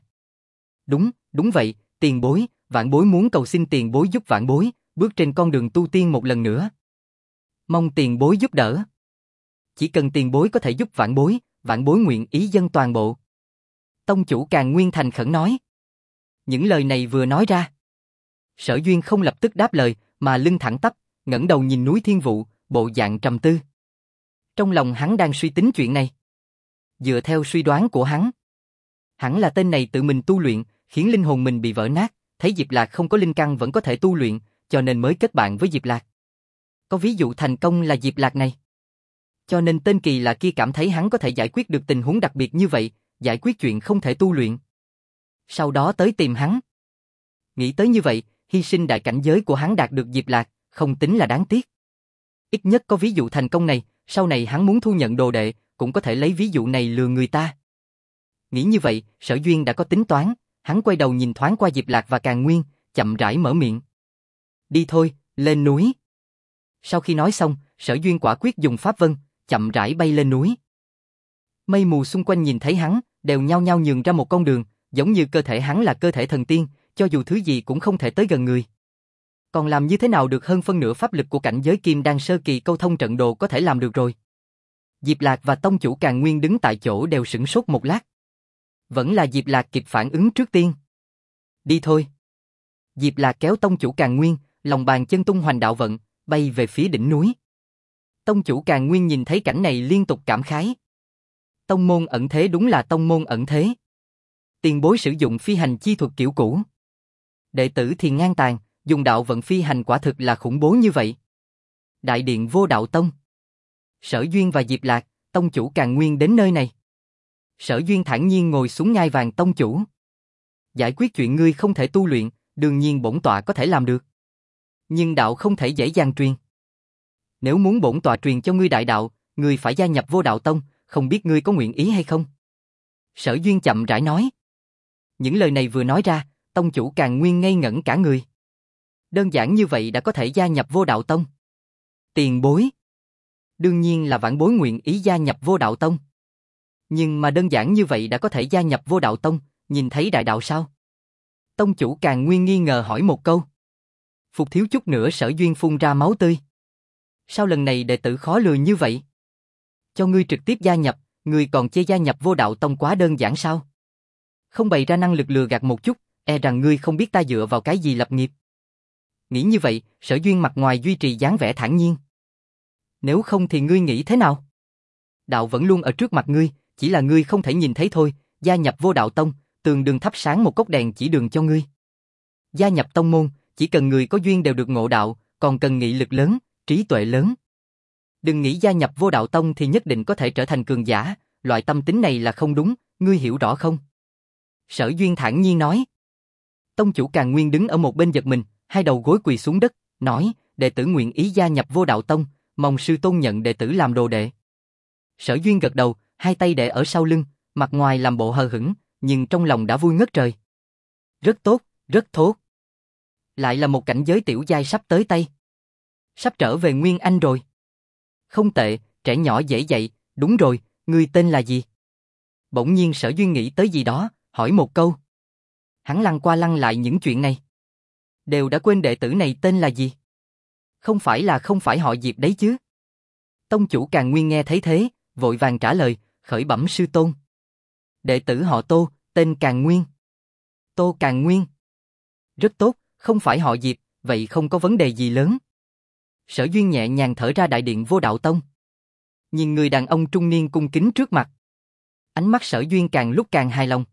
Đúng vậy, tiền bối, vãn bối muốn cầu xin tiền bối giúp vãn bối, bước trên con đường tu tiên một lần nữa. Mong tiền bối giúp đỡ. Chỉ cần tiền bối có thể giúp vãn bối nguyện ý dâng toàn bộ. Tông chủ Càn Nguyên thành khẩn nói. Những lời này vừa nói ra, Sở Duyên không lập tức đáp lời, mà lưng thẳng tắp, ngẩng đầu nhìn núi Thiên Vũ, bộ dạng trầm tư. Trong lòng hắn đang suy tính chuyện này. Dựa theo suy đoán của hắn, hẳn là tên này tự mình tu luyện, khiến linh hồn mình bị vỡ nát, thấy Diệp Lạc không có linh căn vẫn có thể tu luyện, cho nên mới kết bạn với Diệp Lạc. Có ví dụ thành công là Diệp Lạc này. Cho nên tên kỳ lạ kia cảm thấy hắn có thể giải quyết được tình huống đặc biệt như vậy, giải quyết chuyện không thể tu luyện. Sau đó tới tìm hắn. Nghĩ tới như vậy, hy sinh đại cảnh giới của hắn đạt được Diệp Lạc, không tính là đáng tiếc. Ít nhất có ví dụ thành công này, sau này hắn muốn thu nhận đồ đệ, cũng có thể lấy ví dụ này lừa người ta. Nghĩ như vậy, Sở Duyên đã có tính toán, hắn quay đầu nhìn thoáng qua Diệp Lạc và Càn Nguyên, chậm rãi mở miệng. Đi thôi, lên núi. Sau khi nói xong, Sở Duyên quả quyết dùng pháp vân, chậm rãi bay lên núi. Mây mù xung quanh nhìn thấy hắn, đều nhao nhao nhường ra một con đường, giống như cơ thể hắn là cơ thể thần tiên, cho dù thứ gì cũng không thể tới gần người. Còn làm như thế nào được hơn phân nửa pháp lực của cảnh giới Kim Đan sơ kỳ câu thông trận đồ có thể làm được rồi. Diệp Lạc và tông chủ Càn Nguyên đứng tại chỗ đều sửng sốt một lát. Vẫn là Diệp Lạc kịp phản ứng trước tiên. Đi thôi. Diệp Lạc kéo tông chủ Càn Nguyên, lòng bàn chân tung hoành đạo vận, bay về phía đỉnh núi. Tông chủ Càn Nguyên nhìn thấy cảnh này liên tục cảm khái. Tông môn ẩn thế đúng là tông môn ẩn thế. Tiền bối sử dụng phi hành chi thuật kiểu cũ. Đệ tử thì ngang tàn, dùng đạo vận phi hành quả thực là khủng bố như vậy. Đại điện Vô Đạo Tông. Sở Duyên và Diệp Lạc, tông chủ Càn Nguyên đến nơi này. Sở Duyên thản nhiên ngồi xuống ngai vàng tông chủ. Giải quyết chuyện ngươi không thể tu luyện, đương nhiên bổn tọa có thể làm được. Nhưng đạo không thể dễ dàng truyền. Nếu muốn bổn tọa truyền cho ngươi đại đạo, ngươi phải gia nhập Vô Đạo Tông, không biết ngươi có nguyện ý hay không? Sở Duyên chậm rãi nói. Những lời này vừa nói ra, tông chủ Càn Nguyên ngây ngẩn cả người. Đơn giản như vậy đã có thể gia nhập Vô Đạo Tông. Tiền bối. Đương nhiên là vãn bối nguyện ý gia nhập Vô Đạo Tông. Nhưng mà đơn giản như vậy đã có thể gia nhập Vô Đạo Tông, nhìn thấy đại đạo sao? Tông chủ Càn Nguyên nghi ngờ hỏi một câu. Phục thiếu chút nữa Sở Duyên phun ra máu tươi. Sao lần này đệ tử khó lừa như vậy? Cho ngươi trực tiếp gia nhập, ngươi còn chê gia nhập Vô Đạo Tông quá đơn giản sao? Không bày ra năng lực lừa gạt một chút, e rằng ngươi không biết ta dựa vào cái gì lập nghiệp. Nghĩ như vậy, Sở Duyên mặt ngoài duy trì dáng vẻ thản nhiên. Nếu không thì ngươi nghĩ thế nào? Đạo vẫn luôn ở trước mặt ngươi, chỉ là ngươi không thể nhìn thấy thôi, gia nhập Vô Đạo Tông, tường đường thắp sáng một cốc đèn chỉ đường cho ngươi. Gia nhập tông môn, chỉ cần người có duyên đều được ngộ đạo, còn cần nghị lực lớn, trí tuệ lớn. Đừng nghĩ gia nhập Vô Đạo Tông thì nhất định có thể trở thành cường giả, loại tâm tính này là không đúng, ngươi hiểu rõ không? Sở Duyên thản nhiên nói. Tông chủ Càn Nguyên đứng ở một bên giật mình, hai đầu gối quỳ xuống đất, nói, đệ tử nguyện ý gia nhập Vô Đạo Tông, mong sư tôn nhận đệ tử làm đồ đệ. Sở Duyên gật đầu, hai tay để ở sau lưng, mặt ngoài làm bộ hờ hững, nhưng trong lòng đã vui ngất trời. Rất tốt, rất tốt. Lại là một cảnh giới tiểu giai sắp tới tay. Sắp trở về Nguyên Anh rồi. Không tệ, trẻ nhỏ dễ dạy, đúng rồi, ngươi tên là gì? Bỗng nhiên Sở Duyên nghĩ tới gì đó, hỏi một câu. Hắn lăn qua lăn lại những chuyện này. Đều đã quên đệ tử này tên là gì? Không phải họ Diệp đấy chứ? Tông chủ Càn Nguyên nghe thấy thế, vội vàng trả lời, khởi bẩm sư tôn. Đệ tử họ Tô, tên Càn Nguyên. Tô Càn Nguyên. Rất tốt, không phải họ Diệp, vậy không có vấn đề gì lớn. Sở Duyên nhẹ nhàng thở ra đại điện Vô Đạo Tông. Nhìn người đàn ông trung niên cung kính trước mặt. Ánh mắt Sở Duyên càng lúc càng hài lòng.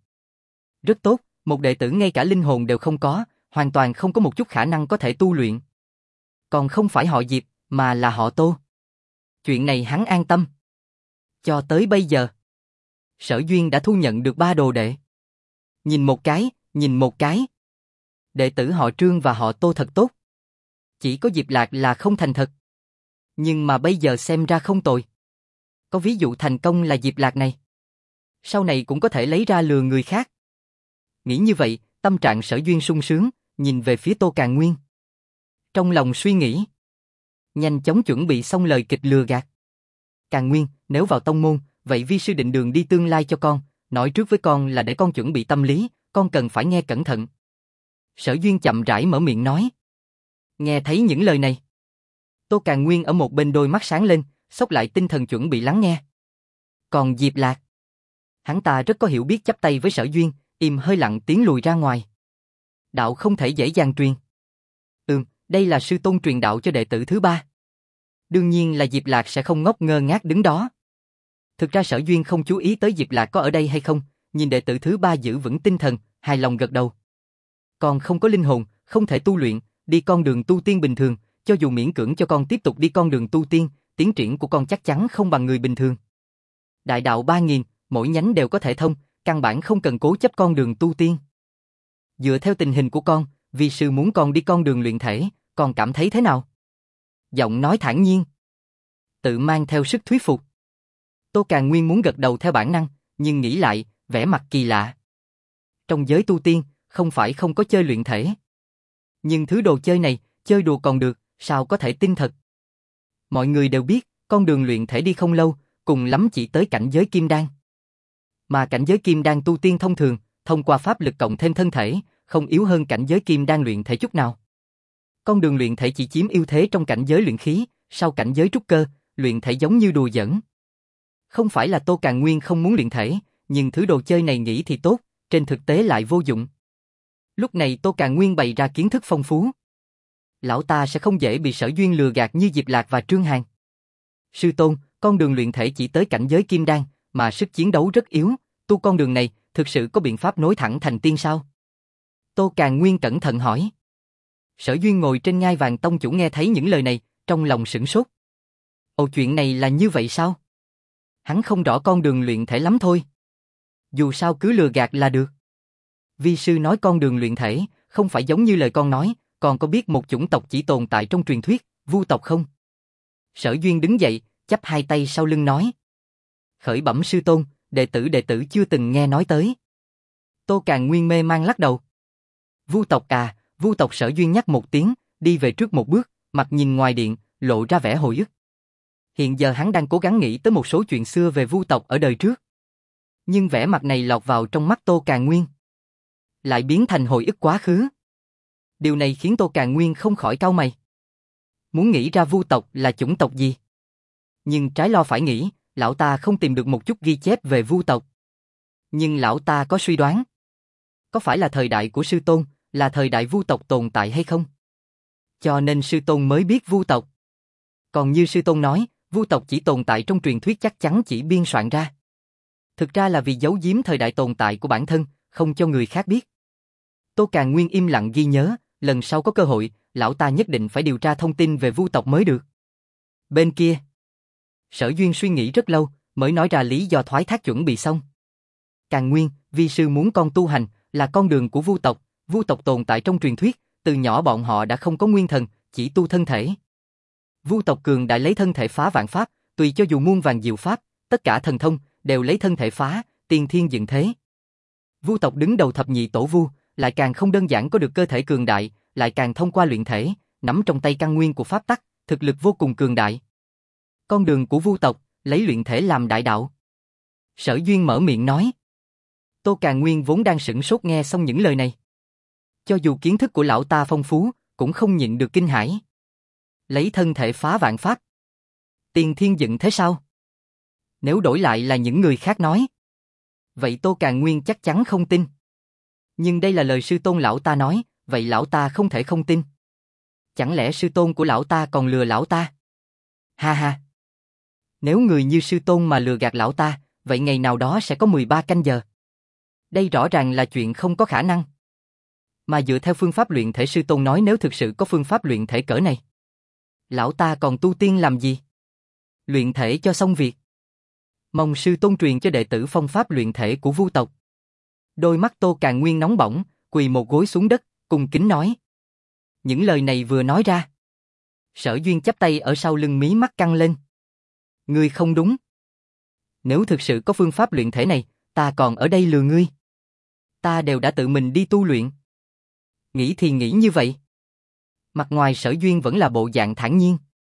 Rất tốt, một đệ tử ngay cả linh hồn đều không có, hoàn toàn không có một chút khả năng có thể tu luyện. Còn không phải họ Diệp, mà là họ Tô. Chuyện này hắn an tâm. Cho tới bây giờ, Sở Duyên đã thu nhận được 3 đồ đệ. Nhìn một cái. Đệ tử họ Trương và họ Tô thật tốt. Chỉ có Diệp Lạc là không thành thật. Nhưng mà bây giờ xem ra không tồi. Có ví dụ thành công là Diệp Lạc này. Sau này cũng có thể lấy ra lừa người khác. Nghĩ như vậy, tâm trạng Sở Duyên sung sướng, nhìn về phía Tô Càn Nguyên. Trong lòng suy nghĩ. Nhanh chóng chuẩn bị xong lời kịch lừa gạt. Càn Nguyên, nếu vào tông môn, vậy vi sư định đường đi tương lai cho con, nói trước với con là để con chuẩn bị tâm lý, con cần phải nghe cẩn thận. Sở Duyên chậm rãi mở miệng nói. Nghe thấy những lời này. Tô Càn Nguyên ở một bên đôi mắt sáng lên, xốc lại tinh thần chuẩn bị lắng nghe. Còn Diệp Lạc, hắn ta rất có hiểu biết chắp tay với Sở Duyên, im hơi lặng tiến lùi ra ngoài. Đạo không thể dễ dàng truyền. Đây là sư tôn truyền đạo cho đệ tử thứ 3. Đương nhiên là Diệp Lạc sẽ không ngốc ngơ ngác đứng đó. Thực ra Sở Duyên không chú ý tới Diệp Lạc có ở đây hay không, nhìn đệ tử thứ 3 giữ vững tinh thần, hài lòng gật đầu. Còn không có linh hồn, không thể tu luyện, đi con đường tu tiên bình thường, cho dù miễn cưỡng cho con tiếp tục đi con đường tu tiên, tiến triển của con chắc chắn không bằng người bình thường. Đại đạo 3000, mỗi nhánh đều có thể thông, căn bản không cần cố chấp con đường tu tiên. Dựa theo tình hình của con, vi sư muốn con đi con đường luyện thể, con cảm thấy thế nào? Giọng nói thản nhiên, tự mang theo sức thuyết phục. Tô Càn Nguyên muốn gật đầu theo bản năng, nhưng nghĩ lại, vẻ mặt kỳ lạ. Trong giới tu tiên, không phải không có chơi luyện thể. Nhưng thứ đồ chơi này, chơi đùa còn được, sao có thể tin thật? Mọi người đều biết, con đường luyện thể đi không lâu, cùng lắm chỉ tới cảnh giới kim đan. Mà cảnh giới kim đan tu tiên thông thường, thông qua pháp lực cộng thêm thân thể, không yếu hơn cảnh giới kim đan luyện thể chút nào. Con đường luyện thể chỉ chiếm ưu thế trong cảnh giới luyện khí, sau cảnh giới trúc cơ, luyện thể giống như đùa giỡn. Không phải là Tô Càn Nguyên không muốn luyện thể, nhưng thứ đồ chơi này nghĩ thì tốt, trên thực tế lại vô dụng. Lúc này Tô Càn Nguyên bày ra kiến thức phong phú. Lão ta sẽ không dễ bị Sở Duyên lừa gạt như Diệp Lạc và Trương Hàn. Sư tôn, con đường luyện thể chỉ tới cảnh giới kim đan, mà sức chiến đấu rất yếu, tu con đường này, thực sự có biện pháp nối thẳng thành tiên sao? Tô Càn Nguyên cẩn thận hỏi. Sở Duyên ngồi trên ngai vàng tông chủ nghe thấy những lời này, trong lòng sửng sốt. Ồ, chuyện này là như vậy sao? Hắn không rõ con đường luyện thể lắm thôi. Dù sao cứ lừa gạt là được. Vi sư nói con đường luyện thể, không phải giống như lời con nói, còn có biết một chủng tộc chỉ tồn tại trong truyền thuyết, Vu tộc không? Sở Duyên đứng dậy, chắp hai tay sau lưng nói. Khởi bẩm sư tôn, đệ tử chưa từng nghe nói tới. Tô Càn Nguyên mê mang lắc đầu. Vu tộc à, Vu tộc. Sở Duyên nhắc một tiếng, đi về trước một bước, mặt nhìn ngoài điện, lộ ra vẻ hồi ức. Hiện giờ hắn đang cố gắng nghĩ tới một số chuyện xưa về Vu tộc ở đời trước. Nhưng vẻ mặt này lọt vào trong mắt Tô Càn Nguyên, lại biến thành hồi ức quá khứ. Điều này khiến Tô Càn Nguyên không khỏi cau mày. Muốn nghĩ ra Vu tộc là chủng tộc gì? Nhưng trái lo phải nghĩ, lão ta không tìm được một chút ghi chép về Vu tộc. Nhưng lão ta có suy đoán. Có phải là thời đại của sư tôn, là thời đại Vu tộc tồn tại hay không? Cho nên sư tôn mới biết Vu tộc. Còn như sư tôn nói, Vu tộc chỉ tồn tại trong truyền thuyết chắc chắn chỉ biên soạn ra. Thực ra là vì giấu giếm thời đại tồn tại của bản thân, không cho người khác biết. Tô Càn Nguyên im lặng ghi nhớ, lần sau có cơ hội, lão ta nhất định phải điều tra thông tin về Vu tộc mới được. Bên kia, Sở Duyên suy nghĩ rất lâu, mới nói ra lý do thoái thác chuẩn bị xong. Càn Nguyên, vi sư muốn con tu hành, là con đường của Vu tộc. Vu tộc tồn tại trong truyền thuyết, từ nhỏ bọn họ đã không có nguyên thần, chỉ tu thân thể. Vu tộc cường đại lấy thân thể phá vạn pháp, tùy cho dù muôn vàn diệu pháp, tất cả thần thông đều lấy thân thể phá, tiên thiên dựng thế. Vu tộc đứng đầu thập nhị tổ Vu, lại càng không đơn giản có được cơ thể cường đại, lại càng thông qua luyện thể, nắm trong tay căn nguyên của pháp tắc, thực lực vô cùng cường đại. Con đường của Vu tộc, lấy luyện thể làm đại đạo. Sở Duyên mở miệng nói. Tô Càn Nguyên vốn đang sửng sốt nghe xong những lời này. Cho dù kiến thức của lão ta phong phú, cũng không nhịn được kinh hãi. Lấy thân thể phá vạn pháp. Tiên thiên dựng thế sao? Nếu đổi lại là những người khác nói, vậy Tô Càn Nguyên chắc chắn không tin. Nhưng đây là lời sư tôn lão ta nói, vậy lão ta không thể không tin. Chẳng lẽ sư tôn của lão ta còn lừa lão ta? Ha ha! Nếu người như sư tôn mà lừa gạt lão ta, vậy ngày nào đó sẽ có 13 canh giờ. Đây rõ ràng là chuyện không có khả năng. Mà dựa theo phương pháp luyện thể sư tôn nói, nếu thực sự có phương pháp luyện thể cỡ này, lão ta còn tu tiên làm gì? Luyện thể cho xong việc. Mong sư tôn truyền cho đệ tử phong pháp luyện thể của Vu tộc. Đôi mắt Tô Càn Nguyên nóng bỏng, quỳ một gối xuống đất, cung kính nói. Những lời này vừa nói ra, Sở Duyên chắp tay ở sau lưng, mí mắt căng lên. Ngươi không đúng. Nếu thực sự có phương pháp luyện thể này, ta còn ở đây lừa ngươi. Ta đều đã tự mình đi tu luyện. Nghĩ thì nghĩ như vậy. Mặt ngoài Sở Duyên vẫn là bộ dạng thản nhiên.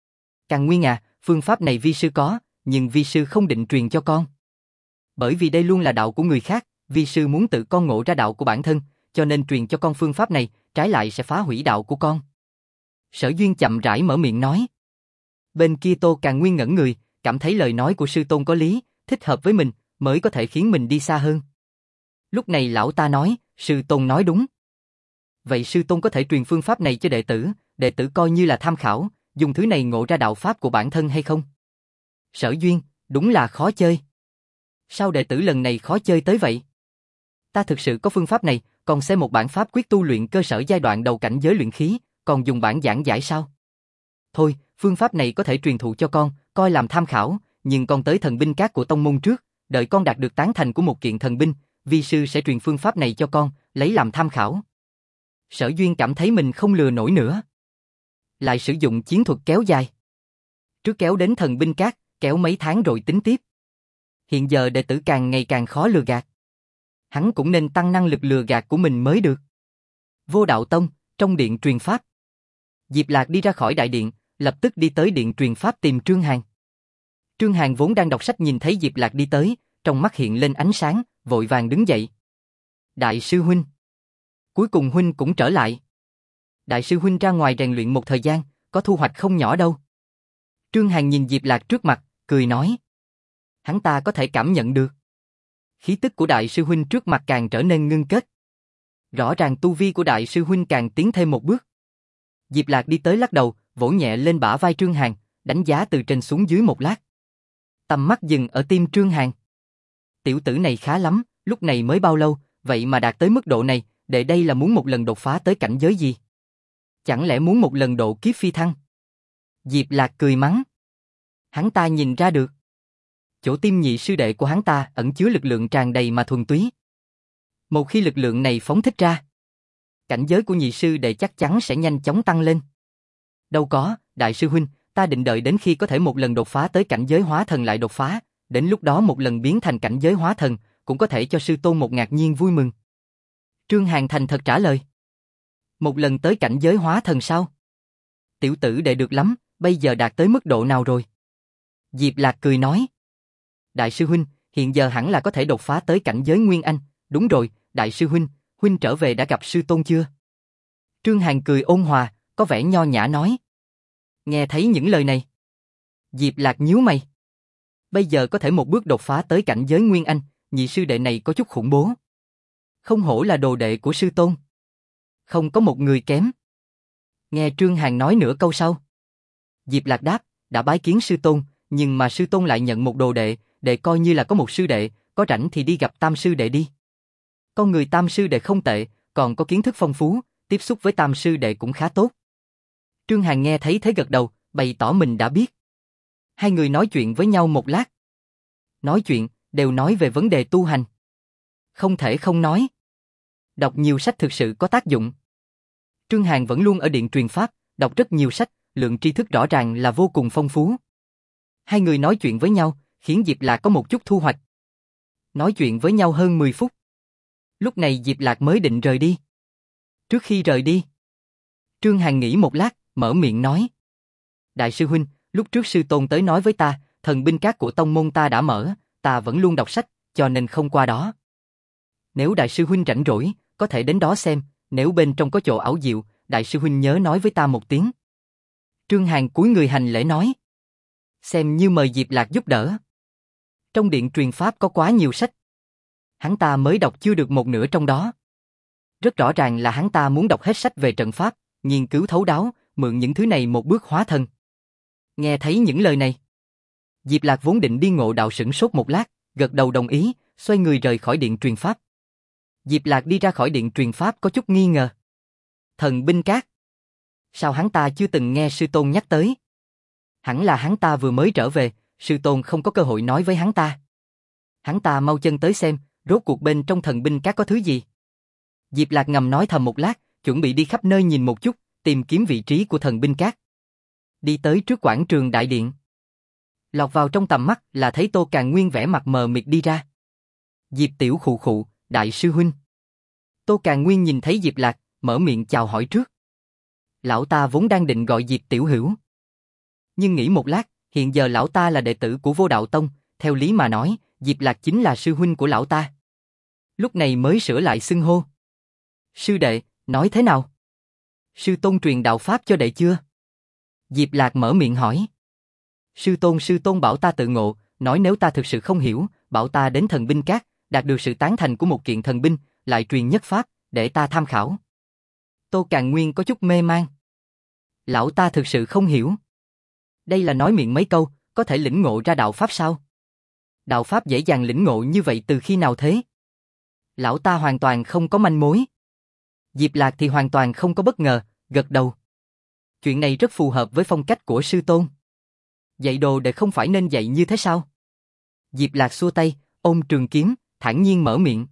Càn Nguyên à, phương pháp này vi sư có, nhưng vi sư không định truyền cho con. Bởi vì đây luôn là đạo của người khác, vi sư muốn tự con ngộ ra đạo của bản thân, cho nên truyền cho con phương pháp này, trái lại sẽ phá hủy đạo của con. Sở Duyên chậm rãi mở miệng nói. Bên kia Tô Càn Nguyên ngẩn người, cảm thấy lời nói của sư tôn có lý, thích hợp với mình, mới có thể khiến mình đi xa hơn. Lúc này lão ta nói, sư tôn nói đúng. Vậy sư tôn có thể truyền phương pháp này cho đệ tử coi như là tham khảo, dùng thứ này ngộ ra đạo pháp của bản thân hay không? Sở Duyên, đúng là khó chơi. Sao đệ tử lần này khó chơi tới vậy? Ta thực sự có phương pháp này, còn xem một bản pháp quyết tu luyện cơ sở giai đoạn đầu cảnh giới luyện khí, còn dùng bản giảng giải sao? Thôi, phương pháp này có thể truyền thụ cho con, coi làm tham khảo, nhưng con tới thần binh các của tông môn trước, đợi con đạt được tán thành của một kiện thần binh, vi sư sẽ truyền phương pháp này cho con, lấy làm tham khảo. Sở Duyên cảm thấy mình không lừa nổi nữa. Lại sử dụng chiến thuật kéo dài. Trước kéo đến thần binh các, kéo mấy tháng rồi tính tiếp. Hiện giờ đệ tử càng ngày càng khó lừa gạt. Hắn cũng nên tăng năng lực lừa gạt của mình mới được. Vô Đạo Tông, trong điện truyền pháp. Diệp Lạc đi ra khỏi đại điện, lập tức đi tới điện truyền pháp tìm Trương Hàn. Trương Hàn vốn đang đọc sách nhìn thấy Diệp Lạc đi tới, trong mắt hiện lên ánh sáng, vội vàng đứng dậy. Đại sư huynh. Cuối cùng huynh cũng trở lại. Đại sư huynh ra ngoài rèn luyện một thời gian, có thu hoạch không nhỏ đâu. Trương Hàn nhìn Diệp Lạc trước mặt, cười nói. Hắn ta có thể cảm nhận được. Khí tức của đại sư huynh trước mặt càng trở nên ngưng kết. Rõ ràng tu vi của đại sư huynh càng tiến thêm một bước. Diệp Lạc đi tới lắc đầu, vỗ nhẹ lên bả vai Trương Hàn, đánh giá từ trên xuống dưới một lát. Tầm mắt dừng ở tim Trương Hàn. Tiểu tử này khá lắm, lúc này mới bao lâu, vậy mà đạt tới mức độ này, để đây là muốn một lần đột phá tới cảnh giới gì? Chẳng lẽ muốn một lần độ kiếp phi thăng? Diệp Lạc cười mắng. Hắn ta nhìn ra được. Chỗ tim nhị sư đệ của hắn ta ẩn chứa lực lượng tràn đầy mà thuần túy. Một khi lực lượng này phóng thích ra, cảnh giới của nhị sư đệ chắc chắn sẽ nhanh chóng tăng lên. Đâu có, đại sư huynh, ta định đợi đến khi có thể một lần đột phá tới cảnh giới hóa thần lại đột phá, đến lúc đó một lần biến thành cảnh giới hóa thần, cũng có thể cho sư tôn một ngạc nhiên vui mừng. Trương Hàn thành thật trả lời. Một lần tới cảnh giới hóa thần sao? Tiểu tử đệ được lắm, bây giờ đạt tới mức độ nào rồi? Diệp Lạc cười nói. Đại sư huynh, hiện giờ hẳn là có thể đột phá tới cảnh giới Nguyên Anh. Đúng rồi, đại sư huynh, huynh trở về đã gặp sư tôn chưa? Trương Hàn cười ôn hòa, có vẻ nho nhã nói. Nghe thấy những lời này, Diệp Lạc nhíu mày. Bây giờ có thể một bước đột phá tới cảnh giới Nguyên Anh, nhị sư đệ này có chút khủng bố. Không hổ là đồ đệ của sư tôn. Không có một người kém. Nghe Trương Hàn nói nửa câu sau, Diệp Lạc đáp, đã bái kiến sư tôn, nhưng mà sư tôn lại nhận một đồ đệ, đệ coi như là có một sư đệ, có rảnh thì đi gặp tam sư đệ đi. Con người tam sư đệ không tệ, còn có kiến thức phong phú, tiếp xúc với tam sư đệ cũng khá tốt. Trương Hàn nghe thấy thế gật đầu, bày tỏ mình đã biết. Hai người nói chuyện với nhau một lát. Nói chuyện, đều nói về vấn đề tu hành. Không thể không nói. Đọc nhiều sách thực sự có tác dụng. Trương Hàn vẫn luôn ở điện truyền pháp, đọc rất nhiều sách, lượng tri thức rõ ràng là vô cùng phong phú. Hai người nói chuyện với nhau, khiến Diệp Lạc có một chút thu hoạch. Nói chuyện với nhau hơn 10 phút. Lúc này Diệp Lạc mới định rời đi. Trước khi rời đi, Trương Hàn nghĩ một lát, mở miệng nói. Đại sư huynh, lúc trước sư tôn tới nói với ta, thần binh các của tông môn ta đã mở, ta vẫn luôn đọc sách, cho nên không qua đó. Nếu đại sư huynh rảnh rỗi, có thể đến đó xem, nếu bên trong có chỗ ảo diệu, đại sư huynh nhớ nói với ta một tiếng. Trương Hàn cúi người hành lễ nói. Xem như mời Diệp Lạc giúp đỡ. Trong điện truyền pháp có quá nhiều sách. Hắn ta mới đọc chưa được một nửa trong đó. Rất rõ ràng là hắn ta muốn đọc hết sách về trận pháp, nghiên cứu thấu đáo, mượn những thứ này một bước hóa thân. Nghe thấy những lời này, Diệp Lạc vốn định đi ngộ đạo sửng sốt một lát, gật đầu đồng ý, xoay người rời khỏi điện truyền pháp. Diệp Lạc đi ra khỏi điện truyền pháp có chút nghi ngờ. Thần binh các. Sao hắn ta chưa từng nghe sư tôn nhắc tới? Hẳn là hắn ta vừa mới trở về, sư tôn không có cơ hội nói với hắn ta. Hắn ta mau chân tới xem, rốt cuộc bên trong thần binh các có thứ gì. Diệp Lạc ngầm nói thầm một lát, chuẩn bị đi khắp nơi nhìn một chút, tìm kiếm vị trí của thần binh các. Đi tới trước quảng trường đại điện. Lọt vào trong tầm mắt là thấy Tô Càn Nguyên vẻ mặt mờ mịt đi ra. Diệp Tiểu khụ khụ, đại sư huynh. Tô Càn Nguyên nhìn thấy Diệp Lạc, mở miệng chào hỏi trước. Lão ta vốn đang định gọi Diệp Tiểu Hữu. Nhưng nghĩ một lát, hiện giờ lão ta là đệ tử của Vô Đạo Tông, theo lý mà nói, Diệp Lạc chính là sư huynh của lão ta. Lúc này mới sửa lại xưng hô. Sư đệ, nói thế nào? Sư tôn truyền đạo pháp cho đệ chưa? Diệp Lạc mở miệng hỏi. Sư tôn bảo ta tự ngộ, nói nếu ta thực sự không hiểu, bảo ta đến thần binh các, đạt được sự tán thành của một kiện thần binh, lại truyền nhất pháp, để ta tham khảo. Tô Càn Nguyên có chút mê man. Lão ta thực sự không hiểu. Đây là nói miệng mấy câu, có thể lĩnh ngộ ra đạo pháp sao? Đạo pháp dễ dàng lĩnh ngộ như vậy từ khi nào thế? Lão ta hoàn toàn không có manh mối. Diệp Lạc thì hoàn toàn không có bất ngờ, gật đầu. Chuyện này rất phù hợp với phong cách của sư tôn. Dạy đồ để không phải nên dạy như thế sao? Diệp Lạc xua tay, ôm trường kiếm, thản nhiên mở miệng.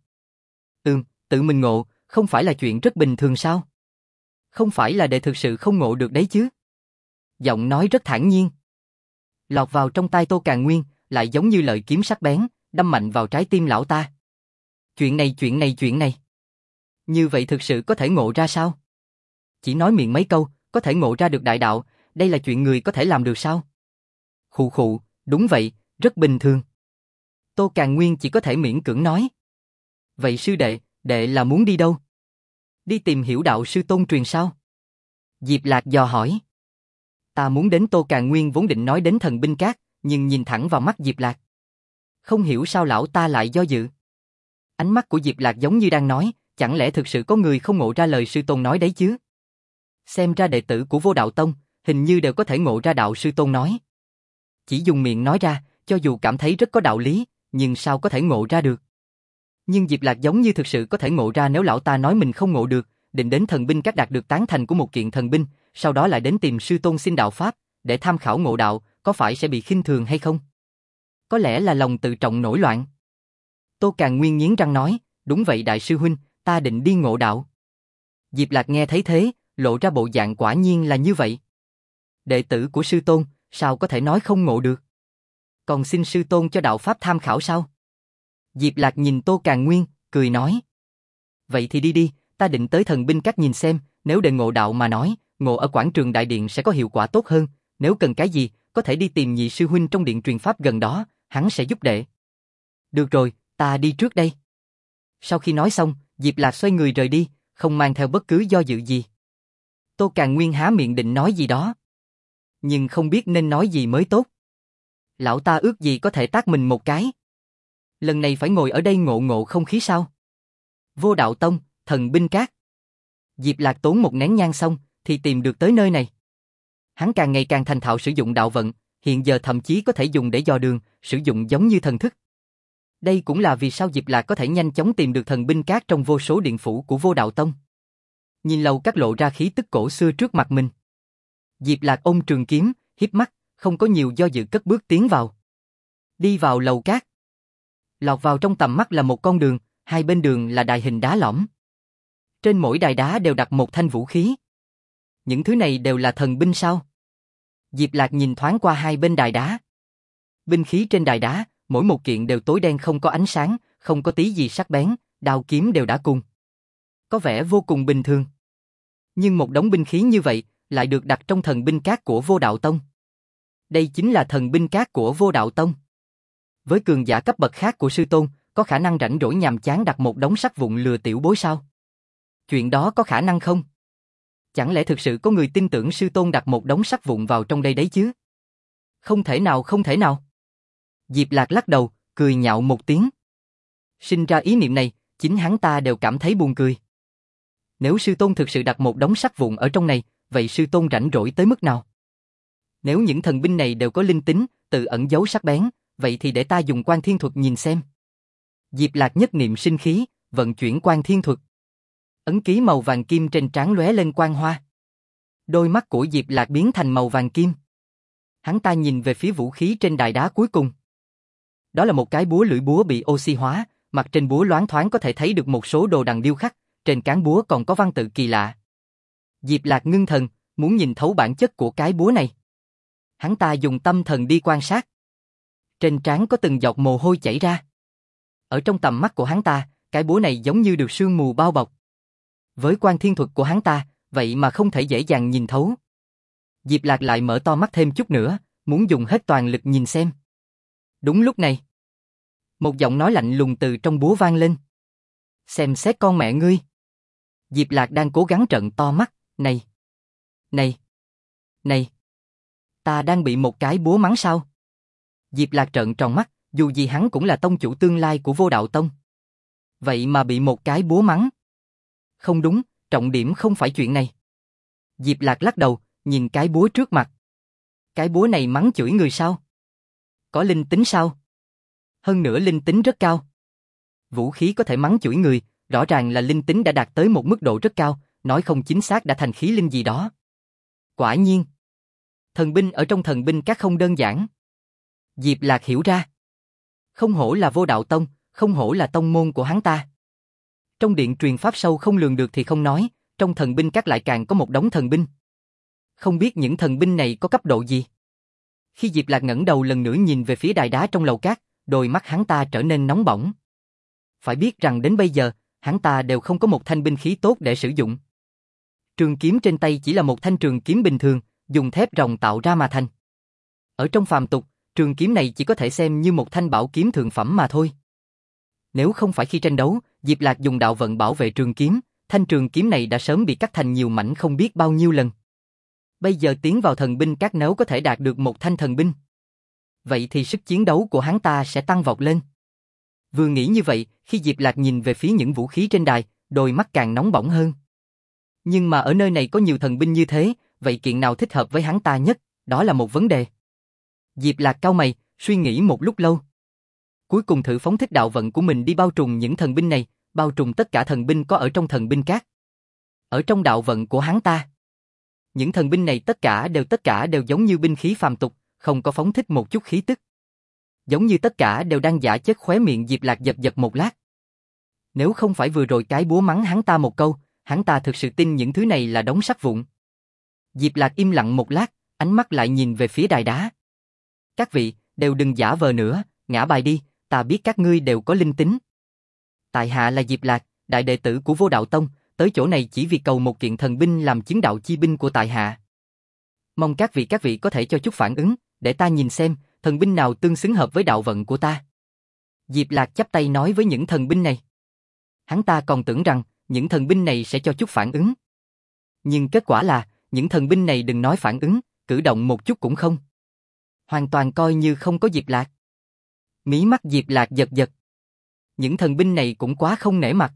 Tự mình ngộ, không phải là chuyện rất bình thường sao? Không phải là đệ thực sự không ngộ được đấy chứ? Giọng nói rất thản nhiên. Lọt vào trong tai Tô Càn Nguyên, lại giống như lợi kiếm sắc bén, đâm mạnh vào trái tim lão ta. Chuyện này. Như vậy thực sự có thể ngộ ra sao? Chỉ nói miệng mấy câu, có thể ngộ ra được đại đạo, đây là chuyện người có thể làm được sao? Khụ khụ, đúng vậy, rất bình thường. Tô Càn Nguyên chỉ có thể miễn cưỡng nói. Vậy sư đệ, đệ là muốn đi đâu? Đi tìm hiểu đạo sư tôn truyền sao? Diệp Lạc dò hỏi. Ta muốn đến. Tô Càn Nguyên vốn định nói đến thần binh các, nhưng nhìn thẳng vào mắt Diệp Lạc. Không hiểu sao lão ta lại do dự. Ánh mắt của Diệp Lạc giống như đang nói, chẳng lẽ thực sự có người không ngộ ra lời sư tôn nói đấy chứ? Xem ra đệ tử của Vô Đạo Tông, hình như đều có thể ngộ ra đạo sư tôn nói. Chỉ dùng miệng nói ra, cho dù cảm thấy rất có đạo lý, nhưng sao có thể ngộ ra được? Nhưng Diệp Lạc giống như thực sự có thể ngộ ra nếu lão ta nói mình không ngộ được, định đến thần binh các đạt được tán thành của một kiện thần binh, sau đó lại đến tìm sư tôn xin đạo pháp, để tham khảo ngộ đạo, có phải sẽ bị khinh thường hay không? Có lẽ là lòng tự trọng nổi loạn. Tô Càn Nguyên nghiến răng nói, đúng vậy đại sư huynh, ta định đi ngộ đạo. Diệp Lạc nghe thấy thế, lộ ra bộ dạng quả nhiên là như vậy. Đệ tử của sư tôn, sao có thể nói không ngộ được? Còn xin sư tôn cho đạo pháp tham khảo sao? Diệp Lạc nhìn Tô Càn Nguyên, cười nói. Vậy thì đi đi, ta định tới thần binh các nhìn xem, nếu đệ ngộ đạo mà nói, ngộ ở quảng trường đại điện sẽ có hiệu quả tốt hơn, nếu cần cái gì, có thể đi tìm nhị sư huynh trong điện truyền pháp gần đó, hắn sẽ giúp đệ. Được rồi, ta đi trước đây. Sau khi nói xong, Diệp Lạc xoay người rời đi, không mang theo bất cứ do dự gì. Tô Càn Nguyên há miệng định nói gì đó, nhưng không biết nên nói gì mới tốt. Lão ta ước gì có thể tát mình một cái. Lần này phải ngồi ở đây ngộ ngộ không khí sao? Vô Đạo Tông, thần binh các. Diệp Lạc tốn một nén nhang xong, thì tìm được tới nơi này. Hắn càng ngày càng thành thạo sử dụng đạo vận, hiện giờ thậm chí có thể dùng để dò đường, sử dụng giống như thần thức. Đây cũng là vì sao Diệp Lạc có thể nhanh chóng tìm được thần binh các trong vô số điện phủ của Vô Đạo Tông. Nhìn lầu các lộ ra khí tức cổ xưa trước mặt mình. Diệp Lạc ôm trường kiếm, híp mắt, không có nhiều do dự cất bước tiến vào. Đi vào lầu các. Lọt vào trong tầm mắt là một con đường, hai bên đường là đài hình đá lõm. Trên mỗi đài đá đều đặt một thanh vũ khí. Những thứ này đều là thần binh sao? Diệp Lạc nhìn thoáng qua hai bên đài đá. Binh khí trên đài đá, mỗi một kiện đều tối đen không có ánh sáng, không có tí gì sắc bén, đao kiếm đều đã cùng. Có vẻ vô cùng bình thường. Nhưng một đống binh khí như vậy, lại được đặt trong thần binh các của Vô Đạo Tông. Đây chính là thần binh các của Vô Đạo Tông. Với cường giả cấp bậc khác của sư tôn, có khả năng rảnh rỗi nhàm chán đặt một đống sắt vụn lừa tiểu bối sao? Chuyện đó có khả năng không? Chẳng lẽ thực sự có người tin tưởng sư tôn đặt một đống sắt vụn vào trong đây đấy chứ? Không thể nào, không thể nào. Diệp Lạc lắc đầu, cười nhạo một tiếng. Sinh ra ý niệm này, chính hắn ta đều cảm thấy buồn cười. Nếu sư tôn thực sự đặt một đống sắt vụn ở trong này, vậy sư tôn rảnh rỗi tới mức nào? Nếu những thần binh này đều có linh tính, tự ẩn giấu sắc bén, vậy thì để ta dùng Quan Thiên Thuật nhìn xem. Diệp Lạc nhất niệm sinh khí, vận chuyển Quan Thiên Thuật. Ấn ký màu vàng kim trên trán lóe lên quang hoa. Đôi mắt của Diệp Lạc biến thành màu vàng kim. Hắn ta nhìn về phía vũ khí trên đài đá cuối cùng. Đó là một cái búa lưỡi búa bị oxy hóa, mặt trên búa loáng thoáng có thể thấy được một số đồ đằng điêu khắc, trên cán búa còn có văn tự kỳ lạ. Diệp Lạc ngưng thần, muốn nhìn thấu bản chất của cái búa này. Hắn ta dùng tâm thần đi quan sát. Trên trán có từng giọt mồ hôi chảy ra. Ở trong tầm mắt của hắn ta, cái búa này giống như được sương mù bao bọc. Với Quan Thiên Thuật của hắn ta, vậy mà không thể dễ dàng nhìn thấu. Diệp Lạc lại mở to mắt thêm chút nữa, muốn dùng hết toàn lực nhìn xem. Đúng lúc này, một giọng nói lạnh lùng từ trong búa vang lên. Xem xét con mẹ ngươi. Diệp Lạc đang cố gắng trợn to mắt, này, này, này, ta đang bị một cái búa mắng sao? Diệp Lạc trợn tròn mắt, dù gì hắn cũng là tông chủ tương lai của Vô Đạo Tông. Vậy mà bị một cái búa mắng. Không đúng, trọng điểm không phải chuyện này. Diệp Lạc lắc đầu, nhìn cái búa trước mặt. Cái búa này mắng chửi người sao? Có linh tính sao? Hơn nữa linh tính rất cao. Vũ khí có thể mắng chửi người, rõ ràng là linh tính đã đạt tới một mức độ rất cao, nói không chính xác đã thành khí linh gì đó. Quả nhiên, thần binh ở trong thần binh các không đơn giản. Diệp Lạc hiểu ra. Không hổ là Vô Đạo Tông, không hổ là tông môn của hắn ta. Trong điện truyền pháp sâu không lường được thì không nói, trong thần binh các lại càng có một đống thần binh. Không biết những thần binh này có cấp độ gì? Khi Diệp Lạc ngẩng đầu lần nữa nhìn về phía đài đá trong lầu cát, đôi mắt hắn ta trở nên nóng bỏng. Phải biết rằng đến bây giờ, hắn ta đều không có một thanh binh khí tốt để sử dụng. Trường kiếm trên tay chỉ là một thanh trường kiếm bình thường, dùng thép ròng tạo ra mà thành. Ở trong phàm tục, trường kiếm này chỉ có thể xem như một thanh bảo kiếm thượng phẩm mà thôi. Nếu không phải khi tranh đấu, Diệp Lạc dùng đạo vận bảo vệ trường kiếm, thanh trường kiếm này đã sớm bị cắt thành nhiều mảnh không biết bao nhiêu lần. Bây giờ tiến vào thần binh các nếu có thể đạt được một thanh thần binh, vậy thì sức chiến đấu của hắn ta sẽ tăng vọt lên. Vừa nghĩ như vậy, khi Diệp Lạc nhìn về phía những vũ khí trên đài, đôi mắt càng nóng bỏng hơn. Nhưng mà ở nơi này có nhiều thần binh như thế, vậy kiện nào thích hợp với hắn ta nhất, đó là một vấn đề. Diệp Lạc cau mày, suy nghĩ một lúc lâu. Cuối cùng thử phóng thích đạo vận của mình đi bao trùm những thần binh này, bao trùm tất cả thần binh có ở trong thần binh các. Ở trong đạo vận của hắn ta, những thần binh này tất cả đều giống như binh khí phàm tục, không có phóng thích một chút khí tức. Giống như tất cả đều đang giả chết. Khóe miệng Diệp Lạc giật giật một lát. Nếu không phải vừa rồi cái búa mắng hắn ta một câu, hắn ta thực sự tin những thứ này là đống sắt vụn. Diệp Lạc im lặng một lát, ánh mắt lại nhìn về phía đài đá. Các vị, đều đừng giả vờ nữa, ngã bài đi, ta biết các ngươi đều có linh tính. Tại hạ là Diệp Lạc, đại đệ tử của Vô Đạo Tông, tới chỗ này chỉ vì cầu một kiện thần binh làm chứng đạo chi binh của tại hạ. Mong các vị có thể cho chút phản ứng, để ta nhìn xem, thần binh nào tương xứng hợp với đạo vận của ta. Diệp Lạc chắp tay nói với những thần binh này. Hắn ta còn tưởng rằng, những thần binh này sẽ cho chút phản ứng. Nhưng kết quả là, những thần binh này đừng nói phản ứng, cử động một chút cũng không. Hoàn toàn coi như không có Diệp Lạc. Mí mắt Diệp Lạc giật giật. Những thần binh này cũng quá không nể mặt.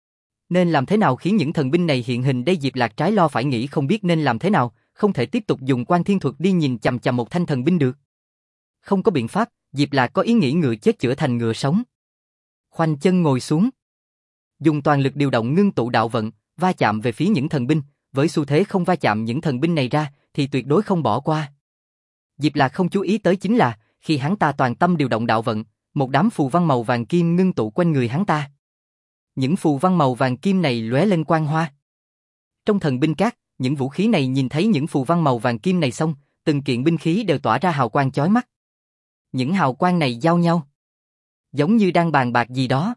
Nên làm thế nào khiến những thần binh này hiện hình đây? Diệp Lạc trái lo phải nghĩ không biết nên làm thế nào, không thể tiếp tục dùng quan thiên thuật đi nhìn chằm chằm một thanh thần binh được. Không có biện pháp, Diệp Lạc có ý nghĩ ngựa chết chữa thành ngựa sống. Khoanh chân ngồi xuống. Dùng toàn lực điều động ngưng tụ đạo vận, va chạm về phía những thần binh, với xu thế không va chạm những thần binh này ra, thì tuyệt đối không bỏ qua. Diệp Lạc không chú ý tới chính là, khi hắn ta toàn tâm điều động đạo vận, một đám phù văn màu vàng kim ngưng tụ quanh người hắn ta. Những phù văn màu vàng kim này lóe lên quang hoa. Trong thần binh các, những vũ khí này nhìn thấy những phù văn màu vàng kim này xong, từng kiện binh khí đều tỏa ra hào quang chói mắt. Những hào quang này giao nhau, giống như đang bàn bạc gì đó.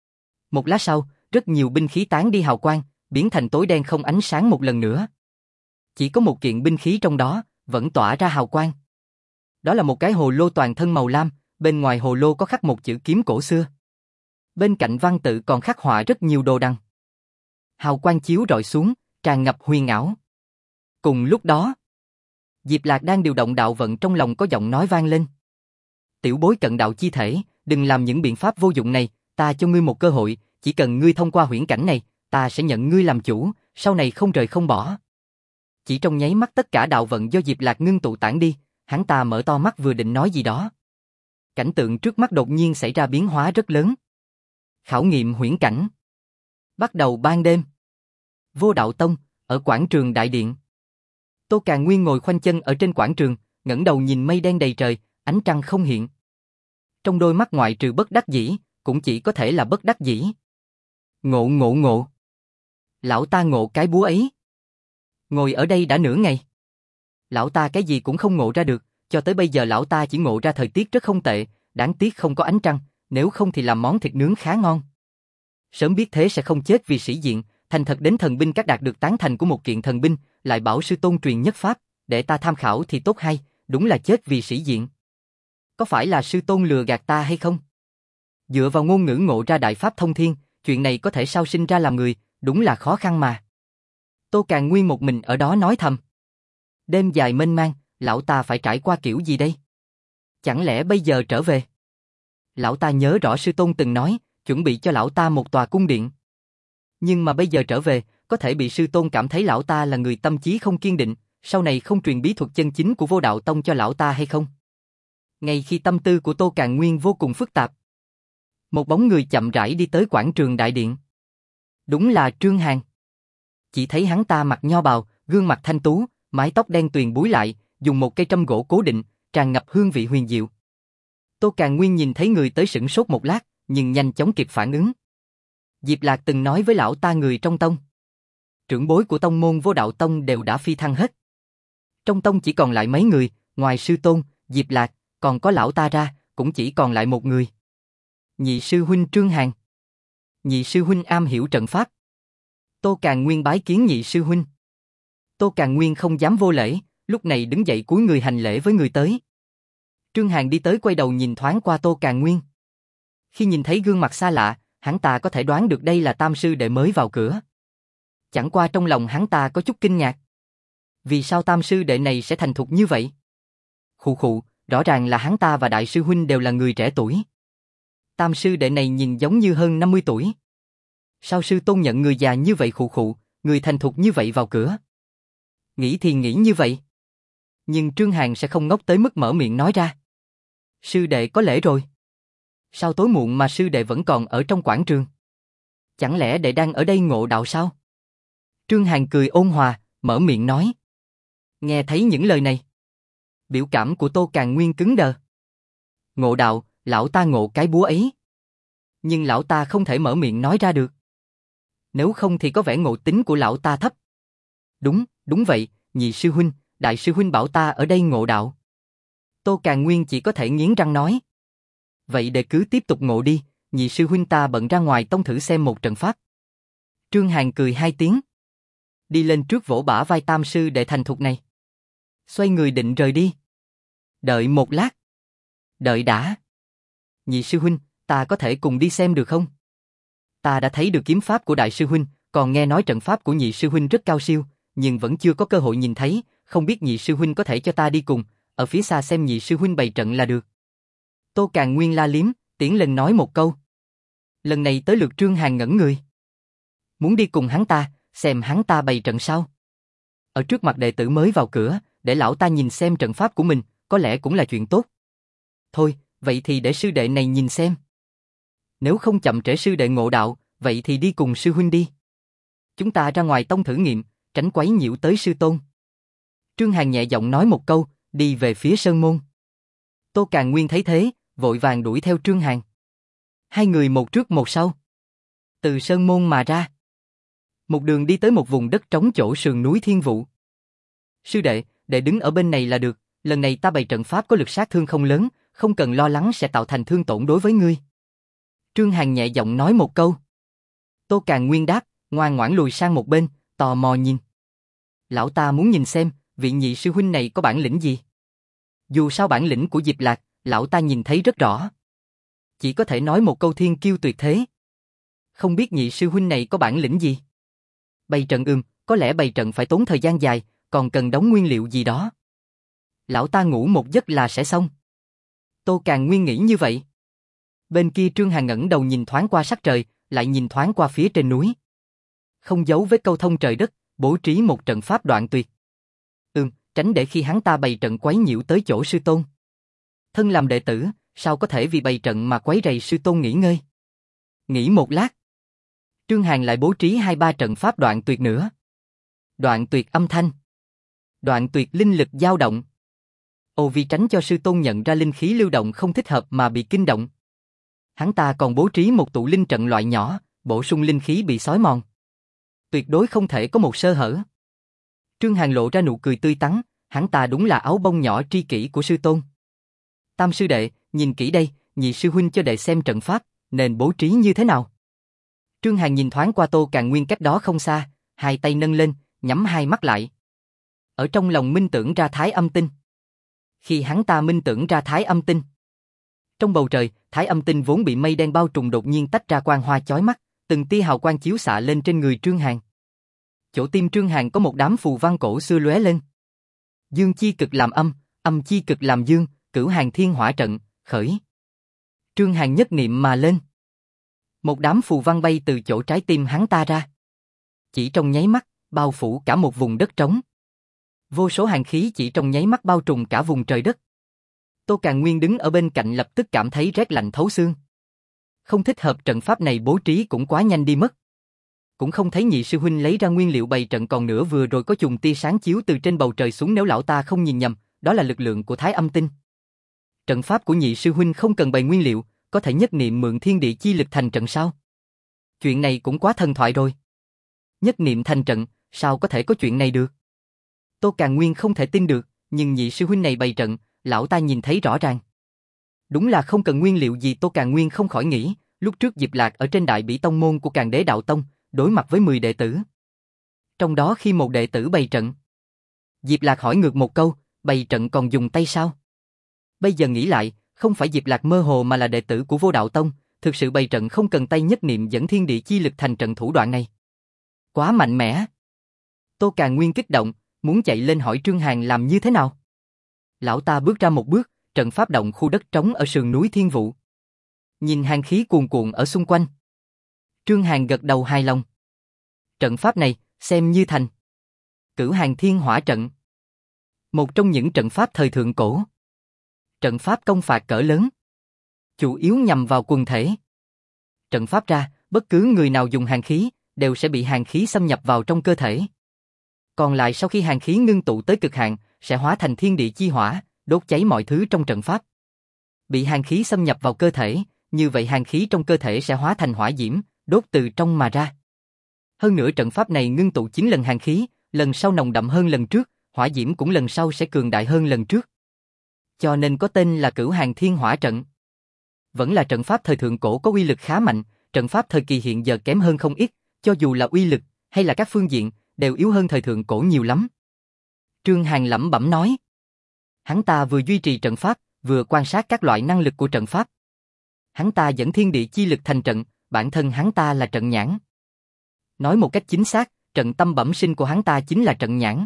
Một lát sau, rất nhiều binh khí tán đi hào quang, biến thành tối đen không ánh sáng một lần nữa. Chỉ có một kiện binh khí trong đó, vẫn tỏa ra hào quang. Đó là một cái hồ lô toàn thân màu lam, bên ngoài hồ lô có khắc một chữ kiếm cổ xưa. Bên cạnh văn tự còn khắc họa rất nhiều đồ đằng. Hào quang chiếu rọi xuống, tràn ngập huyền ảo. Cùng lúc đó, Diệp Lạc đang điều động đạo vận, trong lòng có giọng nói vang lên. Tiểu bối cận đạo chi thể, đừng làm những biện pháp vô dụng này, ta cho ngươi một cơ hội, chỉ cần ngươi thông qua huyễn cảnh này, ta sẽ nhận ngươi làm chủ, sau này không rời không bỏ. Chỉ trong nháy mắt tất cả đạo vận do Diệp Lạc ngưng tụ tản đi, hắn ta mở to mắt vừa định nói gì đó. Cảnh tượng trước mắt đột nhiên xảy ra biến hóa rất lớn. Khảo nghiệm huyễn cảnh. Bắt đầu ban đêm. Vô Đạo Tông, ở quảng trường đại điện. Tô Càn Nguyên ngồi khoanh chân ở trên quảng trường, ngẩng đầu nhìn mây đen đầy trời, ánh trăng không hiện. Trong đôi mắt ngoại trừ bất đắc dĩ, cũng chỉ có thể là bất đắc dĩ. Ngộ. Lão ta ngộ cái búa ấy. Ngồi ở đây đã nửa ngày. Lão ta cái gì cũng không ngộ ra được, cho tới bây giờ lão ta chỉ ngộ ra thời tiết rất không tệ, đáng tiếc không có ánh trăng, nếu không thì làm món thịt nướng khá ngon. Sớm biết thế sẽ không chết vì sĩ diện, thành thật đến thần binh các đạt được tán thành của một kiện thần binh, lại bảo sư tôn truyền nhất pháp, để ta tham khảo thì tốt hay, đúng là chết vì sĩ diện. Có phải là sư tôn lừa gạt ta hay không? Dựa vào ngôn ngữ ngộ ra đại pháp thông thiên, chuyện này có thể sao sinh ra làm người, đúng là khó khăn mà. Tô Càn Nguyên một mình ở đó nói thầm. Đêm dài mênh mang, lão ta phải trải qua kiểu gì đây? Chẳng lẽ bây giờ trở về? Lão ta nhớ rõ sư tôn từng nói, chuẩn bị cho lão ta một tòa cung điện. Nhưng mà bây giờ trở về, có thể bị sư tôn cảm thấy lão ta là người tâm trí không kiên định, sau này không truyền bí thuật chân chính của Vô Đạo Tông cho lão ta hay không? Ngay khi tâm tư của Tô Càn Nguyên vô cùng phức tạp, một bóng người chậm rãi đi tới quảng trường đại điện. Đúng là Trương Hàn. Chỉ thấy hắn ta mặc nho bào, gương mặt thanh tú, mái tóc đen tuyền búi lại, dùng một cây trâm gỗ cố định, tràn ngập hương vị huyền diệu. Tô Càn Nguyên nhìn thấy người tới sửng sốt một lát, nhưng nhanh chóng kịp phản ứng. Diệp Lạc từng nói với lão ta người trong tông. Trưởng bối của tông môn Vô Đạo Tông đều đã phi thăng hết. Trong tông chỉ còn lại mấy người, ngoài sư tôn, Diệp Lạc, còn có lão ta ra, cũng chỉ còn lại một người. Nhị sư huynh Trương Hàn. Nhị sư huynh am hiểu trận pháp. Tô Càn Nguyên bái kiến nhị sư huynh. Tô Càn Nguyên không dám vô lễ, lúc này đứng dậy cúi người hành lễ với người tới. Trương Hàn đi tới quay đầu nhìn thoáng qua Tô Càn Nguyên. Khi nhìn thấy gương mặt xa lạ, hắn ta có thể đoán được đây là tam sư đệ mới vào cửa. Chẳng qua trong lòng hắn ta có chút kinh ngạc. Vì sao tam sư đệ này sẽ thành thục như vậy? Khụ, rõ ràng là hắn ta và đại sư huynh đều là người trẻ tuổi. Tam sư đệ này nhìn giống như hơn 50 tuổi. Sao sư tôn nhận người già như vậy? Khụ, người thành thục như vậy vào cửa? Nghĩ thì nghĩ như vậy. Nhưng Trương Hàn sẽ không ngốc tới mức mở miệng nói ra. Sư đệ có lễ rồi. Sao tối muộn mà sư đệ vẫn còn ở trong quảng trường? Chẳng lẽ đệ đang ở đây ngộ đạo sao? Trương Hàn cười ôn hòa, mở miệng nói. Nghe thấy những lời này, biểu cảm của Tô Càn Nguyên cứng đờ. Ngộ đạo, lão ta ngộ cái búa ấy. Nhưng lão ta không thể mở miệng nói ra được. Nếu không thì có vẻ ngộ tính của lão ta thấp. Đúng vậy, nhị sư huynh, đại sư huynh bảo ta ở đây ngộ đạo. Tô Càn Nguyên chỉ có thể nghiến răng nói. Vậy để cứ tiếp tục ngộ đi, nhị sư huynh ta bận ra ngoài tông thử xem một trận pháp. Trương Hàn cười hai tiếng. Đi lên trước vỗ bả vai tam sư đệ thành thục này. Xoay người định rời đi. Đợi một lát. Đợi đã. Nhị sư huynh, ta có thể cùng đi xem được không? Ta đã thấy được kiếm pháp của đại sư huynh, còn nghe nói trận pháp của nhị sư huynh rất cao siêu, nhưng vẫn chưa có cơ hội nhìn thấy, không biết nhị sư huynh có thể cho ta đi cùng, ở phía xa xem nhị sư huynh bày trận là được. Tô Càn Nguyên la liếm, tiến lên nói một câu. Lần này tới lượt Trương Hàn ngẩn người. Muốn đi cùng hắn ta, xem hắn ta bày trận sao? Ở trước mặt đệ tử mới vào cửa, để lão ta nhìn xem trận pháp của mình, có lẽ cũng là chuyện tốt. Thôi, vậy thì để sư đệ này nhìn xem. Nếu không chậm trễ sư đệ ngộ đạo, vậy thì đi cùng sư huynh đi. Chúng ta ra ngoài tông thử nghiệm, tránh quấy nhiễu tới sư tôn. Trương Hàn nhẹ giọng nói một câu, đi về phía sơn môn. Tô Càn Nguyên thấy thế, vội vàng đuổi theo Trương Hàn. Hai người một trước một sau. Từ sơn môn mà ra. Một đường đi tới một vùng đất trống chỗ sườn núi Thiên Vũ. Sư đệ, đệ đứng ở bên này là được, lần này ta bày trận pháp có lực sát thương không lớn, không cần lo lắng sẽ tạo thành thương tổn đối với ngươi. Trương Hàn nhẹ giọng nói một câu. Tô Càn Nguyên đáp, ngoan ngoãn lùi sang một bên, tò mò nhìn. Lão ta muốn nhìn xem, vị nhị sư huynh này có bản lĩnh gì. Dù sao bản lĩnh của Diệp Lạc, lão ta nhìn thấy rất rõ. Chỉ có thể nói một câu thiên kiêu tuyệt thế. Không biết nhị sư huynh này có bản lĩnh gì. Bày trận có lẽ bày trận phải tốn thời gian dài, còn cần đóng nguyên liệu gì đó. Lão ta ngủ một giấc là sẽ xong. Tô Càn Nguyên nghĩ như vậy. Bên kia Trương Hàn ngẩng đầu nhìn thoáng qua sắc trời, lại nhìn thoáng qua phía trên núi. Không giấu vết câu thông trời đất, bố trí một trận pháp đoạn tuyệt. Tránh để khi hắn ta bày trận quấy nhiễu tới chỗ sư tôn. Thân làm đệ tử, sao có thể vì bày trận mà quấy rầy sư tôn nghỉ ngơi. Nghĩ một lát. Trương Hàn lại bố trí 2-3 trận pháp đoạn tuyệt nữa. Đoạn tuyệt âm thanh. Đoạn tuyệt linh lực dao động. Vì tránh cho sư tôn nhận ra linh khí lưu động không thích hợp mà bị kinh động. Hắn ta còn bố trí một tụ linh trận loại nhỏ, bổ sung linh khí bị xói mòn. Tuyệt đối không thể có một sơ hở. Trương Hàn lộ ra nụ cười tươi tắn, hắn ta đúng là áo bông nhỏ tri kỷ của sư tôn. Tam sư đệ, nhìn kỹ đây, nhị sư huynh cho đệ xem trận pháp, nên bố trí như thế nào. Trương Hàn nhìn thoáng qua Tô Càn Nguyên cách đó không xa, hai tay nâng lên, nhắm hai mắt lại. Ở trong lòng minh tưởng ra Thái Âm Tinh. Khi hắn ta minh tưởng ra Thái Âm Tinh, trong bầu trời, Thái Âm Tinh vốn bị mây đen bao trùm đột nhiên tách ra quang hoa chói mắt, từng tia hào quang chiếu xạ lên trên người Trương Hàn. Chỗ tim Trương Hàn có một đám phù văn cổ xưa lóe lên. Dương chi cực làm âm, âm chi cực làm dương, Cửu Hàn Thiên Hỏa Trận, khởi. Trương Hàn nhất niệm mà lên. Một đám phù văn bay từ chỗ trái tim hắn ta ra. Chỉ trong nháy mắt, bao phủ cả một vùng đất trống. Vô số hàn khí chỉ trong nháy mắt bao trùm cả vùng trời đất. Tô Càn Nguyên đứng ở bên cạnh lập tức cảm thấy rét lạnh thấu xương. Không thích hợp, trận pháp này bố trí cũng quá nhanh đi mất. Cũng không thấy nhị sư huynh lấy ra nguyên liệu bày trận, còn nữa vừa rồi có chùm tia sáng chiếu từ trên bầu trời xuống, nếu lão ta không nhìn nhầm, đó là lực lượng của Thái Âm Tinh. Trận pháp của nhị sư huynh không cần bày nguyên liệu, có thể nhất niệm mượn thiên địa chi lực thành trận sao? Chuyện này cũng quá thần thoại rồi. Nhất niệm thành trận, sao có thể có chuyện này được? Tô Càn Nguyên không thể tin được, nhưng nhị sư huynh này bày trận, lão ta nhìn thấy rõ ràng. Đúng là không cần nguyên liệu gì. Tô Càn Nguyên không khỏi nghĩ, lúc trước Diệp Lạc ở trên Đại Bỉ Tông môn của Càn Đế Đạo Tông, đối mặt với 10 đệ tử. Trong đó khi một đệ tử bày trận, Diệp Lạc hỏi ngược một câu, bày trận còn dùng tay sao? Bây giờ nghĩ lại, không phải Diệp Lạc mơ hồ mà là đệ tử của Vô Đạo Tông, thực sự bày trận không cần tay, nhất niệm dẫn thiên địa chi lực thành trận, thủ đoạn này quá mạnh mẽ. Tô Càn Nguyên kích động, muốn chạy lên hỏi Trương Hàn làm như thế nào. Lão ta bước ra một bước, trận pháp động khu đất trống ở sườn núi Thiên Vũ. Nhìn hàn khí cuồn cuộn ở xung quanh. Trương Hàn gật đầu hài lòng. Trận pháp này, xem như thành. Cửu Hàn Thiên Hỏa Trận. Một trong những trận pháp thời thượng cổ. Trận pháp công phạt cỡ lớn. Chủ yếu nhằm vào quần thể. Trận pháp ra, bất cứ người nào dùng hàn khí, đều sẽ bị hàn khí xâm nhập vào trong cơ thể. Còn lại sau khi hàn khí ngưng tụ tới cực hạn, sẽ hóa thành thiên địa chi hỏa, đốt cháy mọi thứ trong trận pháp. Bị hàn khí xâm nhập vào cơ thể, như vậy hàn khí trong cơ thể sẽ hóa thành hỏa diễm, đốt từ trong mà ra. Hơn nữa trận pháp này ngưng tụ 9 lần hàn khí, lần sau nồng đậm hơn lần trước, hỏa diễm cũng lần sau sẽ cường đại hơn lần trước. Cho nên có tên là Cửu Hàng Thiên Hỏa Trận. Vẫn là trận pháp thời thượng cổ có uy lực khá mạnh, trận pháp thời kỳ hiện giờ kém hơn không ít, cho dù là uy lực hay là các phương diện đều yếu hơn thời thượng cổ nhiều lắm. Trương Hàn lẩm bẩm nói. Hắn ta vừa duy trì trận pháp, vừa quan sát các loại năng lực của trận pháp. Hắn ta dẫn thiên địa chi lực thành trận, bản thân hắn ta là trận nhãn. Nói một cách chính xác, trận tâm bẩm sinh của hắn ta chính là trận nhãn.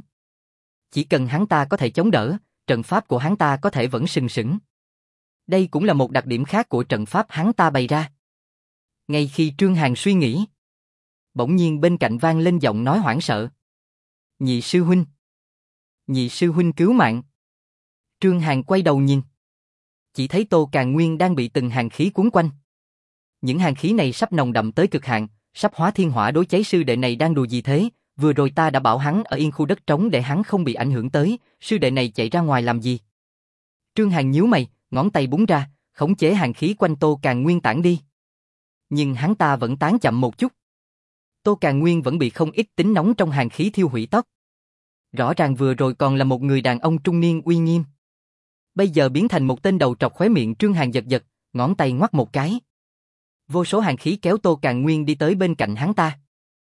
Chỉ cần hắn ta có thể chống đỡ, trận pháp của hắn ta có thể vẫn sừng sững. Đây cũng là một đặc điểm khác của trận pháp hắn ta bày ra. Ngay khi Trương Hàn suy nghĩ, bỗng nhiên bên cạnh vang lên giọng nói hoảng sợ. Nhị sư huynh! Nhị sư huynh cứu mạng! Trương Hàn quay đầu nhìn. Chỉ thấy Tô Càn Nguyên đang bị từng hàn khí cuốn quanh. Những hàn khí này sắp nồng đậm tới cực hạn, sắp hóa thiên hỏa đối cháy. Sư đệ này đang đùa gì thế? Vừa rồi ta đã bảo hắn ở yên khu đất trống để hắn không bị ảnh hưởng tới, sư đệ này chạy ra ngoài làm gì? Trương Hàn nhíu mày, ngón tay búng ra, khống chế hàn khí quanh Tô Càn Nguyên tản đi. Nhưng hắn ta vẫn tán chậm một chút. Tô Càn Nguyên vẫn bị không ít tính nóng trong hàn khí thiêu hủy tóc. Rõ ràng vừa rồi còn là một người đàn ông trung niên uy nghiêm. Bây giờ biến thành một tên đầu trọc. Khóe miệng Trương Hàn giật giật, ngón tay ngoắc một cái. Vô số hàn khí kéo Tô Càn Nguyên đi tới bên cạnh hắn ta.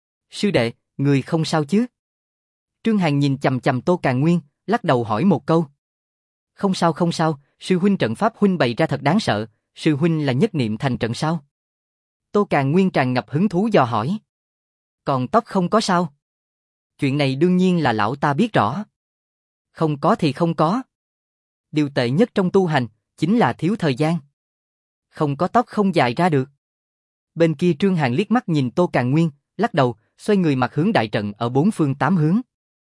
Sư đệ, người không sao chứ? Trương Hàn nhìn chằm chằm Tô Càn Nguyên, lắc đầu hỏi một câu. Không sao không sao, sư huynh trận pháp huynh bày ra thật đáng sợ, sư huynh là nhất niệm thành trận sao? Tô Càn Nguyên tràn ngập hứng thú dò hỏi. Còn tóc không có sao? Chuyện này đương nhiên là lão ta biết rõ. Không có thì không có. Điều tệ nhất trong tu hành, chính là thiếu thời gian. Không có tóc không dài ra được. Bên kia Trương Hàn liếc mắt nhìn Tô Càn Nguyên, lắc đầu, xoay người mặt hướng đại trận ở bốn phương tám hướng.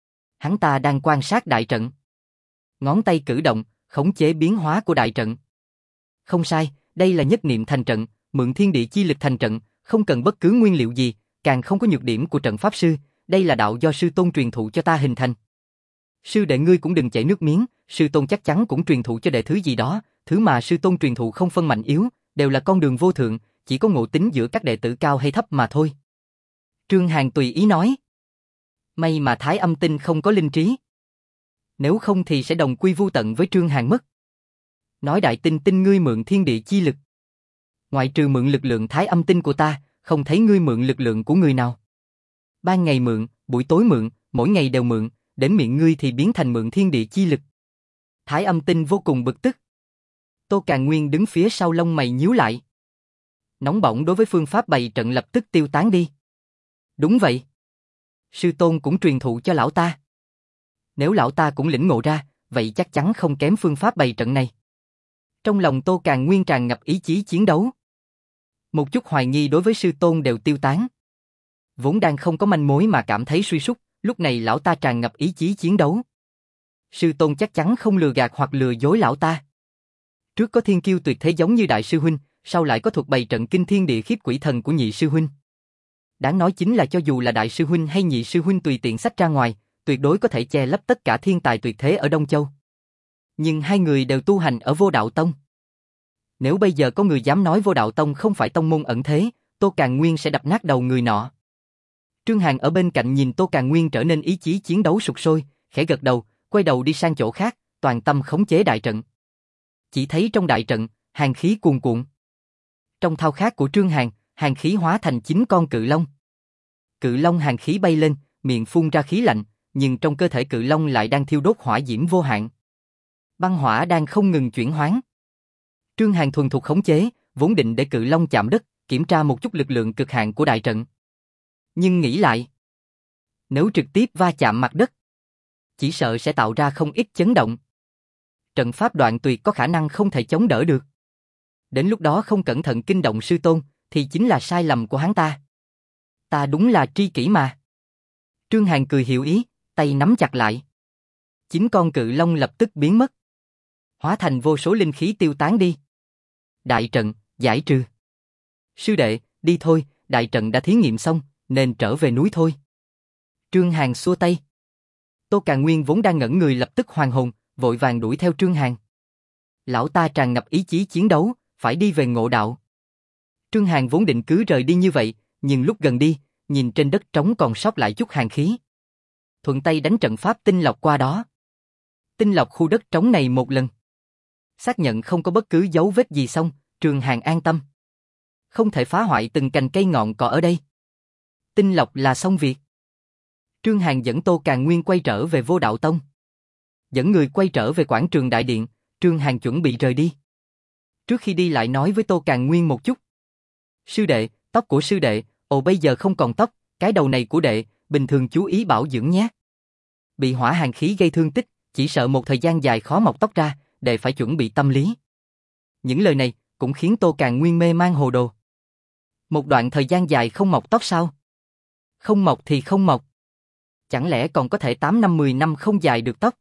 Hắn ta đang quan sát đại trận. Ngón tay cử động, khống chế biến hóa của đại trận. Không sai, đây là nhất niệm thành trận, mượn thiên địa chi lực thành trận, không cần bất cứ nguyên liệu gì, càng không có nhược điểm của trận pháp sư, đây là đạo do sư tôn truyền thụ cho ta hình thành. Sư đệ ngươi cũng đừng chảy nước miếng, sư tôn chắc chắn cũng truyền thụ cho đệ thứ gì đó, thứ mà sư tôn truyền thụ không phân mạnh yếu, đều là con đường vô thượng, chỉ có ngộ tính giữa các đệ tử cao hay thấp mà thôi. Trương Hàn tùy ý nói. May mà Thái Âm Tinh không có linh trí. Nếu không thì sẽ đồng quy vu tận với Trương Hàn mất. Nói Đại Tinh Tinh ngươi mượn thiên địa chi lực. Ngoại trừ mượn lực lượng Thái Âm Tinh của ta, không thấy ngươi mượn lực lượng của người nào. Ban ngày mượn, buổi tối mượn, mỗi ngày đều mượn, đến miệng ngươi thì biến thành mượn thiên địa chi lực. Thái Âm Tinh vô cùng bực tức. Tô Càn Nguyên đứng phía sau lông mày nhíu lại. Nóng bỏng đối với phương pháp bày trận lập tức tiêu tán đi. Đúng vậy. Sư tôn cũng truyền thụ cho lão ta. Nếu lão ta cũng lĩnh ngộ ra, vậy chắc chắn không kém phương pháp bày trận này. Trong lòng Tô Càn Nguyên tràn ngập ý chí chiến đấu. Một chút hoài nghi đối với sư tôn đều tiêu tán. Vốn đang không có manh mối mà cảm thấy suy sút, lúc này lão ta tràn ngập ý chí chiến đấu. Sư tôn chắc chắn không lừa gạt hoặc lừa dối lão ta. Trước có thiên kiêu tuyệt thế giống như đại sư huynh, sau lại có thuật bày trận kinh thiên địa khiếp quỷ thần của nhị sư huynh. Đáng nói chính là cho dù là đại sư huynh hay nhị sư huynh tùy tiện xách ra ngoài, tuyệt đối có thể che lấp tất cả thiên tài tuyệt thế ở Đông Châu. Nhưng hai người đều tu hành ở Vô Đạo Tông. Nếu bây giờ có người dám nói Vô Đạo Tông không phải tông môn ẩn thế, Tô Càn Nguyên sẽ đập nát đầu người nọ. Trương Hàn ở bên cạnh nhìn Tô Càn Nguyên trở nên ý chí chiến đấu sục sôi, khẽ gật đầu, quay đầu đi sang chỗ khác, toàn tâm khống chế đại trận. Chỉ thấy trong đại trận, hàn khí cuồn cuộn. Trong thao khát của Trương Hàn, hàn khí hóa thành 9 con cự long. Cự long hàn khí bay lên, miệng phun ra khí lạnh, nhưng trong cơ thể cự long lại đang thiêu đốt hỏa diễm vô hạn. Băng hỏa đang không ngừng chuyển hoán. Trương Hàn thuần thục khống chế, vốn định để cự long chạm đất, kiểm tra một chút lực lượng cực hạn của đại trận. Nhưng nghĩ lại, nếu trực tiếp va chạm mặt đất, chỉ sợ sẽ tạo ra không ít chấn động. Trận pháp đoạn tuyệt có khả năng không thể chống đỡ được. Đến lúc đó không cẩn thận kinh động sư tôn, thì chính là sai lầm của hắn ta. Ta đúng là tri kỷ mà. Trương Hàn cười hiểu ý, tay nắm chặt lại. 9 con cự long lập tức biến mất. Hóa thành vô số linh khí tiêu tán đi. Đại trận, giải trừ. Sư đệ, đi thôi, đại trận đã thí nghiệm xong, nên trở về núi thôi. Trương Hàn xua tay. Tô Càn Nguyên vốn đang ngẩn người lập tức hoàn hồn, vội vàng đuổi theo Trương Hàn. Lão ta tràn ngập ý chí chiến đấu, phải đi về ngộ đạo. Trương Hàn vốn định cứ rời đi như vậy, nhưng lúc gần đi, nhìn trên đất trống còn sót lại chút hàn khí. thuận tay đánh trận pháp tinh lọc qua đó. Tinh lọc khu đất trống này một lần. Xác nhận không có bất cứ dấu vết gì xong, Trương Hàn an tâm. Không thể phá hoại từng cành cây ngọn cỏ ở đây. Tinh lọc là xong việc. Trương Hàn dẫn Tô Càn Nguyên quay trở về Vô Đạo Tông. Dẫn người quay trở về quảng trường đại điện, Trương Hàn chuẩn bị rời đi. Trước khi đi lại nói với Tô Càn Nguyên một chút. Sư đệ, tóc của sư đệ, bây giờ không còn tóc, cái đầu này của đệ, bình thường chú ý bảo dưỡng nhé. Bị hỏa hàn khí gây thương tích, chỉ sợ một thời gian dài khó mọc tóc ra, đệ phải chuẩn bị tâm lý. Những lời này cũng khiến Tô Càn Nguyên mê man hồ đồ. Một đoạn thời gian dài không mọc tóc sao? Không mọc thì không mọc. Chẳng lẽ còn có thể 8 năm 10 năm không dài được tóc?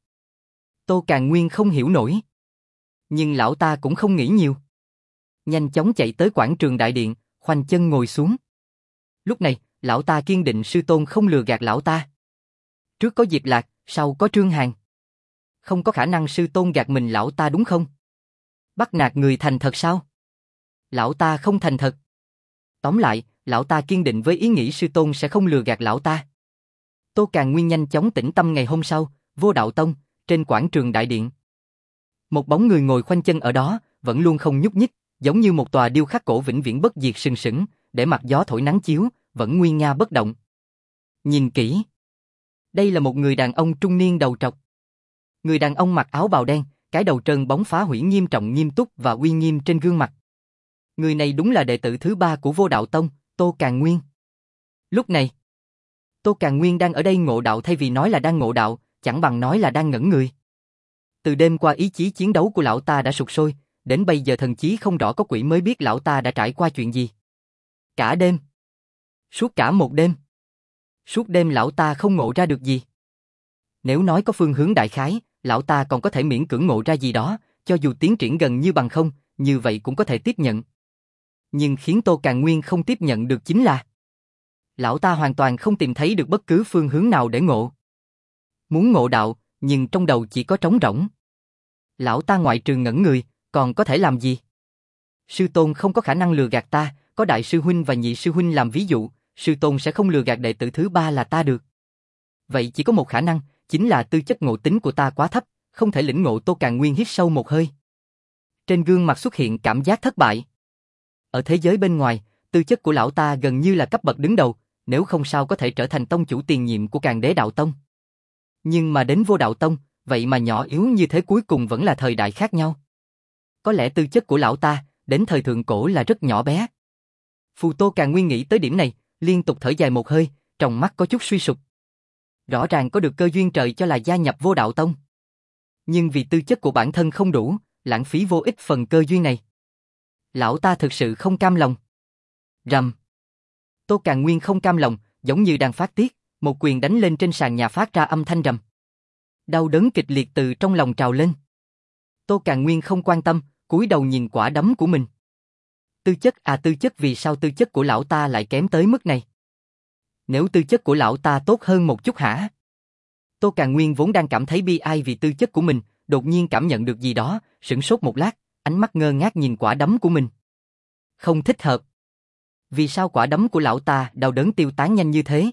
Tô Càn Nguyên không hiểu nổi. Nhưng lão ta cũng không nghĩ nhiều. Nhanh chóng chạy tới quảng trường đại điện, khoanh chân ngồi xuống. Lúc này, lão ta kiên định sư tôn không lừa gạt lão ta. Trước có Diệp Lạc, sau có Trương Hàn. Không có khả năng sư tôn gạt mình lão ta đúng không? Bắt nạt người thành thật sao? Lão ta không thành thật. Tóm lại, lão ta kiên định với ý nghĩ sư tôn sẽ không lừa gạt lão ta. Tô Càn Nguyên nhanh chóng tĩnh tâm ngày hôm sau, Vô Đạo Tông, trên quảng trường đại điện. Một bóng người ngồi khoanh chân ở đó, vẫn luôn không nhúc nhích, giống như một tòa điêu khắc cổ vĩnh viễn bất diệt sừng sững, để mặt gió thổi nắng chiếu, vẫn nguy nga bất động. Nhìn kỹ. Đây là một người đàn ông trung niên đầu trọc. Người đàn ông mặc áo bào đen, cái đầu trơn bóng phá hủy nghiêm trọng nghiêm túc và uy nghiêm trên gương mặt. Người này đúng là đệ tử thứ 3 của Vô Đạo Tông, Tô Càn Nguyên. Lúc này, Tô Càn Nguyên đang ở đây ngộ đạo thay vì nói là đang ngộ đạo, chẳng bằng nói là đang ngẩn người. Từ đêm qua ý chí chiến đấu của lão ta đã sụt sôi, đến bây giờ thần chí không rõ có quỷ mới biết lão ta đã trải qua chuyện gì. Cả đêm. Suốt cả một đêm. Suốt đêm lão ta không ngộ ra được gì. Nếu nói có phương hướng đại khái, lão ta còn có thể miễn cưỡng ngộ ra gì đó, cho dù tiến triển gần như bằng không, như vậy cũng có thể tiếp nhận. Nhưng khiến Tô Càn Nguyên không tiếp nhận được chính là lão ta hoàn toàn không tìm thấy được bất cứ phương hướng nào để ngộ. Muốn ngộ đạo, nhưng trong đầu chỉ có trống rỗng. Lão ta ngoại trừ ngẩn người, còn có thể làm gì? Sư tôn không có khả năng lừa gạt ta, có đại sư huynh và nhị sư huynh làm ví dụ, sư tôn sẽ không lừa gạt đệ tử thứ 3 là ta được. Vậy chỉ có một khả năng, chính là tư chất ngộ tính của ta quá thấp, không thể lĩnh ngộ. Tô Càn Nguyên hít sâu một hơi. Trên gương mặt xuất hiện cảm giác thất bại. Ở thế giới bên ngoài, tư chất của lão ta gần như là cấp bậc đứng đầu, nếu không sao có thể trở thành tông chủ tiền nhiệm của Càn Đế Đạo Tông. Nhưng mà đến Vô Đạo Tông, vậy mà nhỏ yếu như thế, cuối cùng vẫn là thời đại khác nhau. Có lẽ tư chất của lão ta, đến thời thượng cổ là rất nhỏ bé. Phù Tô Càn Nguyên nghĩ tới điểm này, liên tục thở dài một hơi, trong mắt có chút suy sụp. Rõ ràng có được cơ duyên trời cho là gia nhập Vô Đạo Tông. Nhưng vì tư chất của bản thân không đủ, lãng phí vô ích phần cơ duyên này. Lão ta thực sự không cam lòng. Rầm. Tô Càn Nguyên không cam lòng, giống như đang phát tiết, một quyền đánh lên trên sàn nhà phát ra âm thanh rầm. Đau đớn kịch liệt từ trong lòng trào lên. Tô Càn Nguyên không quan tâm, cúi đầu nhìn quả đấm của mình. Tư chất, vì sao tư chất của lão ta lại kém tới mức này? Nếu tư chất của lão ta tốt hơn một chút hả? Tô Càn Nguyên vốn đang cảm thấy bi ai vì tư chất của mình, đột nhiên cảm nhận được gì đó, sửng sốt một lát, ánh mắt ngơ ngác nhìn quả đấm của mình. Không thích hợp. Vì sao quả đấm của lão ta đau đớn tiêu tán nhanh như thế?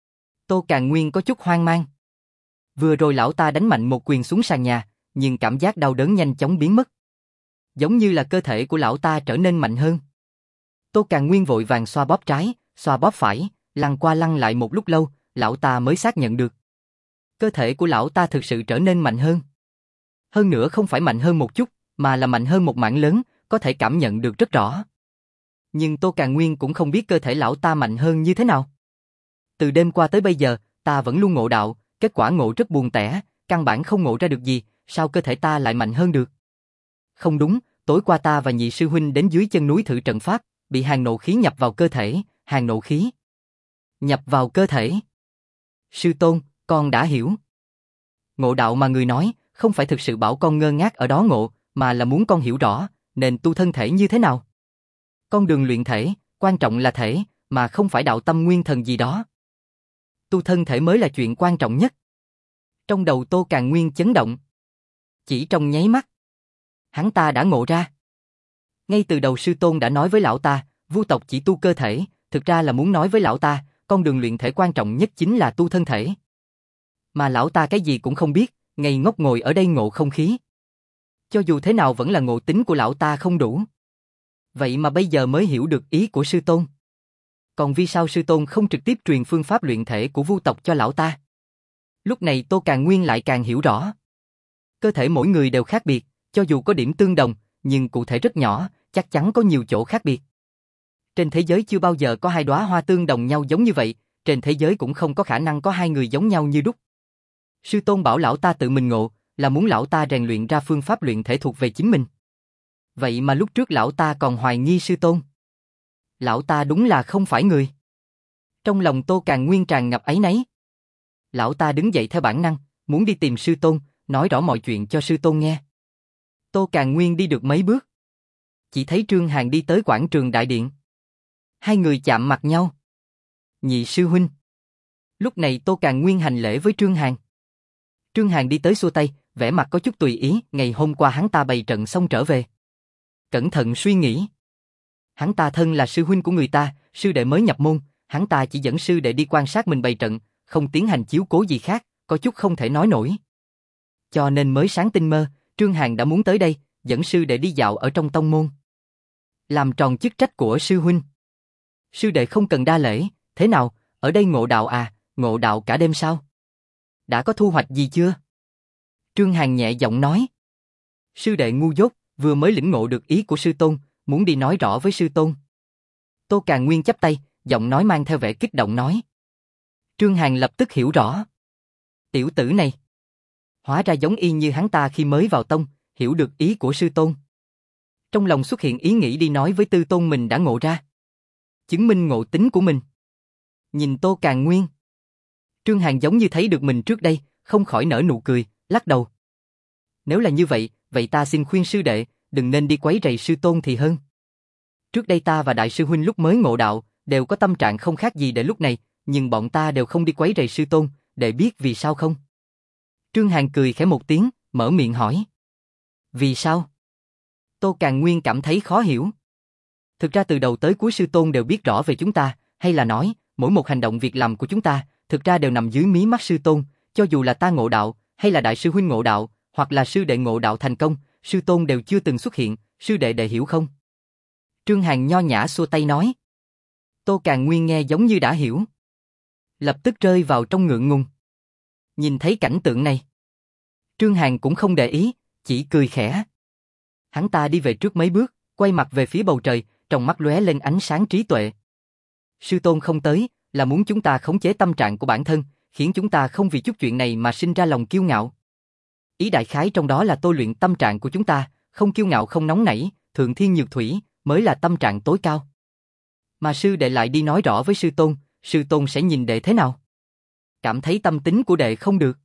Tô Càn Nguyên có chút hoang mang. Vừa rồi lão ta đánh mạnh một quyền xuống sàn nhà, nhưng cảm giác đau đớn nhanh chóng biến mất. Giống như là cơ thể của lão ta trở nên mạnh hơn. Tô Càn Nguyên vội vàng xoa bóp trái, xoa bóp phải, lăn qua lăn lại một lúc lâu, lão ta mới xác nhận được. Cơ thể của lão ta thực sự trở nên mạnh hơn. Hơn nữa không phải mạnh hơn một chút, mà là mạnh hơn một mảng lớn, có thể cảm nhận được rất rõ. Nhưng Tô Càn Nguyên cũng không biết cơ thể lão ta mạnh hơn như thế nào. Từ đêm qua tới bây giờ, ta vẫn luôn ngộ đạo, kết quả ngộ rất buồn tẻ, căn bản không ngộ ra được gì, sao cơ thể ta lại mạnh hơn được? Không đúng, tối qua ta và nhị sư huynh đến dưới chân núi thử trận pháp, bị hàn nộ khí nhập vào cơ thể, hàn nộ khí. Nhập vào cơ thể. Sư tôn, con đã hiểu. Ngộ đạo mà người nói, không phải thực sự bảo con ngơ ngác ở đó ngộ, mà là muốn con hiểu rõ, nên tu thân thể như thế nào. Con đường luyện thể, quan trọng là thể, mà không phải đạo tâm nguyên thần gì đó. Tu thân thể mới là chuyện quan trọng nhất. Trong đầu Tô Càn Nguyên chấn động. Chỉ trong nháy mắt, hắn ta đã ngộ ra. Ngay từ đầu sư tôn đã nói với lão ta, Vu tộc chỉ tu cơ thể, thực ra là muốn nói với lão ta, con đường luyện thể quan trọng nhất chính là tu thân thể. Mà lão ta cái gì cũng không biết, ngây ngốc ngồi ở đây ngộ không khí. Cho dù thế nào vẫn là ngộ tính của lão ta không đủ. Vậy mà bây giờ mới hiểu được ý của sư tôn. Còn vì sao sư tôn không trực tiếp truyền phương pháp luyện thể của vu tộc cho lão ta? Lúc này Tô Càn Nguyên lại càng hiểu rõ. Cơ thể mỗi người đều khác biệt, cho dù có điểm tương đồng, nhưng cụ thể rất nhỏ, chắc chắn có nhiều chỗ khác biệt. Trên thế giới chưa bao giờ có hai đóa hoa tương đồng nhau giống như vậy, trên thế giới cũng không có khả năng có hai người giống nhau như đúc. Sư tôn bảo lão ta tự mình ngộ, là muốn lão ta rèn luyện ra phương pháp luyện thể thuộc về chính mình. Vậy mà lúc trước lão ta còn hoài nghi sư tôn. Lão ta đúng là không phải người. Trong lòng Tô Càn Nguyên tràn ngập áy náy. Lão ta đứng dậy theo bản năng, muốn đi tìm sư tôn, nói rõ mọi chuyện cho sư tôn nghe. Tô Càn Nguyên đi được mấy bước. Chỉ thấy Trương Hàn đi tới quảng trường đại điện. Hai người chạm mặt nhau. Nhị sư huynh. Lúc này Tô Càn Nguyên hành lễ với Trương Hàn. Trương Hàn đi tới xua tay, vẻ mặt có chút tùy ý, ngày hôm qua hắn ta bày trận xong trở về. Cẩn thận suy nghĩ. Hắn ta thân là sư huynh của người ta, sư đệ mới nhập môn, hắn ta chỉ dẫn sư đệ đi quan sát mình bày trận, không tiến hành chiếu cố gì khác, có chút không thể nói nổi. Cho nên mới sáng tinh mơ, Trương Hàn đã muốn tới đây, dẫn sư đệ đi dạo ở trong tông môn. Làm tròn chức trách của sư huynh. Sư đệ không cần đa lễ, thế nào, ở đây ngộ đạo à, ngộ đạo cả đêm sao? Đã có thu hoạch gì chưa? Trương Hàn nhẹ giọng nói. Sư đệ ngu dốt, vừa mới lĩnh ngộ được ý của sư tôn, muốn đi nói rõ với sư tôn. Tô Càn Nguyên chắp tay, giọng nói mang theo vẻ kích động nói. Trương Hàn lập tức hiểu rõ. Tiểu tử này. Hóa ra giống y như hắn ta khi mới vào tông, hiểu được ý của sư tôn. Trong lòng xuất hiện ý nghĩ đi nói với tư tôn mình đã ngộ ra. Chứng minh ngộ tính của mình. Nhìn Tô Càn Nguyên. Trương Hàn giống như thấy được mình trước đây, không khỏi nở nụ cười, lắc đầu. Nếu là như vậy, vậy ta xin khuyên sư đệ, đừng nên đi quấy rầy sư tôn thì hơn. Trước đây ta và đại sư huynh lúc mới ngộ đạo, đều có tâm trạng không khác gì để lúc này, nhưng bọn ta đều không đi quấy rầy sư tôn, để biết vì sao không? Trương Hàn cười khẽ một tiếng, mở miệng hỏi. Vì sao? Tô Càn Nguyên cảm thấy khó hiểu. Thực ra từ đầu tới cuối sư tôn đều biết rõ về chúng ta, hay là nói, mỗi một hành động việc làm của chúng ta, thực ra đều nằm dưới mí mắt sư tôn, cho dù là ta ngộ đạo, hay là đại sư huynh ngộ đạo, hoặc là sư đệ ngộ đạo thành công, sư tôn đều chưa từng xuất hiện, sư đệ đệ hiểu không? Trương Hàn nho nhã xua tay nói. Tô Càn Nguyên nghe giống như đã hiểu. Lập tức rơi vào trong ngượng ngùng. Nhìn thấy cảnh tượng này. Trương Hàn cũng không để ý, chỉ cười khẽ. Hắn ta đi về trước mấy bước, quay mặt về phía bầu trời, trong mắt lóe lên ánh sáng trí tuệ. Sư tôn không tới, là muốn chúng ta khống chế tâm trạng của bản thân, khiến chúng ta không vì chút chuyện này mà sinh ra lòng kiêu ngạo. Ý đại khái trong đó là tôi luyện tâm trạng của chúng ta, không kiêu ngạo không nóng nảy, thượng thiên nhược thủy, mới là tâm trạng tối cao. Mà sư đệ lại đi nói rõ với sư tôn sẽ nhìn đệ thế nào? Cảm thấy tâm tính của đệ không được.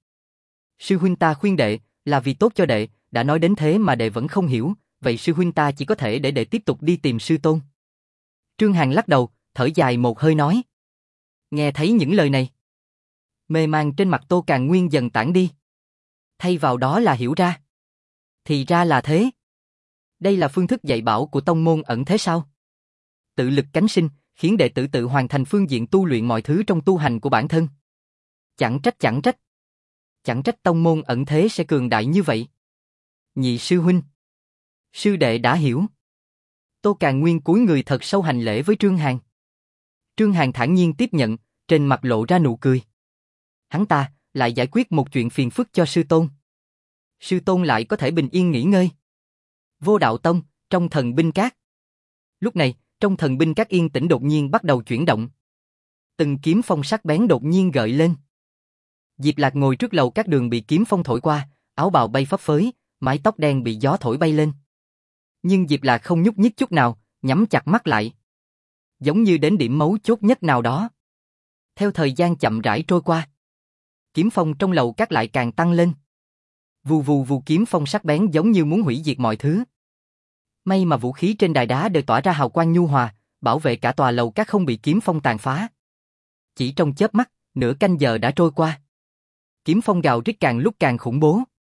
Sư huynh ta khuyên đệ, là vì tốt cho đệ, đã nói đến thế mà đệ vẫn không hiểu, vậy sư huynh ta chỉ có thể để đệ tiếp tục đi tìm sư tôn. Trương Hàn lắc đầu, thở dài một hơi nói. Nghe thấy những lời này, mê man trên mặt Tô Càn Nguyên dần tản đi. Thay vào đó là hiểu ra. Thì ra là thế. Đây là phương thức dạy bảo của tông môn ẩn thế sao? Tự lực cánh sinh, khiến đệ tử tự hoàn thành phương diện tu luyện mọi thứ trong tu hành của bản thân. Chẳng trách. Chẳng trách tông môn ẩn thế sẽ cường đại như vậy. Nhị sư huynh. Sư đệ đã hiểu. Tô Càn Nguyên cúi người thật sâu hành lễ với Trương Hàn. Trương Hàn thản nhiên tiếp nhận, trên mặt lộ ra nụ cười. Hắn ta lại giải quyết một chuyện phiền phức cho sư tôn. Sư tôn lại có thể bình yên nghỉ ngơi. Vô Đạo Tông, trong thần binh các. Lúc này, trong thần binh các yên tĩnh đột nhiên bắt đầu chuyển động. Từng kiếm phong sắc bén đột nhiên gợi lên. Diệp Lạc ngồi trước lầu các đường bị kiếm phong thổi qua, áo bào bay phấp phới, mái tóc đen bị gió thổi bay lên. Nhưng Diệp Lạc không nhúc nhích chút nào, nhắm chặt mắt lại. Giống như đến điểm mấu chốt nhất nào đó. Theo thời gian chậm rãi trôi qua, kiếm phong trong lầu các lại càng tăng lên. Vù vù vù, kiếm phong sắc bén giống như muốn hủy diệt mọi thứ. May mà vũ khí trên đài đá đều tỏa ra hào quang nhu hòa, bảo vệ cả tòa lầu các không bị kiếm phong tàn phá. Chỉ trong chớp mắt, nửa canh giờ đã trôi qua. Kiếm phong gào rít càng lúc càng khủng bố.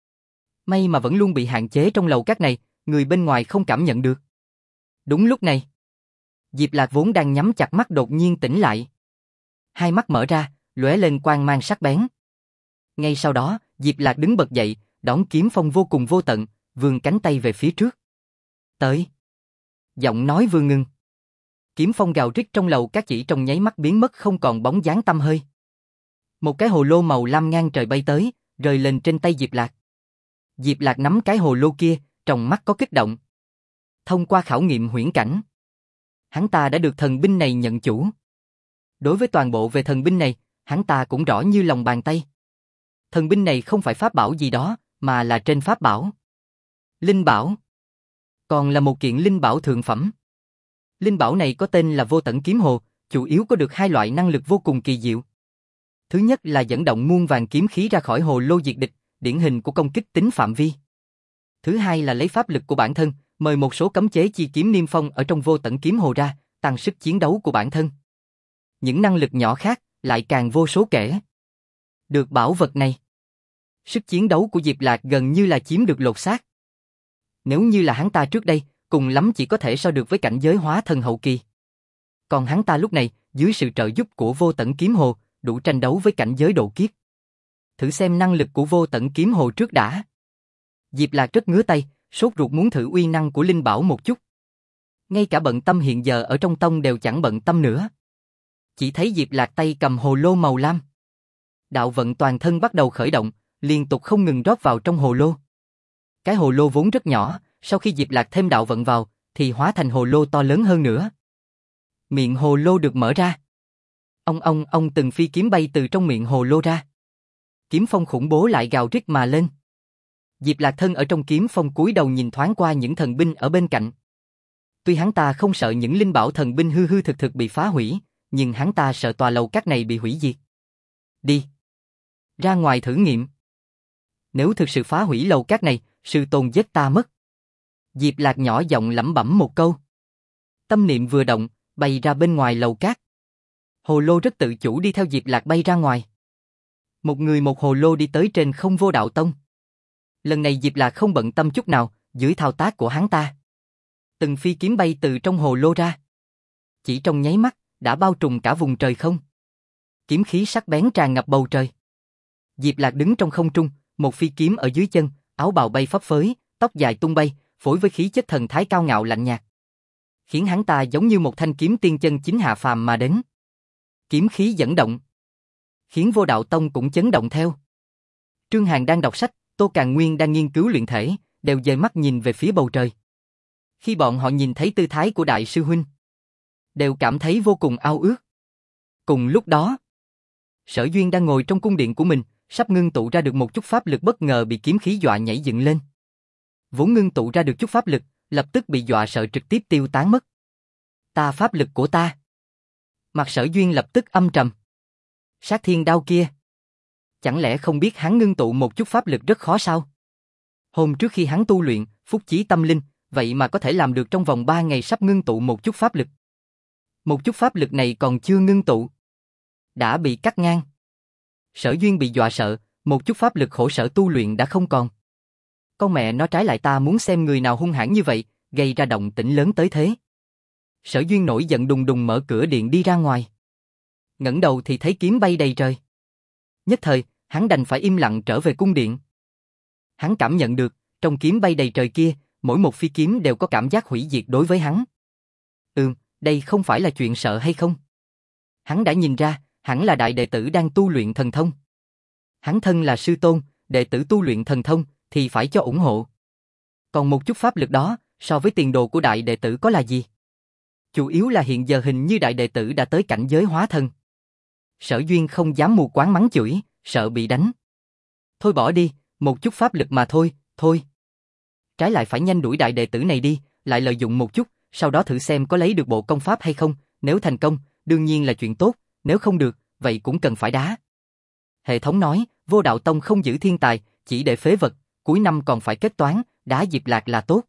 May mà vẫn luôn bị hạn chế trong lầu các này, người bên ngoài không cảm nhận được. Đúng lúc này, Diệp Lạc vốn đang nhắm chặt mắt đột nhiên tỉnh lại. Hai mắt mở ra, lóe lên quang mang sắc bén. Ngay sau đó, Diệp Lạc đứng bật dậy, đón kiếm phong vô cùng vô tận, vươn cánh tay về phía trước. Tới. Giọng nói vừa ngừng. Kiếm phong gào rít trong lầu các chỉ trong nháy mắt biến mất không còn bóng dáng tăm hơi. Một cái hồ lô màu lam ngang trời bay tới, rơi lên trên tay Diệp Lạc. Diệp Lạc nắm cái hồ lô kia, trong mắt có kích động. Thông qua khảo nghiệm huyễn cảnh, hắn ta đã được thần binh này nhận chủ. Đối với toàn bộ về thần binh này, hắn ta cũng rõ như lòng bàn tay. Thần binh này không phải pháp bảo gì đó, mà là trên pháp bảo. Linh bảo. Còn là một kiện linh bảo thượng phẩm. Linh bảo này có tên là Vô Tận Kiếm Hồ, chủ yếu có được hai loại năng lực vô cùng kỳ diệu. Thứ nhất là dẫn động muôn vàng kiếm khí ra khỏi hồ lô diệt địch, điển hình của công kích tính phạm vi. Thứ hai là lấy pháp lực của bản thân, mời một số cấm chế chi kiếm niêm phong ở trong Vô Tận Kiếm Hồ ra, tăng sức chiến đấu của bản thân. Những năng lực nhỏ khác lại càng vô số kể. Được bảo vật này, sức chiến đấu của Diệp Lạc gần như là chiếm được lột xác. Nếu như là hắn ta trước đây, cùng lắm chỉ có thể so được với cảnh giới hóa thần hậu kỳ. Còn hắn ta lúc này, dưới sự trợ giúp của Vô Tận Kiếm Hồ, đủ tranh đấu với cảnh giới độ kiếp. Thử xem năng lực của Vô Tận Kiếm Hồ trước đã. Diệp Lạc rất ngứa tay, sốt ruột muốn thử uy năng của linh bảo một chút. Ngay cả bận tâm hiện giờ ở trong tông đều chẳng bận tâm nữa. Chỉ thấy Diệp Lạc tay cầm hồ lô màu lam. Đạo vận toàn thân bắt đầu khởi động, liên tục không ngừng rót vào trong hồ lô. Cái hồ lô vốn rất nhỏ, sau khi Diệp Lạc thêm đạo vận vào, thì hóa thành hồ lô to lớn hơn nữa. Miệng hồ lô được mở ra. Ông từng phi kiếm bay từ trong miệng hồ lô ra. Kiếm phong khủng bố lại gào rít mà lên. Diệp Lạc thân ở trong kiếm phong cúi đầu nhìn thoáng qua những thần binh ở bên cạnh. Tuy hắn ta không sợ những linh bảo thần binh hư hư thực thực bị phá hủy, nhưng hắn ta sợ tòa lầu các này bị hủy diệt. Đi. Ra ngoài thử nghiệm. Nếu thực sự phá hủy lầu các này, sư tôn giết ta mất. Diệp Lạc nhỏ giọng lẩm bẩm một câu. Tâm niệm vừa động, bay ra bên ngoài lầu các. Hồ lô rất tự chủ đi theo Diệp Lạc bay ra ngoài. Một người một hồ lô đi tới trên không Vô Đạo Tông. Lần này Diệp Lạc không bận tâm chút nào, dưới thao tác của hắn ta. Từng phi kiếm bay từ trong hồ lô ra. Chỉ trong nháy mắt, đã bao trùm cả vùng trời không. Kiếm khí sắc bén tràn ngập bầu trời. Diệp Lạc đứng trong không trung, một phi kiếm ở dưới chân, áo bào bay phấp phới, tóc dài tung bay, phối với khí chất thần thái cao ngạo lạnh nhạt, khiến hắn ta giống như một thanh kiếm tiên chân chính hạ phàm mà đến. Kiếm khí dẫn động, khiến Vô Đạo Tông cũng chấn động theo. Trương Hàn đang đọc sách, Tô Càn Nguyên đang nghiên cứu luyện thể, đều dời mắt nhìn về phía bầu trời. Khi bọn họ nhìn thấy tư thái của đại sư huynh, đều cảm thấy vô cùng ao ước. Cùng lúc đó, Sở Duyên đang ngồi trong cung điện của mình, sắp ngưng tụ ra được một chút pháp lực bất ngờ bị kiếm khí dọa nhảy dựng lên. Vốn ngưng tụ ra được chút pháp lực, lập tức bị dọa sợ trực tiếp tiêu tán mất. Ta pháp lực của ta. Mặt Sở Duyên lập tức âm trầm. Sát thiên đao kia. Chẳng lẽ không biết hắn ngưng tụ một chút pháp lực rất khó sao? Hôm trước khi hắn tu luyện, phúc chí tâm linh, vậy mà có thể làm được trong vòng 3 ngày sắp ngưng tụ một chút pháp lực. Một chút pháp lực này còn chưa ngưng tụ, đã bị cắt ngang. Sở Duyên bị dọa sợ, một chút pháp lực khổ sở tu luyện đã không còn. Con mẹ nó, trái lại ta muốn xem người nào hung hãn như vậy, gây ra động tĩnh lớn tới thế. Sở Duyên nổi giận đùng đùng mở cửa điện đi ra ngoài. Ngẩng đầu thì thấy kiếm bay đầy trời. Nhất thời, hắn đành phải im lặng trở về cung điện. Hắn cảm nhận được, trong kiếm bay đầy trời kia, mỗi một phi kiếm đều có cảm giác hủy diệt đối với hắn. Đây không phải là chuyện sợ hay không? Hắn đã nhìn ra, hẳn là đại đệ tử đang tu luyện thần thông. Hắn thân là sư tôn, đệ tử tu luyện thần thông, thì phải cho ủng hộ. Còn một chút pháp lực đó, so với tiền đồ của đại đệ tử có là gì? Chủ yếu là hiện giờ hình như đại đệ tử đã tới cảnh giới hóa thần. Sở Duyên không dám mù quáng mắng chửi, sợ bị đánh. Thôi bỏ đi, một chút pháp lực mà thôi, thôi. Trái lại phải nhanh đuổi đại đệ tử này đi, lại lợi dụng một chút, sau đó thử xem có lấy được bộ công pháp hay không, nếu thành công, đương nhiên là chuyện tốt, nếu không được, vậy cũng cần phải đá. Hệ thống nói, Vô Đạo Tông không giữ thiên tài, chỉ để phế vật, cuối năm còn phải kết toán, đá Diệp Lạc là tốt.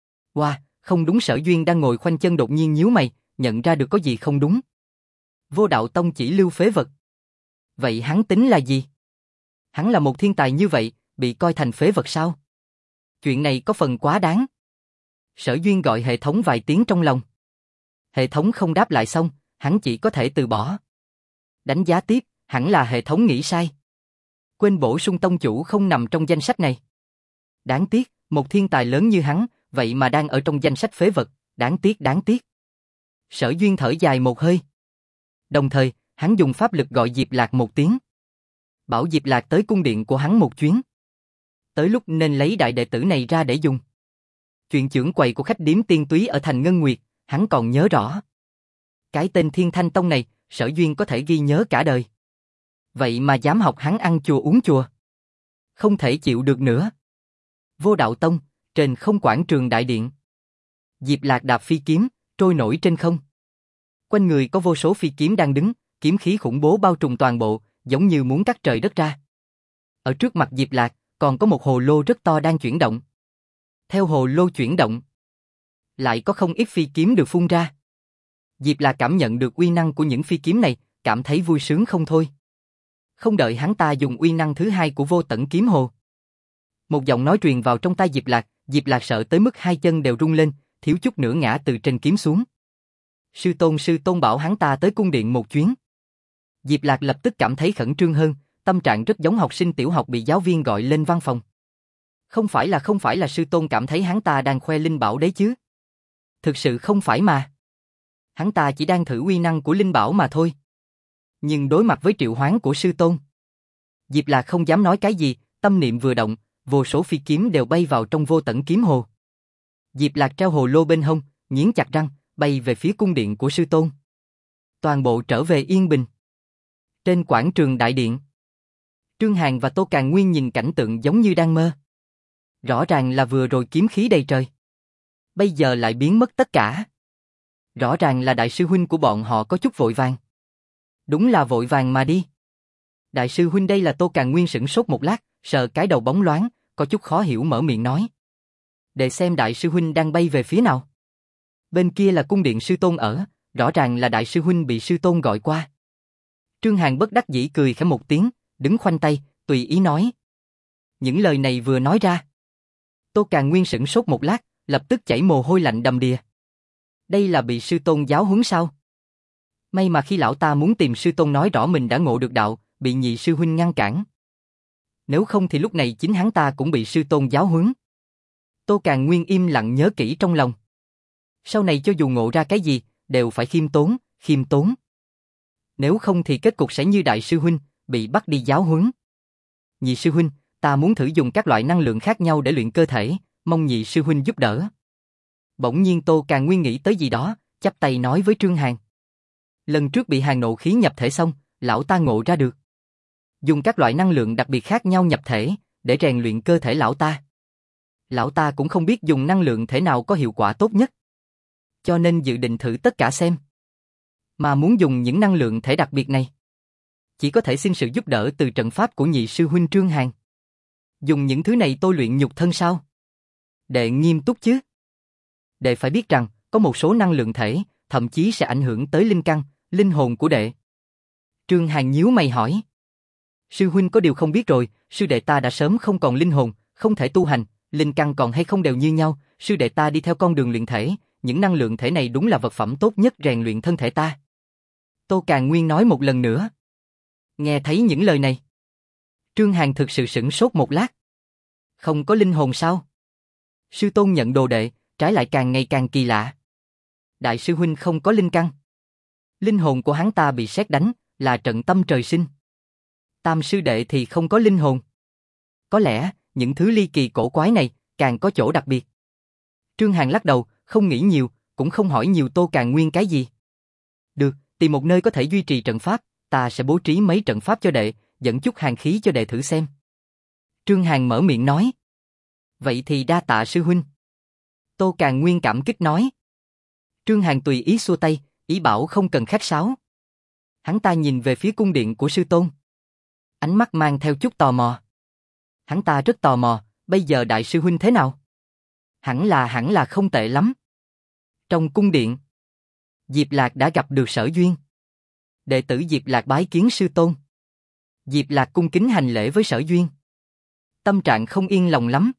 Không đúng. Sở Duyên đang ngồi khoanh chân đột nhiên nhíu mày, nhận ra được có gì không đúng. Vô Đạo Tông chỉ lưu phế vật. Vậy hắn tính là gì? Hắn là một thiên tài như vậy, bị coi thành phế vật sao? Chuyện này có phần quá đáng. Sở Duyên gọi hệ thống vài tiếng trong lòng. Hệ thống không đáp lại xong, hắn chỉ có thể từ bỏ. Đánh giá tiếp, hẳn là hệ thống nghĩ sai. Quên bổ sung tông chủ không nằm trong danh sách này. Đáng tiếc, một thiên tài lớn như hắn, vậy mà đang ở trong danh sách phế vật, đáng tiếc đáng tiếc. Sở Duyên thở dài một hơi. Đồng thời, hắn dùng pháp lực gọi Diệp Lạc một tiếng. Bảo Diệp Lạc tới cung điện của hắn một chuyến. Tới lúc nên lấy đại đệ tử này ra để dùng. Chuyện trưởng quầy của khách điếm Tiên Túy ở thành Ngân Nguyệt, hắn còn nhớ rõ. Cái tên Thiên Thanh Tông này, Sở Duyên có thể ghi nhớ cả đời. Vậy mà dám học hắn ăn chùa uống chùa. Không thể chịu được nữa. Vô Đạo Tông, trên không quảng trường đại điện. Diệp Lạc đạp phi kiếm, trôi nổi trên không. Quanh người có vô số phi kiếm đang đứng, kiếm khí khủng bố bao trùm toàn bộ, giống như muốn cắt trời đất ra. Ở trước mặt Diệp Lạc, còn có một hồ lô rất to đang chuyển động. Theo hồ lô chuyển động, lại có không ít phi kiếm được phun ra. Diệp Lạc cảm nhận được uy năng của những phi kiếm này, cảm thấy vui sướng không thôi. Không đợi hắn ta dùng uy năng thứ hai của Vô Tận Kiếm Hồ. Một giọng nói truyền vào trong tai Diệp Lạc sợ tới mức hai chân đều rung lên, thiếu chút nữa ngã từ trên kiếm xuống. Sư Tôn bảo hắn ta tới cung điện một chuyến. Diệp Lạc lập tức cảm thấy khẩn trương hơn, tâm trạng rất giống học sinh tiểu học bị giáo viên gọi lên văn phòng. Không phải là sư tôn cảm thấy hắn ta đang khoe linh bảo đấy chứ. Thực sự không phải mà. Hắn ta chỉ đang thử uy năng của linh bảo mà thôi. Nhưng đối mặt với triệu hoán của sư tôn, Diệp Lạc không dám nói cái gì, tâm niệm vừa động, vô số phi kiếm đều bay vào trong Vô Tận Kiếm Hồ. Diệp Lạc treo hồ lô bên hông, nghiến chặt răng, bay về phía cung điện của sư tôn. Toàn bộ trở về yên bình. Trên quảng trường đại điện, Trương Hàn và Tô Càn Nguyên nhìn cảnh tượng giống như đang mơ. Rõ ràng là vừa rồi kiếm khí đầy trời, bây giờ lại biến mất tất cả. Rõ ràng là đại sư huynh của bọn họ có chút vội vàng. Đúng là vội vàng mà đi. Đại sư huynh đây là Tô Càn Nguyên sửng sốt một lát, sờ cái đầu bóng loáng, có chút khó hiểu mở miệng nói. Để xem đại sư huynh đang bay về phía nào. Bên kia là cung điện sư tôn ở, rõ ràng là đại sư huynh bị sư tôn gọi qua. Trương Hàn bất đắc dĩ cười khẽ một tiếng, đứng khoanh tay, tùy ý nói. Những lời này vừa nói ra, Tô Càn Nguyên sửng sốt một lát, lập tức chảy mồ hôi lạnh đầm đìa. Đây là bị sư tôn giáo huấn sao? May mà khi lão ta muốn tìm sư tôn nói rõ mình đã ngộ được đạo, bị nhị sư huynh ngăn cản. Nếu không thì lúc này chính hắn ta cũng bị sư tôn giáo huấn. Tô Càn Nguyên im lặng nhớ kỹ trong lòng. Sau này cho dù ngộ ra cái gì, đều phải khiêm tốn. Nếu không thì kết cục sẽ như đại sư huynh, bị bắt đi giáo huấn. Nhị sư huynh, ta muốn thử dùng các loại năng lượng khác nhau để luyện cơ thể, mong nhị sư huynh giúp đỡ. Bỗng nhiên Tô Càn Nguyên nghĩ tới gì đó, chắp tay nói với Trương Hàn. Lần trước bị Hàn nộ khí nhập thể xong, lão ta ngộ ra được. Dùng các loại năng lượng đặc biệt khác nhau nhập thể, để rèn luyện cơ thể lão ta. Lão ta cũng không biết dùng năng lượng thể nào có hiệu quả tốt nhất. Cho nên dự định thử tất cả xem. Mà muốn dùng những năng lượng thể đặc biệt này, chỉ có thể xin sự giúp đỡ từ trận pháp của nhị sư huynh Trương Hàn. Dùng những thứ này tôi luyện nhục thân sao? Đệ nghiêm túc chứ? Đệ phải biết rằng, có một số năng lượng thể, thậm chí sẽ ảnh hưởng tới linh căn, linh hồn của đệ. Trương Hàn nhíu mày hỏi. Sư huynh có điều không biết rồi, sư đệ ta đã sớm không còn linh hồn, không thể tu hành, linh căn còn hay không đều như nhau, sư đệ ta đi theo con đường luyện thể, những năng lượng thể này đúng là vật phẩm tốt nhất rèn luyện thân thể ta. Tô Càn Nguyên nói một lần nữa. Nghe thấy những lời này, Trương Hàn thực sự sửng sốt một lát. Không có linh hồn sao? Sư tôn nhận đồ đệ, trái lại càng ngày càng kỳ lạ. Đại sư huynh không có linh căn. Linh hồn của hắn ta bị sét đánh, là trận tâm trời sinh. Tam sư đệ thì không có linh hồn. Có lẽ, những thứ ly kỳ cổ quái này, càng có chỗ đặc biệt. Trương Hàn lắc đầu, không nghĩ nhiều, cũng không hỏi nhiều Tô Càn Nguyên cái gì. Được, tìm một nơi có thể duy trì trận pháp, ta sẽ bố trí mấy trận pháp cho đệ, dẫn chút hàn khí cho đệ thử xem. Trương Hàn mở miệng nói. Vậy thì đa tạ sư huynh. Tô Càn Nguyên cảm kích nói. Trương Hàn tùy ý xua tay, ý bảo không cần khách sáo. Hắn ta nhìn về phía cung điện của sư tôn. Ánh mắt mang theo chút tò mò. Hắn ta rất tò mò, bây giờ đại sư huynh thế nào? Hẳn là không tệ lắm. Trong cung điện, Diệp Lạc đã gặp được Sở Duyên. Đệ tử Diệp Lạc bái kiến sư tôn. Diệp Lạc cung kính hành lễ với Sở Duyên. Tâm trạng không yên lòng lắm.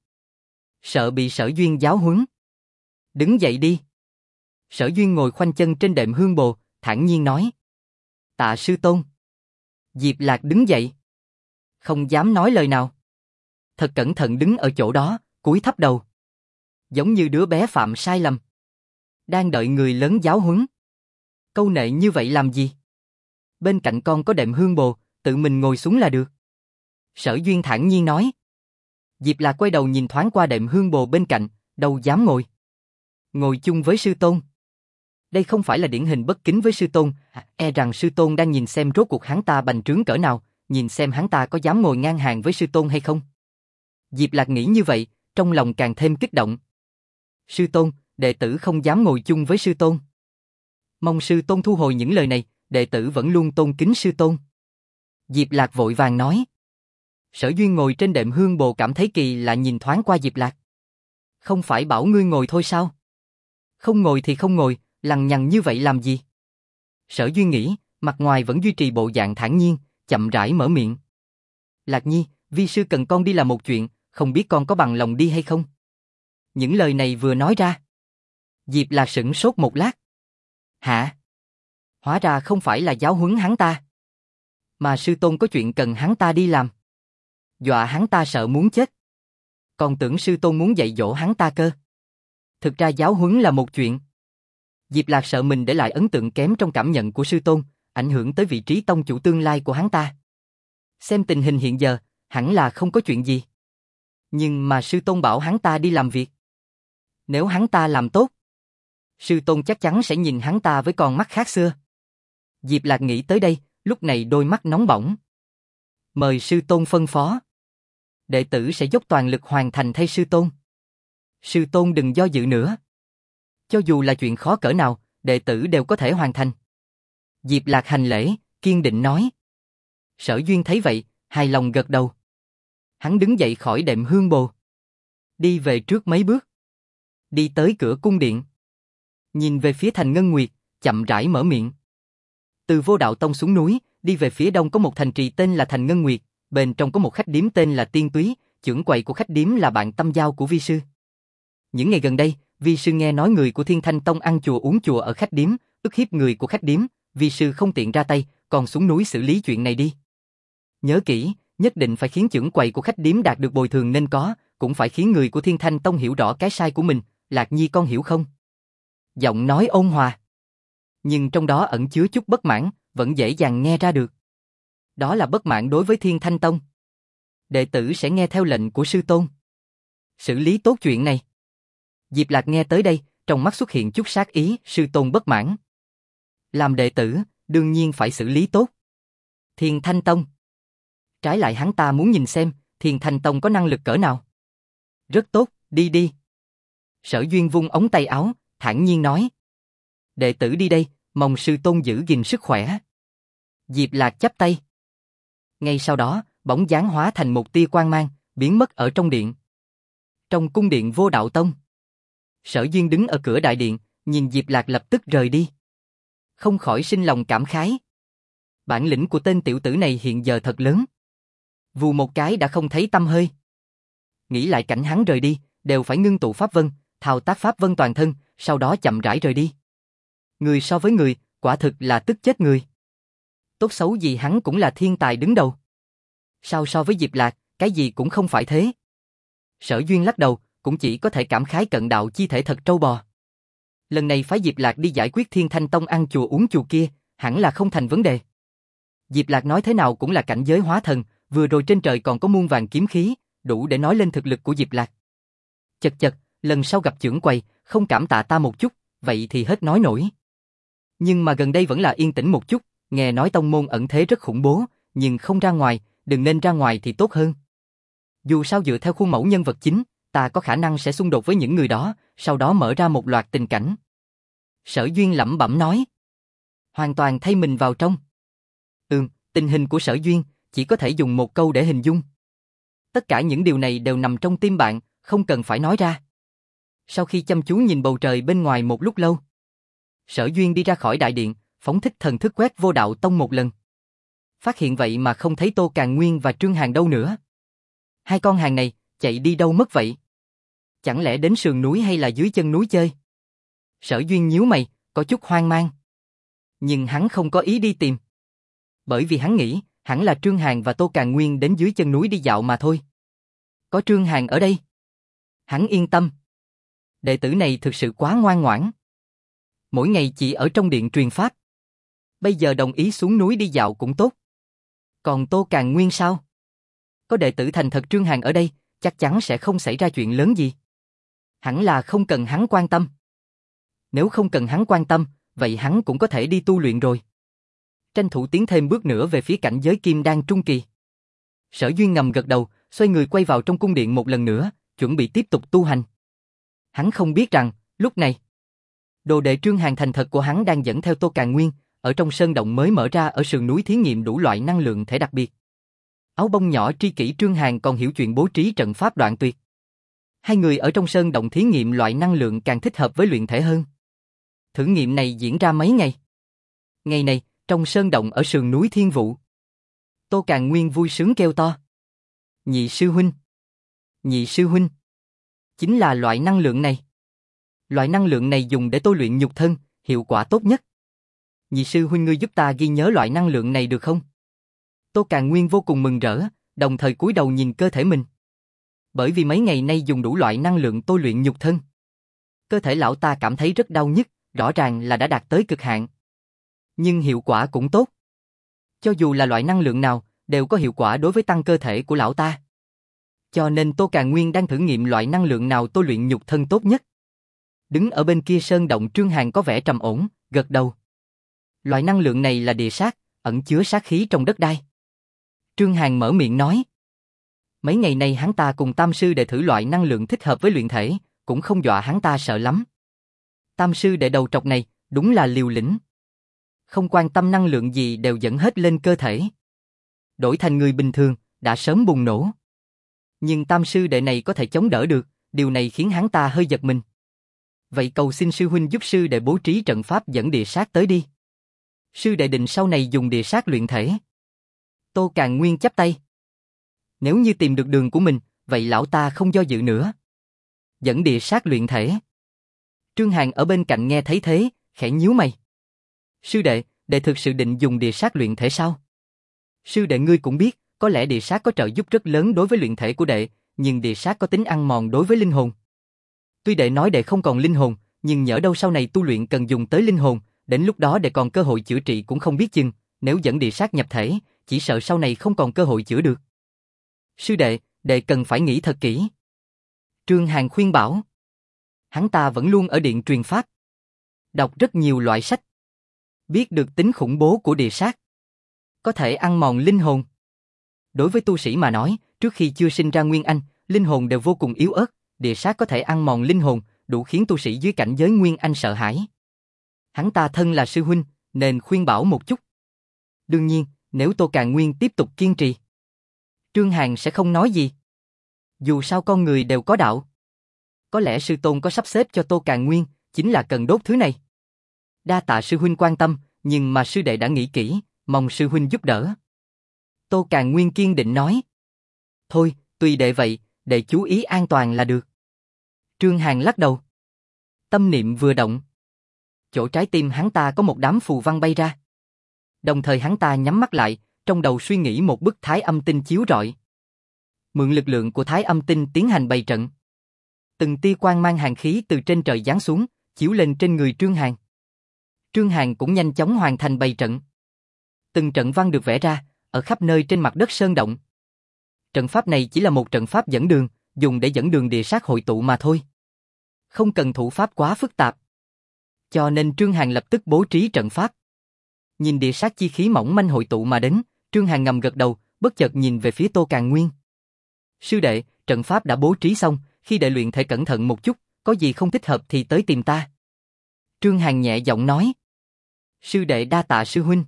Sợ bị Sở Duyên giáo huấn. Đứng dậy đi. Sở Duyên ngồi khoanh chân trên đệm hương bồ, thản nhiên nói. Tạ sư tôn. Diệp Lạc đứng dậy. Không dám nói lời nào. Thật cẩn thận đứng ở chỗ đó, cúi thấp đầu. Giống như đứa bé phạm sai lầm. Đang đợi người lớn giáo huấn. Câu nệ như vậy làm gì? Bên cạnh con có đệm hương bồ, tự mình ngồi xuống là được. Sở Duyên thản nhiên nói. Diệp Lạc quay đầu nhìn thoáng qua đệm hương bồ bên cạnh, đâu dám ngồi. Ngồi chung với sư tôn. Đây không phải là điển hình bất kính với sư tôn, e rằng sư tôn đang nhìn xem rốt cuộc hắn ta bành trướng cỡ nào, nhìn xem hắn ta có dám ngồi ngang hàng với sư tôn hay không. Diệp Lạc nghĩ như vậy, trong lòng càng thêm kích động. Sư tôn, đệ tử không dám ngồi chung với sư tôn. Mong sư tôn thu hồi những lời này, đệ tử vẫn luôn tôn kính sư tôn. Diệp Lạc vội vàng nói. Sở Duyên ngồi trên đệm hương bồ cảm thấy kỳ lạ nhìn thoáng qua Diệp Lạc. Không phải bảo ngươi ngồi thôi sao? Không ngồi thì không ngồi, lằng nhằng như vậy làm gì? Sở Duyên nghĩ, mặt ngoài vẫn duy trì bộ dạng thản nhiên, chậm rãi mở miệng. Lạc Nhi, vi sư cần con đi làm một chuyện, không biết con có bằng lòng đi hay không? Những lời này vừa nói ra. Diệp Lạc sửng sốt một lát. Hả? Hóa ra không phải là giáo huấn hắn ta. Mà sư tôn có chuyện cần hắn ta đi làm. Dọa hắn ta sợ muốn chết. Còn tưởng sư tôn muốn dạy dỗ hắn ta cơ. Thực ra giáo huấn là một chuyện. Diệp Lạc sợ mình để lại ấn tượng kém trong cảm nhận của sư tôn, ảnh hưởng tới vị trí tông chủ tương lai của hắn ta. Xem tình hình hiện giờ, hẳn là không có chuyện gì. Nhưng mà sư tôn bảo hắn ta đi làm việc. Nếu hắn ta làm tốt, sư tôn chắc chắn sẽ nhìn hắn ta với con mắt khác xưa. Diệp Lạc nghĩ tới đây, lúc này đôi mắt nóng bỏng. Mời sư tôn phân phó. Đệ tử sẽ dốc toàn lực hoàn thành thay sư tôn. Sư tôn đừng do dự nữa. Cho dù là chuyện khó cỡ nào, đệ tử đều có thể hoàn thành. Diệp Lạc hành lễ, kiên định nói. Sở Duyên thấy vậy, hài lòng gật đầu. Hắn đứng dậy khỏi đệm hương bồ. Đi về trước mấy bước. Đi tới cửa cung điện. Nhìn về phía thành Ngân Nguyệt, chậm rãi mở miệng. Từ Vô Đạo Tông xuống núi, đi về phía đông có một thành trì tên là thành Ngân Nguyệt, bên trong có một khách điếm tên là Tiên Túy, trưởng quầy của khách điếm là bạn tâm giao của vi sư. Những ngày gần đây, vi sư nghe nói người của Thiên Thanh Tông ăn chùa uống chùa ở khách điếm, ức hiếp người của khách điếm, vi sư không tiện ra tay, còn xuống núi xử lý chuyện này đi. Nhớ kỹ, nhất định phải khiến trưởng quầy của khách điếm đạt được bồi thường nên có, cũng phải khiến người của Thiên Thanh Tông hiểu rõ cái sai của mình, Lạc Nhi con hiểu không? Giọng nói ôn hòa, nhưng trong đó ẩn chứa chút bất mãn, vẫn dễ dàng nghe ra được. Đó là bất mãn đối với Thiên Thanh Tông. Đệ tử sẽ nghe theo lệnh của sư tôn. Xử lý tốt chuyện này. Diệp Lạc nghe tới đây, trong mắt xuất hiện chút sát ý, sư tôn bất mãn. Làm đệ tử, đương nhiên phải xử lý tốt. Thiên Thanh Tông. Trái lại hắn ta muốn nhìn xem, Thiên Thanh Tông có năng lực cỡ nào. Rất tốt, đi đi. Sở Duyên vung ống tay áo, thản nhiên nói. Đệ tử đi đây, mong sư tôn giữ gìn sức khỏe. Diệp Lạc chắp tay. Ngay sau đó, bóng dáng hóa thành một tia quang mang, biến mất ở trong điện. Trong cung điện Vô Đạo Tông. Sở Duyên đứng ở cửa đại điện, nhìn Diệp Lạc lập tức rời đi. Không khỏi sinh lòng cảm khái. Bản lĩnh của tên tiểu tử này hiện giờ thật lớn. Vù một cái đã không thấy tăm hơi. Nghĩ lại cảnh hắn rời đi, đều phải ngưng tụ pháp vân, thao tác pháp vân toàn thân, sau đó chậm rãi rời đi. Người so với người, quả thực là tức chết người. Tốt xấu gì hắn cũng là thiên tài đứng đầu. Sao so với Diệp Lạc, cái gì cũng không phải thế. Sở Duyên lắc đầu, cũng chỉ có thể cảm khái cận đạo chi thể thật trâu bò. Lần này phái Diệp Lạc đi giải quyết Thiên Thanh Tông ăn chùa uống chùa kia, hẳn là không thành vấn đề. Diệp Lạc nói thế nào cũng là cảnh giới hóa thần, vừa rồi trên trời còn có muôn vàng kiếm khí, đủ để nói lên thực lực của Diệp Lạc. Chật chật, lần sau gặp trưởng quầy, không cảm tạ ta một chút, vậy thì hết nói nổi. Nhưng mà gần đây vẫn là yên tĩnh một chút, nghe nói tông môn ẩn thế rất khủng bố, nhưng không ra ngoài, đừng nên ra ngoài thì tốt hơn. Dù sao dựa theo khuôn mẫu nhân vật chính, ta có khả năng sẽ xung đột với những người đó, sau đó mở ra một loạt tình cảnh. Sở Duyên lẩm bẩm nói. Hoàn toàn thay mình vào trong. Tình hình của Sở Duyên, chỉ có thể dùng một câu để hình dung. Tất cả những điều này đều nằm trong tim bạn, không cần phải nói ra. Sau khi chăm chú nhìn bầu trời bên ngoài một lúc lâu, Sở Duyên đi ra khỏi đại điện, phóng thích thần thức quét Vô Đạo Tông một lần. Phát hiện vậy mà không thấy Tô Càn Nguyên và Trương Hàn đâu nữa. Hai con hàng này, chạy đi đâu mất vậy? Chẳng lẽ đến sườn núi hay là dưới chân núi chơi? Sở Duyên nhíu mày, có chút hoang mang. Nhưng hắn không có ý đi tìm. Bởi vì hắn nghĩ, Hẳn là Trương Hàn và Tô Càn Nguyên đến dưới chân núi đi dạo mà thôi. Có Trương Hàn ở đây. Hắn yên tâm. Đệ tử này thực sự quá ngoan ngoãn. Mỗi ngày chỉ ở trong điện truyền pháp. Bây giờ đồng ý xuống núi đi dạo cũng tốt. Còn Tô Càn Nguyên sao? Có đệ tử thành thật Trương Hàn ở đây, chắc chắn sẽ không xảy ra chuyện lớn gì. Hẳn là không cần hắn quan tâm. Nếu không cần hắn quan tâm, vậy hắn cũng có thể đi tu luyện rồi. Tranh thủ tiến thêm bước nữa về phía cảnh giới kim đan trung kỳ. Sở Duyên ngầm gật đầu, xoay người quay vào trong cung điện một lần nữa, chuẩn bị tiếp tục tu hành. Hắn không biết rằng, lúc này, đồ đệ Trương Hàn thành thật của hắn đang dẫn theo Tô Càn Nguyên, ở trong sơn động mới mở ra ở sườn núi thí nghiệm đủ loại năng lượng thể đặc biệt. Áo bông nhỏ tri kỷ Trương Hàn còn hiểu chuyện bố trí trận pháp đoạn tuyệt. Hai người ở trong sơn động thí nghiệm loại năng lượng càng thích hợp với luyện thể hơn. Thử nghiệm này diễn ra mấy ngày. Ngày này, trong sơn động ở sườn núi Thiên Vũ, Tô Càn Nguyên vui sướng kêu to. Nhị sư huynh! Nhị sư huynh! Chính là loại năng lượng này. Loại năng lượng này dùng để tôi luyện nhục thân, hiệu quả tốt nhất. Nhị sư huynh ngươi giúp ta ghi nhớ loại năng lượng này được không? Tô Càn Nguyên vô cùng mừng rỡ, đồng thời cúi đầu nhìn cơ thể mình. Bởi vì mấy ngày nay dùng đủ loại năng lượng tôi luyện nhục thân. Cơ thể lão ta cảm thấy rất đau nhức, rõ ràng là đã đạt tới cực hạn. Nhưng hiệu quả cũng tốt. Cho dù là loại năng lượng nào, đều có hiệu quả đối với tăng cơ thể của lão ta. Cho nên Tô Càn Nguyên đang thử nghiệm loại năng lượng nào tôi luyện nhục thân tốt nhất. Đứng ở bên kia sơn động Trương Hàn có vẻ trầm ổn, gật đầu. Loại năng lượng này là địa sát, ẩn chứa sát khí trong đất đai. Trương Hàn mở miệng nói. Mấy ngày nay hắn ta cùng Tam sư đệ thử loại năng lượng thích hợp với luyện thể, cũng không dọa hắn ta sợ lắm. Tam sư đệ đầu trọc này, đúng là liều lĩnh. Không quan tâm năng lượng gì đều dẫn hết lên cơ thể. Đổi thành người bình thường, đã sớm bùng nổ. Nhưng Tam sư đệ này có thể chống đỡ được, điều này khiến hắn ta hơi giật mình. Vậy cầu xin sư huynh giúp sư đệ bố trí trận pháp dẫn địa sát tới đi. Sư đệ định sau này dùng địa sát luyện thể. Tô Càn Nguyên chắp tay. Nếu như tìm được đường của mình, vậy lão ta không do dự nữa. Dẫn địa sát luyện thể. Trương Hàn ở bên cạnh nghe thấy thế, khẽ nhíu mày. Sư đệ, đệ thực sự định dùng địa sát luyện thể sao? Sư đệ ngươi cũng biết, có lẽ địa sát có trợ giúp rất lớn đối với luyện thể của đệ, nhưng địa sát có tính ăn mòn đối với linh hồn. Tuy đệ nói đệ không còn linh hồn, nhưng nhỡ đâu sau này tu luyện cần dùng tới linh hồn, đến lúc đó đệ còn cơ hội chữa trị cũng không biết chừng, nếu dẫn địa sát nhập thể, chỉ sợ sau này không còn cơ hội chữa được. Sư đệ, đệ cần phải nghĩ thật kỹ. Trương Hàn khuyên bảo. Hắn ta vẫn luôn ở điện truyền pháp. Đọc rất nhiều loại sách. Biết được tính khủng bố của địa sát. Có thể ăn mòn linh hồn. Đối với tu sĩ mà nói, trước khi chưa sinh ra Nguyên Anh, linh hồn đều vô cùng yếu ớt, địa sát có thể ăn mòn linh hồn, đủ khiến tu sĩ dưới cảnh giới Nguyên Anh sợ hãi. Hắn ta thân là sư huynh, nên khuyên bảo một chút. Đương nhiên, nếu Tô Càn Nguyên tiếp tục kiên trì, Trương Hàn sẽ không nói gì. Dù sao con người đều có đạo. Có lẽ sư tôn có sắp xếp cho Tô Càn Nguyên, chính là cần đốt thứ này. Đa tạ sư huynh quan tâm, nhưng mà sư đệ đã nghĩ kỹ, mong sư huynh giúp đỡ. Tô Càn Nguyên kiên định nói. Thôi, tùy đệ vậy, đệ chú ý an toàn là được. Trương Hàn lắc đầu. Tâm niệm vừa động. Chỗ trái tim hắn ta có một đám phù văn bay ra. Đồng thời hắn ta nhắm mắt lại, trong đầu suy nghĩ một bức thái âm tinh chiếu rọi. Mượn lực lượng của thái âm tinh tiến hành bày trận. Từng tia quang mang hàn khí từ trên trời giáng xuống, chiếu lên trên người Trương Hàn. Trương Hàn cũng nhanh chóng hoàn thành bày trận. Từng trận văn được vẽ ra, ở khắp nơi trên mặt đất sơn động. Trận pháp này chỉ là một trận pháp dẫn đường, dùng để dẫn đường địa sát hội tụ mà thôi. Không cần thủ pháp quá phức tạp. Cho nên Trương Hàn lập tức bố trí trận pháp. Nhìn địa sát chi khí mỏng manh hội tụ mà đến, Trương Hàn ngầm gật đầu, bất chợt nhìn về phía Tô Càn Nguyên. Sư đệ, trận pháp đã bố trí xong, khi đệ luyện thể cẩn thận một chút, có gì không thích hợp thì tới tìm ta. Trương Hàn nhẹ giọng nói. Sư đệ đa tạ sư huynh.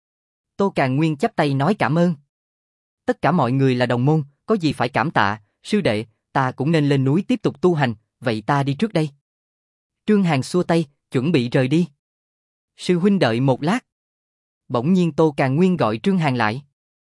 Tô Càn Nguyên chắp tay nói cảm ơn. Tất cả mọi người là đồng môn, có gì phải cảm tạ, sư đệ, ta cũng nên lên núi tiếp tục tu hành, vậy ta đi trước đây. Trương Hàn xua tay, chuẩn bị rời đi. Sư huynh đợi một lát. Bỗng nhiên Tô Càn Nguyên gọi Trương Hàn lại.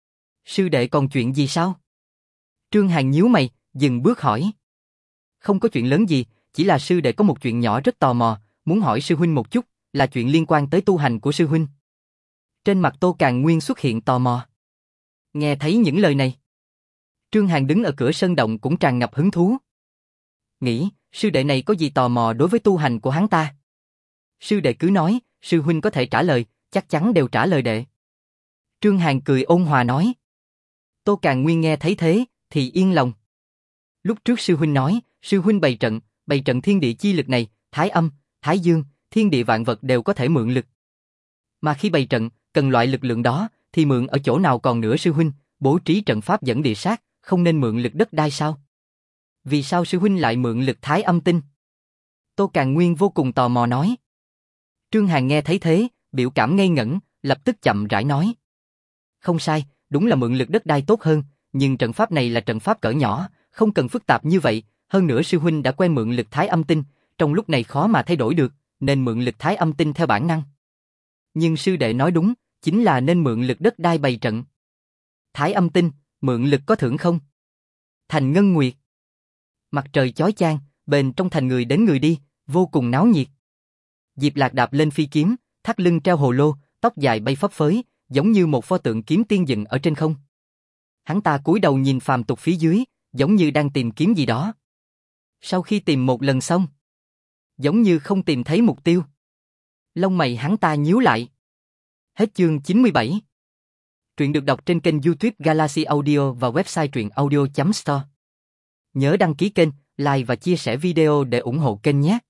Sư đệ còn chuyện gì sao? Trương Hàn nhíu mày, dừng bước hỏi. Không có chuyện lớn gì, chỉ là sư đệ có một chuyện nhỏ rất tò mò, muốn hỏi sư huynh một chút, là chuyện liên quan tới tu hành của sư huynh. Trên mặt Tô Càn Nguyên xuất hiện tò mò. Nghe thấy những lời này, Trương Hàn đứng ở cửa sơn động cũng tràn ngập hứng thú. Nghĩ, sư đệ này có gì tò mò đối với tu hành của hắn ta? Sư đệ cứ nói, sư huynh có thể trả lời, chắc chắn đều trả lời đệ. Trương Hàn cười ôn hòa nói. Tô Càn Nguyên nghe thấy thế, thì yên lòng. Lúc trước sư huynh nói, sư huynh bày trận thiên địa chi lực này, thái âm, thái dương, thiên địa vạn vật đều có thể mượn lực. Mà khi bày trận, cần loại lực lượng đó, thì mượn ở chỗ nào còn nữa sư huynh, bố trí trận pháp dẫn địa sát, không nên mượn lực đất đai sao? Vì sao sư huynh lại mượn lực thái âm tinh? Tô Càn Nguyên vô cùng tò mò nói. Trương Hàn nghe thấy thế, biểu cảm ngây ngẩn, lập tức chậm rãi nói. Không sai, đúng là mượn lực đất đai tốt hơn, nhưng trận pháp này là trận pháp cỡ nhỏ, không cần phức tạp như vậy, hơn nữa sư huynh đã quen mượn lực thái âm tinh, trong lúc này khó mà thay đổi được, nên mượn lực thái âm tinh theo bản năng. Nhưng sư đệ nói đúng, chính là nên mượn lực đất đai bày trận. Thái âm tinh, mượn lực có thưởng không? Thành Ngân Nguyệt. Mặt trời chói chang, bên trong thành người đến người đi, vô cùng náo nhiệt. Diệp Lạc đạp lên phi kiếm, thắt lưng treo hồ lô, tóc dài bay phấp phới, giống như một pho tượng kiếm tiên dựng ở trên không. Hắn ta cúi đầu nhìn phàm tục phía dưới, giống như đang tìm kiếm gì đó. Sau khi tìm một lần xong, giống như không tìm thấy mục tiêu. Lông mày hắn ta nhíu lại. Hết chương 97. Truyện được đọc trên kênh YouTube Galaxy Audio và website truyệnaudio.store. Nhớ đăng ký kênh, like và chia sẻ video để ủng hộ kênh nhé.